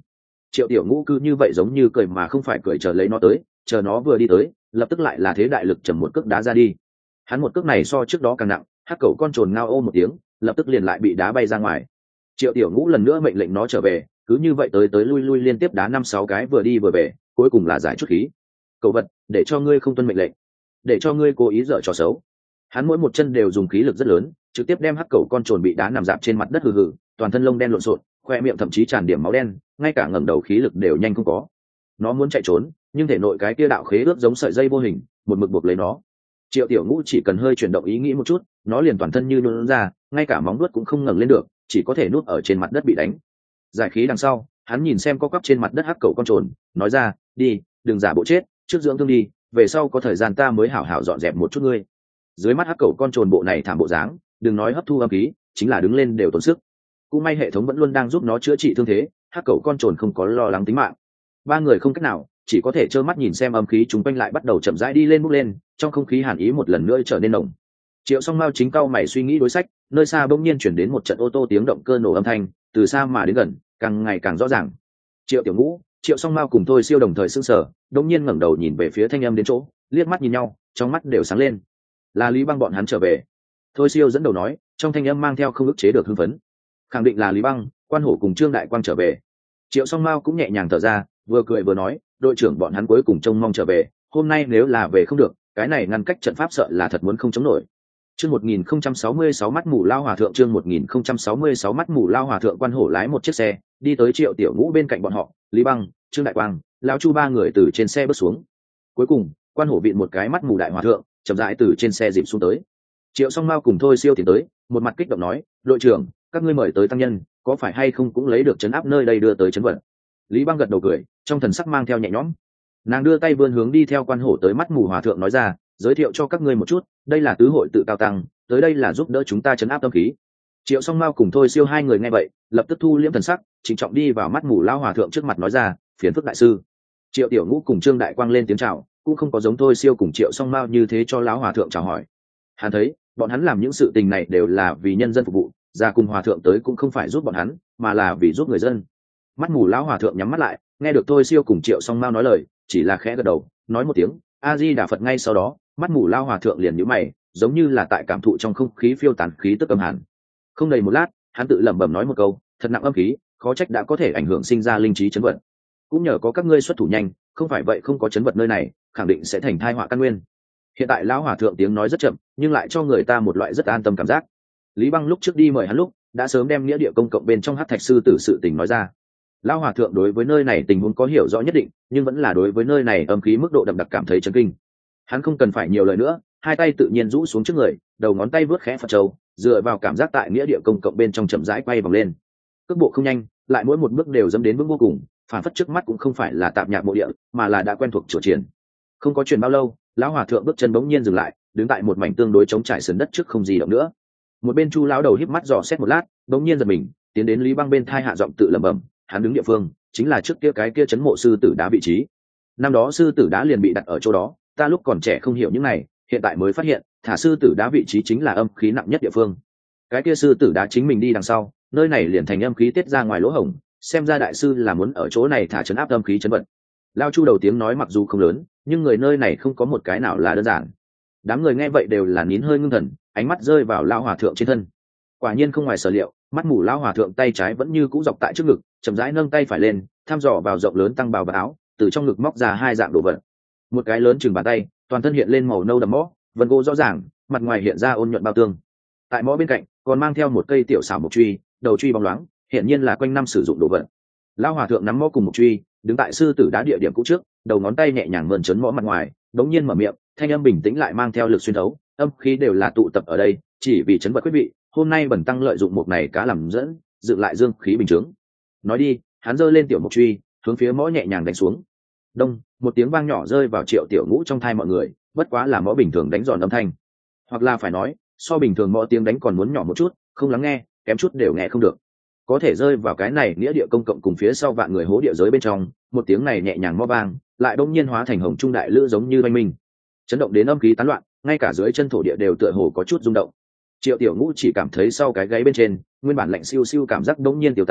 Triệu Tiểu Ngũ cứ như vậy giống như cười mà không phải cười, chờ lấy nó tới, chờ nó vừa đi tới lập tức lại là thế đại lực chầm một cước đá ra đi. Hắn một cước này so trước đó càng nặng, hắc cẩu con trồn ngao ô một tiếng lập tức liền lại bị đá bay ra ngoài. Triệu Tiểu Ngũ lần nữa mệnh lệnh nó trở về, cứ như vậy tới tới lui lui liên tiếp đá năm sáu cái vừa đi vừa về, cuối cùng là giải chút khí. Cậu vật, để cho ngươi không tuân mệnh lệnh, để cho ngươi cố ý dở trò xấu. Hắn mỗi một chân đều dùng khí lực rất lớn, trực tiếp đem hắc cẩu con trồn bị đá nằm dạp trên mặt đất hừ hừ, toàn thân lông đen lộn xộn, khoe miệng thậm chí tràn điểm máu đen, ngay cả ngẩng đầu khí lực đều nhanh không có. Nó muốn chạy trốn, nhưng thể nội cái kia đạo khế ước giống sợi dây vô hình, một mực buộc lấy nó. Triệu Tiểu Ngũ chỉ cần hơi chuyển động ý nghĩ một chút, nó liền toàn thân như nhũn ra, ngay cả móng vuốt cũng không ngẩng lên được, chỉ có thể nuốt ở trên mặt đất bị đánh. Giải khí đằng sau, hắn nhìn xem co quắp trên mặt đất hắc cẩu con trồn, nói ra, đi, đừng giả bộ chết, trước dưỡng thương đi, về sau có thời gian ta mới hảo hảo dọn dẹp một chút ngươi. Dưới mắt hắc cẩu con trồn bộ này thảm bộ dáng, đừng nói hấp thu âm khí, chính là đứng lên đều tốn sức. Cũng may hệ thống vẫn luôn đang giúp nó chữa trị thương thế, hắc cẩu con trồn không có lo lắng tính mạng. Ba người không cách nào, chỉ có thể trơ mắt nhìn xem âm khí chúng quanh lại bắt đầu chậm rãi đi lên bốc lên, trong không khí hàn ý một lần nữa trở nên nồng. Triệu Song Mao chính cau mày suy nghĩ đối sách, nơi xa bỗng nhiên chuyển đến một trận ô tô tiếng động cơ nổ âm thanh, từ xa mà đến gần, càng ngày càng rõ ràng. Triệu Tiểu Ngũ, Triệu Song Mao cùng Thôi Siêu đồng thời sững sờ, đột nhiên ngẩng đầu nhìn về phía thanh âm đến chỗ, liếc mắt nhìn nhau, trong mắt đều sáng lên. Là Lý Băng bọn hắn trở về. Thôi Siêu dẫn đầu nói, trong thanh âm mang theo không ức chế được hưng phấn. Khẳng định là Lý Băng, Quan Hổ cùng Trương Đại Quang trở về. Triệu Song Mao cũng nhẹ nhàng thở ra, vừa cười vừa nói, đội trưởng bọn hắn cuối cùng trông mong trở về, hôm nay nếu là về không được, cái này ngăn cách trận pháp sợ là thật muốn không chống nổi. Chương một nghìn không trăm sáu mươi sáu mắt mù lao hòa thượng, chương một nghìn không trăm sáu mươi sáu mắt mù lao hòa thượng. Quan Hổ lái một chiếc xe, đi tới Triệu Tiểu Ngũ bên cạnh bọn họ, Lý Băng, Trương Đại Quang, lão Chu ba người từ trên xe bước xuống. Cuối cùng, Quan Hổ vịn một cái mắt mù đại hòa thượng, chậm rãi từ trên xe dịp xuống tới. Triệu Song Mao cùng Thôi Siêu tiến tới, một mặt kích động nói, đội trưởng, các ngươi mời tới tăng nhân, có phải hay không cũng lấy được trấn áp nơi đây đưa tới trấn vận. Lý Băng gật đầu cười, trong thần sắc mang theo nhẹ nhõm. Nàng đưa tay vươn hướng đi theo Quan Hổ tới mắt mù hòa thượng, nói ra, giới thiệu cho các ngươi một chút, đây là tứ hội tự cao tăng, tới đây là giúp đỡ chúng ta trấn áp tâm khí. Triệu Song Mao cùng Thôi Siêu hai người nghe vậy, lập tức thu liễm thần sắc, trịnh trọng đi vào mắt mù lão hòa thượng trước mặt nói ra, phiền phức đại sư. Triệu Tiểu Ngũ cùng Trương Đại Quang lên tiếng chào, cũng không có giống Thôi Siêu cùng Triệu Song Mao như thế cho lão hòa thượng chào hỏi. Hắn thấy, bọn hắn làm những sự tình này đều là vì nhân dân phục vụ, ra cùng hòa thượng tới cũng không phải giúp bọn hắn, mà là vì giúp người dân. Mắt mù lão hòa thượng nhắm mắt lại, nghe được Thôi Siêu cùng Triệu Song Mao nói lời, chỉ là khẽ gật đầu, nói một tiếng A Di Đà Phật. Ngay sau đó, mắt mù lão hòa thượng liền nhíu mày, giống như là tại cảm thụ trong không khí phiêu tán khí tức âm hàn. Không đầy một lát, hắn tự lẩm bẩm nói một câu, thật nặng âm khí, khó trách đã có thể ảnh hưởng sinh ra linh trí chấn vật. Cũng nhờ có các ngươi xuất thủ nhanh, không phải vậy không có chấn vật nơi này, khẳng định sẽ thành tai họa căn nguyên. Hiện tại lão hòa thượng tiếng nói rất chậm, nhưng lại cho người ta một loại rất an tâm cảm giác. Lý Băng lúc trước đi mời hắn lúc, đã sớm đem nghĩa địa công cộng bên trong Hắc Thạch sư tử sự tình nói ra. Lão hòa thượng đối với nơi này tình huống có hiểu rõ nhất định, nhưng vẫn là đối với nơi này âm khí mức độ đậm đặc cảm thấy chấn kinh. Hắn không cần phải nhiều lời nữa, hai tay tự nhiên rũ xuống trước người, đầu ngón tay vớt khẽ Phật châu, dựa vào cảm giác tại nghĩa địa công cộng bên trong chậm rãi quay vòng lên. Cước bộ không nhanh, lại mỗi một bước đều dẫm đến bước vô cùng, phản phất trước mắt cũng không phải là tạp nhạc mộ địa, mà là đã quen thuộc chùa triển. Không có chuyện bao lâu, lão hòa thượng bước chân bỗng nhiên dừng lại, đứng tại một mảnh tương đối trống trải sườn đất trước không gì động nữa. Một bên Chu lão đầu híp mắt dò xét một lát, bỗng nhiên giật mình, tiến đến Lý Băng bên thai hạ giọng tự lẩm bẩm, hắn đứng địa phương chính là trước kia cái kia trấn mộ sư tử đá vị trí. Năm đó sư tử đá liền bị đặt ở chỗ đó, ta lúc còn trẻ không hiểu những này, hiện tại mới phát hiện, thả sư tử đá vị trí chính là âm khí nặng nhất địa phương. Cái kia sư tử đá chính mình đi đằng sau, nơi này liền thành âm khí tiết ra ngoài lỗ hổng, xem ra đại sư là muốn ở chỗ này thả trấn áp âm khí chấn vận. Lao Chu đầu tiếng nói mặc dù không lớn, nhưng người nơi này không có một cái nào là đơn giản. Đám người nghe vậy đều là nín hơi ngưng thần, ánh mắt rơi vào lão hòa thượng trên thân. Quả nhiên không ngoài sở liệu, mắt mù lão hòa thượng tay trái vẫn như cũ dọc tại trước ngực, chậm rãi nâng tay phải lên, thăm dò vào rộng lớn tăng bào và áo, từ trong ngực móc ra hai dạng đồ vật. Một cái lớn chừng bàn tay, toàn thân hiện lên màu nâu đậm mõ, vân gỗ rõ ràng, mặt ngoài hiện ra ôn nhuận bao tương. Tại mõ bên cạnh còn mang theo một cây tiểu xảo mộc truy, đầu truy bóng loáng, hiện nhiên là quanh năm sử dụng đồ vật. Lão hòa thượng nắm mõ cùng mộc truy, đứng tại sư tử đá địa điểm cũ trước, đầu ngón tay nhẹ nhàng mơn trớn mõ mặt ngoài, đống nhiên mở miệng, thanh âm bình tĩnh lại mang theo lực xuyên thấu, âm khí đều là tụ tập ở đây, chỉ vì chấn vật quý vị, hôm nay bẩn tăng lợi dụng mộc này cá làm dẫn, dựng lại dương khí bình chứng. Nói đi, hắn giơ lên tiểu mộc truy, hướng phía mõ nhẹ nhàng đánh xuống. Đông, một tiếng vang nhỏ rơi vào Triệu Tiểu Ngũ trong thai mọi người, bất quá là mõ bình thường đánh giòn âm thanh, hoặc là phải nói, so bình thường mõ tiếng đánh còn muốn nhỏ một chút, không lắng nghe, kém chút đều nghe không được. Có thể rơi vào cái này nghĩa địa công cộng cùng phía sau vạn người hố địa giới bên trong, một tiếng này nhẹ nhàng mõ vang, lại bỗng nhiên hóa thành hồng trung đại lữ giống như oanh minh, chấn động đến âm khí tán loạn, ngay cả dưới chân thổ địa đều tựa hồ có chút rung động. Triệu Tiểu Ngũ chỉ cảm thấy sau cái gáy bên trên, nguyên bản lạnh siêu siêu cảm giác bỗng nhiên tiêu tán,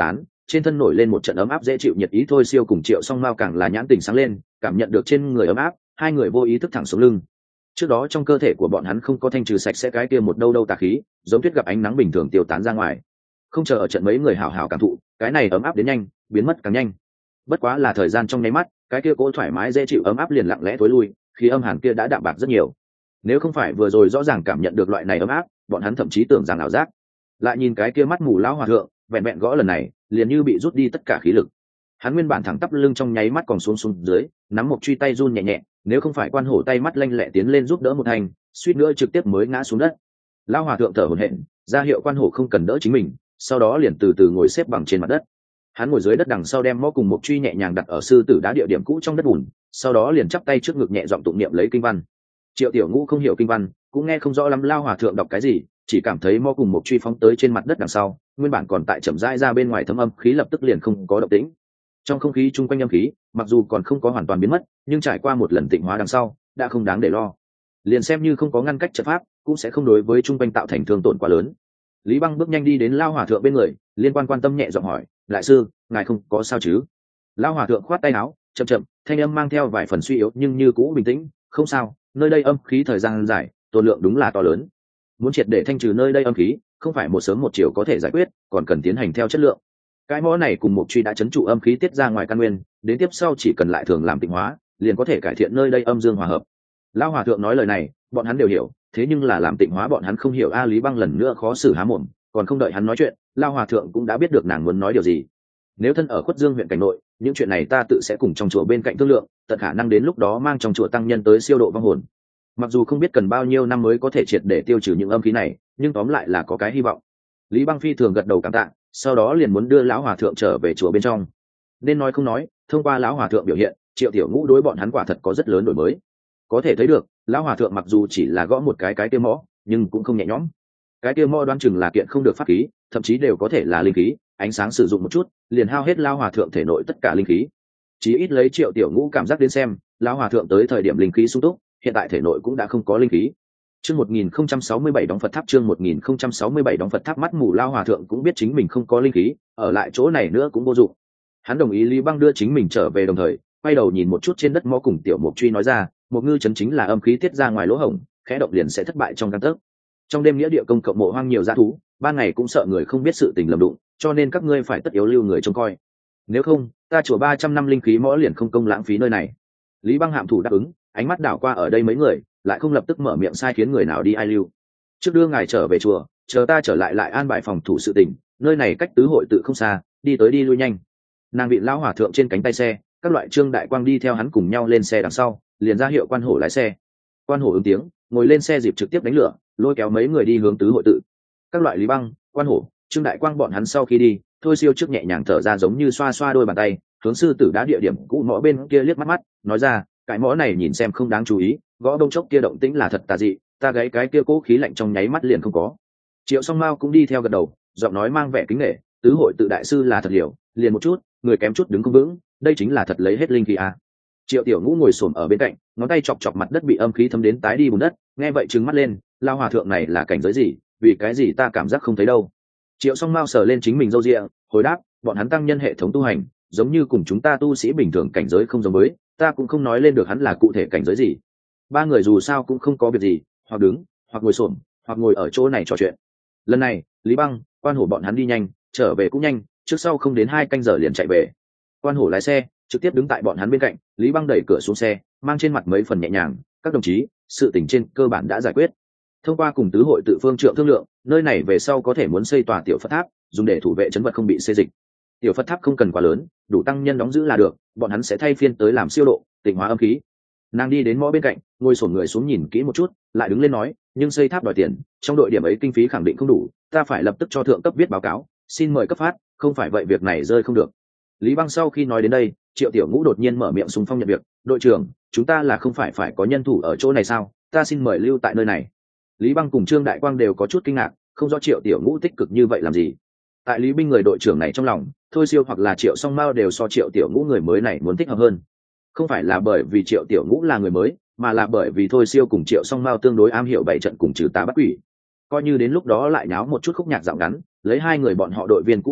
trên thân nổi lên một trận ấm áp dễ chịu nhiệt ý. Thôi Siêu cùng Triệu Song Mao càng là nhãn tình sáng lên, cảm nhận được trên người ấm áp, hai người vô ý thức thẳng xuống lưng. Trước đó trong cơ thể của bọn hắn không có thanh trừ sạch sẽ cái kia một đâu đâu tà khí, giống tuyết gặp ánh nắng bình thường tiêu tán ra ngoài. Không chờ ở trận mấy người hào hào cảm thụ, cái này ấm áp đến nhanh, biến mất càng nhanh. Bất quá là thời gian trong nháy mắt, cái kia cố thoải mái dễ chịu ấm áp liền lặng lẽ tối lui, khi âm hàn kia đã đạm bạc rất nhiều. Nếu không phải vừa rồi rõ ràng cảm nhận được loại này ấm áp, bọn hắn thậm chí tưởng rằng ảo giác. Lại nhìn cái kia mắt mù lão hòa thượng, vẹn vẹn gõ lần này, liền như bị rút đi tất cả khí lực. Hắn nguyên bản thẳng tắp lưng trong nháy mắt còn xuống xuống dưới, nắm một truy tay run nhẹ nhẹ, nếu không phải quan hổ tay mắt lanh lẹ tiến lên giúp đỡ một thành, suýt nữa trực tiếp mới ngã xuống đất. Lão hòa thượng thở hổn hển, ra hiệu quan hổ không cần đỡ chính mình, sau đó liền từ từ ngồi xếp bằng trên mặt đất. Hắn ngồi dưới đất đằng sau đem mõ cùng một truy nhẹ nhàng đặt ở sư tử đá địa điểm cũ trong đất bùn, sau đó liền chắp tay trước ngực nhẹ giọng tụng niệm lấy kinh văn. Triệu Tiểu Ngũ không hiểu kinh văn, cũng nghe không rõ lắm Lão hòa thượng đọc cái gì, chỉ cảm thấy mõ cùng một truy phóng tới trên mặt đất đằng sau, nguyên bản còn tại chậm rãi ra bên ngoài thấm âm khí lập tức liền không có động tĩnh. Trong không khí chung quanh âm khí, mặc dù còn không có hoàn toàn biến mất, nhưng trải qua một lần tịnh hóa đằng sau, đã không đáng để lo. Liền xem như không có ngăn cách trận pháp, cũng sẽ không đối với chung quanh tạo thành thương tổn quá lớn. Lý Băng bước nhanh đi đến Lão hòa thượng bên người, liên quan quan tâm nhẹ giọng hỏi, đại sư, ngài không có sao chứ? Lão hòa thượng khoát tay áo, chậm chậm, thanh âm mang theo vài phần suy yếu nhưng như cũ bình tĩnh, không sao, nơi đây âm khí thời gian dài, tồn lượng đúng là to lớn. Muốn triệt để thanh trừ nơi đây âm khí, không phải một sớm một chiều có thể giải quyết, còn cần tiến hành theo chất lượng. Cái mõ này cùng một truy đã chấn trụ âm khí tiết ra ngoài căn nguyên, đến tiếp sau chỉ cần lại thường làm tịnh hóa, liền có thể cải thiện nơi đây âm dương hòa hợp. Lão hòa thượng nói lời này, bọn hắn đều hiểu, thế nhưng là làm tịnh hóa bọn hắn không hiểu. A Lý Băng lần nữa khó xử há mồm, còn không đợi hắn nói chuyện, Lão hòa thượng cũng đã biết được nàng muốn nói điều gì. Nếu thân ở Khuất Dương huyện cảnh nội, những chuyện này ta tự sẽ cùng trong chùa bên cạnh thương lượng, tận khả năng đến lúc đó mang trong chùa tăng nhân tới siêu độ vong hồn. Mặc dù không biết cần bao nhiêu năm mới có thể triệt để tiêu trừ những âm khí này, nhưng tóm lại là có cái hy vọng. Lý Băng phi thường gật đầu cảm tạ, sau đó liền muốn đưa lão hòa thượng trở về chùa bên trong. Nên nói không nói, thông qua lão hòa thượng biểu hiện, Triệu Tiểu Ngũ đối bọn hắn quả thật có rất lớn đổi mới. Có thể thấy được, lão hòa thượng mặc dù chỉ là gõ một cái cái tiêu mõ, nhưng cũng không nhẹ nhõm. Cái tiêu mõ đoán chừng là kiện không được pháp khí, thậm chí đều có thể là linh khí, ánh sáng sử dụng một chút, liền hao hết lão hòa thượng thể nội tất cả linh khí. Chỉ ít lấy Triệu Tiểu Ngũ cảm giác đến xem, lão hòa thượng tới thời điểm linh khí sung túc, hiện tại thể nội cũng đã không có linh khí. Chương một nghìn không trăm sáu mươi bảy đóng Phật tháp. Chương một nghìn không trăm sáu mươi bảy đóng Phật tháp. Mắt mù Lão hòa thượng cũng biết chính mình không có linh khí, ở lại chỗ này nữa cũng vô dụng. Hắn đồng ý Lý Băng đưa chính mình trở về, đồng thời quay đầu nhìn một chút trên đất mõ cùng Tiểu Mục truy nói ra, một ngư chấn chính là âm khí tiết ra ngoài lỗ hổng, khẽ động liền sẽ thất bại trong gang tấc. Trong đêm nghĩa địa công cộng mộ hoang nhiều dã thú, ban ngày cũng sợ người không biết sự tình lầm đụng, cho nên các ngươi phải tất yếu lưu người trông coi. Nếu không, ta chùa ba trăm năm linh khí mõ liền không công lãng phí nơi này. Lý Băng hạm thủ đáp ứng, ánh mắt đảo qua ở đây mấy người, lại không lập tức mở miệng sai khiến người nào đi ai lưu. Trước đưa ngài trở về chùa, chờ ta trở lại lại an bài phòng thủ sự tình, nơi này cách tứ hội tự không xa, đi tới đi lui nhanh. Nàng bị lão hòa thượng trên cánh tay xe, các loại Trương Đại Quang đi theo hắn cùng nhau lên xe đằng sau, liền ra hiệu quan hổ lái xe. Quan hổ ứng tiếng, ngồi lên xe dịp trực tiếp đánh lửa, lôi kéo mấy người đi hướng tứ hội tự. Các loại Lý Băng, quan hổ, Trương Đại Quang bọn hắn sau khi đi, Thôi Siêu trước nhẹ nhàng thở ra giống như xoa xoa đôi bàn tay, hướng sư tử đá địa điểm cũ mõ bên kia liếc mắt mắt, nói ra, cái mõ này nhìn xem không đáng chú ý, gõ đông chốc kia động tĩnh là thật tà dị, ta gáy cái kia cố khí lạnh trong nháy mắt liền không có. Triệu Song Mao cũng đi theo gật đầu, giọng nói mang vẻ kính nể, tứ hội tự đại sư là thật liều, liền một chút, người kém chút đứng không vững, đây chính là thật lấy hết linh khí à. Triệu Tiểu Ngũ ngồi xổm ở bên cạnh, ngón tay chọc chọc mặt đất bị âm khí thấm đến tái đi bùn đất, nghe vậy trừng mắt lên, lao hòa thượng này là cảnh giới gì, vì cái gì ta cảm giác không thấy đâu. Triệu Song Mao sờ lên chính mình râu ria, hồi đáp, bọn hắn tăng nhân hệ thống tu hành, giống như cùng chúng ta tu sĩ bình thường cảnh giới không giống với, ta cũng không nói lên được hắn là cụ thể cảnh giới gì. Ba người dù sao cũng không có việc gì, hoặc đứng, hoặc ngồi xổm, hoặc ngồi ở chỗ này trò chuyện. Lần này, Lý Băng, quan hổ bọn hắn đi nhanh, trở về cũng nhanh, trước sau không đến hai canh giờ liền chạy về. Quan hổ lái xe, trực tiếp đứng tại bọn hắn bên cạnh, Lý Băng đẩy cửa xuống xe, mang trên mặt mấy phần nhẹ nhàng, các đồng chí, sự tình trên cơ bản đã giải quyết. Thông qua cùng tứ hội tự phương trượng thương lượng, nơi này về sau có thể muốn xây tòa tiểu Phật tháp, dùng để thủ vệ trấn vật không bị xê dịch. Tiểu Phật tháp không cần quá lớn, đủ tăng nhân đóng giữ là được, bọn hắn sẽ thay phiên tới làm siêu độ, tịnh hóa âm khí. Nàng đi đến mõ bên cạnh, ngồi xổm người xuống nhìn kỹ một chút, lại đứng lên nói, nhưng xây tháp đòi tiền, trong đội điểm ấy kinh phí khẳng định không đủ, ta phải lập tức cho thượng cấp viết báo cáo, xin mời cấp phát, không phải vậy việc này rơi không được. Lý Băng sau khi nói đến đây, Triệu Tiểu Ngũ đột nhiên mở miệng xung phong nhận việc, đội trưởng, chúng ta là không phải phải có nhân thủ ở chỗ này sao, ta xin mời lưu tại nơi này. Lý Băng cùng Trương Đại Quang đều có chút kinh ngạc, không rõ Triệu Tiểu Ngũ tích cực như vậy làm gì. Tại Lý Binh người đội trưởng này trong lòng, Thôi Siêu hoặc là Triệu Song Mao đều so Triệu Tiểu Ngũ người mới này muốn thích hợp hơn. Không phải là bởi vì Triệu Tiểu Ngũ là người mới, mà là bởi vì Thôi Siêu cùng Triệu Song Mao tương đối am hiểu bảy trận cùng trừ tà bắt quỷ. Coi như đến lúc đó lại nháo một chút khúc nhạc dạo ngắn, lấy hai người bọn họ đội viên cũ thực lực,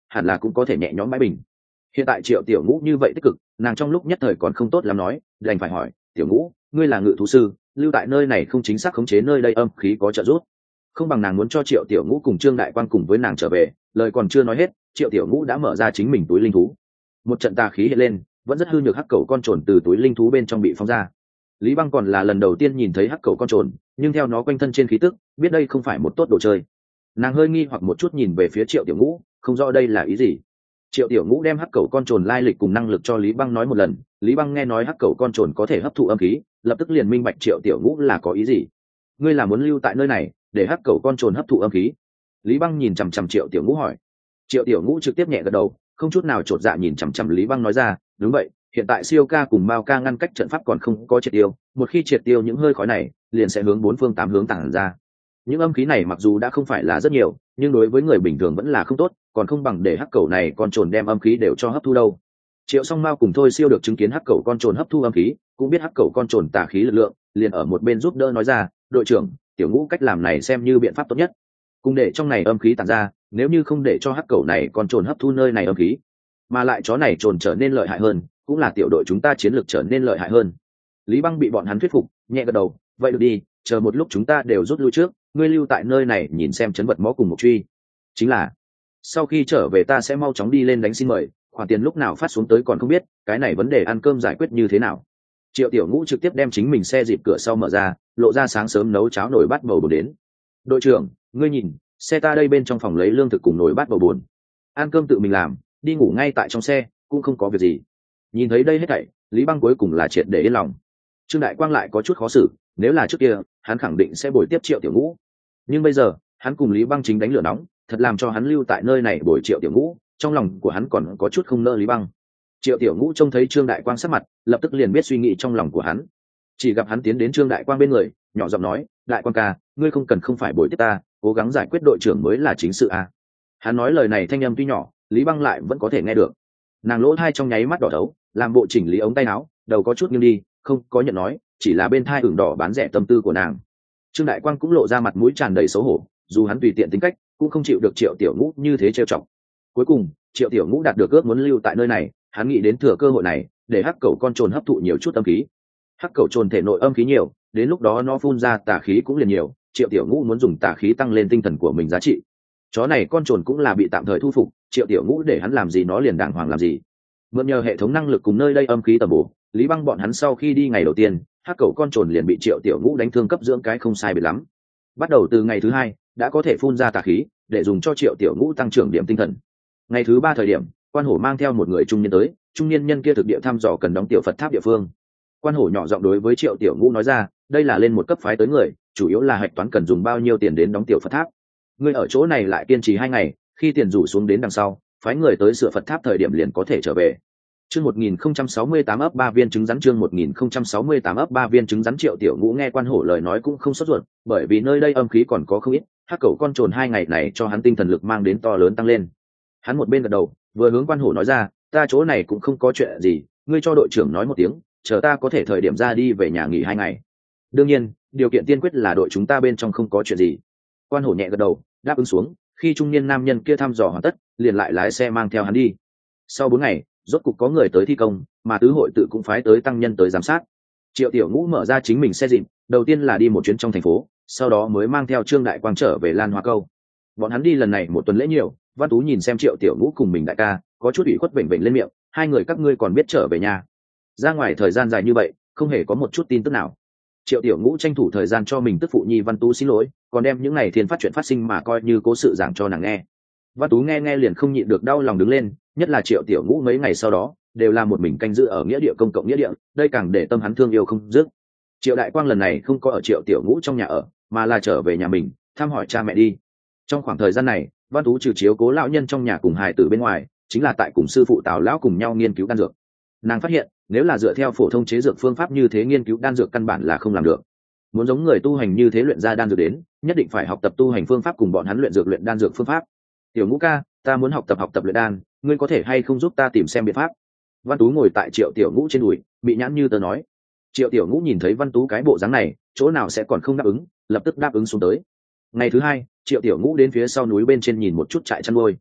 hẳn là cũng có thể nhẹ nhõm bãi bình. Hiện tại Triệu Tiểu Ngũ như vậy tích cực, nàng trong lúc nhất thời còn không tốt lắm nói, đành phải hỏi, Tiểu Ngũ, ngươi là ngự thú sư, lưu tại nơi này không chính xác khống chế nơi đây âm khí có trợ giúp, không bằng nàng muốn cho Triệu Tiểu Ngũ cùng Trương Đại Quan cùng với nàng trở về. Lời còn chưa nói hết, Triệu Tiểu Ngũ đã mở ra chính mình túi linh thú, một trận tà khí hiện lên, vẫn rất hư nhược hắc cầu con trồn từ túi linh thú bên trong bị phóng ra. Lý Băng còn là lần đầu tiên nhìn thấy hắc cầu con trồn, nhưng theo nó quanh thân trên khí tức, biết đây không phải một tốt đồ chơi. Nàng hơi nghi hoặc một chút nhìn về phía Triệu Tiểu Ngũ, không rõ đây là ý gì. Triệu Tiểu Ngũ đem hắc cầu con trồn lai lịch cùng năng lực cho Lý Băng nói một lần. Lý Băng nghe nói hắc cầu con trồn có thể hấp thụ âm khí, lập tức liền minh bạch Triệu Tiểu Ngũ là có ý gì. Ngươi là muốn lưu tại nơi này để hắc cầu con trồn hấp thụ âm khí? Lý Băng nhìn chằm chằm Triệu Tiểu Ngũ hỏi. Triệu Tiểu Ngũ trực tiếp nhẹ gật đầu, không chút nào chột dạ nhìn chằm chằm Lý Băng nói ra, đúng vậy, hiện tại Siêu ca cùng Mao ca ngăn cách trận pháp còn không có triệt tiêu, một khi triệt tiêu những hơi khói này, liền sẽ hướng bốn phương tám hướng tản ra. Những âm khí này mặc dù đã không phải là rất nhiều, nhưng đối với người bình thường vẫn là không tốt, còn không bằng để hắc cầu này con trồn đem âm khí đều cho hấp thu đâu. Triệu Song Mao cùng Thôi Siêu được chứng kiến hắc cầu con trồn hấp thu âm khí, cũng biết hắc cầu con trồn tà khí lực lượng, liền ở một bên giúp đỡ nói ra, đội trưởng, Tiểu Ngũ cách làm này xem như biện pháp tốt nhất. Cùng để trong này âm khí tản ra, nếu như không để cho hắc cầu này con trồn hấp thu nơi này âm khí, mà lại chó này trồn trở nên lợi hại hơn, cũng là tiểu đội chúng ta chiến lược trở nên lợi hại hơn. Lý Băng bị bọn hắn thuyết phục, nhẹ gật đầu, vậy được đi, chờ một lúc chúng ta đều rút lui trước, ngươi lưu tại nơi này nhìn xem chấn vật mõ cùng một truy. Chính là sau khi trở về ta sẽ mau chóng đi lên đánh xin mời, khoản tiền lúc nào phát xuống tới còn không biết, cái này vấn đề ăn cơm giải quyết như thế nào. Triệu Tiểu Ngũ trực tiếp đem chính mình xe dịp cửa sau mở ra, lộ ra sáng sớm nấu cháo nồi bát bầu bồn đến. Đội trưởng, ngươi nhìn, xe ta đây bên trong phòng lấy lương thực cùng nồi bát bầu bồn, ăn cơm tự mình làm, đi ngủ ngay tại trong xe cũng không có việc gì. Nhìn thấy đây hết thảy, Lý Băng cuối cùng là triệt để yên lòng. Trương Đại Quang lại có chút khó xử, nếu là trước kia hắn khẳng định sẽ bồi tiếp Triệu Tiểu Ngũ, nhưng bây giờ hắn cùng Lý Băng chính đánh lửa nóng, thật làm cho hắn lưu tại nơi này bồi Triệu Tiểu Ngũ, trong lòng của hắn còn có chút không nỡ Lý Băng. Triệu Tiểu Ngũ trông thấy Trương Đại Quang sắc mặt, lập tức liền biết suy nghĩ trong lòng của hắn. Chỉ gặp hắn tiến đến Trương Đại Quang bên người, nhỏ giọng nói, Đại Quang ca, ngươi không cần không phải bồi tiếp ta, cố gắng giải quyết đội trưởng mới là chính sự à. Hắn nói lời này thanh âm tuy nhỏ, Lý Băng lại vẫn có thể nghe được. Nàng lỗ thai trong nháy mắt đỏ thấu, làm bộ chỉnh lý ống tay áo, đầu có chút nghiêng đi, không có nhận nói, chỉ là bên thai ửng đỏ bán rẻ tâm tư của nàng. Trương Đại Quang cũng lộ ra mặt mũi tràn đầy xấu hổ, dù hắn tùy tiện tính cách, cũng không chịu được Triệu Tiểu Ngũ như thế trêu chọc. Cuối cùng, Triệu Tiểu Ngũ đạt được ước muốn lưu tại nơi này, hắn nghĩ đến thừa cơ hội này, để hắc cầu con trồn hấp thụ nhiều chút âm khí. Hắc cầu trồn thể nội âm khí nhiều, đến lúc đó nó phun ra tà khí cũng liền nhiều, Triệu Tiểu Ngũ muốn dùng tà khí tăng lên tinh thần của mình giá trị. Chó này con trồn cũng là bị tạm thời thu phục, Triệu Tiểu Ngũ để hắn làm gì nó liền đàng hoàng làm gì. Mượn nhờ hệ thống năng lực cùng nơi đây âm khí tầm bổ, Lý Băng bọn hắn sau khi đi ngày đầu tiên, hắc cầu con trồn liền bị Triệu Tiểu Ngũ đánh thương cấp dưỡng cái không sai biệt lắm. Bắt đầu từ ngày thứ hai, đã có thể phun ra tà khí, để dùng cho Triệu Tiểu Ngũ tăng trưởng điểm tinh thần. Ngày thứ ba thời điểm, Quan Hổ mang theo một người trung niên tới, trung niên nhân kia thực địa thăm dò cần đóng tiểu Phật tháp địa phương. Quan Hổ nhỏ giọng đối với Triệu Tiểu Ngũ nói ra, đây là lên một cấp phái tới người, chủ yếu là hạch toán cần dùng bao nhiêu tiền đến đóng tiểu Phật tháp. Ngươi ở chỗ này lại kiên trì hai ngày, khi tiền rủ xuống đến đằng sau, phái người tới sửa Phật tháp thời điểm liền có thể trở về. Chương một nghìn không trăm sáu mươi tám ấp ba viên trứng rắn chương một nghìn không trăm sáu mươi tám ấp ba viên trứng rắn Triệu Tiểu Ngũ nghe Quan Hổ lời nói cũng không sốt ruột, bởi vì nơi đây âm khí còn có không ít, hắc cầu con trồn hai ngày này cho hắn tinh thần lực mang đến to lớn tăng lên. Hắn một bên gật đầu, vừa hướng Quan Hổ nói ra, ta chỗ này cũng không có chuyện gì, ngươi cho đội trưởng nói một tiếng, chờ ta có thể thời điểm ra đi về nhà nghỉ hai ngày. Đương nhiên, điều kiện tiên quyết là đội chúng ta bên trong không có chuyện gì. Quan Hổ nhẹ gật đầu, đáp ứng xuống, khi trung niên nam nhân kia thăm dò hoàn tất, liền lại lái xe mang theo hắn đi. Sau bốn ngày, rốt cục có người tới thi công, mà tứ hội tự cũng phái tới tăng nhân tới giám sát. Triệu Tiểu Ngũ mở ra chính mình xe dịp, đầu tiên là đi một chuyến trong thành phố, sau đó mới mang theo Trương Đại Quang trở về Lan Hoa Câu. Bọn hắn đi lần này một tuần lễ nhiều, Văn Tú nhìn xem Triệu Tiểu Ngũ cùng mình đại ca, có chút ủy khuất vểnh vểnh lên miệng, hai người các ngươi còn biết trở về nhà. Ra ngoài thời gian dài như vậy, không hề có một chút tin tức nào. Triệu Tiểu Ngũ tranh thủ thời gian cho mình tức phụ nhi Văn Tú xin lỗi, còn đem những ngày thiên phát chuyện phát sinh mà coi như cố sự giảng cho nàng nghe. Văn Tú nghe nghe liền không nhịn được đau lòng đứng lên, nhất là Triệu Tiểu Ngũ mấy ngày sau đó đều là một mình canh giữ ở nghĩa địa công cộng nghĩa địa, đây càng để tâm hắn thương yêu không dứt. Triệu Đại Quang lần này không có ở Triệu Tiểu Ngũ trong nhà ở, mà là trở về nhà mình thăm hỏi cha mẹ đi. Trong khoảng thời gian này, Văn Tú trừ chiếu cố lão nhân trong nhà cùng hài tử bên ngoài, chính là tại cùng sư phụ Tào lão cùng nhau nghiên cứu đan dược. Nàng phát hiện, nếu là dựa theo phổ thông chế dược phương pháp như thế nghiên cứu đan dược căn bản là không làm được. Muốn giống người tu hành như thế luyện ra đan dược đến, nhất định phải học tập tu hành phương pháp cùng bọn hắn luyện dược luyện đan dược phương pháp. Tiểu Ngũ ca, ta muốn học tập học tập luyện đan, ngươi có thể hay không giúp ta tìm xem biện pháp? Văn Tú ngồi tại Triệu Tiểu Ngũ trên đùi, bị nhãn như tớ nói. Triệu Tiểu Ngũ nhìn thấy Văn Tú cái bộ dáng này, chỗ nào sẽ còn không đáp ứng, lập tức đáp ứng xuống tới. Ngày thứ hai, Triệu Tiểu Ngũ đến phía sau núi bên trên nhìn một chút trại chăn nuôi.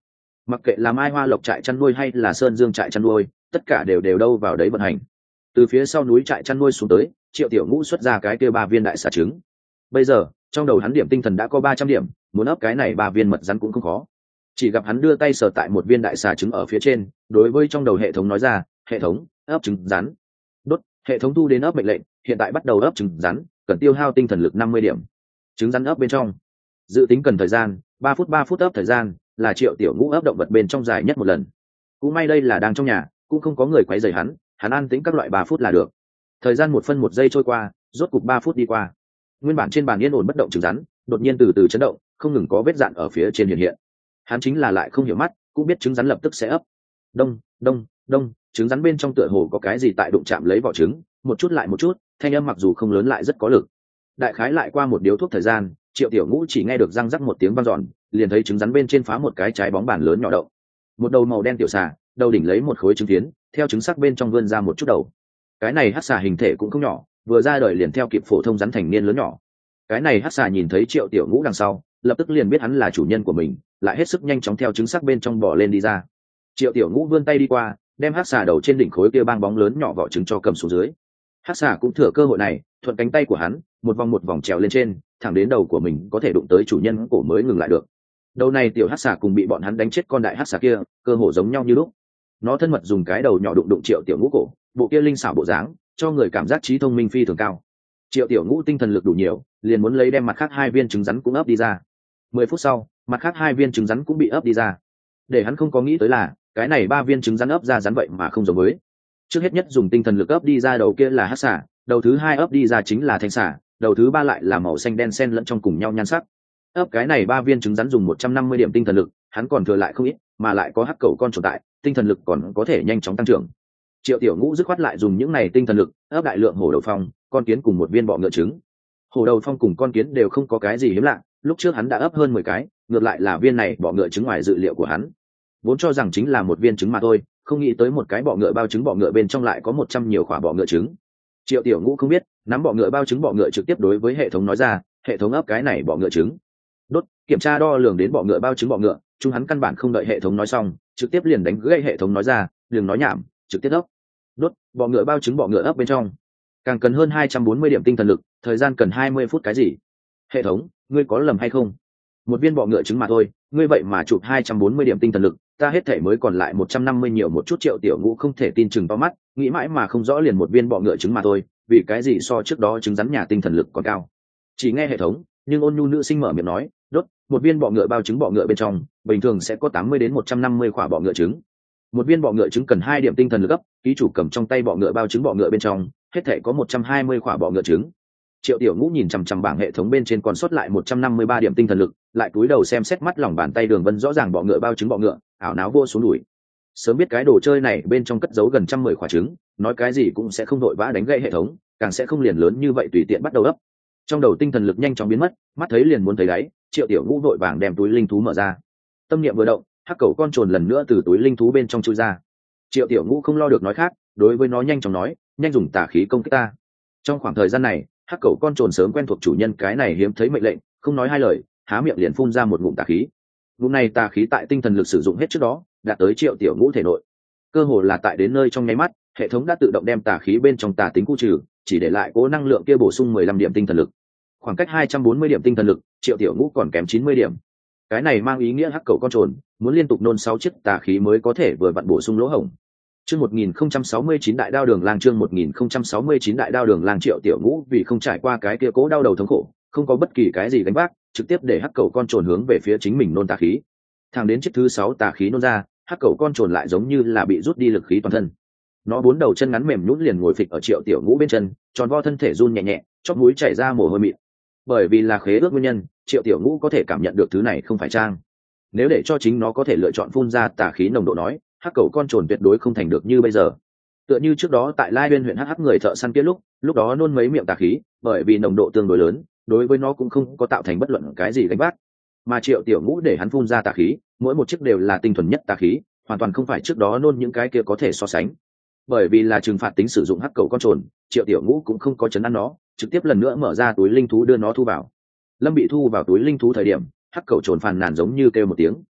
Mặc kệ là Mai Hoa Lộc trại chăn nuôi hay là Sơn Dương trại chăn nuôi, tất cả đều đều đâu vào đấy vận hành. Từ phía sau núi trại chăn nuôi xuống tới, Triệu Tiểu Ngũ xuất ra cái kia ba viên đại xà trứng. Bây giờ trong đầu hắn điểm tinh thần đã có ba trăm điểm, muốn ấp cái này ba viên mật rắn cũng không khó. Chỉ gặp hắn đưa tay sờ tại một viên đại xà trứng ở phía trên, đối với trong đầu hệ thống nói ra, hệ thống ấp trứng rắn. Đốt, hệ thống thu đến ấp mệnh lệnh, hiện tại bắt đầu ấp trứng rắn, cần tiêu hao tinh thần lực năm mươi điểm. Trứng rắn ấp bên trong dự tính cần thời gian ba phút, ba phút ấp thời gian là Triệu Tiểu Ngũ ấp động vật bên trong dài nhất một lần. Cũng may đây là đang trong nhà, cũng không có người quấy rầy hắn, hắn an tĩnh các loại ba phút là được. Thời gian một phân một giây trôi qua, rốt cục ba phút đi qua. Nguyên bản trên bàn yên ổn bất động trứng rắn đột nhiên từ từ chấn động, không ngừng có vết dạn ở phía trên hiện hiện. Hắn chính là lại không hiểu mắt, cũng biết trứng rắn lập tức sẽ ấp. Đông đông đông, trứng rắn bên trong tựa hồ có cái gì tại đụng chạm lấy vỏ trứng, một chút lại một chút, thanh âm mặc dù không lớn lại rất có lực. Đại khái lại qua một điếu thuốc thời gian, Triệu Tiểu Ngũ chỉ nghe được răng rắc một tiếng vang dọn, liền thấy trứng rắn bên trên phá một cái trái bóng bàn lớn nhỏ đậu. Một đầu màu đen tiểu xà, đầu đỉnh lấy một khối trứng phiến, theo trứng sắc bên trong vươn ra một chút đầu. Cái này hắc xà hình thể cũng không nhỏ, vừa ra đời liền theo kịp phổ thông rắn thành niên lớn nhỏ. Cái này hắc xà nhìn thấy Triệu Tiểu Ngũ đằng sau, lập tức liền biết hắn là chủ nhân của mình, lại hết sức nhanh chóng theo trứng sắc bên trong bò lên đi ra. Triệu Tiểu Ngũ vươn tay đi qua, đem hắc xà đầu trên đỉnh khối kia bang bóng lớn nhỏ vỏ trứng cho cầm xuống dưới. Hắc xà cũng thừa cơ hội này, thuận cánh tay của hắn, một vòng một vòng trèo lên trên, thẳng đến đầu của mình có thể đụng tới chủ nhân cổ mới ngừng lại được. Đầu này tiểu hắc xà cùng bị bọn hắn đánh chết con đại hắc xà kia, cơ hồ giống nhau như lúc. Nó thân mật dùng cái đầu nhỏ đụng đụng Triệu Tiểu Ngũ cổ, bộ kia linh xảo bộ dáng, cho người cảm giác trí thông minh phi thường cao. Triệu Tiểu Ngũ tinh thần lực đủ nhiều, liền muốn lấy đem mặt khác hai viên trứng rắn cũng ấp đi ra. Mười phút sau, mặt khác hai viên trứng rắn cũng bị ấp đi ra. Để hắn không có nghĩ tới là, cái này ba viên trứng rắn ấp ra rắn vậy mà không giống với. Trước hết nhất dùng tinh thần lực ấp đi ra đầu kia là hắc xà, đầu thứ hai ấp đi ra chính là thanh xà, đầu thứ ba lại là màu xanh đen xen lẫn trong cùng nhau nhan sắc. Ấp cái này ba viên trứng rắn dùng một trăm năm mươi điểm tinh thần lực, hắn còn thừa lại không ít, mà lại có hắc cẩu con tồn tại, tinh thần lực còn có thể nhanh chóng tăng trưởng. Triệu Tiểu Ngũ dứt khoát lại dùng những này tinh thần lực ấp đại lượng hổ đầu phong, con kiến cùng một viên bọ ngựa trứng. Hổ đầu phong cùng con kiến đều không có cái gì hiếm lạ, lúc trước hắn đã ấp hơn mười cái, ngược lại là viên này bọ ngựa trứng ngoài dự liệu của hắn. Vốn cho rằng chính là một viên trứng mà thôi, không nghĩ tới một cái bọ ngựa bao trứng bọ ngựa bên trong lại có một trăm nhiều quả bọ ngựa trứng. Triệu Tiểu Ngũ không biết, nắm bọ ngựa bao trứng bọ ngựa trực tiếp đối với hệ thống nói ra, hệ thống ấp cái này bọ ngựa trứng. Đốt, kiểm tra đo lường đến bọ ngựa bao trứng bọ ngựa, chúng hắn căn bản không đợi hệ thống nói xong, trực tiếp liền đánh gãy hệ thống nói ra, đừng nói nhảm, trực tiếp ấp. Đốt, bọ ngựa bao trứng bọ ngựa ấp bên trong, càng cần hơn hai trăm bốn mươi điểm tinh thần lực, thời gian cần hai mươi phút cái gì? Hệ thống, ngươi có lầm hay không? Một viên bọ ngựa trứng mà thôi, ngươi vậy mà chụp hai trăm bốn mươi điểm tinh thần lực, ta hết thể mới còn lại một trăm năm mươi nhiều một chút. Triệu Tiểu Ngũ không thể tin chừng to mắt, nghĩ mãi mà không rõ liền một viên bọ ngựa trứng mà thôi, vì cái gì so trước đó trứng rắn nhà tinh thần lực còn cao. Chỉ nghe hệ thống, nhưng ôn nhu nữ sinh mở miệng nói, đốt, một viên bọ ngựa bao trứng bọ ngựa bên trong, bình thường sẽ có tám mươi đến một trăm năm mươi quả bọ ngựa trứng. Một viên bọ ngựa trứng cần hai điểm tinh thần lực ấp, ký chủ cầm trong tay bọ ngựa bao trứng bọ ngựa bên trong, hết thể có một trăm hai mươi quả bọ ngựa trứng. Triệu Tiểu Ngũ nhìn chằm chằm bảng hệ thống bên trên còn sót lại một trăm năm mươi ba điểm tinh thần lực, lại cúi đầu xem xét mắt lòng bàn tay đường vân rõ ràng bọ ngựa bao trứng bọ ngựa, ảo não vô xuống đùi. Sớm biết cái đồ chơi này bên trong cất giấu gần trăm mười quả trứng, nói cái gì cũng sẽ không đội vã đánh gãy hệ thống, càng sẽ không liền lớn như vậy tùy tiện bắt đầu ấp. Trong đầu tinh thần lực nhanh chóng biến mất, mắt thấy liền muốn thấy đáy, Triệu Tiểu Ngũ vội vàng đem túi linh thú mở ra. Tâm niệm vừa động, hắc cẩu con trồn lần nữa từ túi linh thú bên trong chui ra. Triệu Tiểu Ngũ không lo được nói khác, đối với nó nhanh chóng nói, nhanh dùng tà khí công kích ta. Trong khoảng thời gian này, hắc cẩu con trồn sớm quen thuộc chủ nhân cái này hiếm thấy mệnh lệnh, không nói hai lời, há miệng liền phun ra một ngụm tà khí. Ngụm này tà khí tại tinh thần lực sử dụng hết trước đó, đạt tới Triệu Tiểu Ngũ thể nội. Cơ hồ là tại đến nơi trong nháy mắt, hệ thống đã tự động đem tà khí bên trong tà tính khu trừ, chỉ để lại cố năng lượng kia bổ sung mười lăm điểm tinh thần lực. Khoảng cách hai trăm bốn mươi điểm tinh thần lực, Triệu Tiểu Ngũ còn kém chín mươi điểm. Cái này mang ý nghĩa hắc cẩu con trồn muốn liên tục nôn sáu chiếc tà khí mới có thể vừa vặn bổ sung lỗ hổng. Chương một nghìn không trăm sáu mươi chín đại đao đường lang chương một nghìn không trăm sáu mươi chín đại đao đường lang Triệu Tiểu Ngũ vì không trải qua cái kia cố đau đầu thống khổ, không có bất kỳ cái gì gánh vác, trực tiếp để hắc cẩu con trồn hướng về phía chính mình nôn tà khí. Thẳng đến chiếc thứ sáu tà khí nôn ra, hắc cẩu con trồn lại giống như là bị rút đi lực khí toàn thân. Nó bốn đầu chân ngắn mềm nhũn liền ngồi phịch ở Triệu Tiểu Ngũ bên chân, tròn vo thân thể run nhẹ nhẹ, chóp mũi chảy ra mồ hôi mịn. Bởi vì là khế ước nguyên nhân, Triệu Tiểu Ngũ có thể cảm nhận được thứ này không phải trang. Nếu để cho chính nó có thể lựa chọn phun ra tà khí nồng độ nói, hắc cẩu con trồn tuyệt đối không thành được như bây giờ. Tựa như trước đó tại Lai Uyên huyện hắc hắc người thợ săn kia lúc, lúc đó nôn mấy miệng tà khí, bởi vì nồng độ tương đối lớn, đối với nó cũng không có tạo thành bất luận cái gì gánh vác. Mà Triệu Tiểu Ngũ để hắn phun ra tà khí, mỗi một chiếc đều là tinh thuần nhất tà khí, hoàn toàn không phải trước đó nôn những cái kia có thể so sánh. Bởi vì là trừng phạt tính sử dụng hắc cẩu con trồn, Triệu Tiểu Ngũ cũng không có chấn ăn nó, trực tiếp lần nữa mở ra túi linh thú đưa nó thu vào. Lâm bị thu vào túi linh thú thời điểm, hắc cẩu trồn phàn nàn giống như kêu một tiếng.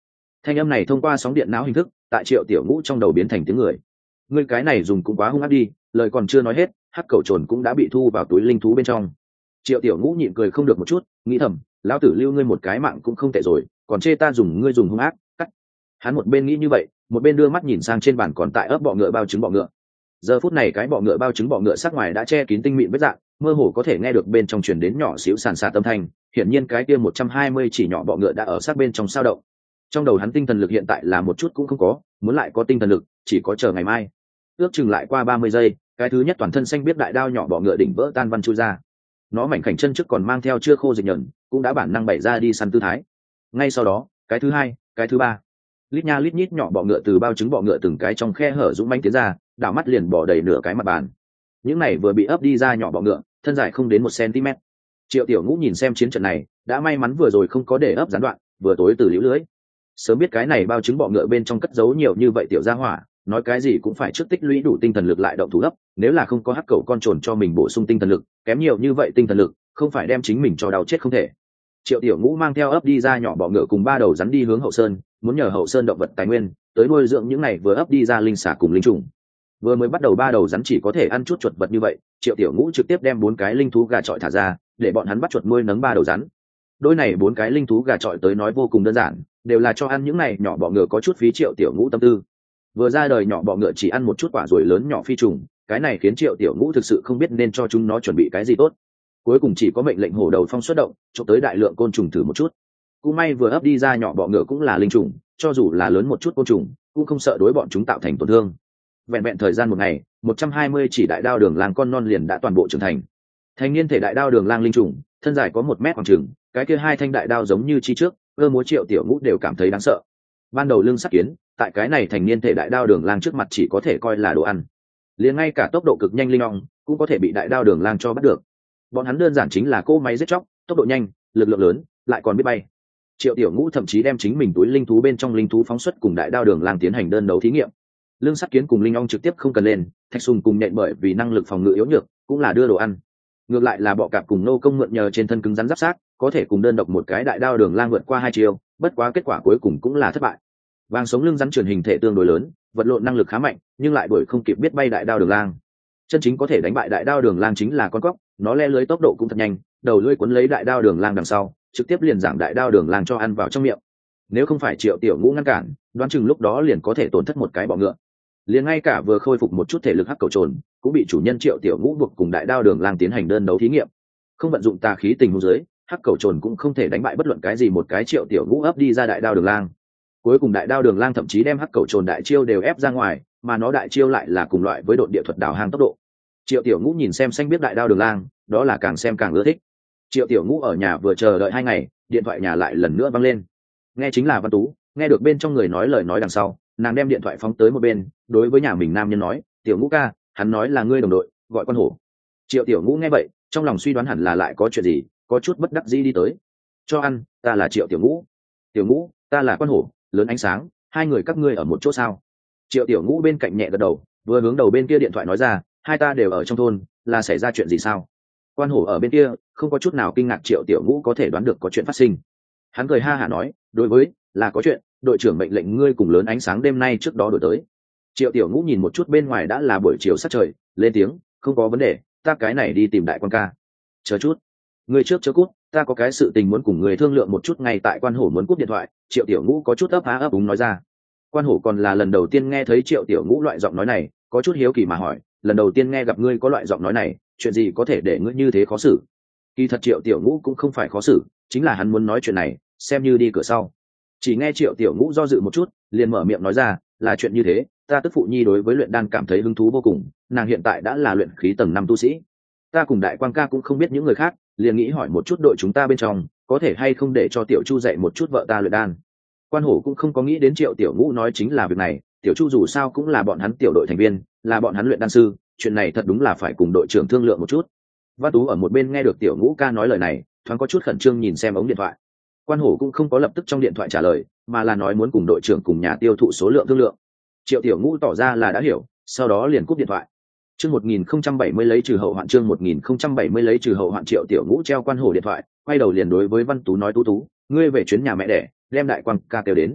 Thanh âm này thông qua sóng điện não hình thức tại Triệu Tiểu Ngũ trong đầu biến thành tiếng người. Ngươi cái này dùng cũng quá hung ác đi, lời còn chưa nói hết, hắc cẩu trồn cũng đã bị thu vào túi linh thú bên trong. Triệu Tiểu Ngũ nhịn cười không được một chút, nghĩ thầm, lão tử lưu ngươi một cái mạng cũng không tệ rồi, còn chê ta dùng ngươi dùng hung ác, cắt. Hắn một bên nghĩ như vậy, một bên đưa mắt nhìn sang trên bàn còn tại ấp bọ ngựa bao trứng bọ ngựa. Giờ phút này cái bọ ngựa bao trứng bọ ngựa sắc ngoài đã che kín tinh mịn vết dạng, mơ hồ có thể nghe được bên trong truyền đến nhỏ xíu sàn sạt âm thanh, hiển nhiên cái kia một trăm hai mươi chỉ nhỏ bọ ngựa đã ở sát bên trong sao động. Trong đầu hắn tinh thần lực hiện tại là một chút cũng không có, muốn lại có tinh thần lực, chỉ có chờ ngày mai. Ước chừng lại qua ba mươi giây, cái thứ nhất toàn thân xanh biết đại đao nhỏ bọ ngựa đỉnh vỡ tan văn chui ra. Nó mảnh khảnh chân trước còn mang theo chưa khô dịch nhẫn, cũng đã bản năng bày ra đi săn tư thái. Ngay sau đó, cái thứ hai, cái thứ ba, lít nha lít nhít nhỏ bọ ngựa từ bao trứng bọ ngựa từng cái trong khe hở dũng mãnh tiến ra, đảo mắt liền bỏ đầy nửa cái mặt bàn. Những này vừa bị ấp đi ra nhỏ bọ ngựa, thân dài không đến một cm. Triệu Tiểu Ngũ nhìn xem chiến trận này, đã may mắn vừa rồi không có để ấp gián đoạn, vừa tối từ liễu lưới. Sớm biết cái này bao trứng bọ ngựa bên trong cất giấu nhiều như vậy tiểu gia hỏa, nói cái gì cũng phải trước tích lũy đủ tinh thần lực lại động thủ ấp, nếu là không có hắc cẩu con trồn cho mình bổ sung tinh thần lực, kém nhiều như vậy tinh thần lực, không phải đem chính mình cho đau chết không thể. Triệu Tiểu Ngũ mang theo ấp đi ra nhỏ bọ ngựa cùng ba đầu rắn đi hướng hậu sơn, muốn nhờ hậu sơn động vật tài nguyên tới nuôi dưỡng những này vừa ấp đi ra linh xả cùng linh trùng. Vừa mới bắt đầu ba đầu rắn chỉ có thể ăn chút chuột vật như vậy, Triệu Tiểu Ngũ trực tiếp đem bốn cái linh thú gà trọi thả ra, để bọn hắn bắt chuột nuôi nấng ba đầu rắn. Đôi này bốn cái linh thú gà trọi tới nói vô cùng đơn giản, đều là cho ăn những này nhỏ bọ ngựa có chút phí Triệu Tiểu Ngũ tâm tư. Vừa ra đời nhỏ bọ ngựa chỉ ăn một chút quả ruồi lớn nhỏ phi trùng, cái này khiến Triệu Tiểu Ngũ thực sự không biết nên cho chúng nó chuẩn bị cái gì tốt. Cuối cùng chỉ có mệnh lệnh hổ đầu phong xuất động, chụp tới đại lượng côn trùng thử một chút. Cũng may vừa ấp đi ra nhỏ bọ ngựa cũng là linh trùng, cho dù là lớn một chút côn trùng, cũng không sợ đối bọn chúng tạo thành tổn thương. Vẹn vẹn thời gian một ngày, một trăm hai mươi chỉ đại đao đường lang con non liền đã toàn bộ trưởng thành. Thành niên thể đại đao đường lang linh trùng, thân dài có một mét khoảng chừng, cái kia hai thanh đại đao giống như chi trước, cơ múa Triệu Tiểu Ngũ đều cảm thấy đáng sợ. Ban đầu lưng sắt kiến, tại cái này thành niên thể đại đao đường lang trước mặt chỉ có thể coi là đồ ăn. Liền ngay cả tốc độ cực nhanh linh ong cũng có thể bị đại đao đường lang cho bắt được. Bọn hắn đơn giản chính là cỗ máy giết chóc, tốc độ nhanh, lực lượng lớn, lại còn biết bay. Triệu Tiểu Ngũ thậm chí đem chính mình túi linh thú bên trong linh thú phóng xuất cùng đại đao đường lang tiến hành đơn đấu thí nghiệm. Lương sắt kiến cùng linh ong trực tiếp không cần lên, thạch sùng cùng nện bởi vì năng lực phòng ngự yếu nhược, cũng là đưa đồ ăn. Ngược lại là bọ cạp cùng nô công mượn nhờ trên thân cứng rắn giáp sát, có thể cùng đơn độc một cái đại đao đường lang vượt qua hai chiều, bất quá kết quả cuối cùng cũng là thất bại. Vàng sống lưng rắn truyền hình thể tương đối lớn, vật lộn năng lực khá mạnh, nhưng lại đuổi không kịp biết bay đại đao đường lang. Chân chính có thể đánh bại đại đao đường lang chính là con cóc, nó le lưới tốc độ cũng thật nhanh, đầu lưỡi cuốn lấy đại đao đường lang đằng sau, trực tiếp liền giảng đại đao đường lang cho ăn vào trong miệng. Nếu không phải Triệu Tiểu Ngũ ngăn cản, đoán chừng lúc đó liền có thể tổn thất một cái bọ ngựa. Liền ngay cả vừa khôi phục một chút thể lực hắc cẩu trồn, cũng bị chủ nhân Triệu Tiểu Ngũ buộc cùng đại đao đường lang tiến hành đơn đấu thí nghiệm. Không vận dụng tà khí tình huống dưới, hắc cẩu trồn cũng không thể đánh bại bất luận cái gì một cái Triệu Tiểu Ngũ ấp đi ra đại đao đường lang. Cuối cùng đại đao đường lang thậm chí đem hắc cẩu trồn đại chiêu đều ép ra ngoài, mà nó đại chiêu lại là cùng loại với độn địa thuật đào hang tốc độ. Triệu Tiểu Ngũ nhìn xem xanh biết đại đao đường lang, đó là càng xem càng ưa thích. Triệu Tiểu Ngũ ở nhà vừa chờ đợi hai ngày, điện thoại nhà lại lần nữa vang lên. Nghe chính là Văn Tú, nghe được bên trong người nói lời nói đằng sau, nàng đem điện thoại phóng tới một bên, đối với nhà mình nam nhân nói, Tiểu Ngũ ca, hắn nói là ngươi đồng đội, gọi Quan Hổ. Triệu Tiểu Ngũ nghe vậy, trong lòng suy đoán hẳn là lại có chuyện gì, có chút bất đắc dĩ đi tới. Cho ăn, ta là Triệu Tiểu Ngũ. Tiểu Ngũ, ta là Quan Hổ, lớn ánh sáng, hai người các ngươi ở một chỗ sao? Triệu Tiểu Ngũ bên cạnh nhẹ gật đầu, vừa hướng đầu bên kia điện thoại nói ra, hai ta đều ở trong thôn, là xảy ra chuyện gì sao? Quan Hổ ở bên kia không có chút nào kinh ngạc Triệu Tiểu Ngũ có thể đoán được có chuyện phát sinh. Hắn cười ha hả nói, đối với là có chuyện, đội trưởng mệnh lệnh ngươi cùng lớn ánh sáng đêm nay trước đó đổi tới. Triệu Tiểu Ngũ nhìn một chút bên ngoài đã là buổi chiều sát trời, lên tiếng, không có vấn đề, ta cái này đi tìm đại quan ca. Chờ chút, ngươi trước chớ cút, ta có cái sự tình muốn cùng người thương lượng một chút. Ngay tại Quan Hổ muốn cúp điện thoại, Triệu Tiểu Ngũ có chút ấp á ấp úng nói ra. Quan Hổ còn là lần đầu tiên nghe thấy Triệu Tiểu Ngũ loại giọng nói này, có chút hiếu kỳ mà hỏi, lần đầu tiên nghe gặp ngươi có loại giọng nói này, chuyện gì có thể để ngươi như thế khó xử? Kỳ thật Triệu Tiểu Ngũ cũng không phải khó xử, chính là hắn muốn nói chuyện này, xem như đi cửa sau. Chỉ nghe Triệu Tiểu Ngũ do dự một chút, liền mở miệng nói ra, là chuyện như thế, ta tức phụ nhi đối với luyện đan cảm thấy hứng thú vô cùng, nàng hiện tại đã là luyện khí tầng năm tu sĩ. Ta cùng đại quan ca cũng không biết những người khác, liền nghĩ hỏi một chút đội chúng ta bên trong, có thể hay không để cho Tiểu Chu dạy một chút vợ ta luyện đan. Quan Hổ cũng không có nghĩ đến Triệu Tiểu Ngũ nói chính là việc này, Tiểu Chu dù sao cũng là bọn hắn tiểu đội thành viên, là bọn hắn luyện đan sư, chuyện này thật đúng là phải cùng đội trưởng thương lượng một chút. Văn Tú ở một bên nghe được Tiểu Ngũ ca nói lời này, thoáng có chút khẩn trương nhìn xem ống điện thoại. Quan Hổ cũng không có lập tức trong điện thoại trả lời, mà là nói muốn cùng đội trưởng cùng nhà tiêu thụ số lượng thương lượng. Triệu Tiểu Ngũ tỏ ra là đã hiểu, sau đó liền cúp điện thoại. Chương một nghìn không trăm bảy mươi lấy trừ hậu hoạn, chương một nghìn không trăm bảy mươi lấy trừ hậu hoạn. Triệu Tiểu Ngũ treo Quan Hổ điện thoại, quay đầu liền đối với Văn Tú nói, Tú Tú, ngươi về chuyến nhà mẹ đẻ, đem đại quan ca kêu đến.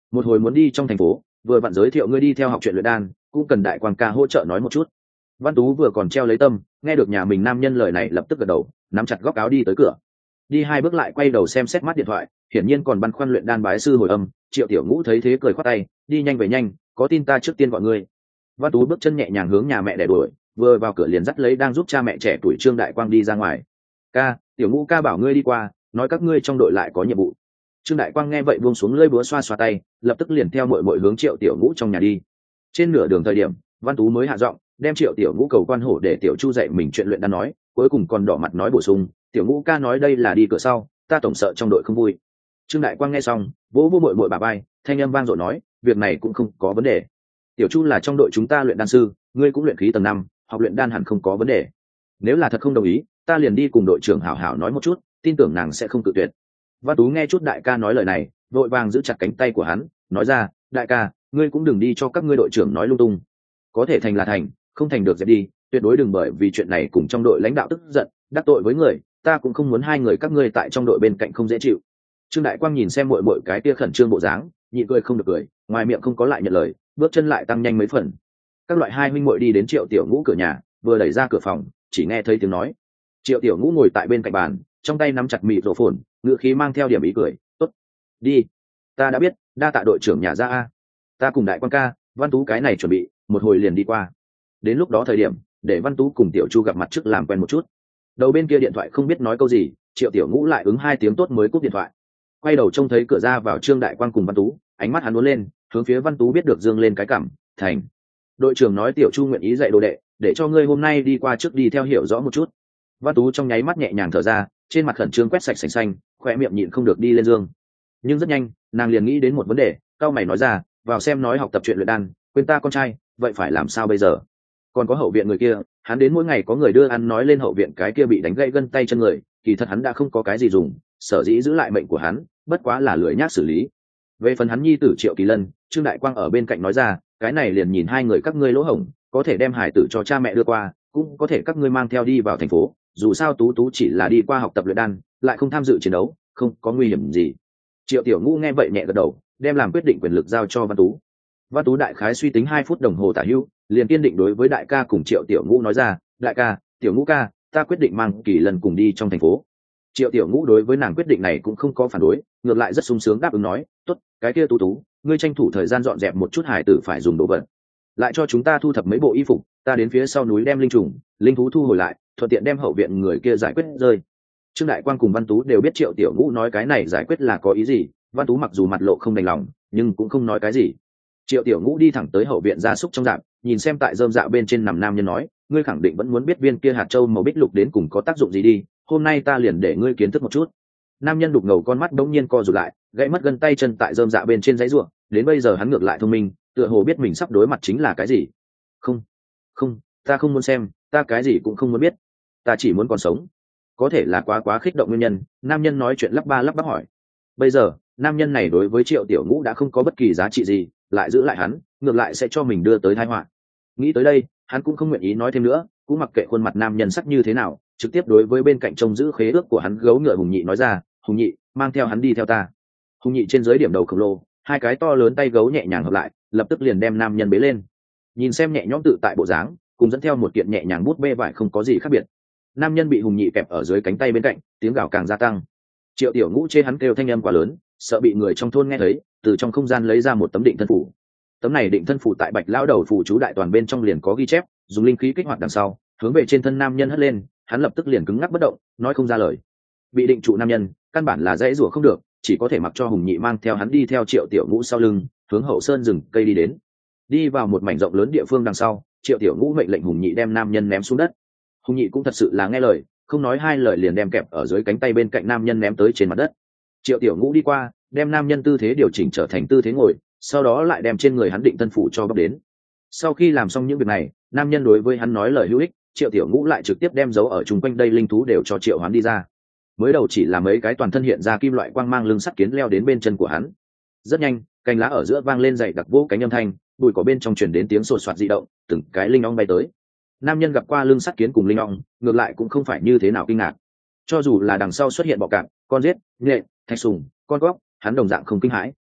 một hồi muốn đi trong thành phố, vừa vặn giới thiệu ngươi đi theo học chuyện luyện đan, cũng cần đại quang ca hỗ trợ nói một chút. Văn Tú vừa còn treo lấy tâm, nghe được nhà mình nam nhân lời này lập tức gật đầu, nắm chặt góc áo đi tới cửa. Đi hai bước lại quay đầu xem xét mắt điện thoại, hiển nhiên còn băn khoăn luyện đan bái sư hồi âm. Triệu Tiểu Ngũ thấy thế cười khoát tay, đi nhanh về nhanh, có tin ta trước tiên gọi ngươi. Văn Tú bước chân nhẹ nhàng hướng nhà mẹ để đuổi, vừa vào cửa liền dắt lấy đang giúp cha mẹ trẻ tuổi Trương Đại Quang đi ra ngoài. Ca, Tiểu Ngũ ca bảo ngươi đi qua, nói các ngươi trong đội lại có nhiệm vụ. Trương Đại Quang nghe vậy buông xuống lưỡi búa xoa xoa tay, lập tức liền theo muội muội hướng Triệu Tiểu Ngũ trong nhà đi. Trên nửa đường thời điểm, Văn Tú mới hạ giọng, đem Triệu Tiểu Ngũ cầu quan hổ để Tiểu Chu dạy mình chuyện luyện đan nói, cuối cùng còn đỏ mặt nói bổ sung, Tiểu Ngũ ca nói đây là đi cửa sau, ta tổng sợ trong đội không vui. Trương Đại Quang nghe xong, vỗ vỗ muội muội bà bay, thanh âm vang dội nói, việc này cũng không có vấn đề. Tiểu Chu là trong đội chúng ta luyện đan sư, ngươi cũng luyện khí tầng năm, học luyện đan hẳn không có vấn đề. Nếu là thật không đồng ý, ta liền đi cùng đội trưởng hảo hảo nói một chút, tin tưởng nàng sẽ không cự tuyệt. Văn Tú nghe chút đại ca nói lời này, vội vàng giữ chặt cánh tay của hắn, nói ra, đại ca, ngươi cũng đừng đi cho các ngươi đội trưởng nói lung tung. Có thể thành là thành, không thành được dẹp đi, tuyệt đối đừng bởi vì chuyện này cùng trong đội lãnh đạo tức giận, đắc tội với người, ta cũng không muốn hai người các ngươi tại trong đội bên cạnh không dễ chịu. Trương Đại Quang nhìn xem muội muội cái kia khẩn trương bộ dáng, nhịn cười không được cười, ngoài miệng không có lại nhận lời, bước chân lại tăng nhanh mấy phần. Các loại hai huynh muội đi đến Triệu Tiểu Ngũ cửa nhà, vừa đẩy ra cửa phòng, chỉ nghe thấy tiếng nói. Triệu Tiểu Ngũ ngồi tại bên cạnh bàn, trong tay nắm chặt mịt rổ phồn, ngữ khí mang theo điểm ý cười, tốt, đi, ta đã biết, đa tạ đội trưởng nhà ra a, ta cùng Đại Quang ca, Văn Tú cái này chuẩn bị, một hồi liền đi qua. Đến lúc đó thời điểm, để Văn Tú cùng Tiểu Chu gặp mặt trước làm quen một chút. Đầu bên kia điện thoại không biết nói câu gì, Triệu Tiểu Ngũ lại ứng hai tiếng tốt mới cúp điện thoại. Quay đầu trông thấy cửa ra vào Trương Đại Quang cùng Văn Tú, ánh mắt hắn uốn lên, hướng phía Văn Tú biết được dương lên cái cảm, thành. Đội trưởng nói Tiểu Chu nguyện ý dạy đồ đệ, để cho ngươi hôm nay đi qua trước đi theo hiểu rõ một chút. Văn Tú trong nháy mắt nhẹ nhàng thở ra, trên mặt khẩn trương quét sạch sành xanh, khỏe miệng nhịn không được đi lên dương. Nhưng rất nhanh, nàng liền nghĩ đến một vấn đề, cao mày nói ra, vào xem nói học tập chuyện luyện đan, quên ta con trai, vậy phải làm sao bây giờ? Còn có hậu viện người kia, hắn đến mỗi ngày có người đưa ăn nói lên hậu viện cái kia bị đánh gãy gân tay chân người, kỳ thật hắn đã không có cái gì dùng, sở dĩ giữ lại mệnh của hắn, bất quá là lười nhác xử lý. Về phần hắn nhi tử Triệu Kỳ Lân, Trương Đại Quang ở bên cạnh nói ra, cái này liền nhìn hai người các ngươi lỗ hổng, có thể đem hải tử cho cha mẹ đưa qua, cũng có thể các ngươi mang theo đi vào thành phố, dù sao Tú Tú chỉ là đi qua học tập luyện đan, lại không tham dự chiến đấu, không có nguy hiểm gì. Triệu Tiểu Ngũ nghe vậy nhẹ gật đầu, đem làm quyết định quyền lực giao cho Văn Tú. Văn Tú đại khái suy tính hai phút đồng hồ tả hữu, liền kiên định đối với đại ca cùng Triệu Tiểu Ngũ nói ra, đại ca, Tiểu Ngũ ca, ta quyết định mang Kỳ Lân cùng đi trong thành phố. Triệu Tiểu Ngũ đối với nàng quyết định này cũng không có phản đối, ngược lại rất sung sướng đáp ứng nói, tốt, cái kia Tú Tú, ngươi tranh thủ thời gian dọn dẹp một chút hải tử phải dùng đồ vật, lại cho chúng ta thu thập mấy bộ y phục, ta đến phía sau núi đem linh trùng, linh thú thu hồi lại, thuận tiện đem hậu viện người kia giải quyết rơi. Trương Đại Quang cùng Văn Tú đều biết Triệu Tiểu Ngũ nói cái này giải quyết là có ý gì, Văn Tú mặc dù mặt lộ không đành lòng, nhưng cũng không nói cái gì. Triệu Tiểu Ngũ đi thẳng tới hậu viện gia súc trong rạp, nhìn xem tại rơm dạ bên trên nằm nam nhân nói, ngươi khẳng định vẫn muốn biết viên kia hạt châu màu bích lục đến cùng có tác dụng gì đi, hôm nay ta liền để ngươi kiến thức một chút. Nam nhân đục ngầu con mắt đống nhiên co rụt lại, gãy mất gân tay chân tại rơm dạ bên trên giấy ruộng, đến bây giờ hắn ngược lại thông minh, tựa hồ biết mình sắp đối mặt chính là cái gì. Không, không, ta không muốn xem, ta cái gì cũng không muốn biết, ta chỉ muốn còn sống. Có thể là quá quá kích động nguyên nhân, nam nhân nói chuyện lắp ba lắp bắp hỏi. Bây giờ, nam nhân này đối với Triệu Tiểu Ngũ đã không có bất kỳ giá trị gì, lại giữ lại hắn, ngược lại sẽ cho mình đưa tới tai họa. Nghĩ tới đây, hắn cũng không nguyện ý nói thêm nữa, cũng mặc kệ khuôn mặt nam nhân sắc như thế nào, trực tiếp đối với bên cạnh trông giữ khế ước của hắn gấu ngựa Hùng Nhị nói ra, Hùng Nhị, mang theo hắn đi theo ta. Hùng Nhị trên dưới điểm đầu khổng lồ, hai cái to lớn tay gấu nhẹ nhàng hợp lại, lập tức liền đem nam nhân bế lên. Nhìn xem nhẹ nhõm tự tại bộ dáng, cùng dẫn theo một kiện nhẹ nhàng bút bê vải không có gì khác biệt. Nam nhân bị Hùng Nhị kẹp ở dưới cánh tay bên cạnh, tiếng gào càng gia tăng. Triệu Tiểu Ngũ chê hắn kêu thanh âm quá lớn, sợ bị người trong thôn nghe thấy, từ trong không gian lấy ra một tấm định thân phủ. Tấm này định thân phủ tại Bạch lão đầu phủ chú đại toàn bên trong liền có ghi chép, dùng linh khí kích hoạt đằng sau, hướng về trên thân nam nhân hất lên, hắn lập tức liền cứng ngắc bất động, nói không ra lời. Bị định trụ nam nhân, căn bản là dễ rủa không được, chỉ có thể mặc cho Hùng Nhị mang theo hắn đi theo Triệu Tiểu Ngũ sau lưng, hướng hậu sơn rừng cây đi đến. Đi vào một mảnh rộng lớn địa phương đằng sau, Triệu Tiểu Ngũ mệnh lệnh Hùng Nhị đem nam nhân ném xuống đất. Hùng Nhị cũng thật sự là nghe lời, không nói hai lời liền đem kẹp ở dưới cánh tay bên cạnh nam nhân ném tới trên mặt đất. Triệu Tiểu Ngũ đi qua, đem nam nhân tư thế điều chỉnh trở thành tư thế ngồi, sau đó lại đem trên người hắn định thân phủ cho bóc đến. Sau khi làm xong những việc này, nam nhân đối với hắn nói lời hữu ích, Triệu Tiểu Ngũ lại trực tiếp đem dấu ở chung quanh đây linh thú đều cho Triệu Hoán đi ra. Mới đầu chỉ là mấy cái toàn thân hiện ra kim loại quang mang lưng sắt kiến leo đến bên chân của hắn. Rất nhanh, cành lá ở giữa vang lên dày đặc vỗ cánh âm thanh, bụi cỏ bên trong truyền đến tiếng sột soạt dị động, từng cái linh ong bay tới. Nam nhân gặp qua lưng sắt kiến cùng linh ong, ngược lại cũng không phải như thế nào kinh ngạc. Cho dù là đằng sau xuất hiện bọ cạp, con rết, nhện, thạch sùng, con góc, hắn đồng dạng không kinh hãi.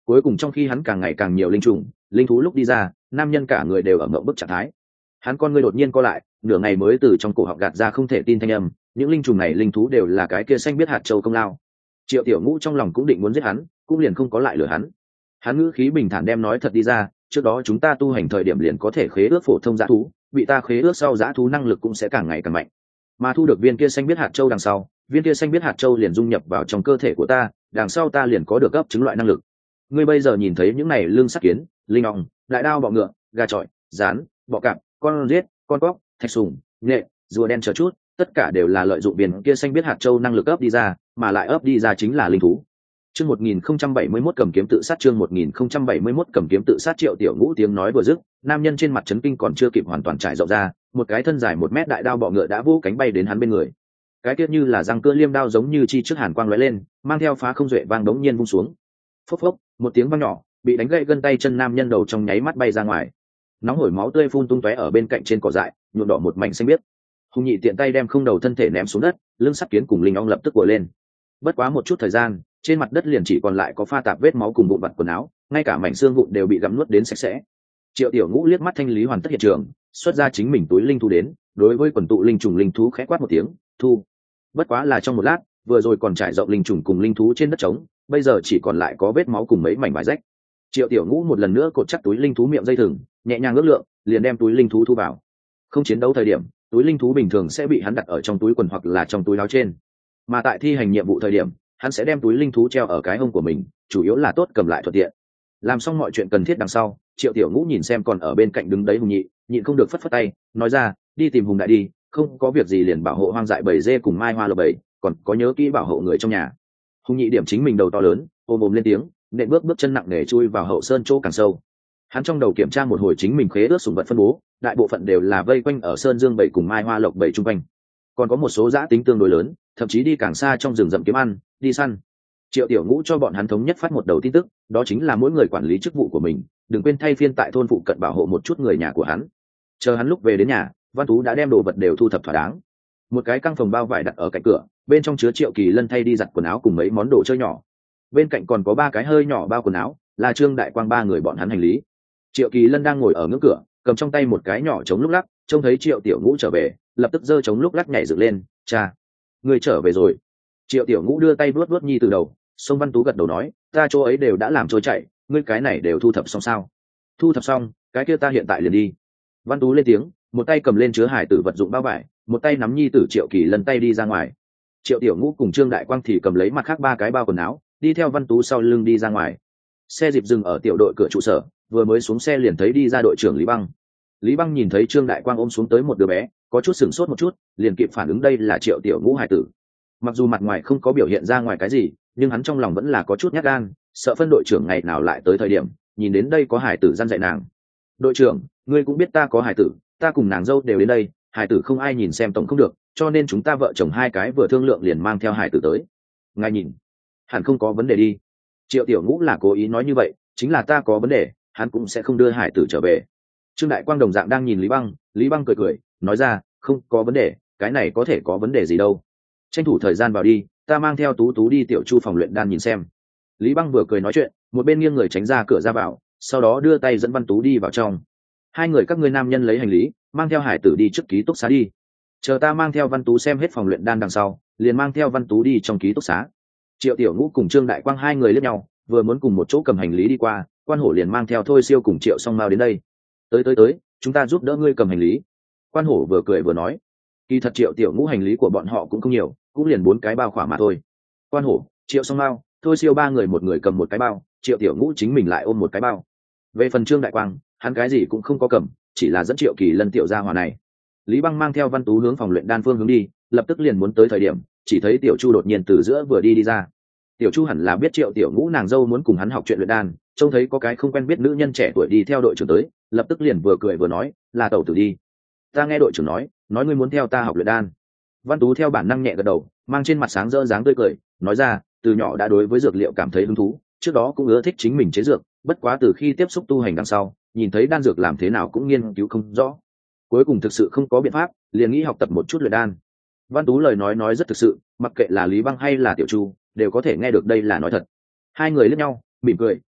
Cuối cùng trong khi hắn càng ngày càng nhiều linh trùng linh thú lúc đi ra, nam nhân cả người đều ở mộng bức trạng thái. Hắn con ngươi đột nhiên co lại, nửa ngày mới từ trong cổ họng gạt ra không thể tin thanh âm, những linh trùng này linh thú đều là cái kia xanh biết hạt châu công lao. Triệu Tiểu Ngũ trong lòng cũng định muốn giết hắn, cũng liền không có lại lừa hắn. Hắn ngữ khí bình thản đem nói thật đi ra, trước đó chúng ta tu hành thời điểm liền có thể khế ước phổ thông dã thú, bị ta khế ước sau dã thú năng lực cũng sẽ càng ngày càng mạnh. Mà thu được viên kia xanh biết hạt châu đằng sau, viên kia xanh biết hạt châu liền dung nhập vào trong cơ thể của ta, đằng sau ta liền có được cấp chứng loại năng lực. Ngươi bây giờ nhìn thấy những này lương sắc kiến, linh ong, đại đao bọ ngựa, gà chọi, rán, bọ cạp, con riết, con cóc, thạch sùng, nhện, rùa đen chờ chút, tất cả đều là lợi dụng viên kia xanh biết hạt châu năng lực ấp đi ra, mà lại ấp đi ra chính là linh thú. Chương một nghìn không trăm bảy mươi mốt cầm kiếm tự sát chương một nghìn không trăm bảy mươi mốt cầm kiếm tự sát Triệu Tiểu Ngũ tiếng nói vừa dứt, nam nhân trên mặt chấn kinh còn chưa kịp hoàn toàn trải rộng ra, một cái thân dài một mét đại đao bọ ngựa đã vỗ cánh bay đến hắn bên người. Cái tiết như là răng cưa liêm đao giống như chi trước hàn quang lóe lên, mang theo phá không duệ vang đống nhiên vung xuống. Phốc phốc, một tiếng vang nhỏ, bị đánh gãy gân tay chân nam nhân đầu trong nháy mắt bay ra ngoài. Nóng hổi máu tươi phun tung tóe ở bên cạnh trên cỏ dại, nhuộm đỏ một mảnh xanh biếc. Hùng Nhị tiện tay đem không đầu thân thể ném xuống đất, lưng sắt kiến cùng linh ong lập tức của lên. Bất quá một chút thời gian, trên mặt đất liền chỉ còn lại có pha tạp vết máu cùng vụn vặt quần áo, ngay cả mảnh xương vụn đều bị gặm nuốt đến sạch sẽ. Triệu Tiểu Ngũ liếc mắt thanh lý hoàn tất hiện trường, xuất ra chính mình túi linh thú đến, đối với quần tụ linh trùng linh thú khẽ quát một tiếng, thu. Bất quá là trong một lát, vừa rồi còn trải rộng linh trùng cùng linh thú trên đất trống, bây giờ chỉ còn lại có vết máu cùng mấy mảnh vải rách. Triệu Tiểu Ngũ một lần nữa cột chắc túi linh thú miệng dây thừng, nhẹ nhàng ước lượng, liền đem túi linh thú thu vào. Không chiến đấu thời điểm, túi linh thú bình thường sẽ bị hắn đặt ở trong túi quần hoặc là trong túi áo trên, mà tại thi hành nhiệm vụ thời điểm, hắn sẽ đem túi linh thú treo ở cái hông của mình, chủ yếu là tốt cầm lại thuận tiện. Làm xong mọi chuyện cần thiết đằng sau, Triệu Tiểu Ngũ nhìn xem còn ở bên cạnh đứng đấy Hùng Nhị, nhịn không được phất phất tay, nói ra, đi tìm Hùng đại đi, không có việc gì liền bảo hộ hoang dại bầy dê cùng mai hoa lộc bầy, còn có nhớ kỹ bảo hộ người trong nhà. Hùng Nhị điểm chính mình đầu to lớn, ôm ôm lên tiếng, nện bước bước chân nặng nề chui vào hậu sơn chỗ càng sâu. Hắn trong đầu kiểm tra một hồi chính mình khế ước sủng vật phân bố, đại bộ phận đều là vây quanh ở sơn dương bầy cùng mai hoa lộc bầy trung quanh, còn có một số giã tính tương đối lớn, thậm chí đi càng xa trong rừng rậm kiếm ăn, đi săn. Triệu Tiểu Ngũ cho bọn hắn thống nhất phát một đầu tin tức, đó chính là mỗi người quản lý chức vụ của mình, đừng quên thay phiên tại thôn phụ cận bảo hộ một chút người nhà của hắn. Chờ hắn lúc về đến nhà, Văn Tú đã đem đồ vật đều thu thập thỏa đáng. Một cái căng phòng bao vải đặt ở cạnh cửa, bên trong chứa Triệu Kỳ Lân thay đi giặt quần áo cùng mấy món đồ chơi nhỏ. Bên cạnh còn có ba cái hơi nhỏ bao quần áo, là Trương Đại Quang ba người bọn hắn hành lý. Triệu Kỳ Lân đang ngồi ở ngưỡng cửa, cầm trong tay một cái nhỏ chống lúc lắc, trông thấy Triệu Tiểu Ngũ trở về, lập tức giơ chống lúc lắc nhảy dựng lên, "Cha, người trở về rồi." Triệu Tiểu Ngũ đưa tay vuốt vuốt nhi từ đầu, Sông Văn Tú gật đầu nói, "Ta chỗ ấy đều đã làm trôi chạy, ngươi cái này đều thu thập xong sao?" "Thu thập xong, cái kia ta hiện tại liền đi." Văn Tú lên tiếng, một tay cầm lên chứa hải tử vật dụng bao vải, một tay nắm nhi tử Triệu Kỳ Lân tay đi ra ngoài. Triệu Tiểu Ngũ cùng Trương Đại Quang thì cầm lấy mặt khác ba cái bao quần áo, đi theo Văn Tú sau lưng đi ra ngoài. Xe dịp dừng ở tiểu đội cửa trụ sở, vừa mới xuống xe liền thấy đi ra đội trưởng Lý Băng. Lý Băng nhìn thấy Trương Đại Quang ôm xuống tới một đứa bé, có chút sửng sốt một chút, liền kịp phản ứng đây là Triệu Tiểu Ngũ hải tử. Mặc dù mặt ngoài không có biểu hiện ra ngoài cái gì, nhưng hắn trong lòng vẫn là có chút nhát gan, sợ phân đội trưởng ngày nào lại tới thời điểm nhìn đến đây có hải tử gian dạy nàng. "Đội trưởng, ngươi cũng biết ta có hải tử, ta cùng nàng dâu đều đến đây, hải tử không ai nhìn xem tổng không được, cho nên chúng ta vợ chồng hai cái vừa thương lượng liền mang theo hải tử tới. Ngài nhìn, hẳn không có vấn đề đi." Triệu Tiểu Ngũ là cố ý nói như vậy, chính là ta có vấn đề, hắn cũng sẽ không đưa hải tử trở về. Trương Đại Quang đồng dạng đang nhìn Lý Băng, Lý Băng cười cười, nói ra, "Không có vấn đề, cái này có thể có vấn đề gì đâu. Tranh thủ thời gian vào đi, ta mang theo Tú Tú đi tiểu Chu phòng luyện đan nhìn xem." Lý Băng vừa cười nói chuyện, một bên nghiêng người tránh ra cửa ra vào, sau đó đưa tay dẫn Văn Tú đi vào trong. "Hai người các ngươi nam nhân lấy hành lý, mang theo hải tử đi trước ký túc xá đi. Chờ ta mang theo Văn Tú xem hết phòng luyện đan đằng sau, liền mang theo Văn Tú đi trong ký túc xá." Triệu Tiểu Ngũ cùng Trương Đại Quang hai người liếc nhau, vừa muốn cùng một chỗ cầm hành lý đi qua, Quan Hổ liền mang theo Thôi Siêu cùng Triệu Song Mao đến đây. "Tới tới tới, chúng ta giúp đỡ ngươi cầm hành lý." Quan Hổ vừa cười vừa nói. Kỳ thật Triệu Tiểu Ngũ hành lý của bọn họ cũng không nhiều, cũng liền bốn cái bao khỏa mà thôi. Quan Hổ, Triệu Song Mao, Thôi Siêu ba người một người cầm một cái bao, Triệu Tiểu Ngũ chính mình lại ôm một cái bao. Về phần Trương Đại Quang, hắn cái gì cũng không có cầm, chỉ là dẫn Triệu Kỳ Lân tiểu gia hỏa này. Lý Băng mang theo Văn Tú hướng phòng luyện đan phương hướng đi, lập tức liền muốn tới thời điểm, chỉ thấy Tiểu Chu đột nhiên từ giữa vừa đi đi ra. Tiểu Chu hẳn là biết Triệu Tiểu Ngũ nàng dâu muốn cùng hắn học chuyện luyện đan, trông thấy có cái không quen biết nữ nhân trẻ tuổi đi theo đội trưởng tới, lập tức liền vừa cười vừa nói, "Là tẩu tử đi. Ta nghe đội trưởng nói, nói ngươi muốn theo ta học luyện đan." Văn Tú theo bản năng nhẹ gật đầu, mang trên mặt sáng rỡ dáng tươi cười, nói ra, "Từ nhỏ đã đối với dược liệu cảm thấy hứng thú, trước đó cũng ưa thích chính mình chế dược, bất quá từ khi tiếp xúc tu hành đằng sau, nhìn thấy đan dược làm thế nào cũng nghiên cứu không rõ, cuối cùng thực sự không có biện pháp, liền nghĩ học tập một chút luyện đan." Văn Tú lời nói nói rất thực sự, mặc kệ là Lý Băng hay là Tiểu Chu, đều có thể nghe được đây là nói thật. Hai người liếc nhau, mỉm cười,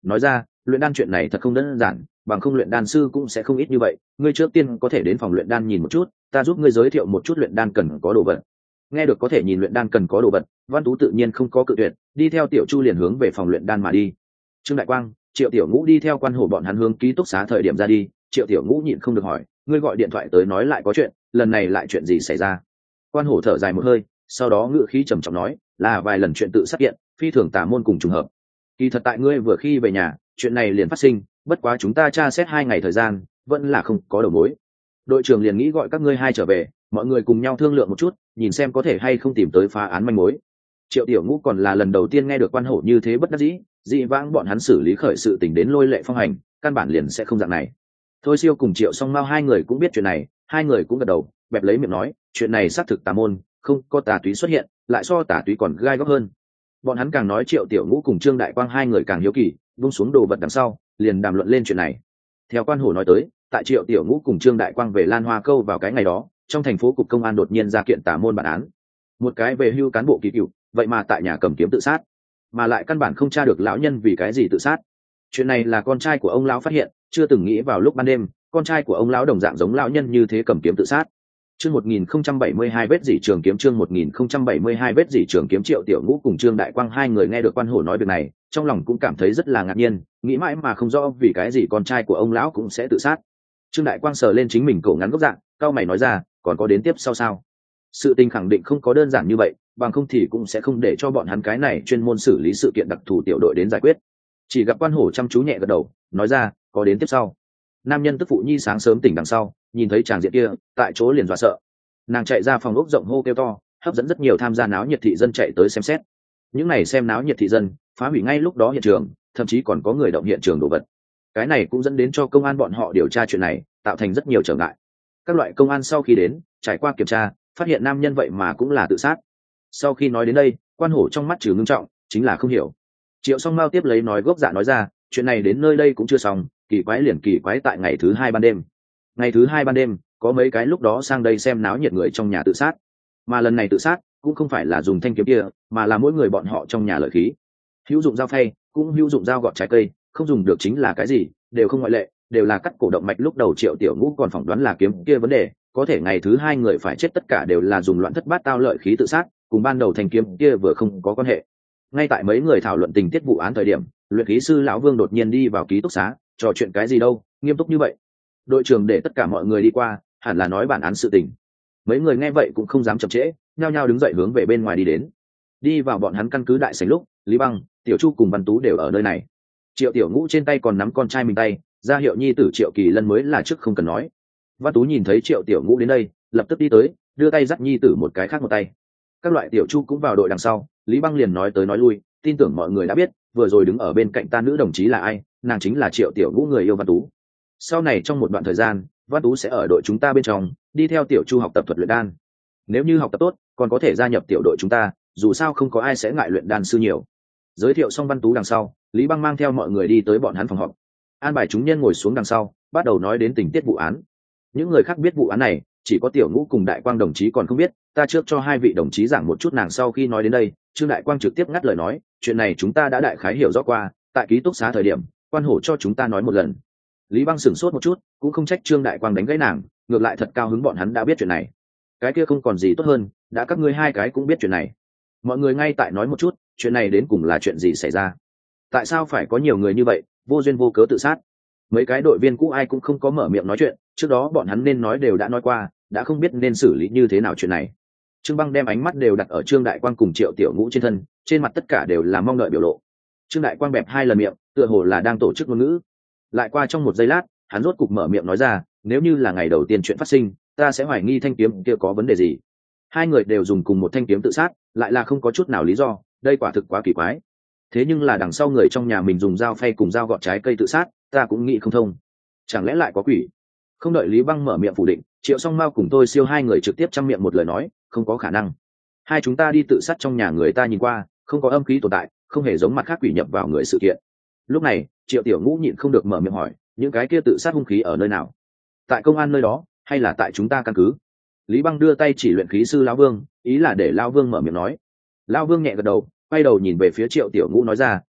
nói ra luyện đan chuyện này thật không đơn giản, bằng không luyện đan sư cũng sẽ không ít như vậy. Ngươi trước tiên có thể đến phòng luyện đan nhìn một chút, ta giúp ngươi giới thiệu một chút luyện đan cần có đồ vật. Nghe được có thể nhìn luyện đan cần có đồ vật, Văn Tú tự nhiên không có cự tuyệt, đi theo Tiểu Chu liền hướng về phòng luyện đan mà đi. Trương Đại Quang, Triệu Tiểu Ngũ đi theo Quan Hổ bọn hắn hướng ký túc xá thời điểm ra đi. Triệu Tiểu Ngũ nhịn không được hỏi, ngươi gọi điện thoại tới nói lại có chuyện, lần này lại chuyện gì xảy ra? Quan Hổ thở dài một hơi, sau đó ngữ khí trầm trọng nói, là vài lần chuyện tự sát hiện, phi thường tà môn cùng trùng hợp. Kỳ thật tại ngươi vừa khi về nhà, chuyện này liền phát sinh, bất quá chúng ta tra xét hai ngày thời gian, vẫn là không có đầu mối. Đội trưởng liền nghĩ gọi các ngươi hai trở về, mọi người cùng nhau thương lượng một chút, nhìn xem có thể hay không tìm tới phá án manh mối. Triệu Tiểu Ngũ còn là lần đầu tiên nghe được Quan Hổ như thế bất đắc dĩ, dị vãng bọn hắn xử lý khởi sự tình đến lôi lệ phong hành, căn bản liền sẽ không dạng này. Thôi Siêu cùng Triệu Song Mao hai người cũng biết chuyện này, hai người cũng gật đầu, bẹp lấy miệng nói, chuyện này xác thực tà môn, không có tà túy xuất hiện, lại so tà túy còn gai góc hơn. Bọn hắn càng nói Triệu Tiểu Ngũ cùng Trương Đại Quang hai người càng hiếu kỳ, buông xuống đồ vật đằng sau, liền đàm luận lên chuyện này. Theo Quan Hổ nói tới, tại Triệu Tiểu Ngũ cùng Trương Đại Quang về Lan Hoa Câu vào cái ngày đó, trong thành phố cục công an đột nhiên ra kiện tà môn bản án. Một cái về hưu cán bộ kỳ cựu, vậy mà tại nhà cầm kiếm tự sát, mà lại căn bản không tra được lão nhân vì cái gì tự sát. Chuyện này là con trai của ông lão phát hiện, chưa từng nghĩ vào lúc ban đêm, con trai của ông lão đồng dạng giống lão nhân như thế cầm kiếm tự sát. Chương một nghìn không trăm bảy mươi hai vết dỉ trường kiếm chương một nghìn không trăm bảy mươi hai vết dỉ trường kiếm Triệu Tiểu Ngũ cùng Trương Đại Quang hai người nghe được Quan Hổ nói việc này, trong lòng cũng cảm thấy rất là ngạc nhiên, nghĩ mãi mà không rõ vì cái gì con trai của ông lão cũng sẽ tự sát. Trương Đại Quang sờ lên chính mình cổ ngắn gốc dạng, cao mày nói ra, còn có đến tiếp sau sao? Sự tình khẳng định không có đơn giản như vậy, bằng không thì cũng sẽ không để cho bọn hắn cái này chuyên môn xử lý sự kiện đặc thù tiểu đội đến giải quyết. Chỉ gặp Quan Hổ chăm chú nhẹ gật đầu, nói ra, có đến tiếp sau. Nam nhân tức phụ nhi sáng sớm tỉnh đằng sau, nhìn thấy tràng diện kia, tại chỗ liền dọa sợ. Nàng chạy ra phòng ốc rộng hô kêu to, hấp dẫn rất nhiều tham gia náo nhiệt thị dân chạy tới xem xét. Những này xem náo nhiệt thị dân phá hủy ngay lúc đó hiện trường, thậm chí còn có người động hiện trường đồ vật. Cái này cũng dẫn đến cho công an bọn họ điều tra chuyện này, tạo thành rất nhiều trở ngại. Các loại công an sau khi đến, trải qua kiểm tra, phát hiện nam nhân vậy mà cũng là tự sát. Sau khi nói đến đây, Quan Hổ trong mắt trừ ngưng trọng, chính là không hiểu. Triệu Song Mao tiếp lấy nói gốc dạ nói ra, chuyện này đến nơi đây cũng chưa xong, kỳ quái liền kỳ quái tại ngày thứ hai ban đêm. Ngày thứ hai ban đêm, có mấy cái lúc đó sang đây xem náo nhiệt người trong nhà tự sát, mà lần này tự sát cũng không phải là dùng thanh kiếm kia, mà là mỗi người bọn họ trong nhà lợi khí. Hữu dụng dao phay, cũng hữu dụng dao gọt trái cây, không dùng được chính là cái gì, đều không ngoại lệ, đều là cắt cổ động mạch. Lúc đầu Triệu Tiểu Ngũ còn phỏng đoán là kiếm kia vấn đề, có thể ngày thứ hai người phải chết tất cả đều là dùng loạn thất bát tao lợi khí tự sát, cùng ban đầu thanh kiếm kia vừa không có quan hệ. Ngay tại mấy người thảo luận tình tiết vụ án thời điểm, luyện khí sư lão Vương đột nhiên đi vào ký túc xá, trò chuyện cái gì đâu, nghiêm túc như vậy. Đội trưởng để tất cả mọi người đi qua, hẳn là nói bản án sự tình. Mấy người nghe vậy cũng không dám chậm trễ, nhao nhao đứng dậy hướng về bên ngoài đi đến. Đi vào bọn hắn căn cứ đại sảnh lúc, Lý Băng, Tiểu Chu cùng Văn Tú đều ở nơi này. Triệu Tiểu Ngũ trên tay còn nắm con trai mình tay, ra hiệu nhi tử Triệu Kỳ Lân mới là trước không cần nói. Văn Tú nhìn thấy Triệu Tiểu Ngũ đến đây, lập tức đi tới, đưa tay dắt nhi tử một cái khác một tay. Các loại Tiểu Chu cũng vào đội đằng sau, Lý Băng liền nói tới nói lui, tin tưởng mọi người đã biết, vừa rồi đứng ở bên cạnh ta nữ đồng chí là ai, nàng chính là Triệu Tiểu Ngũ người yêu Văn Tú. Sau này trong một đoạn thời gian, Văn Tú sẽ ở đội chúng ta bên trong, đi theo Tiểu Chu học tập thuật luyện đan. Nếu như học tập tốt, còn có thể gia nhập tiểu đội chúng ta, dù sao không có ai sẽ ngại luyện đan sư nhiều. Giới thiệu xong Văn Tú đằng sau, Lý Băng mang theo mọi người đi tới bọn hắn phòng họp. An bài chúng nhân ngồi xuống đằng sau, bắt đầu nói đến tình tiết vụ án. Những người khác biết vụ án này, chỉ có Tiểu Ngũ cùng Đại Quang đồng chí còn không biết. Ta trước cho hai vị đồng chí giảng một chút. Nàng sau khi nói đến đây, Trương Đại Quang trực tiếp ngắt lời nói, chuyện này chúng ta đã đại khái hiểu rõ qua, tại ký túc xá thời điểm, Quan Hổ cho chúng ta nói một lần. Lý Băng sửng sốt một chút, cũng không trách Trương Đại Quang đánh gãy nàng, ngược lại thật cao hứng bọn hắn đã biết chuyện này. Cái kia không còn gì tốt hơn, đã các ngươi hai cái cũng biết chuyện này. Mọi người ngay tại nói một chút, chuyện này đến cùng là chuyện gì xảy ra? Tại sao phải có nhiều người như vậy, vô duyên vô cớ tự sát? Mấy cái đội viên cũ ai cũng không có mở miệng nói chuyện, trước đó bọn hắn nên nói đều đã nói qua, đã không biết nên xử lý như thế nào chuyện này. Trương Băng đem ánh mắt đều đặt ở Trương Đại Quang cùng Triệu Tiểu Ngũ trên thân, trên mặt tất cả đều là mong đợi biểu lộ. Trương Đại Quang bẹp hai lần miệng, tựa hồ là đang tổ chức ngôn ngữ. Lại qua trong một giây lát, hắn rốt cục mở miệng nói ra, nếu như là ngày đầu tiên chuyện phát sinh, ta sẽ hoài nghi thanh kiếm kia có vấn đề gì. Hai người đều dùng cùng một thanh kiếm tự sát, lại là không có chút nào lý do, đây quả thực quá kỳ quái. Thế nhưng là đằng sau người trong nhà mình dùng dao phay cùng dao gọt trái cây tự sát, ta cũng nghĩ không thông. Chẳng lẽ lại có quỷ? Không đợi Lý Băng mở miệng phủ định, Triệu Song Mao cùng tôi siêu hai người trực tiếp chăm miệng một lời nói, không có khả năng. Hai chúng ta đi tự sát trong nhà người ta nhìn qua, không có âm khí tồn tại, không hề giống mặt khác quỷ nhập vào người sự kiện. Lúc này, Triệu Tiểu Ngũ nhịn không được mở miệng hỏi, những cái kia tự sát hung khí ở nơi nào? Tại công an nơi đó, hay là tại chúng ta căn cứ? Lý Băng đưa tay chỉ luyện khí sư lão Vương, ý là để lão Vương mở miệng nói. Lão Vương nhẹ gật đầu, quay đầu nhìn về phía Triệu Tiểu Ngũ nói ra,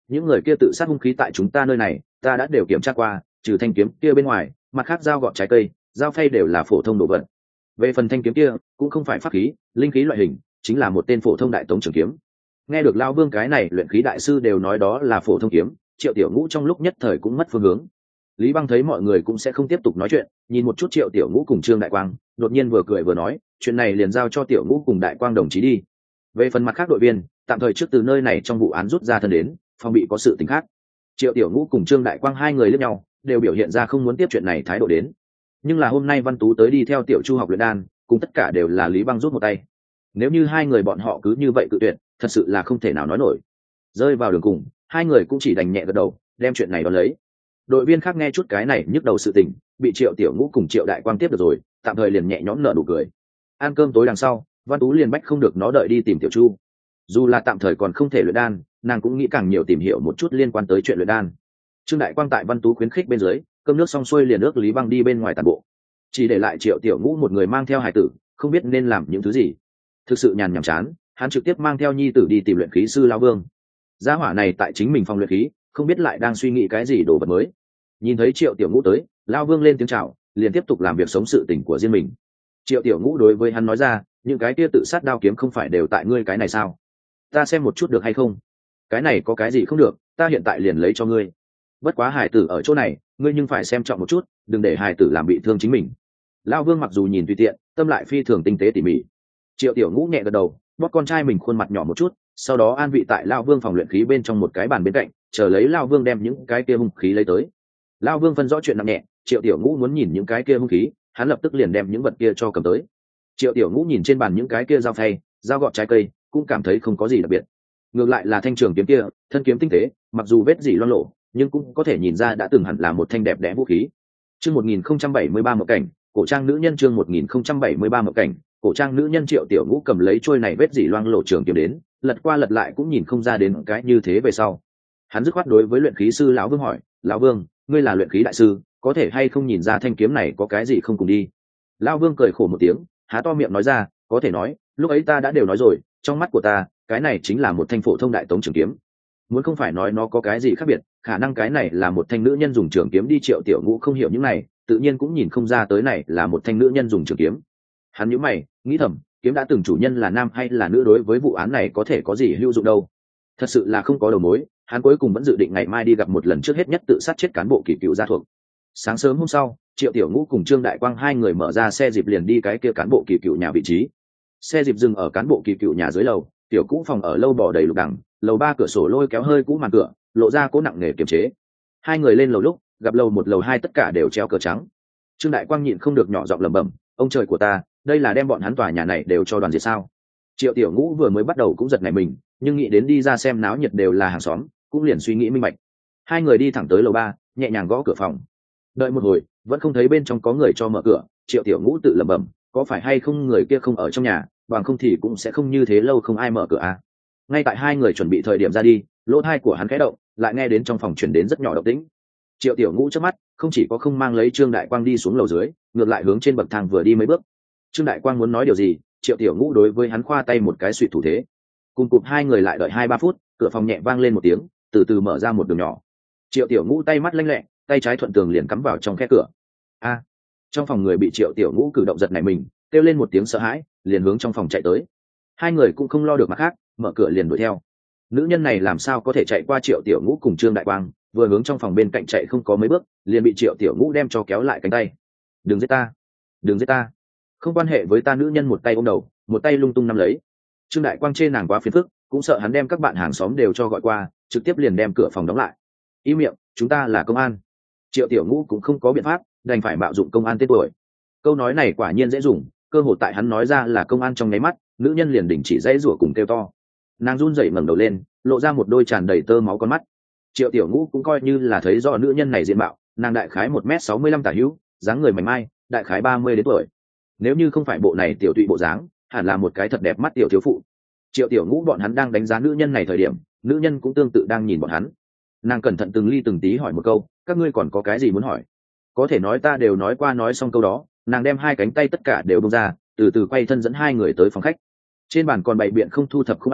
những người kia tự sát hung khí tại chúng ta nơi này ta đã đều kiểm tra qua, trừ thanh kiếm kia bên ngoài, mặt khác dao gọt trái cây, dao phay đều là phổ thông đồ vật. Về phần thanh kiếm kia cũng không phải pháp khí, linh khí loại hình, chính là một tên phổ thông đại tống trường kiếm. Nghe được Lão Vương cái này luyện khí đại sư đều nói đó là phổ thông kiếm, Triệu Tiểu Ngũ trong lúc nhất thời cũng mất phương hướng. Lý Băng thấy mọi người cũng sẽ không tiếp tục nói chuyện, nhìn một chút Triệu Tiểu Ngũ cùng Trương Đại Quang, đột nhiên vừa cười vừa nói, chuyện này liền giao cho Tiểu Ngũ cùng Đại Quang đồng chí đi. Về phần mặt khác đội viên, tạm thời trước từ nơi này trong vụ án rút ra thân đến, phòng bị có sự tình khác. Triệu Tiểu Ngũ cùng Trương Đại Quang hai người liếc nhau, đều biểu hiện ra không muốn tiếp chuyện này thái độ đến. Nhưng là hôm nay Văn Tú tới đi theo Tiểu Chu học luyện đan, cùng tất cả đều là Lý Băng rút một tay. Nếu như hai người bọn họ cứ như vậy cự tuyệt, thật sự là không thể nào nói nổi. Rơi vào đường cùng, hai người cũng chỉ đành nhẹ gật đầu, đem chuyện này đón lấy. Đội viên khác nghe chút cái này nhức đầu sự tình, bị Triệu Tiểu Ngũ cùng Triệu Đại Quang tiếp được rồi, tạm thời liền nhẹ nhõm nở nụ cười. Ăn cơm tối đằng sau, Văn Tú liền bách không được nó đợi đi tìm Tiểu Chu. Dù là tạm thời còn không thể luyện đan, nàng cũng nghĩ càng nhiều tìm hiểu một chút liên quan tới chuyện luyện đan. Trương Đại Quang tại Văn Tú khuyến khích bên dưới, cơm nước xong xuôi liền ước Lý Băng đi bên ngoài tản bộ. Chỉ để lại Triệu Tiểu Ngũ một người mang theo hải tử, không biết nên làm những thứ gì. Thực sự nhàn nhàm chán, hắn trực tiếp mang theo nhi tử đi tìm luyện khí sư Lão Vương. Gia hỏa này tại chính mình phòng luyện khí, không biết lại đang suy nghĩ cái gì đồ vật mới. Nhìn thấy Triệu Tiểu Ngũ tới, Lão Vương lên tiếng chào, liền tiếp tục làm việc sống sự tình của riêng mình. Triệu Tiểu Ngũ đối với hắn nói ra, những cái kia tự sát đao kiếm không phải đều tại ngươi cái này sao? Ta xem một chút được hay không? Cái này có cái gì không được, ta hiện tại liền lấy cho ngươi. Bất quá hài tử ở chỗ này, ngươi nhưng phải xem trọng một chút, đừng để hài tử làm bị thương chính mình. Lão Vương mặc dù nhìn tùy tiện, tâm lại phi thường tinh tế tỉ mỉ. Triệu Tiểu Ngũ nhẹ gật đầu, bóp con trai mình khuôn mặt nhỏ một chút, sau đó an vị tại Lão Vương phòng luyện khí bên trong một cái bàn bên cạnh, chờ lấy Lão Vương đem những cái kia hung khí lấy tới. Lão Vương phân rõ chuyện nặng nhẹ, Triệu Tiểu Ngũ muốn nhìn những cái kia hung khí, hắn lập tức liền đem những vật kia cho cầm tới. Triệu Tiểu Ngũ nhìn trên bàn những cái kia dao phay, dao gọt trái cây, cũng cảm thấy không có gì đặc biệt. Ngược lại là thanh trường kiếm kia, thân kiếm tinh tế, mặc dù vết dỉ loang lổ, nhưng cũng có thể nhìn ra đã từng hẳn là một thanh đẹp đẽ vũ khí. Chương một nghìn không trăm bảy mươi ba một cảnh, cổ trang nữ nhân chương một nghìn không trăm bảy mươi ba một cảnh, cổ trang nữ nhân. Triệu Tiểu Ngũ cầm lấy trôi này vết dỉ loang lổ trường kiếm đến, lật qua lật lại cũng nhìn không ra đến cái như thế về sau. Hắn dứt khoát đối với luyện khí sư lão Vương hỏi, "Lão Vương, ngươi là luyện khí đại sư, có thể hay không nhìn ra thanh kiếm này có cái gì không cùng đi?" Lão Vương cười khổ một tiếng, há to miệng nói ra, "Có thể nói, lúc ấy ta đã đều nói rồi, trong mắt của ta, cái này chính là một thanh phổ thông đại tống trường kiếm. Muốn không phải nói nó có cái gì khác biệt, khả năng cái này là một thanh nữ nhân dùng trường kiếm đi." Triệu Tiểu Ngũ không hiểu những này, tự nhiên cũng nhìn không ra tới này là một thanh nữ nhân dùng trường kiếm. Hắn nhíu mày, nghĩ thầm, kiếm đã từng chủ nhân là nam hay là nữ đối với vụ án này có thể có gì hữu dụng đâu. Thật sự là không có đầu mối, hắn cuối cùng vẫn dự định ngày mai đi gặp một lần trước hết nhất tự sát chết cán bộ kỳ cựu gia thuộc. Sáng sớm hôm sau, Triệu Tiểu Ngũ cùng Trương Đại Quang hai người mở ra xe dịp liền đi cái kia cán bộ kỳ cựu nhà vị trí. Xe dịp dừng ở cán bộ kỳ cựu nhà dưới lầu, tiểu cũ phòng ở lâu bò đầy lục đằng, lầu ba cửa sổ lôi kéo hơi cũ màn cửa, lộ ra cố nặng nề kiềm chế. Hai người lên lầu lúc, gặp lầu một lầu hai tất cả đều treo cờ trắng. Trương Đại Quang nhịn không được nhỏ giọng lẩm bẩm, ông trời của ta, đây là đem bọn hắn tòa nhà này đều cho đoàn diệt sao? Triệu Tiểu Ngũ vừa mới bắt đầu cũng giật nảy mình, nhưng nghĩ đến đi ra xem náo nhiệt đều là hàng xóm, cũng liền suy nghĩ minh bạch. Hai người đi thẳng tới lầu ba, nhẹ nhàng gõ cửa phòng. Đợi một hồi, vẫn không thấy bên trong có người cho mở cửa. Triệu Tiểu Ngũ tự lẩm bẩm, có phải hay không người kia không ở trong nhà, bằng không thì cũng sẽ không như thế lâu không ai mở cửa à? Ngay tại hai người chuẩn bị thời điểm ra đi, lỗ tai của hắn khẽ động, lại nghe đến trong phòng truyền đến rất nhỏ động tĩnh. Triệu Tiểu Ngũ chớp mắt, không chỉ có không mang lấy Trương Đại Quang đi xuống lầu dưới, ngược lại hướng trên bậc thang vừa đi mấy bước. Trương Đại Quang muốn nói điều gì, Triệu Tiểu Ngũ đối với hắn khoa tay một cái suy thủ thế. Cùng cụp hai người lại đợi hai ba phút, cửa phòng nhẹ vang lên một tiếng, từ từ mở ra một đường nhỏ. Triệu Tiểu Ngũ tay mắt lanh lẹ, tay trái thuận tường liền cắm vào trong khe cửa. A! Trong phòng người bị Triệu Tiểu Ngũ cử động giật nảy mình, kêu lên một tiếng sợ hãi, liền hướng trong phòng chạy tới. Hai người cũng không lo được mặt khác, mở cửa liền đuổi theo. Nữ nhân này làm sao có thể chạy qua Triệu Tiểu Ngũ cùng Trương Đại Quang, vừa hướng trong phòng bên cạnh chạy không có mấy bước, liền bị Triệu Tiểu Ngũ đem cho kéo lại cánh tay. "Đừng giết ta, đừng giết ta." Không quan hệ với ta nữ nhân một tay ôm đầu, một tay lung tung nắm lấy. Trương Đại Quang chê nàng quá phiền phức, cũng sợ hắn đem các bạn hàng xóm đều cho gọi qua, trực tiếp liền đem cửa phòng đóng lại. "Im miệng, chúng ta là công an." Triệu Tiểu Ngũ cũng không có biện pháp, đành phải mạo dụng công an tên tuổi. Câu nói này quả nhiên dễ dùng, cơ hội tại hắn nói ra là công an trong nháy mắt, nữ nhân liền đình chỉ dãy rủa cùng kêu to. Nàng run rẩy ngẩng đầu lên, lộ ra một đôi tràn đầy tơ máu con mắt. Triệu Tiểu Ngũ cũng coi như là thấy rõ nữ nhân này diện mạo, nàng đại khái một mét sáu mươi lăm tả hữu, dáng người mảnh mai, đại khái ba mươi đến tuổi. Nếu như không phải bộ này tiểu tụy bộ dáng, hẳn là một cái thật đẹp mắt tiểu thiếu phụ. Triệu Tiểu Ngũ bọn hắn đang đánh giá nữ nhân này thời điểm, nữ nhân cũng tương tự đang nhìn bọn hắn. Nàng cẩn thận từng ly từng tí hỏi một câu, "Các ngươi còn có cái gì muốn hỏi?" Có thể nói ta đều nói qua nói xong câu đó, nàng đem hai cánh tay tất cả đều buông ra, từ từ quay thân dẫn hai người tới phòng khách. Trên bàn còn bày biện không thu thập khung ảnh,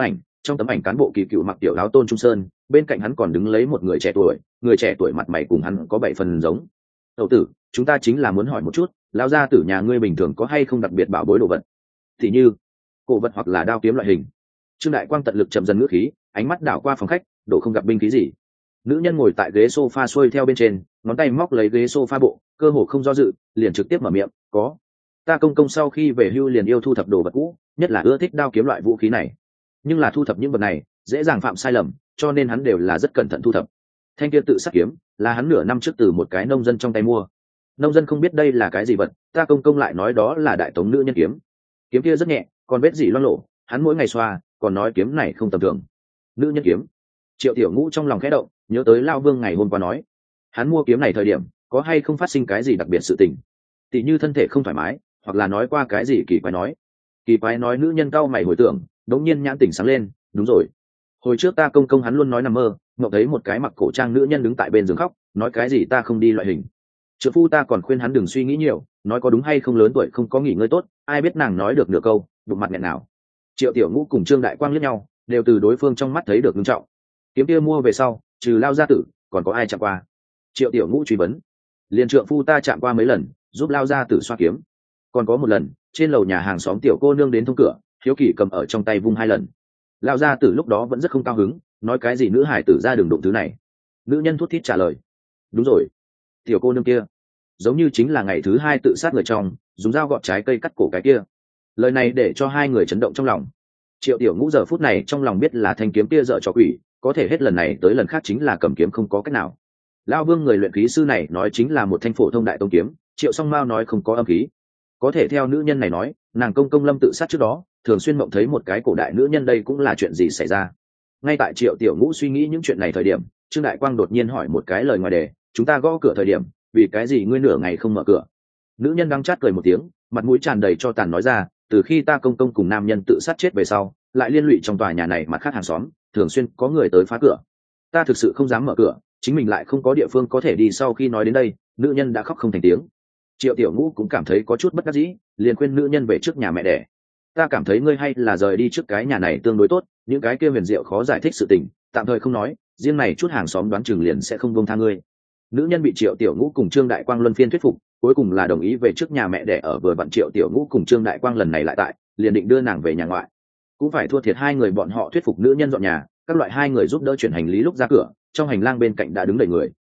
trong tấm ảnh cán bộ kỳ cựu mặc tiểu áo Tôn Trung Sơn, bên cạnh hắn còn đứng lấy một người trẻ tuổi, người trẻ tuổi mặt mày cùng hắn có bảy phần giống. Tẩu tử, chúng ta chính là muốn hỏi một chút, lão gia tử nhà ngươi bình thường có hay không đặc biệt bảo bối đồ vật, thì như cổ vật hoặc là đao kiếm loại hình. Trương Đại Quang tận lực chậm dần ngữ khí, ánh mắt đảo qua phòng khách, đổ không gặp binh khí gì. Nữ nhân ngồi tại ghế sofa xuôi theo bên trên, ngón tay móc lấy ghế sofa bộ, cơ hồ không do dự, liền trực tiếp mở miệng, có. Ta công công sau khi về hưu liền yêu thu thập đồ vật cũ, nhất là ưa thích đao kiếm loại vũ khí này. Nhưng là thu thập những vật này dễ dàng phạm sai lầm, cho nên hắn đều là rất cẩn thận thu thập. Thanh kia tự sát kiếm là hắn nửa năm trước từ một cái nông dân trong tay mua. Nông dân không biết đây là cái gì vật, ta công công lại nói đó là đại tống nữ nhân kiếm. Kiếm kia rất nhẹ, còn vết gì loang lổ, hắn mỗi ngày xoa, còn nói kiếm này không tầm thường. Nữ nhân kiếm. Triệu Tiểu Ngũ trong lòng khẽ động, nhớ tới Lao Vương ngày hôm qua nói, hắn mua kiếm này thời điểm có hay không phát sinh cái gì đặc biệt sự tình, tỉ như thân thể không thoải mái, hoặc là nói qua cái gì kỳ quái nói. Kỳ quái nói nữ nhân cau mày hồi tưởng, đống nhiên nhãn tỉnh sáng lên, đúng rồi. Hồi trước ta công công hắn luôn nói nằm mơ, ngộ thấy một cái mặc cổ trang nữ nhân đứng tại bên giường khóc, nói cái gì ta không đi loại hình. Trợ phu ta còn khuyên hắn đừng suy nghĩ nhiều, nói có đúng hay không lớn tuổi không có nghỉ ngơi tốt, ai biết nàng nói được nửa câu, đụng mặt nghẹn nào. Triệu Tiểu Ngũ cùng Trương Đại Quang liếc nhau, đều từ đối phương trong mắt thấy được nghiêm trọng. Kiếm kia mua về sau, trừ Lao gia tử, còn có ai chạm qua? Triệu Tiểu Ngũ truy vấn. Liên trượng phu ta chạm qua mấy lần, giúp Lao gia tử xoa kiếm. Còn có một lần, trên lầu nhà hàng xóm tiểu cô nương đến thông cửa, hiếu kỳ cầm ở trong tay vung hai lần. Lao gia tử lúc đó vẫn rất không cao hứng, nói cái gì nữ hải tử ra đường đụng thứ này. Nữ nhân thút thít trả lời. Đúng rồi, tiểu cô nương kia giống như chính là ngày thứ hai tự sát người trong, dùng dao gọt trái cây cắt cổ cái kia. Lời này để cho hai người chấn động trong lòng. Triệu Tiểu Ngũ giờ phút này trong lòng biết là thanh kiếm kia dở trò quỷ, có thể hết lần này tới lần khác chính là cầm kiếm không có cách nào. Lao Vương người luyện khí sư này nói chính là một thanh phổ thông đại tông kiếm, Triệu Song Mao nói không có âm khí. Có thể theo nữ nhân này nói, nàng công công lâm tự sát trước đó thường xuyên mộng thấy một cái cổ đại nữ nhân, đây cũng là chuyện gì xảy ra. Ngay tại Triệu Tiểu Ngũ suy nghĩ những chuyện này thời điểm, Trương Đại Quang đột nhiên hỏi một cái lời ngoài đề, chúng ta gõ cửa thời điểm, vì cái gì ngươi nửa ngày không mở cửa? Nữ nhân đang chát cười một tiếng, mặt mũi tràn đầy cho tàn nói ra, từ khi ta công công cùng nam nhân tự sát chết về sau, lại liên lụy trong tòa nhà này mặt khác hàng xóm, thường xuyên có người tới phá cửa. Ta thực sự không dám mở cửa, chính mình lại không có địa phương có thể đi. Sau khi nói đến đây, nữ nhân đã khóc không thành tiếng. Triệu Tiểu Ngũ cũng cảm thấy có chút bất đắc dĩ, liền khuyên nữ nhân về trước nhà mẹ đẻ. Ta cảm thấy ngươi hay là rời đi trước cái nhà này tương đối tốt, những cái kia huyền diệu khó giải thích sự tình, tạm thời không nói, riêng này chút hàng xóm đoán chừng liền sẽ không buông tha ngươi. Nữ nhân bị Triệu Tiểu Ngũ cùng Trương Đại Quang luân phiên thuyết phục, cuối cùng là đồng ý về trước nhà mẹ đẻ ở. Vừa vặn Triệu Tiểu Ngũ cùng Trương Đại Quang lần này lại tại, liền định đưa nàng về nhà ngoại. Cũng phải thua thiệt hai người bọn họ thuyết phục nữ nhân dọn nhà, các loại hai người giúp đỡ chuyển hành lý lúc ra cửa, trong hành lang bên cạnh đã đứng đầy người.